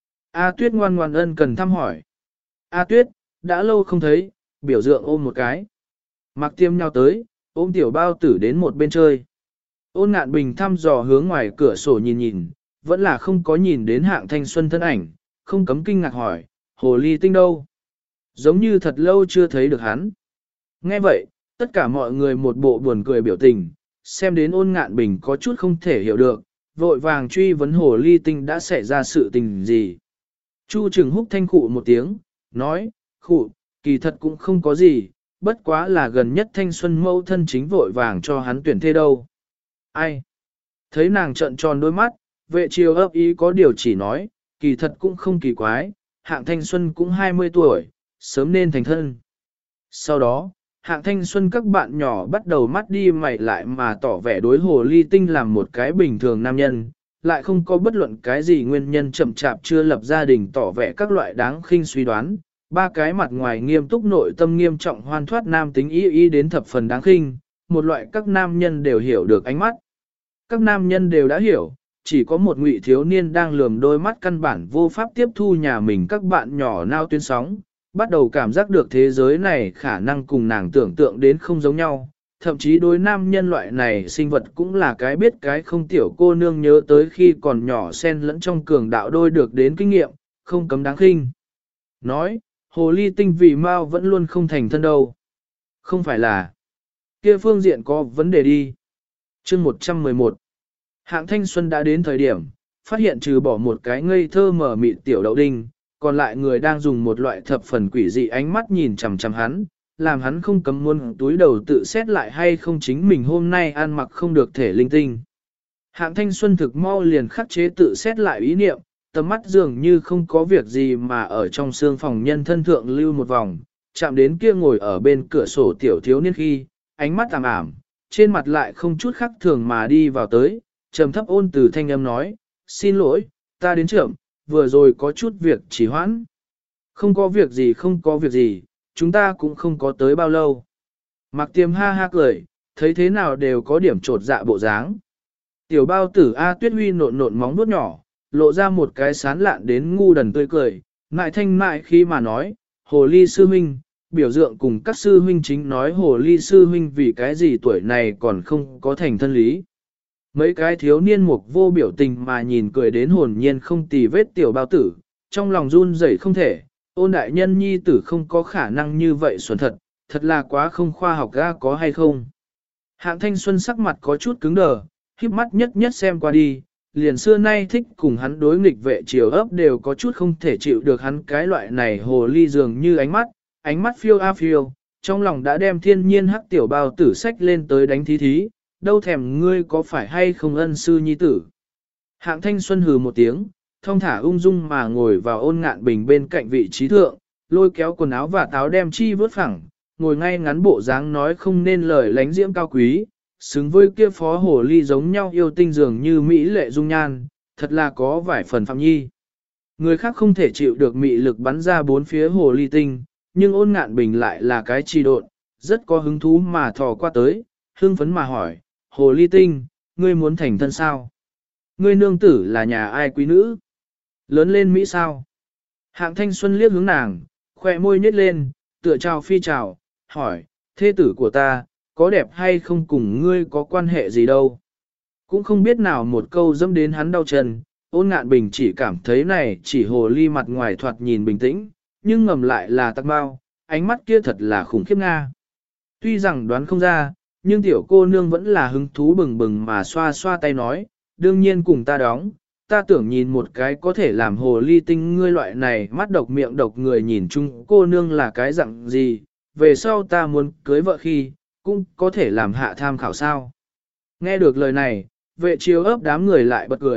A Tuyết ngoan ngoan ân cần thăm hỏi. A Tuyết, đã lâu không thấy, biểu dượng ôm một cái. Mặc tiêm nhau tới, ôm tiểu bao tử đến một bên chơi. Ôn ngạn bình thăm dò hướng ngoài cửa sổ nhìn nhìn, vẫn là không có nhìn đến hạng thanh xuân thân ảnh, không cấm kinh ngạc hỏi, hồ ly tinh đâu? Giống như thật lâu chưa thấy được hắn. Nghe vậy, tất cả mọi người một bộ buồn cười biểu tình, xem đến ôn ngạn bình có chút không thể hiểu được, vội vàng truy vấn hồ ly tinh đã xảy ra sự tình gì. Chu Trừng húc thanh khụ một tiếng, nói, khụ, kỳ thật cũng không có gì, bất quá là gần nhất thanh xuân mâu thân chính vội vàng cho hắn tuyển thê đâu. Ai? Thấy nàng trợn tròn đôi mắt, vệ triều ấp ý có điều chỉ nói, kỳ thật cũng không kỳ quái, hạng thanh xuân cũng 20 tuổi, sớm nên thành thân. Sau đó, hạng thanh xuân các bạn nhỏ bắt đầu mắt đi mày lại mà tỏ vẻ đối hồ ly tinh làm một cái bình thường nam nhân, lại không có bất luận cái gì nguyên nhân chậm chạp chưa lập gia đình tỏ vẻ các loại đáng khinh suy đoán. Ba cái mặt ngoài nghiêm túc nội tâm nghiêm trọng hoan thoát nam tính ý đến thập phần đáng khinh, một loại các nam nhân đều hiểu được ánh mắt. Các nam nhân đều đã hiểu, chỉ có một ngụy thiếu niên đang lườm đôi mắt căn bản vô pháp tiếp thu nhà mình các bạn nhỏ nao tuyến sóng, bắt đầu cảm giác được thế giới này khả năng cùng nàng tưởng tượng đến không giống nhau. Thậm chí đối nam nhân loại này sinh vật cũng là cái biết cái không tiểu cô nương nhớ tới khi còn nhỏ xen lẫn trong cường đạo đôi được đến kinh nghiệm, không cấm đáng khinh. Nói, hồ ly tinh vì mau vẫn luôn không thành thân đâu. Không phải là kia phương diện có vấn đề đi. Chương 111 Hạng thanh xuân đã đến thời điểm, phát hiện trừ bỏ một cái ngây thơ mở mịt tiểu đậu đinh, còn lại người đang dùng một loại thập phần quỷ dị ánh mắt nhìn chằm chằm hắn, làm hắn không cấm muốn túi đầu tự xét lại hay không chính mình hôm nay ăn mặc không được thể linh tinh. Hạng thanh xuân thực mau liền khắc chế tự xét lại ý niệm, tầm mắt dường như không có việc gì mà ở trong xương phòng nhân thân thượng lưu một vòng, chạm đến kia ngồi ở bên cửa sổ tiểu thiếu niên khi, ánh mắt ảm ảm, trên mặt lại không chút khác thường mà đi vào tới, trầm thấp ôn từ thanh âm nói, xin lỗi, ta đến trưởng, vừa rồi có chút việc trì hoãn. Không có việc gì không có việc gì, chúng ta cũng không có tới bao lâu. Mạc Tiêm ha ha cười, thấy thế nào đều có điểm trột dạ bộ dáng. Tiểu bao tử A Tuyết Huy nộn nộn móng vuốt nhỏ, lộ ra một cái sán lạn đến ngu đần tươi cười, mại thanh mại khi mà nói, hồ ly sư huynh, biểu dượng cùng các sư huynh chính nói hồ ly sư huynh vì cái gì tuổi này còn không có thành thân lý. Mấy cái thiếu niên mục vô biểu tình mà nhìn cười đến hồn nhiên không tì vết tiểu bao tử, trong lòng run rẩy không thể, ôn đại nhân nhi tử không có khả năng như vậy xuẩn thật, thật là quá không khoa học ga có hay không. Hạng thanh xuân sắc mặt có chút cứng đờ, khiếp mắt nhất nhất xem qua đi, liền xưa nay thích cùng hắn đối nghịch vệ chiều ấp đều có chút không thể chịu được hắn cái loại này hồ ly dường như ánh mắt phiêu a phiêu, trong lòng đã đem thiên nhiên hắc tiểu bao tử sách lên tới đánh thí thí, đâu thèm ngươi có phải hay không ân sư nhi tử. Hạng thanh xuân hừ một tiếng, thong thả ung dung mà ngồi vào ôn ngạn bình bên cạnh vị trí thượng, lôi kéo quần áo và táo đem chi vớt phẳng, ngồi ngay ngắn bộ dáng nói không nên lời lánh diễm cao quý, xứng với kia phó hồ ly giống nhau yêu tinh dường như mỹ lệ dung nhan, thật là có vài phần phạm nhi. Người khác không thể chịu được mị lực bắn ra bốn phía hồ ly tinh, nhưng ôn ngạn bình lại là cái trì độn, rất có hứng thú mà thò qua tới, hưng phấn mà hỏi, hồ ly tinh, ngươi muốn thành thân sao? Ngươi nương tử là nhà ai quý nữ? Lớn lên Mỹ sao? Hạng thanh xuân liếc hướng nàng, khoe môi nhếch lên, tựa chào phi chào, hỏi, thê tử của ta, có đẹp hay không cùng ngươi có quan hệ gì đâu? Cũng không biết nào một câu dẫm đến hắn đau chân, ôn ngạn bình chỉ cảm thấy này chỉ hồ ly mặt ngoài thoạt nhìn bình tĩnh, nhưng ngầm lại là tắc bao, ánh mắt kia thật là khủng khiếp nga. Tuy rằng đoán không ra, nhưng tiểu cô nương vẫn là hứng thú bừng bừng mà xoa xoa tay nói, đương nhiên cùng ta đóng, ta tưởng nhìn một cái có thể làm hồ ly tinh ngươi loại này mắt độc miệng độc người nhìn chung cô nương là cái dạng gì, về sau ta muốn cưới vợ khi, cũng có thể làm hạ tham khảo sao. Nghe được lời này, vệ chiếu ấp đám người lại bật cười,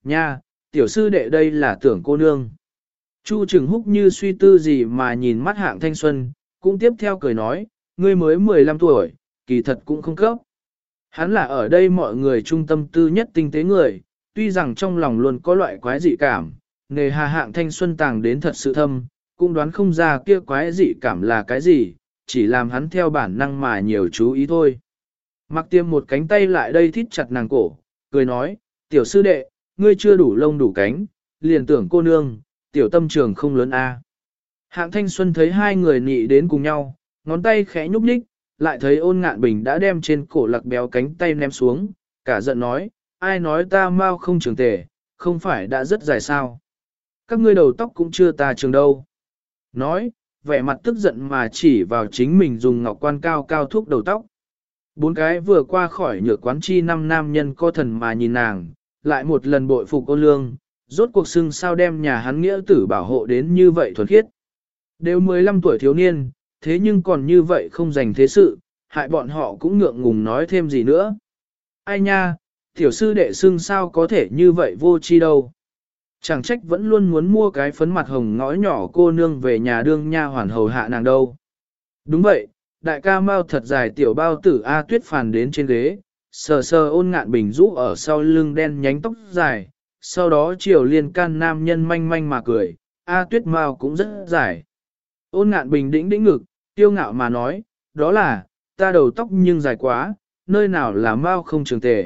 nha, tiểu sư đệ đây là tưởng cô nương. Chu Trừng Húc như suy tư gì mà nhìn mắt Hạng Thanh Xuân, cũng tiếp theo cười nói, ngươi mới 15 tuổi, kỳ thật cũng không cấp. Hắn là ở đây mọi người trung tâm tư nhất tinh tế người, tuy rằng trong lòng luôn có loại quái dị cảm, nề hà Hạng Thanh Xuân tàng đến thật sự thâm, cũng đoán không ra kia quái dị cảm là cái gì, chỉ làm hắn theo bản năng mà nhiều chú ý thôi. Mặc Tiêm một cánh tay lại đây thít chặt nàng cổ, cười nói, tiểu sư đệ, ngươi chưa đủ lông đủ cánh, liền tưởng cô nương, tiểu tâm trường không lớn a. Hạng Thanh Xuân thấy hai người nị đến cùng nhau, ngón tay khẽ nhúc nhích, lại thấy Ôn Ngạn Bình đã đem trên cổ lạc béo cánh tay ném xuống, cả giận nói, ai nói ta mau không trường tề, không phải đã rất dài sao. Các ngươi đầu tóc cũng chưa ta trường đâu. Nói, vẻ mặt tức giận mà chỉ vào chính mình dùng ngọc quan cao cao thuốc đầu tóc. Bốn cái vừa qua khỏi nhược quán chi năm nam nhân co thần mà nhìn nàng, lại một lần bội phục Ôn Lương, rốt cuộc xưng sao đem nhà hắn nghĩa tử bảo hộ đến như vậy thuần khiết. Đều 15 tuổi thiếu niên, thế nhưng còn như vậy không dành thế sự, hại bọn họ cũng ngượng ngùng nói thêm gì nữa. Ai nha, tiểu sư đệ xưng sao có thể như vậy vô chi đâu. Chẳng trách vẫn luôn muốn mua cái phấn mặt hồng ngõ nhỏ cô nương về nhà đương nha hoàn hầu hạ nàng đâu. Đúng vậy, đại ca mau thật dài tiểu bao tử A Tuyết phàn đến trên ghế, sờ sờ Ôn Ngạn Bình rũ ở sau lưng đen nhánh tóc dài, sau đó chiều liên can nam nhân manh manh mà cười, A Tuyết mau cũng rất dài. Ôn Ngạn Bình đĩnh đĩnh ngực, tiêu ngạo mà nói, đó là, ta đầu tóc nhưng dài quá, nơi nào là mau không trường tề.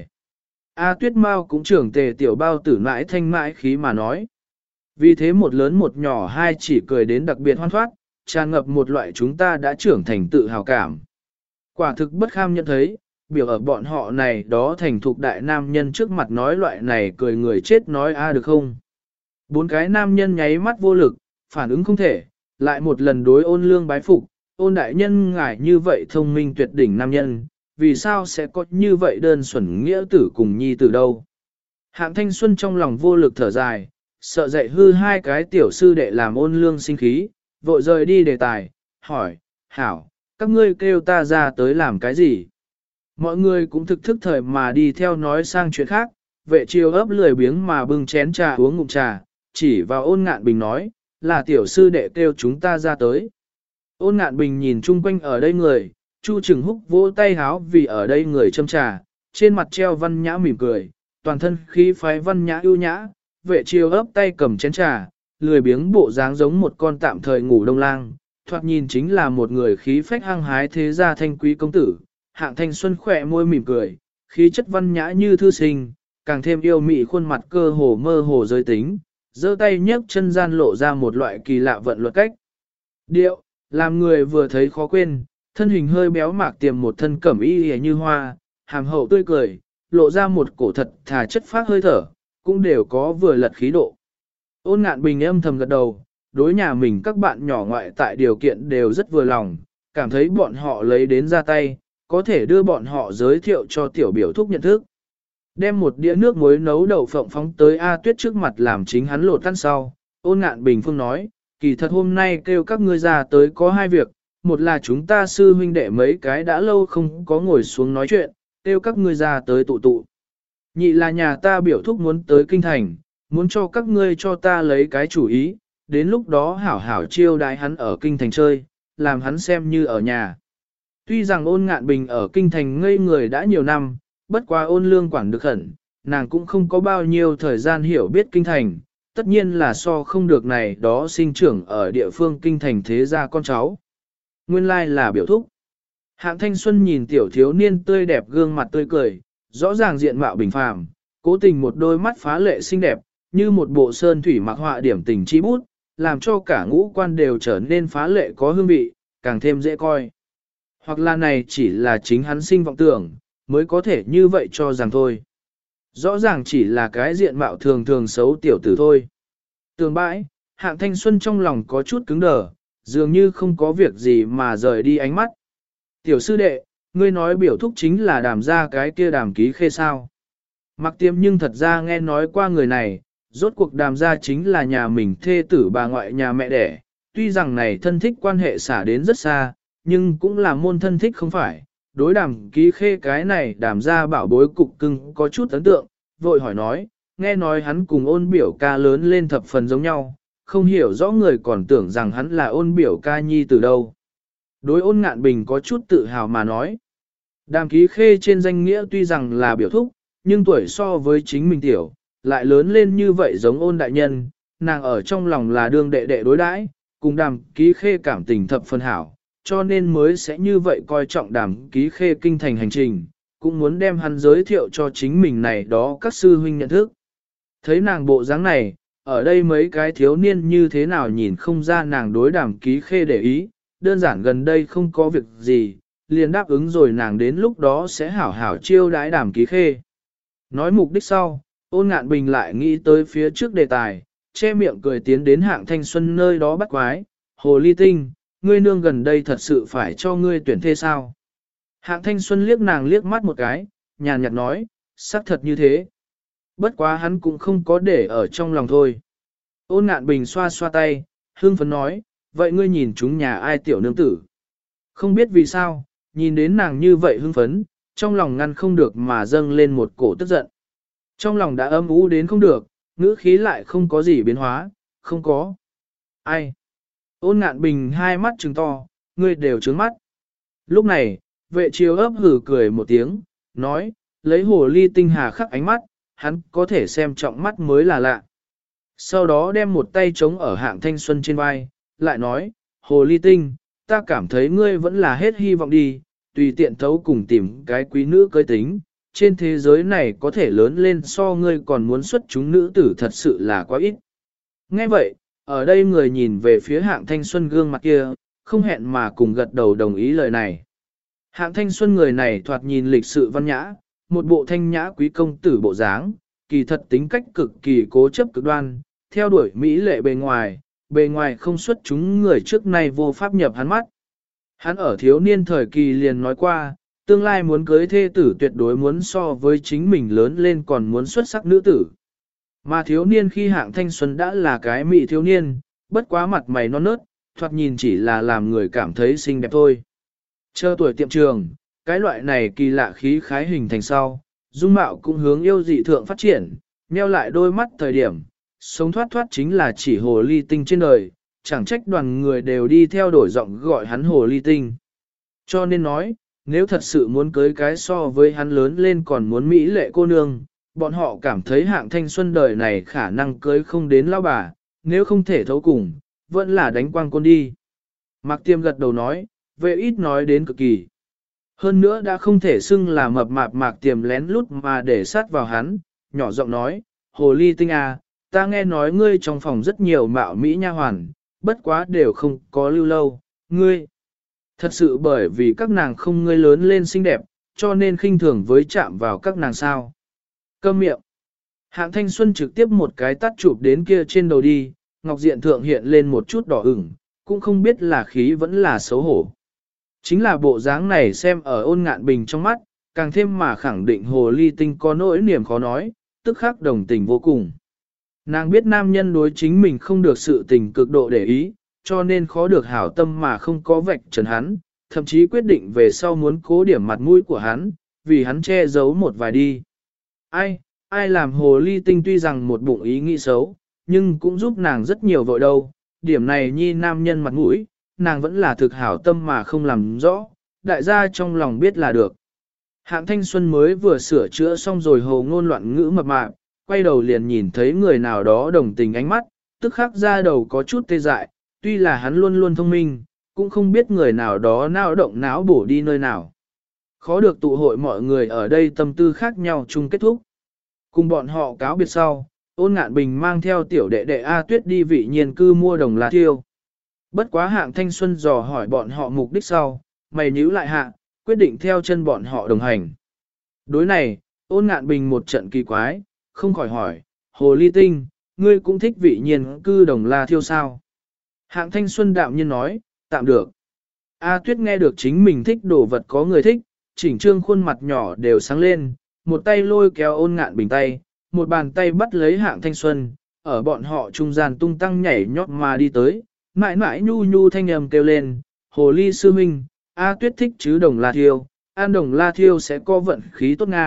A Tuyết mau cũng trường tề tiểu bao tử mãi thanh mãi khí mà nói. Vì thế một lớn một nhỏ hai chỉ cười đến đặc biệt hoan thoát, tràn ngập một loại chúng ta đã trưởng thành tự hào cảm. Quả thực bất kham nhận thấy, biểu ở bọn họ này đó thành thục đại nam nhân trước mặt nói loại này cười người chết nói a được không. Bốn cái nam nhân nháy mắt vô lực, phản ứng không thể, lại một lần đối Ôn Lương bái phục, Ôn đại nhân ngài như vậy thông minh tuyệt đỉnh nam nhân, vì sao sẽ có như vậy đơn xuẩn nghĩa tử cùng nhi tử đâu. Hạng Thanh Xuân trong lòng vô lực thở dài, sợ dạy hư hai cái tiểu sư đệ làm Ôn Lương sinh khí, vội rời đi đề tài, hỏi, hảo, các ngươi kêu ta ra tới làm cái gì? Mọi người cũng thực thức thời mà đi theo nói sang chuyện khác, vệ chiều ấp lười biếng mà bưng chén trà uống ngụm trà, chỉ vào Ôn Ngạn Bình nói, là tiểu sư đệ kêu chúng ta ra tới. Ôn Ngạn Bình nhìn chung quanh ở đây người, Chu Trừng Húc vỗ tay háo vì ở đây người châm trà, trên mặt treo văn nhã mỉm cười, toàn thân khí phái văn nhã ưu nhã, vệ chiều ấp tay cầm chén trà, lười biếng bộ dáng giống một con tạm thời ngủ đông lang, thoạt nhìn chính là một người khí phách hăng hái thế gia thanh quý công tử. Hạng Thanh Xuân khỏe môi mỉm cười, khí chất văn nhã như thư sinh, càng thêm yêu mị khuôn mặt cơ hồ mơ hồ giới tính, giơ tay nhấc chân gian lộ ra một loại kỳ lạ vận luật cách. Điệu, làm người vừa thấy khó quên, thân hình hơi béo mạc tiềm một thân cẩm y hề như hoa, hàm hậu tươi cười, lộ ra một cổ thật thà chất phác hơi thở, cũng đều có vừa lật khí độ. Ôn Ngạn Bình âm thầm gật đầu, đối nhà mình các bạn nhỏ ngoại tại điều kiện đều rất vừa lòng, cảm thấy bọn họ lấy đến ra tay, có thể đưa bọn họ giới thiệu cho tiểu biểu thúc nhận thức. Đem một đĩa nước muối nấu đậu phộng phóng tới A Tuyết trước mặt làm chính hắn lột ăn sau, Ôn Ngạn Bình phương nói, kỳ thật hôm nay kêu các ngươi ra tới có hai việc, một là chúng ta sư huynh đệ mấy cái đã lâu không có ngồi xuống nói chuyện, kêu các ngươi ra tới tụ tụ. Nhị là nhà ta biểu thúc muốn tới kinh thành, muốn cho các ngươi cho ta lấy cái chủ ý, đến lúc đó hảo hảo chiêu đái hắn ở kinh thành chơi, làm hắn xem như ở nhà. Tuy rằng Ôn Ngạn Bình ở kinh thành ngây người đã nhiều năm, bất quá Ôn Lương quản được khẩn, nàng cũng không có bao nhiêu thời gian hiểu biết kinh thành, tất nhiên là so không được này đó sinh trưởng ở địa phương kinh thành thế gia con cháu. Nguyên lai là biểu thúc. Hạng Thanh Xuân nhìn tiểu thiếu niên tươi đẹp gương mặt tươi cười, rõ ràng diện mạo bình phàm, cố tình một đôi mắt phá lệ xinh đẹp, như một bộ sơn thủy mặc họa điểm tình chi bút, làm cho cả ngũ quan đều trở nên phá lệ có hương vị, càng thêm dễ coi. Hoặc là này chỉ là chính hắn sinh vọng tưởng, mới có thể như vậy cho rằng thôi. Rõ ràng chỉ là cái diện mạo thường thường xấu tiểu tử thôi. Tường bãi, Hạng Thanh Xuân trong lòng có chút cứng đờ, dường như không có việc gì mà rời đi ánh mắt. Tiểu sư đệ, ngươi nói biểu thúc chính là Đàm gia cái kia Đàm Ký Khê sao. Mặc Tiêm nhưng thật ra nghe nói qua người này, rốt cuộc Đàm gia chính là nhà mình thê tử bà ngoại nhà mẹ đẻ, tuy rằng này thân thích quan hệ xả đến rất xa, nhưng cũng là môn thân thích không phải. Đối Đàm Ký Khê cái này Đàm gia bảo bối cục cưng có chút ấn tượng, vội hỏi nói, nghe nói hắn cùng ôn biểu ca lớn lên thập phần giống nhau, không hiểu rõ người còn tưởng rằng hắn là ôn biểu ca nhi từ đâu. Đối ôn ngạn bình có chút tự hào mà nói. Đàm ký khê trên danh nghĩa tuy rằng là biểu thúc, nhưng tuổi so với chính mình tiểu, lại lớn lên như vậy giống ôn đại nhân, nàng ở trong lòng là đương đệ đệ đối đãi, cùng đàm ký khê cảm tình thập phân hảo, cho nên mới sẽ như vậy coi trọng đàm ký khê kinh thành hành trình, cũng muốn đem hắn giới thiệu cho chính mình này đó các sư huynh nhận thức. Thấy nàng bộ dáng này, ở đây mấy cái thiếu niên như thế nào nhìn không ra nàng đối đàm ký khê để ý, đơn giản gần đây không có việc gì, liền đáp ứng rồi nàng đến lúc đó sẽ hảo hảo chiêu đãi đàm ký khê. Nói mục đích sau, ôn ngạn bình lại nghĩ tới phía trước đề tài, che miệng cười tiến đến hạng thanh xuân nơi đó bắt quái, hồ ly tinh, ngươi nương gần đây thật sự phải cho ngươi tuyển thê sao? Hạng thanh xuân liếc nàng liếc mắt một cái, nhàn nhạt nói, xác thật như thế. Bất quá hắn cũng không có để ở trong lòng thôi. Ôn ngạn bình xoa xoa tay, hương phấn nói, vậy ngươi nhìn chúng nhà ai tiểu nương tử? Không biết vì sao, nhìn đến nàng như vậy hưng phấn, trong lòng ngăn không được mà dâng lên một cổ tức giận. Trong lòng đã âm u đến không được, ngữ khí lại không có gì biến hóa, không có. Ai? Ôn ngạn bình hai mắt trừng to, ngươi đều trướng mắt. Lúc này, vệ chiếu ấp hử cười một tiếng, nói, lấy hồ ly tinh hà khắc ánh mắt, hắn có thể xem trọng mắt mới là lạ. Sau đó đem một tay trống ở hạng thanh xuân trên vai, lại nói, hồ ly tinh, ta cảm thấy ngươi vẫn là hết hy vọng đi, tùy tiện thấu cùng tìm cái quý nữ cưới tính, trên thế giới này có thể lớn lên so ngươi còn muốn xuất chúng nữ tử thật sự là quá ít. Nghe vậy, ở đây người nhìn về phía hạng thanh xuân gương mặt kia, không hẹn mà cùng gật đầu đồng ý lời này. Hạng thanh xuân người này thoạt nhìn lịch sự văn nhã, một bộ thanh nhã quý công tử bộ dáng, kỳ thật tính cách cực kỳ cố chấp cực đoan, theo đuổi mỹ lệ bề ngoài không xuất chúng người trước nay vô pháp nhập hắn mắt. Hắn ở thiếu niên thời kỳ liền nói qua, tương lai muốn cưới thê tử tuyệt đối muốn so với chính mình lớn lên còn muốn xuất sắc nữ tử. Mà thiếu niên khi hạng thanh xuân đã là cái mỹ thiếu niên, bất quá mặt mày non nớt, thoạt nhìn chỉ là làm người cảm thấy xinh đẹp thôi. Chờ tuổi tiệm trường, cái loại này kỳ lạ khí khái hình thành sau, dung mạo cũng hướng yêu dị thượng phát triển, nheo lại đôi mắt thời điểm, sống thoát thoát chính là chỉ hồ ly tinh trên đời, chẳng trách đoàn người đều đi theo đổi giọng gọi hắn hồ ly tinh. Cho nên nói, nếu thật sự muốn cưới cái so với hắn lớn lên còn muốn mỹ lệ cô nương, bọn họ cảm thấy hạng thanh xuân đời này khả năng cưới không đến lao bà, nếu không thể thấu cùng, vẫn là đánh quang côn đi. Mạc Tiêm gật đầu nói, vệ ít nói đến cực kỳ. Hơn nữa đã không thể xưng là mập mạp Mạc Tiêm lén lút mà để sát vào hắn, nhỏ giọng nói, hồ ly tinh à, ta nghe nói ngươi trong phòng rất nhiều mạo mỹ nha hoàn, bất quá đều không có lưu lâu, ngươi. Thật sự bởi vì các nàng không ngươi lớn lên xinh đẹp, cho nên khinh thường với chạm vào các nàng sao. Câm miệng. Hạng thanh xuân trực tiếp một cái tắt chụp đến kia trên đầu đi, ngọc diện thượng hiện lên một chút đỏ ửng, cũng không biết là khí vẫn là xấu hổ. Chính là bộ dáng này xem ở ôn ngạn bình trong mắt, càng thêm mà khẳng định hồ ly tinh có nỗi niềm khó nói, tức khắc đồng tình vô cùng. Nàng biết nam nhân đối chính mình không được sự tình cực độ để ý, cho nên khó được hảo tâm mà không có vạch trần hắn, thậm chí quyết định về sau muốn cố điểm mặt mũi của hắn, vì hắn che giấu một vài đi. Ai làm hồ ly tinh tuy rằng một bụng ý nghĩ xấu, nhưng cũng giúp nàng rất nhiều vội đâu, điểm này nhi nam nhân mặt mũi, nàng vẫn là thực hảo tâm mà không làm rõ, đại gia trong lòng biết là được. Hạng thanh xuân mới vừa sửa chữa xong rồi hồ ngôn loạn ngữ mập mạp, quay đầu liền nhìn thấy người nào đó đồng tình ánh mắt, tức khắc ra đầu có chút tê dại, tuy là hắn luôn luôn thông minh, cũng không biết người nào đó não động não bổ đi nơi nào. Khó được tụ hội mọi người ở đây tâm tư khác nhau chung kết thúc. Cùng bọn họ cáo biệt sau, ôn ngạn bình mang theo tiểu đệ đệ A Tuyết đi vị nhiên cư mua đồng lá thiêu. Bất quá hạng thanh xuân dò hỏi bọn họ mục đích sau, mày nhíu lại hạ, quyết định theo chân bọn họ đồng hành. Đối này, ôn ngạn bình một trận kỳ quái, không khỏi hỏi, hồ ly tinh, ngươi cũng thích vị nhiên cư đồng la thiêu sao? Hạng thanh xuân đạm nhiên nói, tạm được. A Tuyết nghe được chính mình thích đồ vật có người thích, chỉnh trương khuôn mặt nhỏ đều sáng lên, một tay lôi kéo ôn ngạn bình tay, một bàn tay bắt lấy hạng thanh xuân, ở bọn họ trung gian tung tăng nhảy nhót mà đi tới, mãi mãi nhu nhu thanh âm kêu lên, hồ ly sư minh, A Tuyết thích chứ đồng la thiêu, ăn đồng la thiêu sẽ có vận khí tốt Nga,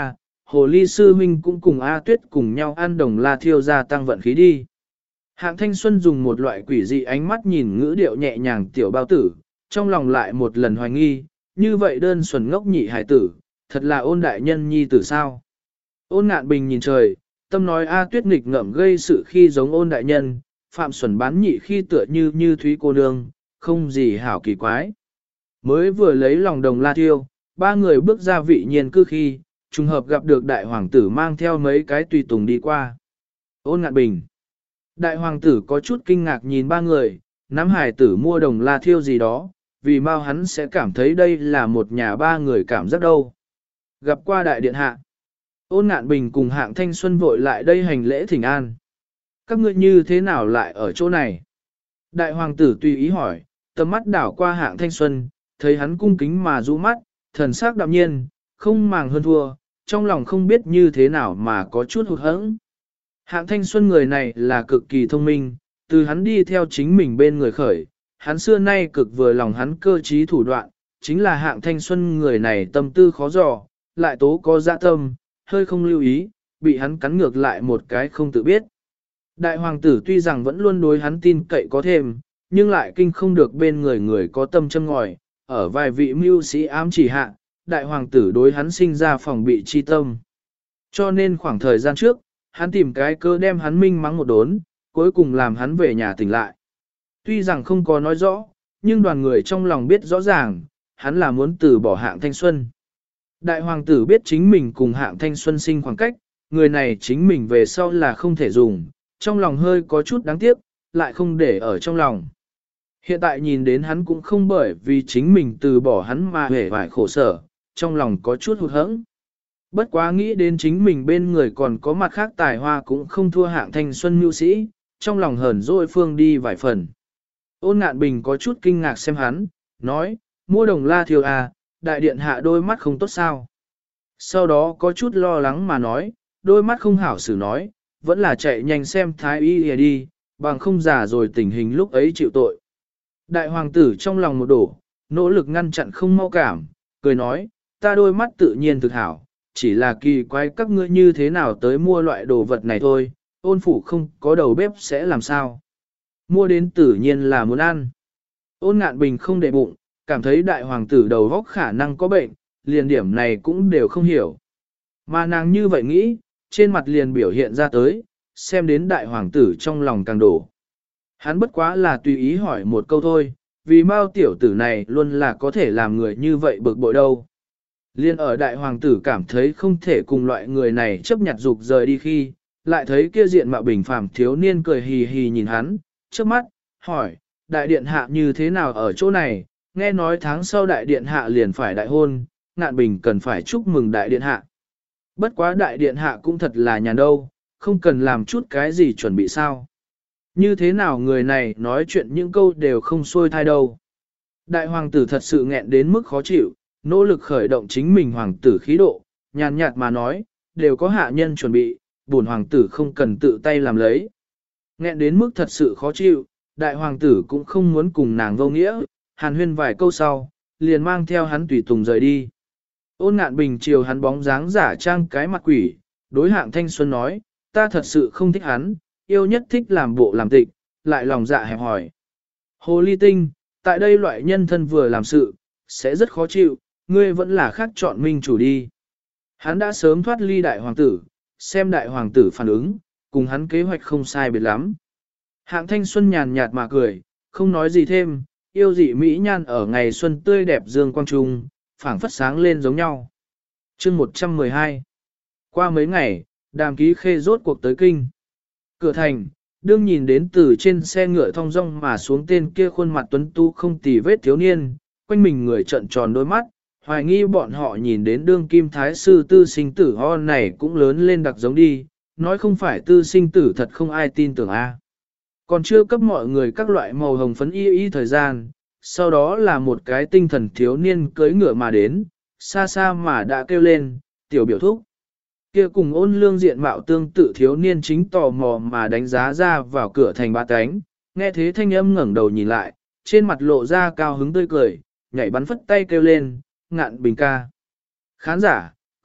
Hồ Ly sư huynh cũng cùng A Tuyết cùng nhau ăn đồng la thiêu gia tăng vận khí đi. Hạng Thanh Xuân dùng một loại quỷ dị ánh mắt nhìn ngữ điệu nhẹ nhàng tiểu bao tử, trong lòng lại một lần hoài nghi, như vậy đơn thuần ngốc nhị hải tử, thật là Ôn đại nhân nhi tử sao. Ôn Ngạn Bình nhìn trời, tâm nói A Tuyết nghịch ngợm gây sự khi giống Ôn đại nhân, Phạm Xuẩn bán nhị khi tựa như Thúy cô nương, không gì hảo kỳ quái. Mới vừa lấy lòng đồng la thiêu, ba người bước ra vị nhiên cư khi, trùng hợp gặp được đại hoàng tử mang theo mấy cái tùy tùng đi qua. Ôn Ngạn Bình. Đại hoàng tử có chút kinh ngạc nhìn ba người, nắm hải tử mua đồng la thiêu gì đó, vì mau hắn sẽ cảm thấy đây là một nhà ba người cảm giác đâu. Gặp qua đại điện hạ. Ôn Ngạn Bình cùng Hạng Thanh Xuân vội lại đây hành lễ thỉnh an. Các ngươi như thế nào lại ở chỗ này? Đại hoàng tử tùy ý hỏi, tầm mắt đảo qua Hạng Thanh Xuân, thấy hắn cung kính mà rũ mắt, thần sắc đạm nhiên, không màng hơn thua, trong lòng không biết như thế nào mà có chút hụt hẫng. Hạng Thanh Xuân người này là cực kỳ thông minh, từ hắn đi theo chính mình bên người khởi, hắn xưa nay cực vừa lòng hắn cơ trí thủ đoạn, chính là Hạng Thanh Xuân người này tâm tư khó dò, lại tố có dạ tâm, hơi không lưu ý, bị hắn cắn ngược lại một cái không tự biết. Đại hoàng tử tuy rằng vẫn luôn đối hắn tin cậy có thêm, nhưng lại kinh không được bên người người có tâm châm ngòi, ở vài vị mưu sĩ ám chỉ hạ, đại hoàng tử đối hắn sinh ra phòng bị chi tâm. Cho nên khoảng thời gian trước, hắn tìm cái cơ đem hắn minh mắng một đốn, cuối cùng làm hắn về nhà tỉnh lại. Tuy rằng không có nói rõ, nhưng đoàn người trong lòng biết rõ ràng, hắn là muốn từ bỏ Hạng Thanh Xuân. Đại hoàng tử biết chính mình cùng Hạng Thanh Xuân sinh khoảng cách, người này chính mình về sau là không thể dùng, trong lòng hơi có chút đáng tiếc, lại không để ở trong lòng. Hiện tại nhìn đến hắn cũng không bởi vì chính mình từ bỏ hắn mà hề vải khổ sở, trong lòng có chút hụt hẫng. Bất quá nghĩ đến chính mình bên người còn có mặt khác tài hoa cũng không thua Hạng Thanh Xuân mưu sĩ, trong lòng hờn dỗi phương đi vài phần. Ôn Ngạn Bình có chút kinh ngạc xem hắn, nói, mua đồng la thiêu à, đại điện hạ đôi mắt không tốt sao. Sau đó có chút lo lắng mà nói, đôi mắt không hảo xử nói, vẫn là chạy nhanh xem thái y đi, bằng không già rồi tình hình lúc ấy chịu tội. Đại hoàng tử trong lòng một đổ, nỗ lực ngăn chặn không mau cảm, cười nói, ta đôi mắt tự nhiên thực hảo, chỉ là kỳ quái các ngươi như thế nào tới mua loại đồ vật này thôi, ôn phủ không có đầu bếp sẽ làm sao. Mua đến tự nhiên là muốn ăn. Ôn Ngạn Bình không để bụng, cảm thấy đại hoàng tử đầu óc khả năng có bệnh, liền điểm này cũng đều không hiểu. Mà nàng như vậy nghĩ, trên mặt liền biểu hiện ra tới, xem đến đại hoàng tử trong lòng càng đổ. Hắn bất quá là tùy ý hỏi một câu thôi, vì Mao tiểu tử này luôn là có thể làm người như vậy bực bội đâu. Liên ở đại hoàng tử cảm thấy không thể cùng loại người này chấp nhặt dục rời đi khi, lại thấy kia diện mạo bình phàm thiếu niên cười hì hì nhìn hắn, trước mắt, hỏi, đại điện hạ như thế nào ở chỗ này, nghe nói tháng sau đại điện hạ liền phải đại hôn, Ngạn Bình cần phải chúc mừng đại điện hạ. Bất quá đại điện hạ cũng thật là nhàn đâu, không cần làm chút cái gì chuẩn bị sao. Như thế nào người này nói chuyện những câu đều không xuôi thai đâu. Đại hoàng tử thật sự nghẹn đến mức khó chịu, nỗ lực khởi động chính mình hoàng tử khí độ, nhàn nhạt mà nói, đều có hạ nhân chuẩn bị, bổn hoàng tử không cần tự tay làm lấy. Nghẹn đến mức thật sự khó chịu, đại hoàng tử cũng không muốn cùng nàng vô nghĩa, hàn huyên vài câu sau, liền mang theo hắn tùy tùng rời đi. Ôn Ngạn Bình chiều hắn bóng dáng giả trang cái mặt quỷ, đối Hạng Thanh Xuân nói, ta thật sự không thích hắn, yêu nhất thích làm bộ làm tịch, lại lòng dạ hẹp hỏi. Hồ Ly Tinh, tại đây loại nhân thân vừa làm sự, sẽ rất khó chịu, ngươi vẫn là khác chọn minh chủ đi. Hắn đã sớm thoát ly đại hoàng tử, xem đại hoàng tử phản ứng, cùng hắn kế hoạch không sai biệt lắm. Hạng Thanh Xuân nhàn nhạt mà cười, không nói gì thêm, yêu dị mỹ nhan ở ngày xuân tươi đẹp dương quang trung, phảng phất sáng lên giống nhau. Chương 112. Qua mấy ngày, Đàm Ký Khê rốt cuộc tới kinh. Cửa thành, đương nhìn đến từ trên xe ngựa thong dong mà xuống tên kia khuôn mặt tuấn tú không tì vết thiếu niên, quanh mình người trợn tròn đôi mắt, hoài nghi bọn họ nhìn đến đương kim thái sư tư sinh tử ho này cũng lớn lên đặc giống đi, nói không phải tư sinh tử thật không ai tin tưởng a. Còn chưa cấp mọi người các loại màu hồng phấn y thời gian, sau đó là một cái tinh thần thiếu niên cưỡi ngựa mà đến, xa xa mà đã kêu lên, tiểu biểu thúc. Kia cùng Ôn Lương diện mạo tương tự thiếu niên chính tò mò mà đánh giá ra vào cửa thành ba cánh, nghe thế thanh âm ngẩng đầu nhìn lại, trên mặt lộ ra cao hứng tươi cười, nhảy bắn phất tay kêu lên, Ngạn Bình ca. Khán giả,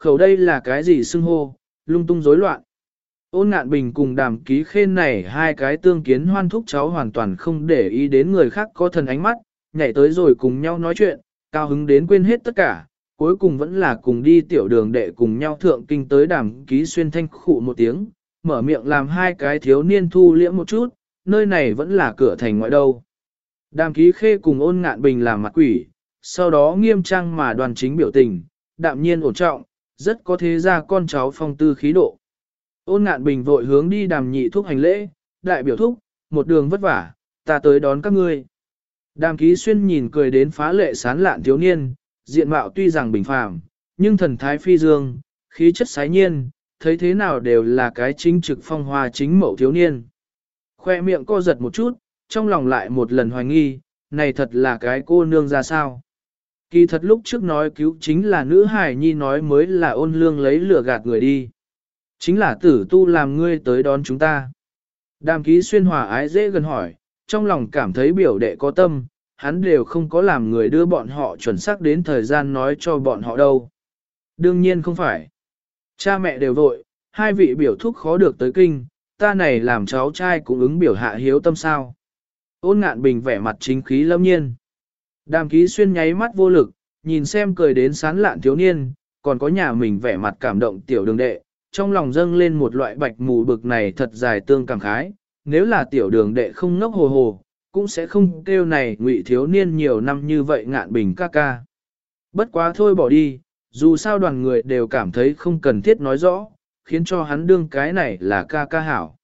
Khẩu đây là cái gì xưng hô, lung tung rối loạn. Ôn Ngạn Bình cùng Đàm Ký Khê này hai cái tương kiến hoan thúc cháu hoàn toàn không để ý đến người khác có thần ánh mắt, nhảy tới rồi cùng nhau nói chuyện, cao hứng đến quên hết tất cả, cuối cùng vẫn là cùng đi tiểu đường đệ cùng nhau thượng kinh tới Đàm Ký Xuyên thanh khụ một tiếng, mở miệng làm hai cái thiếu niên thu liễm một chút, nơi này vẫn là cửa thành ngoại đâu. Đàm Ký Khê cùng Ôn Ngạn Bình làm mặt quỷ, sau đó nghiêm trang mà đoàn chính biểu tình, đạm nhiên ổn trọng, rất có thế ra con cháu phong tư khí độ. Ôn Ngạn Bình vội hướng đi Đàm nhị thúc hành lễ, đại biểu thúc, một đường vất vả, ta tới đón các ngươi. Đàm Ký Xuyên nhìn cười đến phá lệ sán lạn thiếu niên, diện mạo tuy rằng bình phàm, nhưng thần thái phi dương, khí chất sái nhiên, thấy thế nào đều là cái chính trực phong hoa chính mẫu thiếu niên. Khoe miệng co giật một chút, trong lòng lại một lần hoài nghi, này thật là cái cô nương ra sao. Kỳ thật lúc trước nói cứu chính là nữ hài nhi nói mới là Ôn Lương lấy lửa gạt người đi. Chính là Tử Tu làm ngươi tới đón chúng ta. Đàm Ký Xuyên hòa ái dễ gần hỏi, trong lòng cảm thấy biểu đệ có tâm, hắn đều không có làm người đưa bọn họ chuẩn xác đến thời gian nói cho bọn họ đâu. Đương nhiên không phải. Cha mẹ đều vội, hai vị biểu thúc khó được tới kinh, ta này làm cháu trai cũng ứng biểu hạ hiếu tâm sao. Ôn Ngạn Bình vẻ mặt chính khí lâm nhiên. Đàm Ký Xuyên nháy mắt vô lực, nhìn xem cười đến sán lạn thiếu niên, còn có nhà mình vẻ mặt cảm động tiểu đường đệ, trong lòng dâng lên một loại bạch mù bực này thật dài tương cảm khái, nếu là tiểu đường đệ không ngốc hồ hồ, cũng sẽ không kêu này ngụy thiếu niên nhiều năm như vậy Ngạn Bình ca ca. Bất quá thôi bỏ đi, dù sao đoàn người đều cảm thấy không cần thiết nói rõ, khiến cho hắn đương cái này là ca ca hảo.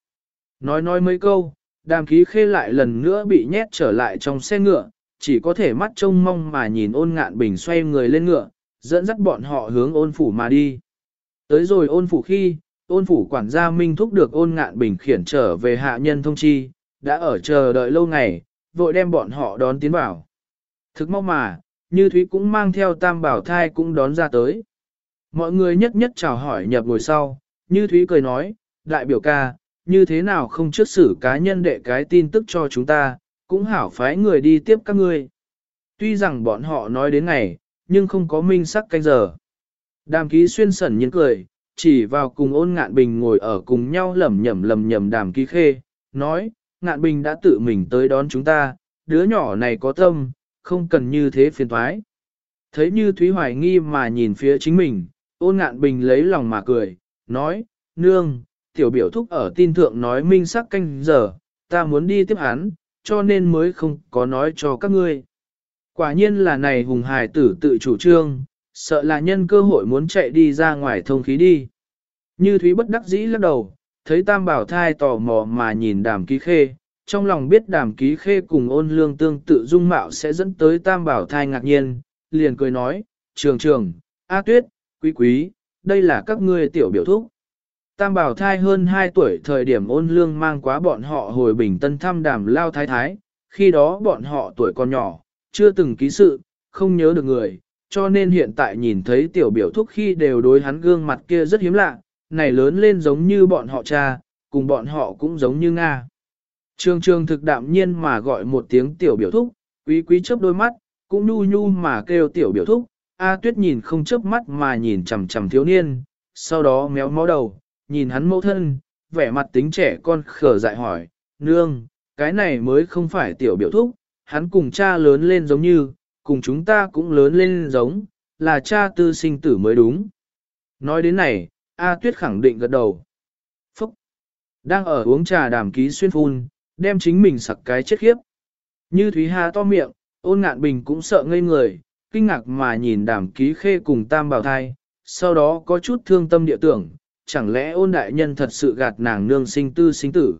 Nói mấy câu, Đàm Ký Khê lại lần nữa bị nhét trở lại trong xe ngựa, chỉ có thể mắt trông mong mà nhìn Ôn Ngạn Bình xoay người lên ngựa, dẫn dắt bọn họ hướng Ôn phủ mà đi. Tới rồi Ôn phủ khi, Ôn phủ quản gia Minh thúc được Ôn Ngạn Bình khiển trở về hạ nhân thông chi, đã ở chờ đợi lâu ngày, vội đem bọn họ đón tiến vào. Thực mau mà, Như Thúy cũng mang theo Tam Bảo Thai cũng đón ra tới. Mọi người nhất nhất chào hỏi nhập ngồi sau, Như Thúy cười nói, đại biểu ca, như thế nào không trước xử cá nhân đệ cái tin tức cho chúng ta, cũng hảo phái người đi tiếp các ngươi. Tuy rằng bọn họ nói đến ngày, nhưng không có minh sắc canh giờ. Đàm Ký Xuyên sẩn nhiên cười, chỉ vào cùng Ôn Ngạn Bình ngồi ở cùng nhau lẩm nhẩm Đàm Ký Khê, nói, Ngạn Bình đã tự mình tới đón chúng ta, đứa nhỏ này có tâm, không cần như thế phiền thoái. Thấy Như Thúy hoài nghi mà nhìn phía chính mình, Ôn Ngạn Bình lấy lòng mà cười, nói, nương, tiểu biểu thúc ở tin thượng nói minh sắc canh giờ, ta muốn đi tiếp hắn, cho nên mới không có nói cho các ngươi. Quả nhiên là này hùng hài tử tự chủ trương, sợ là nhân cơ hội muốn chạy đi ra ngoài thông khí đi. Như Thúy bất đắc dĩ lắc đầu, thấy Tam Bảo Thai tò mò mà nhìn Đàm Ký Khê, trong lòng biết Đàm Ký Khê cùng Ôn Lương tương tự dung mạo sẽ dẫn tới Tam Bảo Thai ngạc nhiên, liền cười nói, trường, A Tuyết, Quý, đây là các ngươi tiểu biểu thúc. Tam Bảo Thai hơn 2 tuổi thời điểm Ôn Lương mang quá bọn họ hồi Bình Tân thăm Đàm Lao Thái Thái, khi đó bọn họ tuổi còn nhỏ, chưa từng ký sự, không nhớ được người, cho nên hiện tại nhìn thấy tiểu biểu thúc khi đều đối hắn gương mặt kia rất hiếm lạ, này lớn lên giống như bọn họ cha, cùng bọn họ cũng giống như Nga. Trường thực đạm nhiên mà gọi một tiếng tiểu biểu thúc, Quý chớp đôi mắt, cũng nhu mà kêu tiểu biểu thúc, A Tuyết nhìn không chớp mắt mà nhìn chằm thiếu niên, sau đó méo mó đầu, nhìn hắn mẫu thân, vẻ mặt tính trẻ con khở dại hỏi, nương, cái này mới không phải tiểu biểu thúc, hắn cùng cha lớn lên giống như, cùng chúng ta cũng lớn lên giống, là cha tư sinh tử mới đúng. Nói đến này, A Tuyết khẳng định gật đầu. Phúc! Đang ở uống trà Đàm Ký Xuyên phun, đem chính mình sặc cái chết khiếp. Như Thúy Hà to miệng, Ôn Ngạn Bình cũng sợ ngây người, kinh ngạc mà nhìn Đàm Ký Khê cùng Tam Bảo Thai, sau đó có chút thương tâm địa tưởng, chẳng lẽ Ôn đại nhân thật sự gạt nàng nương sinh tư sinh tử.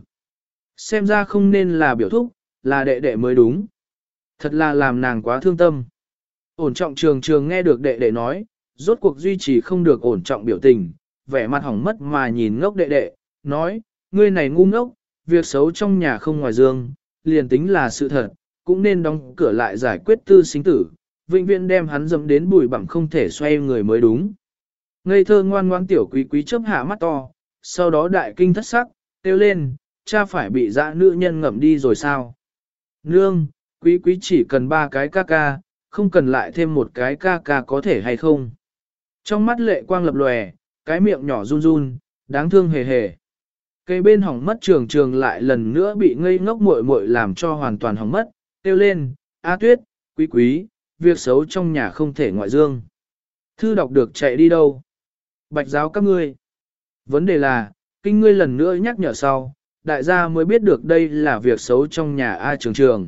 Xem ra không nên là biểu thúc, là đệ đệ mới đúng. Thật là làm nàng quá thương tâm. Ổn trọng trường nghe được đệ đệ nói, rốt cuộc duy trì không được ổn trọng biểu tình, vẻ mặt hỏng mất mà nhìn ngốc đệ đệ, nói, ngươi này ngu ngốc, việc xấu trong nhà không ngoài dương, liền tính là sự thật, cũng nên đóng cửa lại giải quyết tư sinh tử, vĩnh viễn đem hắn dẫm đến bụi bặm không thể xoay người mới đúng. Ngây thơ ngoan ngoãn tiểu Quý chớp hạ mắt to, sau đó đại kinh thất sắc, kêu lên, cha phải bị dã nữ nhân ngậm đi rồi sao? Nương, Quý chỉ cần 3 cái ca ca, không cần lại thêm một cái ca ca có thể hay không? Trong mắt lệ quang lập lòe, cái miệng nhỏ run run, đáng thương hề hề. Cây bên hỏng mất trường trường lại lần nữa bị ngây ngốc muội muội làm cho hoàn toàn hỏng mất, kêu lên, A Tuyết, quý quý, việc xấu trong nhà không thể ngoại dương. Thư đọc được chạy đi đâu? Bạch giáo các ngươi. Vấn đề là, kinh ngươi lần nữa nhắc nhở sau, đại gia mới biết được đây là việc xấu trong nhà A trường trường.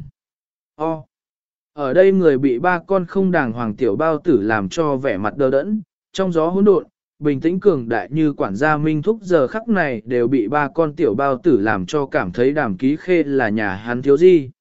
Ở đây người bị ba con không đàng hoàng tiểu bao tử làm cho vẻ mặt đờ đẫn, trong gió hỗn độn, bình tĩnh cường đại như quản gia Minh Thúc giờ khắc này đều bị ba con tiểu bao tử làm cho cảm thấy Đàm Ký Khê là nhà hắn thiếu gì.